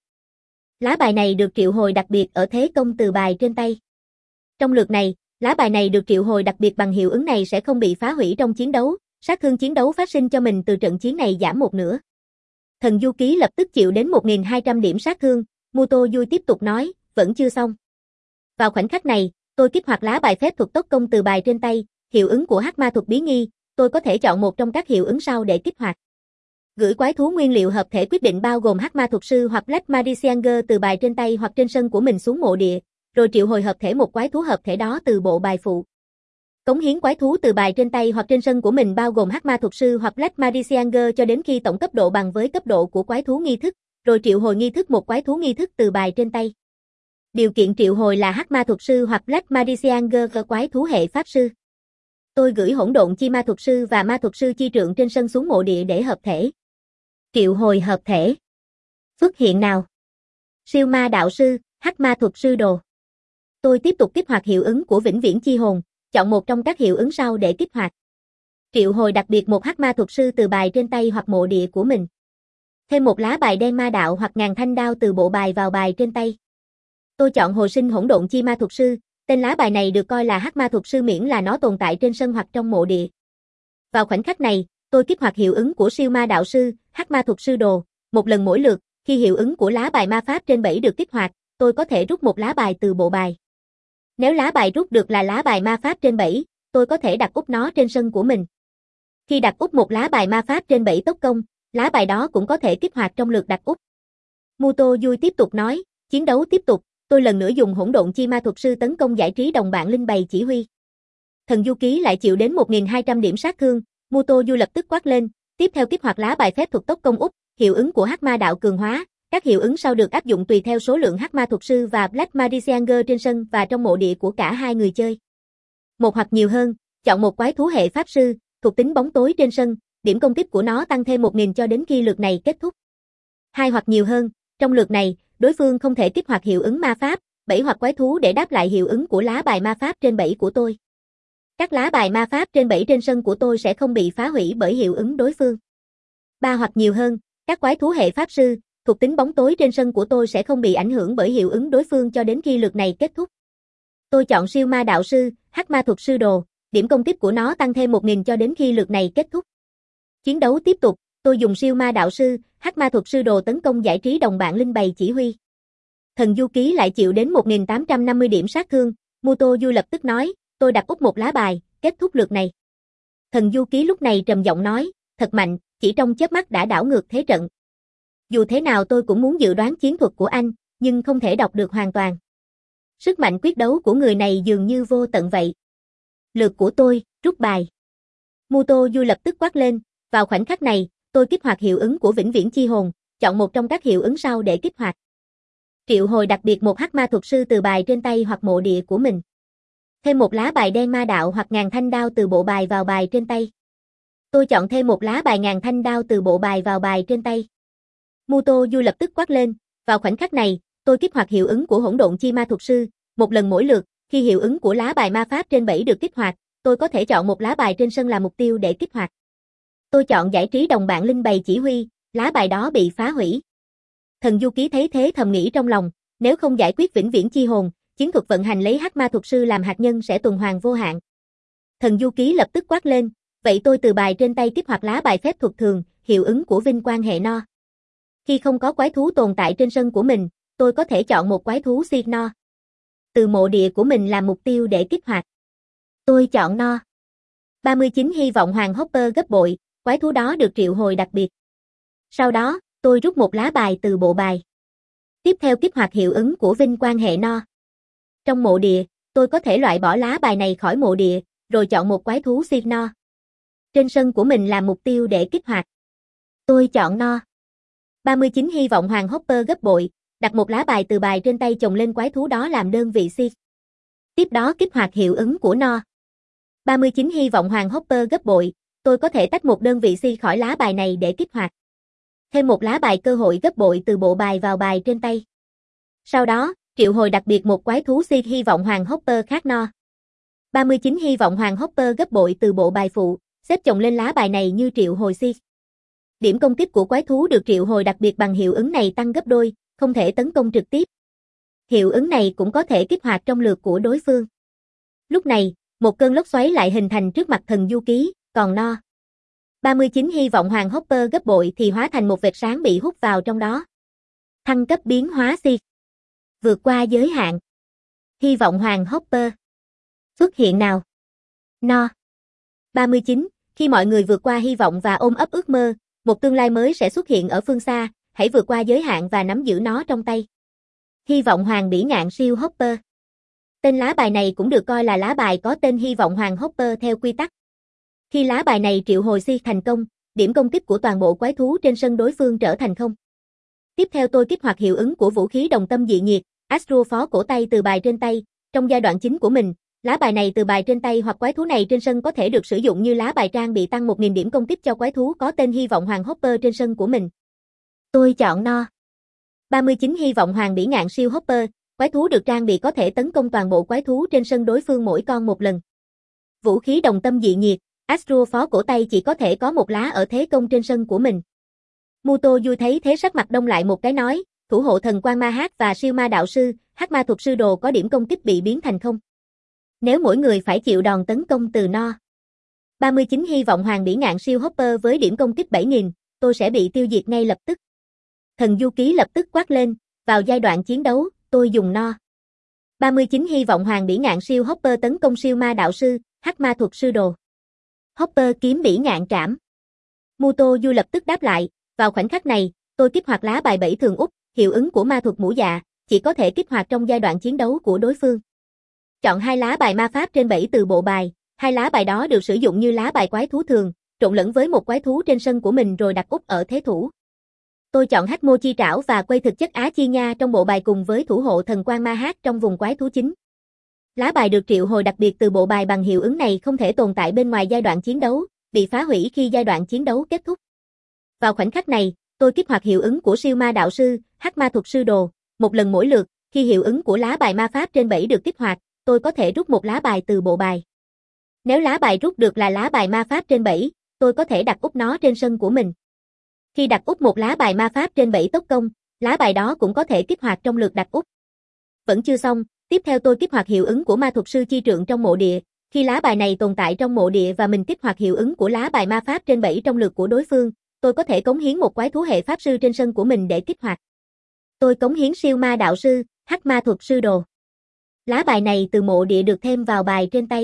Lá bài này được triệu hồi đặc biệt ở thế công từ bài trên tay. Trong lượt này, lá bài này được triệu hồi đặc biệt bằng hiệu ứng này sẽ không bị phá hủy trong chiến đấu, sát thương chiến đấu phát sinh cho mình từ trận chiến này giảm một nửa. Thần du ký lập tức chịu đến một nghìn hai trăm điểm sát thương, Muto Yu tiếp tục nói, vẫn chưa xong. Vào khoảnh khắc này, tôi kích hoạt lá bài phép thuật tốc công từ bài trên tay, hiệu ứng của Hắc ma thuật bí nghi, tôi có thể chọn một trong các hiệu ứng sau để kích hoạt. Gửi quái thú nguyên liệu hợp thể quyết định bao gồm Hắc ma thuật sư hoặc Black Magicianer từ bài trên tay hoặc trên sân của mình xuống mộ địa, rồi triệu hồi hợp thể một quái thú hợp thể đó từ bộ bài phụ. Cống hiến quái thú từ bài trên tay hoặc trên sân của mình bao gồm Hắc ma thuật sư hoặc Black Magicianer cho đến khi tổng cấp độ bằng với cấp độ của quái thú nghi thức, rồi triệu hồi nghi thức một quái thú nghi thức từ bài trên tay. Điều kiện triệu hồi là Hắc ma thuật sư hoặc Black Magicianer quái thú hệ pháp sư. Tôi gửi hỗn độn chi ma thuật sư và ma thuật sư chi trượng trên sân xuống mộ địa để hợp thể. Triệu hồi hợp thể. Xuất hiện nào. Siêu ma đạo sư, Hắc ma thuật sư đồ. Tôi tiếp tục kích hoạt hiệu ứng của vĩnh viễn chi hồn, chọn một trong các hiệu ứng sau để kích hoạt. Triệu hồi đặc biệt một Hắc ma thuật sư từ bài trên tay hoặc mộ địa của mình. Thêm một lá bài đen ma đạo hoặc ngàn thanh đao từ bộ bài vào bài trên tay. Tôi chọn hồi sinh hỗn độn chi ma thuật sư, tên lá bài này được coi là Hắc ma thuật sư miễn là nó tồn tại trên sân hoặc trong mộ địa. Vào khoảnh khắc này, tôi kích hoạt hiệu ứng của siêu ma đạo sư, Hắc ma thuật sư đồ, một lần mỗi lượt, khi hiệu ứng của lá bài ma pháp trên bảy được kích hoạt, tôi có thể rút một lá bài từ bộ bài. Nếu lá bài rút được là lá bài ma pháp trên bảy, tôi có thể đặt úp nó trên sân của mình. Khi đặt úp một lá bài ma pháp trên bảy tốc công, lá bài đó cũng có thể kích hoạt trong lượt đặt úp. Muto Yu tiếp tục nói, chiến đấu tiếp tục, tôi lần nữa dùng hỗn độn chi ma thuật sư tấn công giải trí đồng bạn linh bày chỉ huy. Thần du ký lại chịu đến một nghìn hai trăm điểm sát thương, Muto Yu lập tức quát lên, tiếp theo kích hoạt lá bài phép thuật tốc công úp, hiệu ứng của Hắc ma đạo cường hóa, các hiệu ứng sau được áp dụng tùy theo số lượng Hắc ma thuật sư và Black Magicianer trên sân và trong mộ địa của cả hai người chơi. Một hoặc nhiều hơn, chọn một quái thú hệ pháp sư, thuộc tính bóng tối trên sân, điểm công kích của nó tăng thêm một nghìn cho đến khi lượt này kết thúc. Hai hoặc nhiều hơn, trong lượt này, đối phương không thể kích hoạt hiệu ứng ma pháp, bảy hoặc quái thú để đáp lại hiệu ứng của lá bài ma pháp trên bảy của tôi. Các lá bài ma pháp trên bảy trên sân của tôi sẽ không bị phá hủy bởi hiệu ứng đối phương. Ba hoặc nhiều hơn, các quái thú hệ pháp sư, thuộc thuộc tính bóng tối trên sân của tôi sẽ không bị ảnh hưởng bởi hiệu ứng đối phương cho đến khi lượt này kết thúc. Tôi chọn siêu ma đạo sư, hắc ma thuật sư đồ, điểm công kích của nó tăng thêm một nghìn cho đến khi lượt này kết thúc. Chiến đấu tiếp tục, tôi dùng siêu ma đạo sư, hắc ma thuật sư đồ tấn công giải trí đồng bạn linh bày chỉ huy. Thần du ký lại chịu đến một nghìn tám trăm năm mươi điểm sát thương, Muto Du lập tức nói, tôi đặt úp một lá bài, kết thúc lượt này. Thần du ký lúc này trầm giọng nói, thật mạnh, chỉ trong chớp mắt đã đảo ngược thế trận. Dù thế nào tôi cũng muốn dự đoán chiến thuật của anh, nhưng không thể đọc được hoàn toàn. Sức mạnh quyết đấu của người này dường như vô tận vậy. Lượt của tôi, rút bài. Muto Du lập tức quát lên, vào khoảnh khắc này, tôi kích hoạt hiệu ứng của vĩnh viễn chi hồn, chọn một trong các hiệu ứng sau để kích hoạt. Triệu hồi đặc biệt một hắc ma thuật sư từ bài trên tay hoặc mộ địa của mình. Thêm một lá bài đen ma đạo hoặc ngàn thanh đao từ bộ bài vào bài trên tay. Tôi chọn thêm một lá bài ngàn thanh đao từ bộ bài vào bài trên tay. Muto Du lập tức quát lên, vào khoảnh khắc này, tôi kích hoạt hiệu ứng của hỗn độn chi ma thuật sư, một lần mỗi lượt, khi hiệu ứng của lá bài ma pháp trên bảy được kích hoạt, tôi có thể chọn một lá bài trên sân làm mục tiêu để kích hoạt. Tôi chọn giải trí đồng bạn linh bày chỉ huy, lá bài đó bị phá hủy. Thần du ký thấy thế thầm nghĩ trong lòng, nếu không giải quyết vĩnh viễn chi hồn, chiến thuật vận hành lấy hắc ma thuật sư làm hạt nhân sẽ tuần hoàn vô hạn. Thần du ký lập tức quát lên, vậy tôi từ bài trên tay kích hoạt lá bài phép thuật thường, hiệu ứng của vinh quang hệ no. Khi không có quái thú tồn tại trên sân của mình, tôi có thể chọn một quái thú siết no. Từ mộ địa của mình làm mục tiêu để kích hoạt. Tôi chọn no. ba mươi chín hy vọng hoàng Hopper gấp bội, quái thú đó được triệu hồi đặc biệt. Sau đó, tôi rút một lá bài từ bộ bài. Tiếp theo kích hoạt hiệu ứng của vinh quang hệ no. Trong mộ địa, tôi có thể loại bỏ lá bài này khỏi mộ địa, rồi chọn một quái thú siết no. Trên sân của mình làm mục tiêu để kích hoạt. Tôi chọn no. ba mươi chín hy vọng hoàng Hopper gấp bội, đặt một lá bài từ bài trên tay chồng lên quái thú đó làm đơn vị siết. Tiếp đó kích hoạt hiệu ứng của no. ba mươi chín hy vọng hoàng Hopper gấp bội, tôi có thể tách một đơn vị si khỏi lá bài này để kích hoạt. Thêm một lá bài cơ hội gấp bội từ bộ bài vào bài trên tay. Sau đó, triệu hồi đặc biệt một quái thú si hy vọng hoàng Hopper khác no. ba mươi chín hy vọng hoàng Hopper gấp bội từ bộ bài phụ, xếp chồng lên lá bài này như triệu hồi si. Điểm công kích của quái thú được triệu hồi đặc biệt bằng hiệu ứng này tăng gấp đôi, không thể tấn công trực tiếp. Hiệu ứng này cũng có thể kích hoạt trong lượt của đối phương. Lúc này, một cơn lốc xoáy lại hình thành trước mặt thần du ký, còn no. ba mươi chín hy vọng hoàng Hopper gấp bội thì hóa thành một vệt sáng bị hút vào trong đó. Thăng cấp biến hóa si. Vượt qua giới hạn. Hy vọng hoàng Hopper. Xuất hiện nào. No. ba mươi chín, khi mọi người vượt qua hy vọng và ôm ấp ước mơ, một tương lai mới sẽ xuất hiện ở phương xa, hãy vượt qua giới hạn và nắm giữ nó trong tay. Hy vọng hoàng bỉ ngạn siêu Hopper. Tên lá bài này cũng được coi là lá bài có tên hy vọng hoàng Hopper theo quy tắc. Khi lá bài này triệu hồi si thành công, điểm công kích của toàn bộ quái thú trên sân đối phương trở thành không. Tiếp theo tôi kích hoạt hiệu ứng của vũ khí đồng tâm dị nhiệt, Astro phó cổ tay từ bài trên tay, trong giai đoạn chính của mình, lá bài này từ bài trên tay hoặc quái thú này trên sân có thể được sử dụng như lá bài trang bị tăng một nghìn điểm công kích cho quái thú có tên hy vọng hoàng Hopper trên sân của mình. Tôi chọn no. ba mươi chín hy vọng hoàng bỉ ngạn siêu Hopper, quái thú được trang bị có thể tấn công toàn bộ quái thú trên sân đối phương mỗi con một lần. Vũ khí đồng tâm dị nhiệt, Astro phó cổ tay chỉ có thể có một lá ở thế công trên sân của mình. Muto Du thấy thế sắc mặt đông lại một cái nói, thủ hộ thần quan ma hát và siêu ma đạo sư, hắc ma thuật sư đồ có điểm công kích bị biến thành không. Nếu mỗi người phải chịu đòn tấn công từ no. ba mươi chín hy vọng hoàng bỉ ngạn siêu Hopper với điểm công kích bảy nghìn, tôi sẽ bị tiêu diệt ngay lập tức. Thần du ký lập tức quát lên, vào giai đoạn chiến đấu, tôi dùng no. ba mươi chín hy vọng hoàng bỉ ngạn siêu Hopper tấn công siêu ma đạo sư, hắc ma thuật sư đồ. Hopper kiếm bỉ ngạn trảm. Muto Du lập tức đáp lại, vào khoảnh khắc này, tôi kích hoạt lá bài bảy thường út, hiệu ứng của ma thuật mũ dạ, chỉ có thể kích hoạt trong giai đoạn chiến đấu của đối phương. Chọn hai lá bài ma pháp trên bảy từ bộ bài, hai lá bài đó được sử dụng như lá bài quái thú thường, trộn lẫn với một quái thú trên sân của mình rồi đặt úp ở thế thủ. Tôi chọn Hắc Mô Chi Trảo và quay thực chất Á Chi Nha trong bộ bài cùng với thủ hộ thần quan ma hát trong vùng quái thú chính. Lá bài được triệu hồi đặc biệt từ bộ bài bằng hiệu ứng này không thể tồn tại bên ngoài giai đoạn chiến đấu, bị phá hủy khi giai đoạn chiến đấu kết thúc. Vào khoảnh khắc này, tôi kích hoạt hiệu ứng của siêu ma đạo sư, hắc ma thuật sư đồ, một lần mỗi lượt, khi hiệu ứng của lá bài ma pháp trên bảy được kích hoạt, tôi có thể rút một lá bài từ bộ bài. Nếu lá bài rút được là lá bài ma pháp trên bảy, tôi có thể đặt úp nó trên sân của mình. Khi đặt úp một lá bài ma pháp trên bảy tốc công, lá bài đó cũng có thể kích hoạt trong lượt đặt úp. Vẫn chưa xong, tiếp theo tôi kích hoạt hiệu ứng của ma thuật sư chi trượng trong mộ địa. Khi lá bài này tồn tại trong mộ địa và mình kích hoạt hiệu ứng của lá bài ma pháp trên bảy trong lượt của đối phương, tôi có thể cống hiến một quái thú hệ pháp sư trên sân của mình để kích hoạt. Tôi cống hiến siêu ma đạo sư, hắc ma thuật sư đồ. Lá bài này từ mộ địa được thêm vào bài trên tay.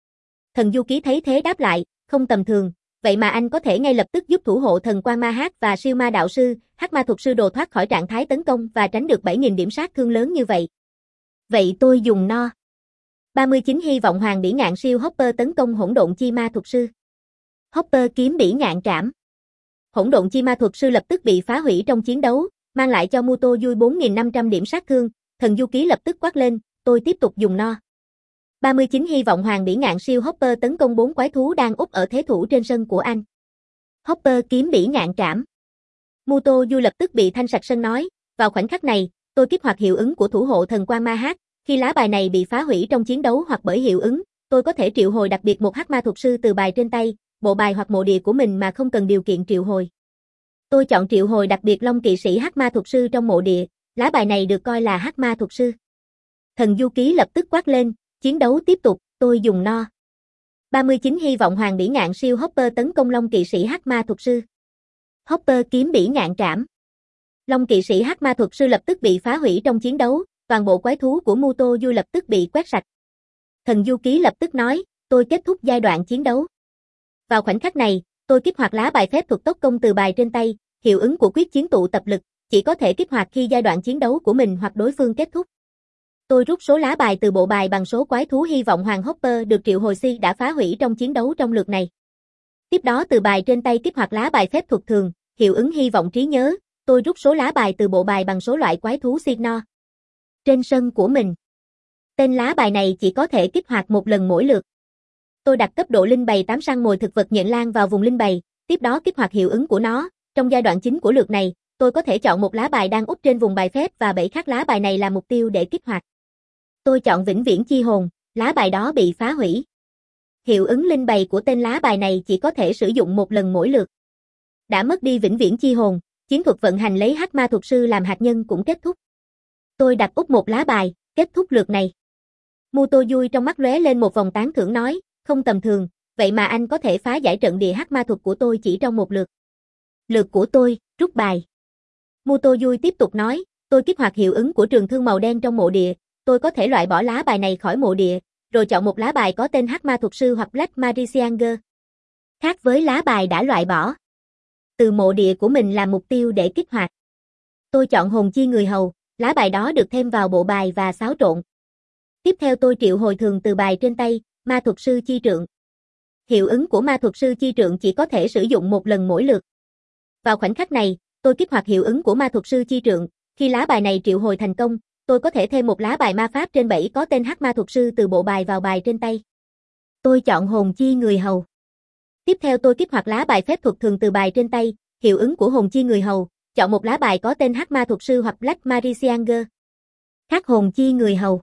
Thần Du Ký thấy thế đáp lại, không tầm thường, vậy mà anh có thể ngay lập tức giúp thủ hộ thần quan ma hát và siêu ma đạo sư, hắc ma thuật sư đồ thoát khỏi trạng thái tấn công và tránh được bảy nghìn điểm sát thương lớn như vậy. Vậy tôi dùng no. ba mươi chín hy vọng hoàng bỉ ngạn siêu Hopper tấn công hỗn độn chi ma thuật sư. Hopper kiếm bỉ ngạn trảm. Hỗn độn chi ma thuật sư lập tức bị phá hủy trong chiến đấu, mang lại cho Muto Yui bốn nghìn năm trăm điểm sát thương, Thần Du Ký lập tức quát lên, tôi tiếp tục dùng no. ba mươi chín hy vọng hoàng bỉ ngạn siêu Hopper tấn công bốn quái thú đang úp ở thế thủ trên sân của anh. Hopper kiếm bỉ ngạn trảm. Muto Yui lập tức bị thanh sạch sân nói, vào khoảnh khắc này, tôi kích hoạt hiệu ứng của thủ hộ thần quan ma hát, khi lá bài này bị phá hủy trong chiến đấu hoặc bởi hiệu ứng, tôi có thể triệu hồi đặc biệt một hắc ma thuật sư từ bài trên tay, bộ bài hoặc mộ địa của mình mà không cần điều kiện triệu hồi. Tôi chọn triệu hồi đặc biệt Long kỵ sĩ hắc ma thuật sư trong mộ địa, lá bài này được coi là hắc ma thuật sư. Thần Du Ký lập tức quát lên, chiến đấu tiếp tục, tôi dùng no. ba mươi chín hy vọng hoàng bỉ ngạn siêu Hopper tấn công Long kỵ sĩ hắc ma thuật sư. Hopper kiếm bỉ ngạn trảm. Long kỵ sĩ hắc ma thuật sư lập tức bị phá hủy trong chiến đấu, toàn bộ quái thú của Muto Yui lập tức bị quét sạch. Thần Du Ký lập tức nói, tôi kết thúc giai đoạn chiến đấu. Vào khoảnh khắc này, tôi kích hoạt lá bài phép thuật tốc công từ bài trên tay, hiệu ứng của quyết chiến tụ tập lực, chỉ có thể kích hoạt khi giai đoạn chiến đấu của mình hoặc đối phương kết thúc. Tôi rút số lá bài từ bộ bài bằng số quái thú hy vọng hoàng Hopper được triệu hồi si đã phá hủy trong chiến đấu trong lượt này. Tiếp đó từ bài trên tay kích hoạt lá bài phép thuật thường, hiệu ứng hy vọng trí nhớ, tôi rút số lá bài từ bộ bài bằng số loại quái thú Signor. Trên sân của mình. Tên lá bài này chỉ có thể kích hoạt một lần mỗi lượt. Tôi đặt cấp độ linh bày tám săn mồi thực vật nhện lan vào vùng linh bày, tiếp đó kích hoạt hiệu ứng của nó. Trong giai đoạn chính của lượt này, tôi có thể chọn một lá bài đang úp trên vùng bài phép và bảy khác lá bài này là mục tiêu để kích hoạt. Tôi chọn vĩnh viễn chi hồn, lá bài đó bị phá hủy. Hiệu ứng linh bày của tên lá bài này chỉ có thể sử dụng một lần mỗi lượt. Đã mất đi vĩnh viễn chi hồn, chiến thuật vận hành lấy hắc ma thuật sư làm hạt nhân cũng kết thúc. Tôi đặt úp một lá bài, kết thúc lượt này. Muto Yui trong mắt lóe lên một vòng tán thưởng nói, không tầm thường, vậy mà anh có thể phá giải trận địa hắc ma thuật của tôi chỉ trong một lượt. Lượt của tôi, rút bài. Muto Yui tiếp tục nói, tôi kích hoạt hiệu ứng của trường thương màu đen trong mộ địa, tôi có thể loại bỏ lá bài này khỏi mộ địa, rồi chọn một lá bài có tên hắc ma thuật sư hoặc Black Magician Girl. Khác với lá bài đã loại bỏ. Từ mộ địa của mình làm mục tiêu để kích hoạt. Tôi chọn hồn chi người hầu, lá bài đó được thêm vào bộ bài và xáo trộn. Tiếp theo tôi triệu hồi thường từ bài trên tay, ma thuật sư chi trượng. Hiệu ứng của ma thuật sư chi trượng chỉ có thể sử dụng một lần mỗi lượt. Vào khoảnh khắc này, tôi kích hoạt hiệu ứng của ma thuật sư chi trượng, khi lá bài này triệu hồi thành công, tôi có thể thêm một lá bài ma pháp trên bảy có tên hắc ma thuật sư từ bộ bài vào bài trên tay. Tôi chọn hồn chi người hầu. Tiếp theo tôi kích hoạt lá bài phép thuật thường từ bài trên tay, hiệu ứng của hồn chi người hầu, chọn một lá bài có tên hắc ma thuật sư hoặc Black Magician Girl. Khác hồn chi người hầu.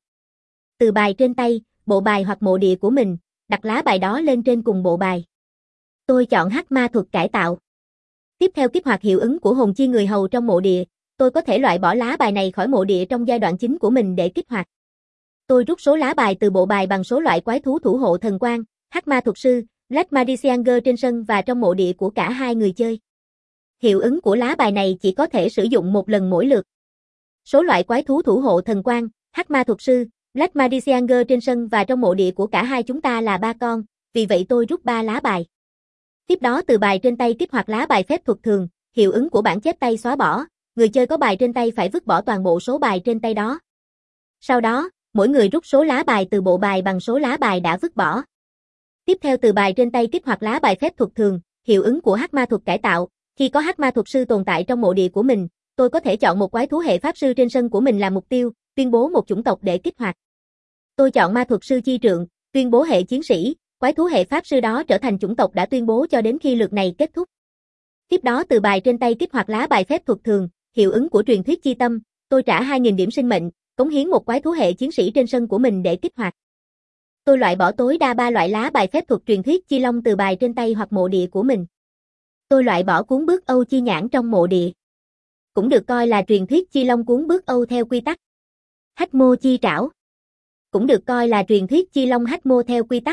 Từ bài trên tay, bộ bài hoặc mộ địa của mình, đặt lá bài đó lên trên cùng bộ bài. Tôi chọn hắc ma thuật cải tạo. Tiếp theo kích hoạt hiệu ứng của hồn chi người hầu trong mộ địa, tôi có thể loại bỏ lá bài này khỏi mộ địa trong giai đoạn chính của mình để kích hoạt. Tôi rút số lá bài từ bộ bài bằng số loại quái thú thủ hộ thần quan, hắc ma thuật sư, Black Magician Girl trên sân và trong mộ địa của cả hai người chơi. Hiệu ứng của lá bài này chỉ có thể sử dụng một lần mỗi lượt. Số loại quái thú thủ hộ thần quan, hắc ma thuật sư, Black Magician Girl trên sân và trong mộ địa của cả hai chúng ta là ba con, vì vậy tôi rút ba lá bài. Tiếp đó từ bài trên tay kích hoạt lá bài phép thuật thường, hiệu ứng của bản chép tay xóa bỏ, người chơi có bài trên tay phải vứt bỏ toàn bộ số bài trên tay đó. Sau đó, mỗi người rút số lá bài từ bộ bài bằng số lá bài đã vứt bỏ. Tiếp theo từ bài trên tay kích hoạt lá bài phép thuật thường, hiệu ứng của hắc ma thuật cải tạo, khi có hắc ma thuật sư tồn tại trong mộ địa của mình, tôi có thể chọn một quái thú hệ pháp sư trên sân của mình làm mục tiêu, tuyên bố một chủng tộc để kích hoạt. Tôi chọn ma thuật sư chi trượng, tuyên bố hệ chiến sĩ, quái thú hệ pháp sư đó trở thành chủng tộc đã tuyên bố cho đến khi lượt này kết thúc. Tiếp đó từ bài trên tay kích hoạt lá bài phép thuật thường, hiệu ứng của truyền thuyết chi tâm, tôi trả hai nghìn điểm sinh mệnh, cống hiến một quái thú hệ chiến sĩ trên sân của mình để kích hoạt. Tôi loại bỏ tối đa ba loại lá bài phép thuật truyền thuyết chi long từ bài trên tay hoặc mộ địa của mình. Tôi loại bỏ cuốn bước Âu chi nhãn trong mộ địa. cũng được coi là truyền thuyết chi long cuốn bước Âu theo quy tắc. Hách mô chi trảo, cũng được coi là truyền thuyết chi long hách mô theo quy tắc.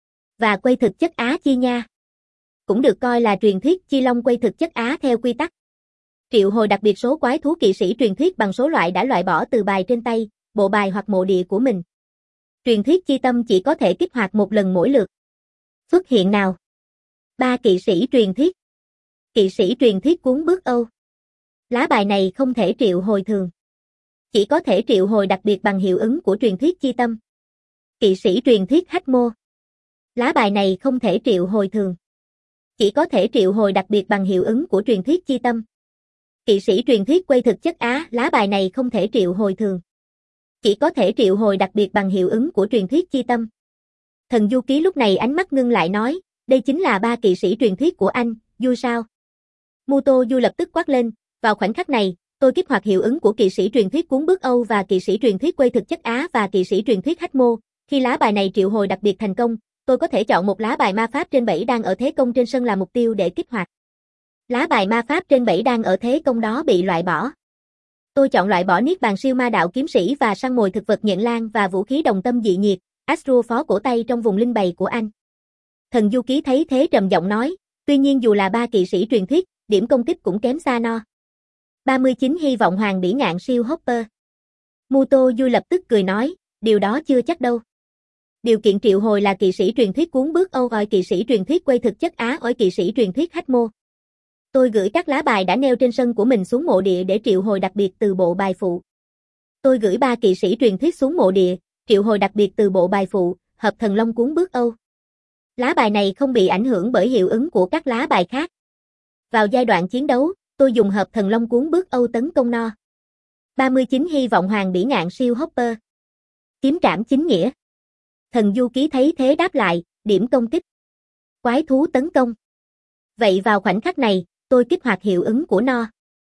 Và quay thực chất Á chi nha, cũng được coi là truyền thuyết chi long quay thực chất Á theo quy tắc. Triệu hồi đặc biệt số quái thú kỵ sĩ truyền thuyết bằng số loại đã loại bỏ từ bài trên tay, bộ bài hoặc mộ địa của mình. Truyền thuyết chi tâm chỉ có thể kích hoạt một lần mỗi lượt. Xuất hiện nào? Ba kỵ sĩ truyền thuyết. Kỵ sĩ truyền thuyết cuốn bước Âu. Lá bài này không thể triệu hồi thường. Chỉ có thể triệu hồi đặc biệt bằng hiệu ứng của truyền thuyết chi tâm. Kỵ sĩ truyền thuyết hách mô. Lá bài này không thể triệu hồi thường. Chỉ có thể triệu hồi đặc biệt bằng hiệu ứng của truyền thuyết chi tâm. Kỵ sĩ truyền thuyết quay thực chất Á, lá bài này không thể triệu hồi thường. Chỉ có thể triệu hồi đặc biệt bằng hiệu ứng của truyền thuyết chi tâm. Thần Du Ký lúc này ánh mắt ngưng lại nói, đây chính là ba kỵ sĩ truyền thuyết của anh, vui sao? Muto Du lập tức quát lên, vào khoảnh khắc này, tôi kích hoạt hiệu ứng của kỵ sĩ truyền thuyết cuốn bước Âu và kỵ sĩ truyền thuyết quay thực chất Á và kỵ sĩ truyền thuyết hách mô. Khi lá bài này triệu hồi đặc biệt thành công, tôi có thể chọn một lá bài ma pháp trên bảy đang ở thế công trên sân là mục tiêu để kích hoạt. Lá bài ma pháp trên bảy đang ở thế công đó bị loại bỏ. Tôi chọn loại bỏ Niết Bàn Siêu Ma Đạo Kiếm Sĩ và săn mồi thực vật nhện lan và vũ khí đồng tâm dị nhiệt, Astro phó cổ tay trong vùng linh bày của anh. Thần Du Ký thấy thế trầm giọng nói, tuy nhiên dù là ba kỵ sĩ truyền thuyết, điểm công kích cũng kém xa no. ba mươi chín Hy vọng Hoàng Bỉ Ngạn Siêu Hopper. Muto Du lập tức cười nói, điều đó chưa chắc đâu. Điều kiện triệu hồi là kỵ sĩ truyền thuyết cuốn bước Âu ỏi kỵ sĩ truyền thuyết quay thực chất Á ỏi kỵ sĩ truyền thuyết hách mô. Tôi gửi các lá bài đã nêu trên sân của mình xuống mộ địa để triệu hồi đặc biệt từ bộ bài phụ. Tôi gửi ba kỵ sĩ truyền thuyết xuống mộ địa, triệu hồi đặc biệt từ bộ bài phụ, hợp thần long cuốn bước Âu. Lá bài này không bị ảnh hưởng bởi hiệu ứng của các lá bài khác. Vào giai đoạn chiến đấu, tôi dùng hợp thần long cuốn bước Âu tấn công no. ba mươi chín Hy vọng Hoàng Bỉ Ngạn Siêu Hopper. Kiếm trảm chính nghĩa. Thần Du Ký thấy thế đáp lại, điểm công kích. Quái thú tấn công. Vậy vào khoảnh khắc này, tôi kích hoạt hiệu ứng của no.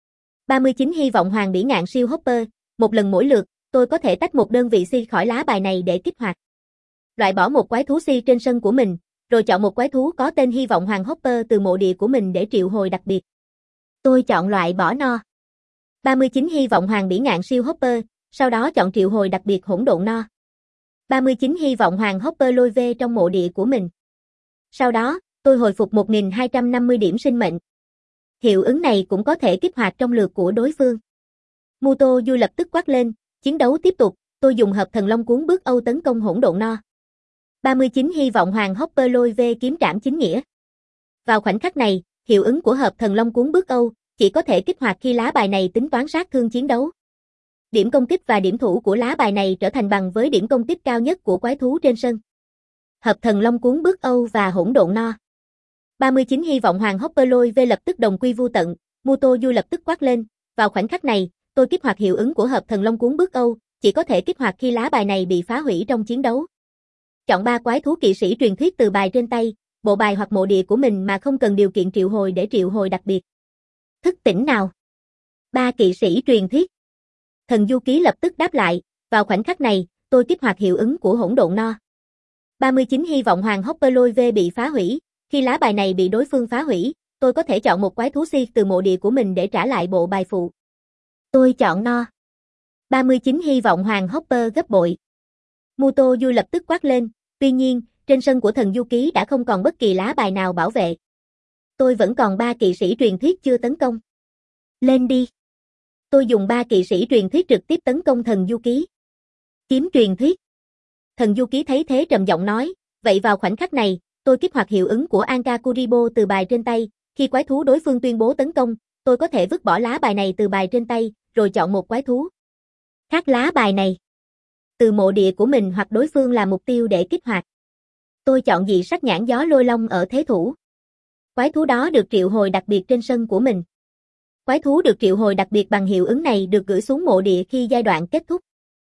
ba mươi chín Hy vọng Hoàng Bỉ Ngạn Siêu Hopper, một lần mỗi lượt, tôi có thể tách một đơn vị si khỏi lá bài này để kích hoạt. Loại bỏ một quái thú si trên sân của mình, rồi chọn một quái thú có tên Hy vọng Hoàng Hopper từ mộ địa của mình để triệu hồi đặc biệt. Tôi chọn loại bỏ no. ba mươi chín Hy vọng Hoàng Bỉ Ngạn Siêu Hopper, sau đó chọn triệu hồi đặc biệt hỗn độn no. ba mươi chín Hy vọng Hoàng Hopper lôi về trong mộ địa của mình. Sau đó, tôi hồi phục một nghìn hai trăm năm mươi điểm sinh mệnh. Hiệu ứng này cũng có thể kích hoạt trong lượt của đối phương. Muto Du lập tức quát lên, chiến đấu tiếp tục, tôi dùng hợp thần long cuốn bước Âu tấn công hỗn độn no. ba mươi chín Hy vọng Hoàng Hopper lôi về kiếm trảm chính nghĩa. Vào khoảnh khắc này, hiệu ứng của hợp thần long cuốn bước Âu chỉ có thể kích hoạt khi lá bài này tính toán sát thương chiến đấu. Điểm công kích và điểm thủ của lá bài này trở thành bằng với điểm công kích cao nhất của quái thú trên sân. Hợp thần long cuốn bước Âu và hỗn độn no. ba mươi chín Hy vọng Hoàng Hopper lôi về lập tức đồng quy vu tận, Muto Du lập tức quát lên, vào khoảnh khắc này, tôi kích hoạt hiệu ứng của hợp thần long cuốn bước Âu, chỉ có thể kích hoạt khi lá bài này bị phá hủy trong chiến đấu. Chọn ba quái thú kỵ sĩ truyền thuyết từ bài trên tay, bộ bài hoặc mộ địa của mình mà không cần điều kiện triệu hồi để triệu hồi đặc biệt. Thức tỉnh nào. Ba kỵ sĩ truyền thuyết. Thần Du Ký lập tức đáp lại, vào khoảnh khắc này, tôi kích hoạt hiệu ứng của hỗn độn no. ba mươi chín Hy vọng Hoàng Hopper lôi về bị phá hủy, khi lá bài này bị đối phương phá hủy, tôi có thể chọn một quái thú si từ mộ địa của mình để trả lại bộ bài phụ. Tôi chọn no. ba mươi chín Hy vọng Hoàng Hopper gấp bội. Muto Du lập tức quát lên, tuy nhiên, trên sân của thần Du Ký đã không còn bất kỳ lá bài nào bảo vệ. Tôi vẫn còn ba kỵ sĩ truyền thuyết chưa tấn công. Lên đi. Tôi dùng ba kỵ sĩ truyền thuyết trực tiếp tấn công thần Du Ký. Kiếm truyền thuyết. Thần Du Ký thấy thế trầm giọng nói, vậy vào khoảnh khắc này, tôi kích hoạt hiệu ứng của Anka Kuribo từ bài trên tay, khi quái thú đối phương tuyên bố tấn công, tôi có thể vứt bỏ lá bài này từ bài trên tay, rồi chọn một quái thú khác lá bài này từ mộ địa của mình hoặc đối phương là mục tiêu để kích hoạt. Tôi chọn dị sắc nhãn gió lôi long ở thế thủ. Quái thú đó được triệu hồi đặc biệt trên sân của mình. Quái thú được triệu hồi đặc biệt bằng hiệu ứng này được gửi xuống mộ địa khi giai đoạn kết thúc.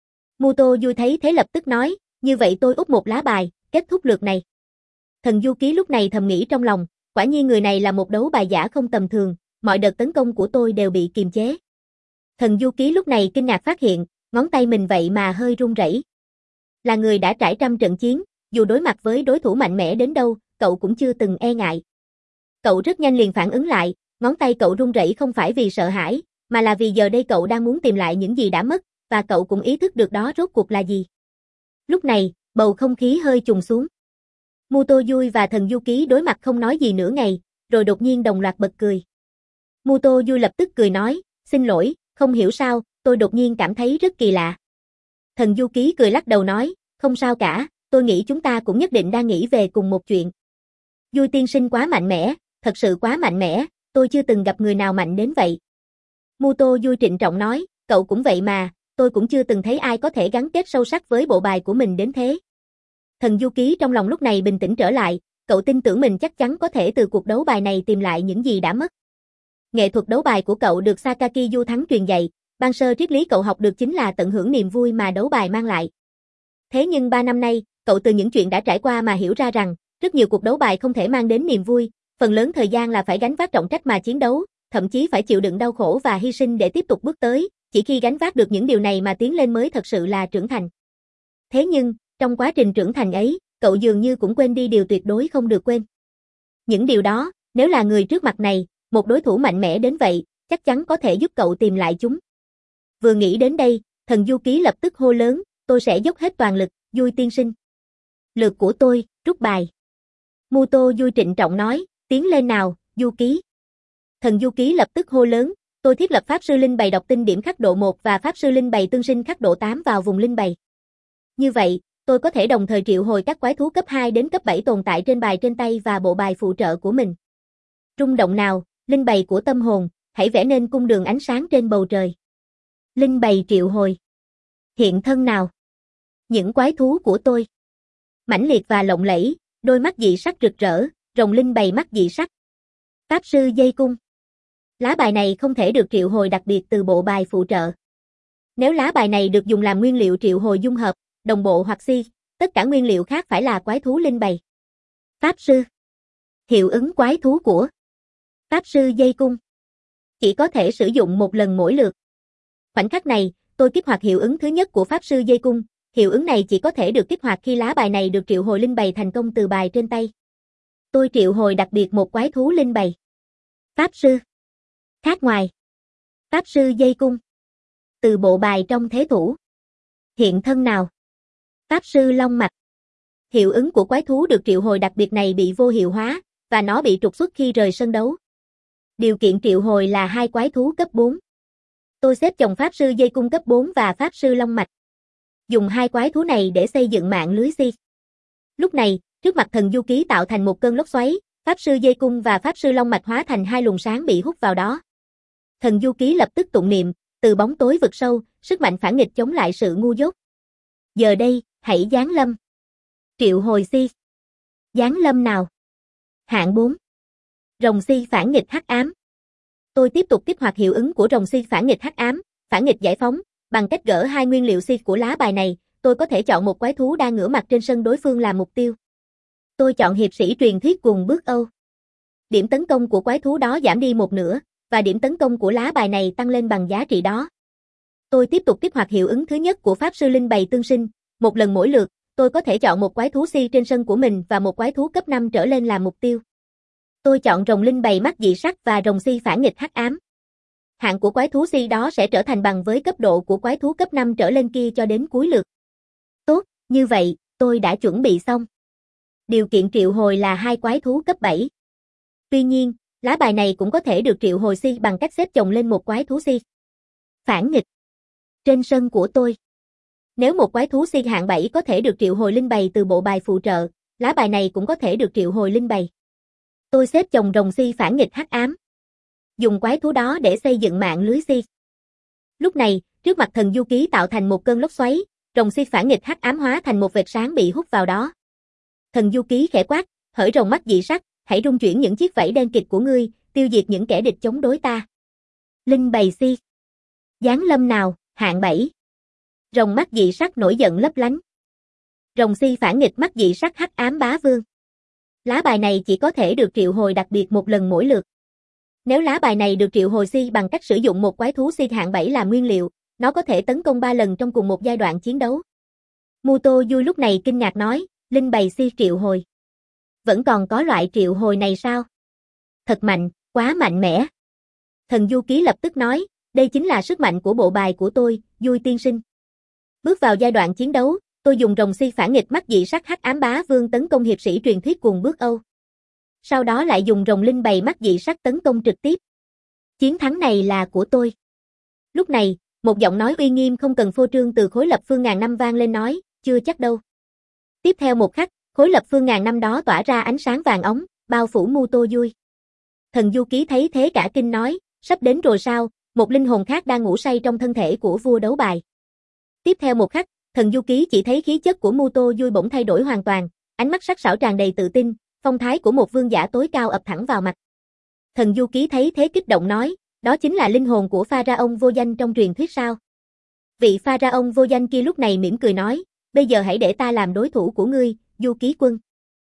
Muto Du thấy thế lập tức nói, như vậy tôi úp một lá bài, kết thúc lượt này. Thần Du Ký lúc này thầm nghĩ trong lòng, quả nhiên người này là một đấu bài giả không tầm thường, mọi đợt tấn công của tôi đều bị kiềm chế. Thần Du Ký lúc này kinh ngạc phát hiện, ngón tay mình vậy mà hơi run rẩy. Là người đã trải trăm trận chiến, dù đối mặt với đối thủ mạnh mẽ đến đâu, cậu cũng chưa từng e ngại. Cậu rất nhanh liền phản ứng lại, ngón tay cậu run rẩy không phải vì sợ hãi, mà là vì giờ đây cậu đang muốn tìm lại những gì đã mất, và cậu cũng ý thức được đó rốt cuộc là gì. Lúc này, bầu không khí hơi trùng xuống. Muto Yui và thần du ký đối mặt không nói gì nửa ngày, rồi đột nhiên đồng loạt bật cười. Muto Yui lập tức cười nói, xin lỗi, không hiểu sao, tôi đột nhiên cảm thấy rất kỳ lạ. Thần du ký cười lắc đầu nói, không sao cả, tôi nghĩ chúng ta cũng nhất định đang nghĩ về cùng một chuyện. Yui tiên sinh quá mạnh mẽ, thật sự quá mạnh mẽ, tôi chưa từng gặp người nào mạnh đến vậy. Muto Yui trịnh trọng nói, cậu cũng vậy mà, tôi cũng chưa từng thấy ai có thể gắn kết sâu sắc với bộ bài của mình đến thế. Thần du ký trong lòng lúc này bình tĩnh trở lại, cậu tin tưởng mình chắc chắn có thể từ cuộc đấu bài này tìm lại những gì đã mất. Nghệ thuật đấu bài của cậu được Sakaki Du Thắng truyền dạy, ban sơ triết lý cậu học được chính là tận hưởng niềm vui mà đấu bài mang lại. Thế nhưng ba năm nay, cậu từ những chuyện đã trải qua mà hiểu ra rằng, rất nhiều cuộc đấu bài không thể mang đến niềm vui, phần lớn thời gian là phải gánh vác trọng trách mà chiến đấu, thậm chí phải chịu đựng đau khổ và hy sinh để tiếp tục bước tới, chỉ khi gánh vác được những điều này mà tiến lên mới thật sự là trưởng thành. Thế nhưng, trong quá trình trưởng thành ấy, cậu dường như cũng quên đi điều tuyệt đối không được quên. Những điều đó, nếu là người trước mặt này, một đối thủ mạnh mẽ đến vậy, chắc chắn có thể giúp cậu tìm lại chúng. Vừa nghĩ đến đây, thần du ký lập tức hô lớn, tôi sẽ dốc hết toàn lực, Yui tiên sinh. Lượt của tôi, rút bài. Muto Yui trịnh trọng nói, tiến lên nào, du ký. Thần du ký lập tức hô lớn, tôi thiết lập Pháp sư Linh Bày đọc tinh điểm khắc độ một và Pháp sư Linh Bày tương sinh khắc độ tám vào vùng Linh Bày. Như vậy, tôi có thể đồng thời triệu hồi các quái thú cấp hai đến cấp bảy tồn tại trên bài trên tay và bộ bài phụ trợ của mình. Rung động nào, Linh Bày của tâm hồn, hãy vẽ nên cung đường ánh sáng trên bầu trời. Linh Bày triệu hồi. Hiện thân nào. Những quái thú của tôi. Mãnh liệt và lộng lẫy, đôi mắt dị sắc rực rỡ, rồng Linh Bày mắt dị sắc. Pháp sư dây cung. Lá bài này không thể được triệu hồi đặc biệt từ bộ bài phụ trợ. Nếu lá bài này được dùng làm nguyên liệu triệu hồi dung hợp, đồng bộ hoặc si, tất cả nguyên liệu khác phải là quái thú Linh Bày. Pháp sư. Hiệu ứng quái thú của Pháp sư dây cung. Chỉ có thể sử dụng một lần mỗi lượt. Khoảnh khắc này, tôi kích hoạt hiệu ứng thứ nhất của Pháp sư dây cung. Hiệu ứng này chỉ có thể được kích hoạt khi lá bài này được triệu hồi Linh Bày thành công từ bài trên tay. Tôi triệu hồi đặc biệt một quái thú Linh Bày. Pháp sư. Khác ngoài. Pháp sư dây cung. Từ bộ bài trong thế thủ. Hiện thân nào. Pháp sư long mạch. Hiệu ứng của quái thú được triệu hồi đặc biệt này bị vô hiệu hóa, và nó bị trục xuất khi rời sân đấu. Điều kiện triệu hồi là hai quái thú cấp bốn. Tôi xếp chồng Pháp sư dây cung cấp bốn và Pháp sư long mạch. Dùng hai quái thú này để xây dựng mạng lưới si. Lúc này, trước mặt thần du ký tạo thành một cơn lốc xoáy, Pháp sư dây cung và Pháp sư long mạch hóa thành hai luồng sáng bị hút vào đó. Thần du ký lập tức tụng niệm, từ bóng tối vực sâu, sức mạnh phản nghịch chống lại sự ngu dốt. Giờ đây, hãy giáng lâm. Triệu hồi si. Giáng lâm nào. Hạng bốn. Rồng si phản nghịch hắc ám. Tôi tiếp tục kích hoạt hiệu ứng của rồng si phản nghịch hắc ám, phản nghịch giải phóng, bằng cách gỡ hai nguyên liệu si của lá bài này, tôi có thể chọn một quái thú đang ngửa mặt trên sân đối phương làm mục tiêu. Tôi chọn hiệp sĩ truyền thuyết cùng bước Âu. Điểm tấn công của quái thú đó giảm đi một nửa, và điểm tấn công của lá bài này tăng lên bằng giá trị đó. Tôi tiếp tục kích hoạt hiệu ứng thứ nhất của Pháp sư Linh Bày tương sinh, một lần mỗi lượt, tôi có thể chọn một quái thú si trên sân của mình và một quái thú cấp năm trở lên làm mục tiêu. Tôi chọn rồng Linh Bày mắt dị sắc và rồng si phản nghịch hắc ám. Hạng của quái thú si đó sẽ trở thành bằng với cấp độ của quái thú cấp năm trở lên kia cho đến cuối lượt. Tốt, như vậy, tôi đã chuẩn bị xong. Điều kiện triệu hồi là hai quái thú cấp bảy. Tuy nhiên, lá bài này cũng có thể được triệu hồi si bằng cách xếp chồng lên một quái thú si. Phản nghịch. Trên sân của tôi. Nếu một quái thú si hạng bảy có thể được triệu hồi Linh Bày từ bộ bài phụ trợ, lá bài này cũng có thể được triệu hồi Linh Bày. Tôi xếp chồng rồng si phản nghịch hắc ám. Dùng quái thú đó để xây dựng mạng lưới si. Lúc này, trước mặt thần du ký tạo thành một cơn lốc xoáy, rồng si phản nghịch hắc ám hóa thành một vệt sáng bị hút vào đó. Thần du ký khẽ quát, hỡi rồng mắt dị sắc, hãy rung chuyển những chiếc vảy đen kịt của ngươi, tiêu diệt những kẻ địch chống đối ta. Linh Bày si. Giáng lâm nào, hạng bảy. Rồng mắt dị sắc nổi giận lấp lánh. Rồng si phản nghịch mắt dị sắc hắc ám bá vương. Lá bài này chỉ có thể được triệu hồi đặc biệt một lần mỗi lượt. Nếu lá bài này được triệu hồi si bằng cách sử dụng một quái thú si hạng bảy làm nguyên liệu, nó có thể tấn công ba lần trong cùng một giai đoạn chiến đấu. Muto Yui lúc này kinh ngạc nói, Linh Bày si triệu hồi. Vẫn còn có loại triệu hồi này sao? Thật mạnh, quá mạnh mẽ. Thần du ký lập tức nói, Đây chính là sức mạnh của bộ bài của tôi, Vui tiên sinh. Bước vào giai đoạn chiến đấu, tôi dùng rồng si phản nghịch mắt dị sắc hắc ám bá vương tấn công hiệp sĩ truyền thuyết cuồng bước Âu. Sau đó lại dùng rồng linh bầy mắt dị sắc tấn công trực tiếp. Chiến thắng này là của tôi. Lúc này, một giọng nói uy nghiêm không cần phô trương từ khối lập phương ngàn năm vang lên nói, chưa chắc đâu. Tiếp theo một khắc, khối lập phương ngàn năm đó tỏa ra ánh sáng vàng óng, bao phủ Muto Vui. Thần Du Ký thấy thế cả kinh nói, sắp đến rồi sao, một linh hồn khác đang ngủ say trong thân thể của vua đấu bài. Tiếp theo một khắc, Thần Du Ký chỉ thấy khí chất của Muto Vui bỗng thay đổi hoàn toàn, ánh mắt sắc sảo tràn đầy tự tin, phong thái của một vương giả tối cao ập thẳng vào mặt. Thần Du Ký thấy thế kích động nói, đó chính là linh hồn của Pharaon vô danh trong truyền thuyết sao? Vị Pharaon vô danh kia lúc này mỉm cười nói, bây giờ hãy để ta làm đối thủ của ngươi, Du Ký quân.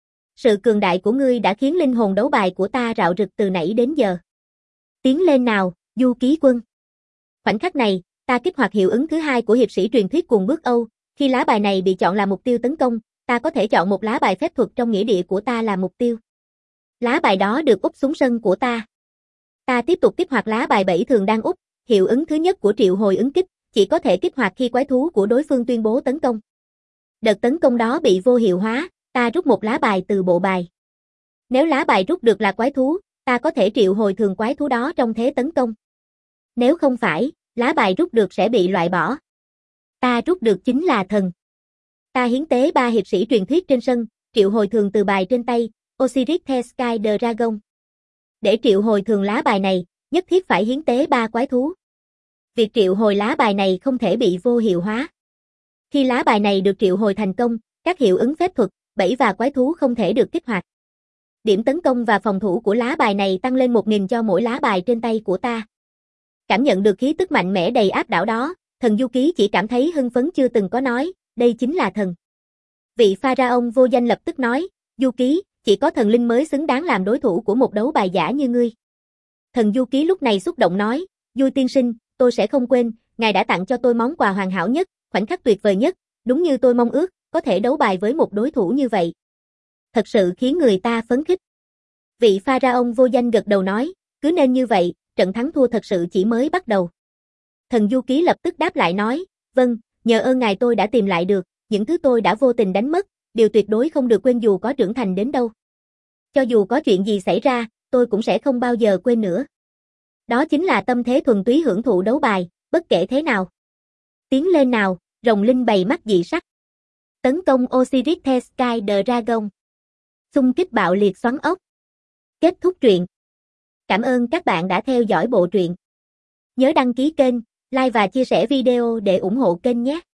Sự cường đại của ngươi đã khiến linh hồn đấu bài của ta rạo rực từ nãy đến giờ. Tiến lên nào, Du Ký quân. Khoảnh khắc này, ta kích hoạt hiệu ứng thứ hai của hiệp sĩ truyền thuyết cuồng bước Âu, khi lá bài này bị chọn là mục tiêu tấn công, ta có thể chọn một lá bài phép thuật trong nghĩa địa của ta làm mục tiêu. Lá bài đó được úp xuống sân của ta. Ta tiếp tục kích hoạt lá bài bảy thường đang úp, hiệu ứng thứ nhất của triệu hồi ứng kích, chỉ có thể kích hoạt khi quái thú của đối phương tuyên bố tấn công. Đợt tấn công đó bị vô hiệu hóa, ta rút một lá bài từ bộ bài. Nếu lá bài rút được là quái thú, ta có thể triệu hồi thường quái thú đó trong thế tấn công. Nếu không phải, lá bài rút được sẽ bị loại bỏ. Ta rút được chính là thần. Ta hiến tế ba hiệp sĩ truyền thuyết trên sân, triệu hồi thường từ bài trên tay, Osiris The Sky Dragon. Để triệu hồi thường lá bài này, nhất thiết phải hiến tế ba quái thú. Việc triệu hồi lá bài này không thể bị vô hiệu hóa. Khi lá bài này được triệu hồi thành công, các hiệu ứng phép thuật, bẫy và quái thú không thể được kích hoạt. Điểm tấn công và phòng thủ của lá bài này tăng lên một nghìn cho mỗi lá bài trên tay của ta. Cảm nhận được khí tức mạnh mẽ đầy áp đảo đó, Thần Du Ký chỉ cảm thấy hưng phấn chưa từng có nói, đây chính là thần. Vị Pharaon vô danh lập tức nói, Du Ký, chỉ có thần linh mới xứng đáng làm đối thủ của một đấu bài giả như ngươi. Thần Du Ký lúc này xúc động nói, Vui tiên sinh, tôi sẽ không quên, ngài đã tặng cho tôi món quà hoàn hảo nhất, khoảnh khắc tuyệt vời nhất, đúng như tôi mong ước, có thể đấu bài với một đối thủ như vậy. Thật sự khiến người ta phấn khích. Vị Pharaon vô danh gật đầu nói, cứ nên như vậy, trận thắng thua thật sự chỉ mới bắt đầu. Thần Du Ký lập tức đáp lại nói, vâng, nhờ ơn ngài tôi đã tìm lại được, những thứ tôi đã vô tình đánh mất, điều tuyệt đối không được quên dù có trưởng thành đến đâu. Cho dù có chuyện gì xảy ra, tôi cũng sẽ không bao giờ quên nữa. Đó chính là tâm thế thuần túy hưởng thụ đấu bài, bất kể thế nào. Tiến lên nào, rồng linh bầy mắt dị sắc. Tấn công Osiris The Sky Dragon. Xung kích bạo liệt xoắn ốc. Kết thúc truyện. Cảm ơn các bạn đã theo dõi bộ truyện. Nhớ đăng ký kênh, like và chia sẻ video để ủng hộ kênh nhé.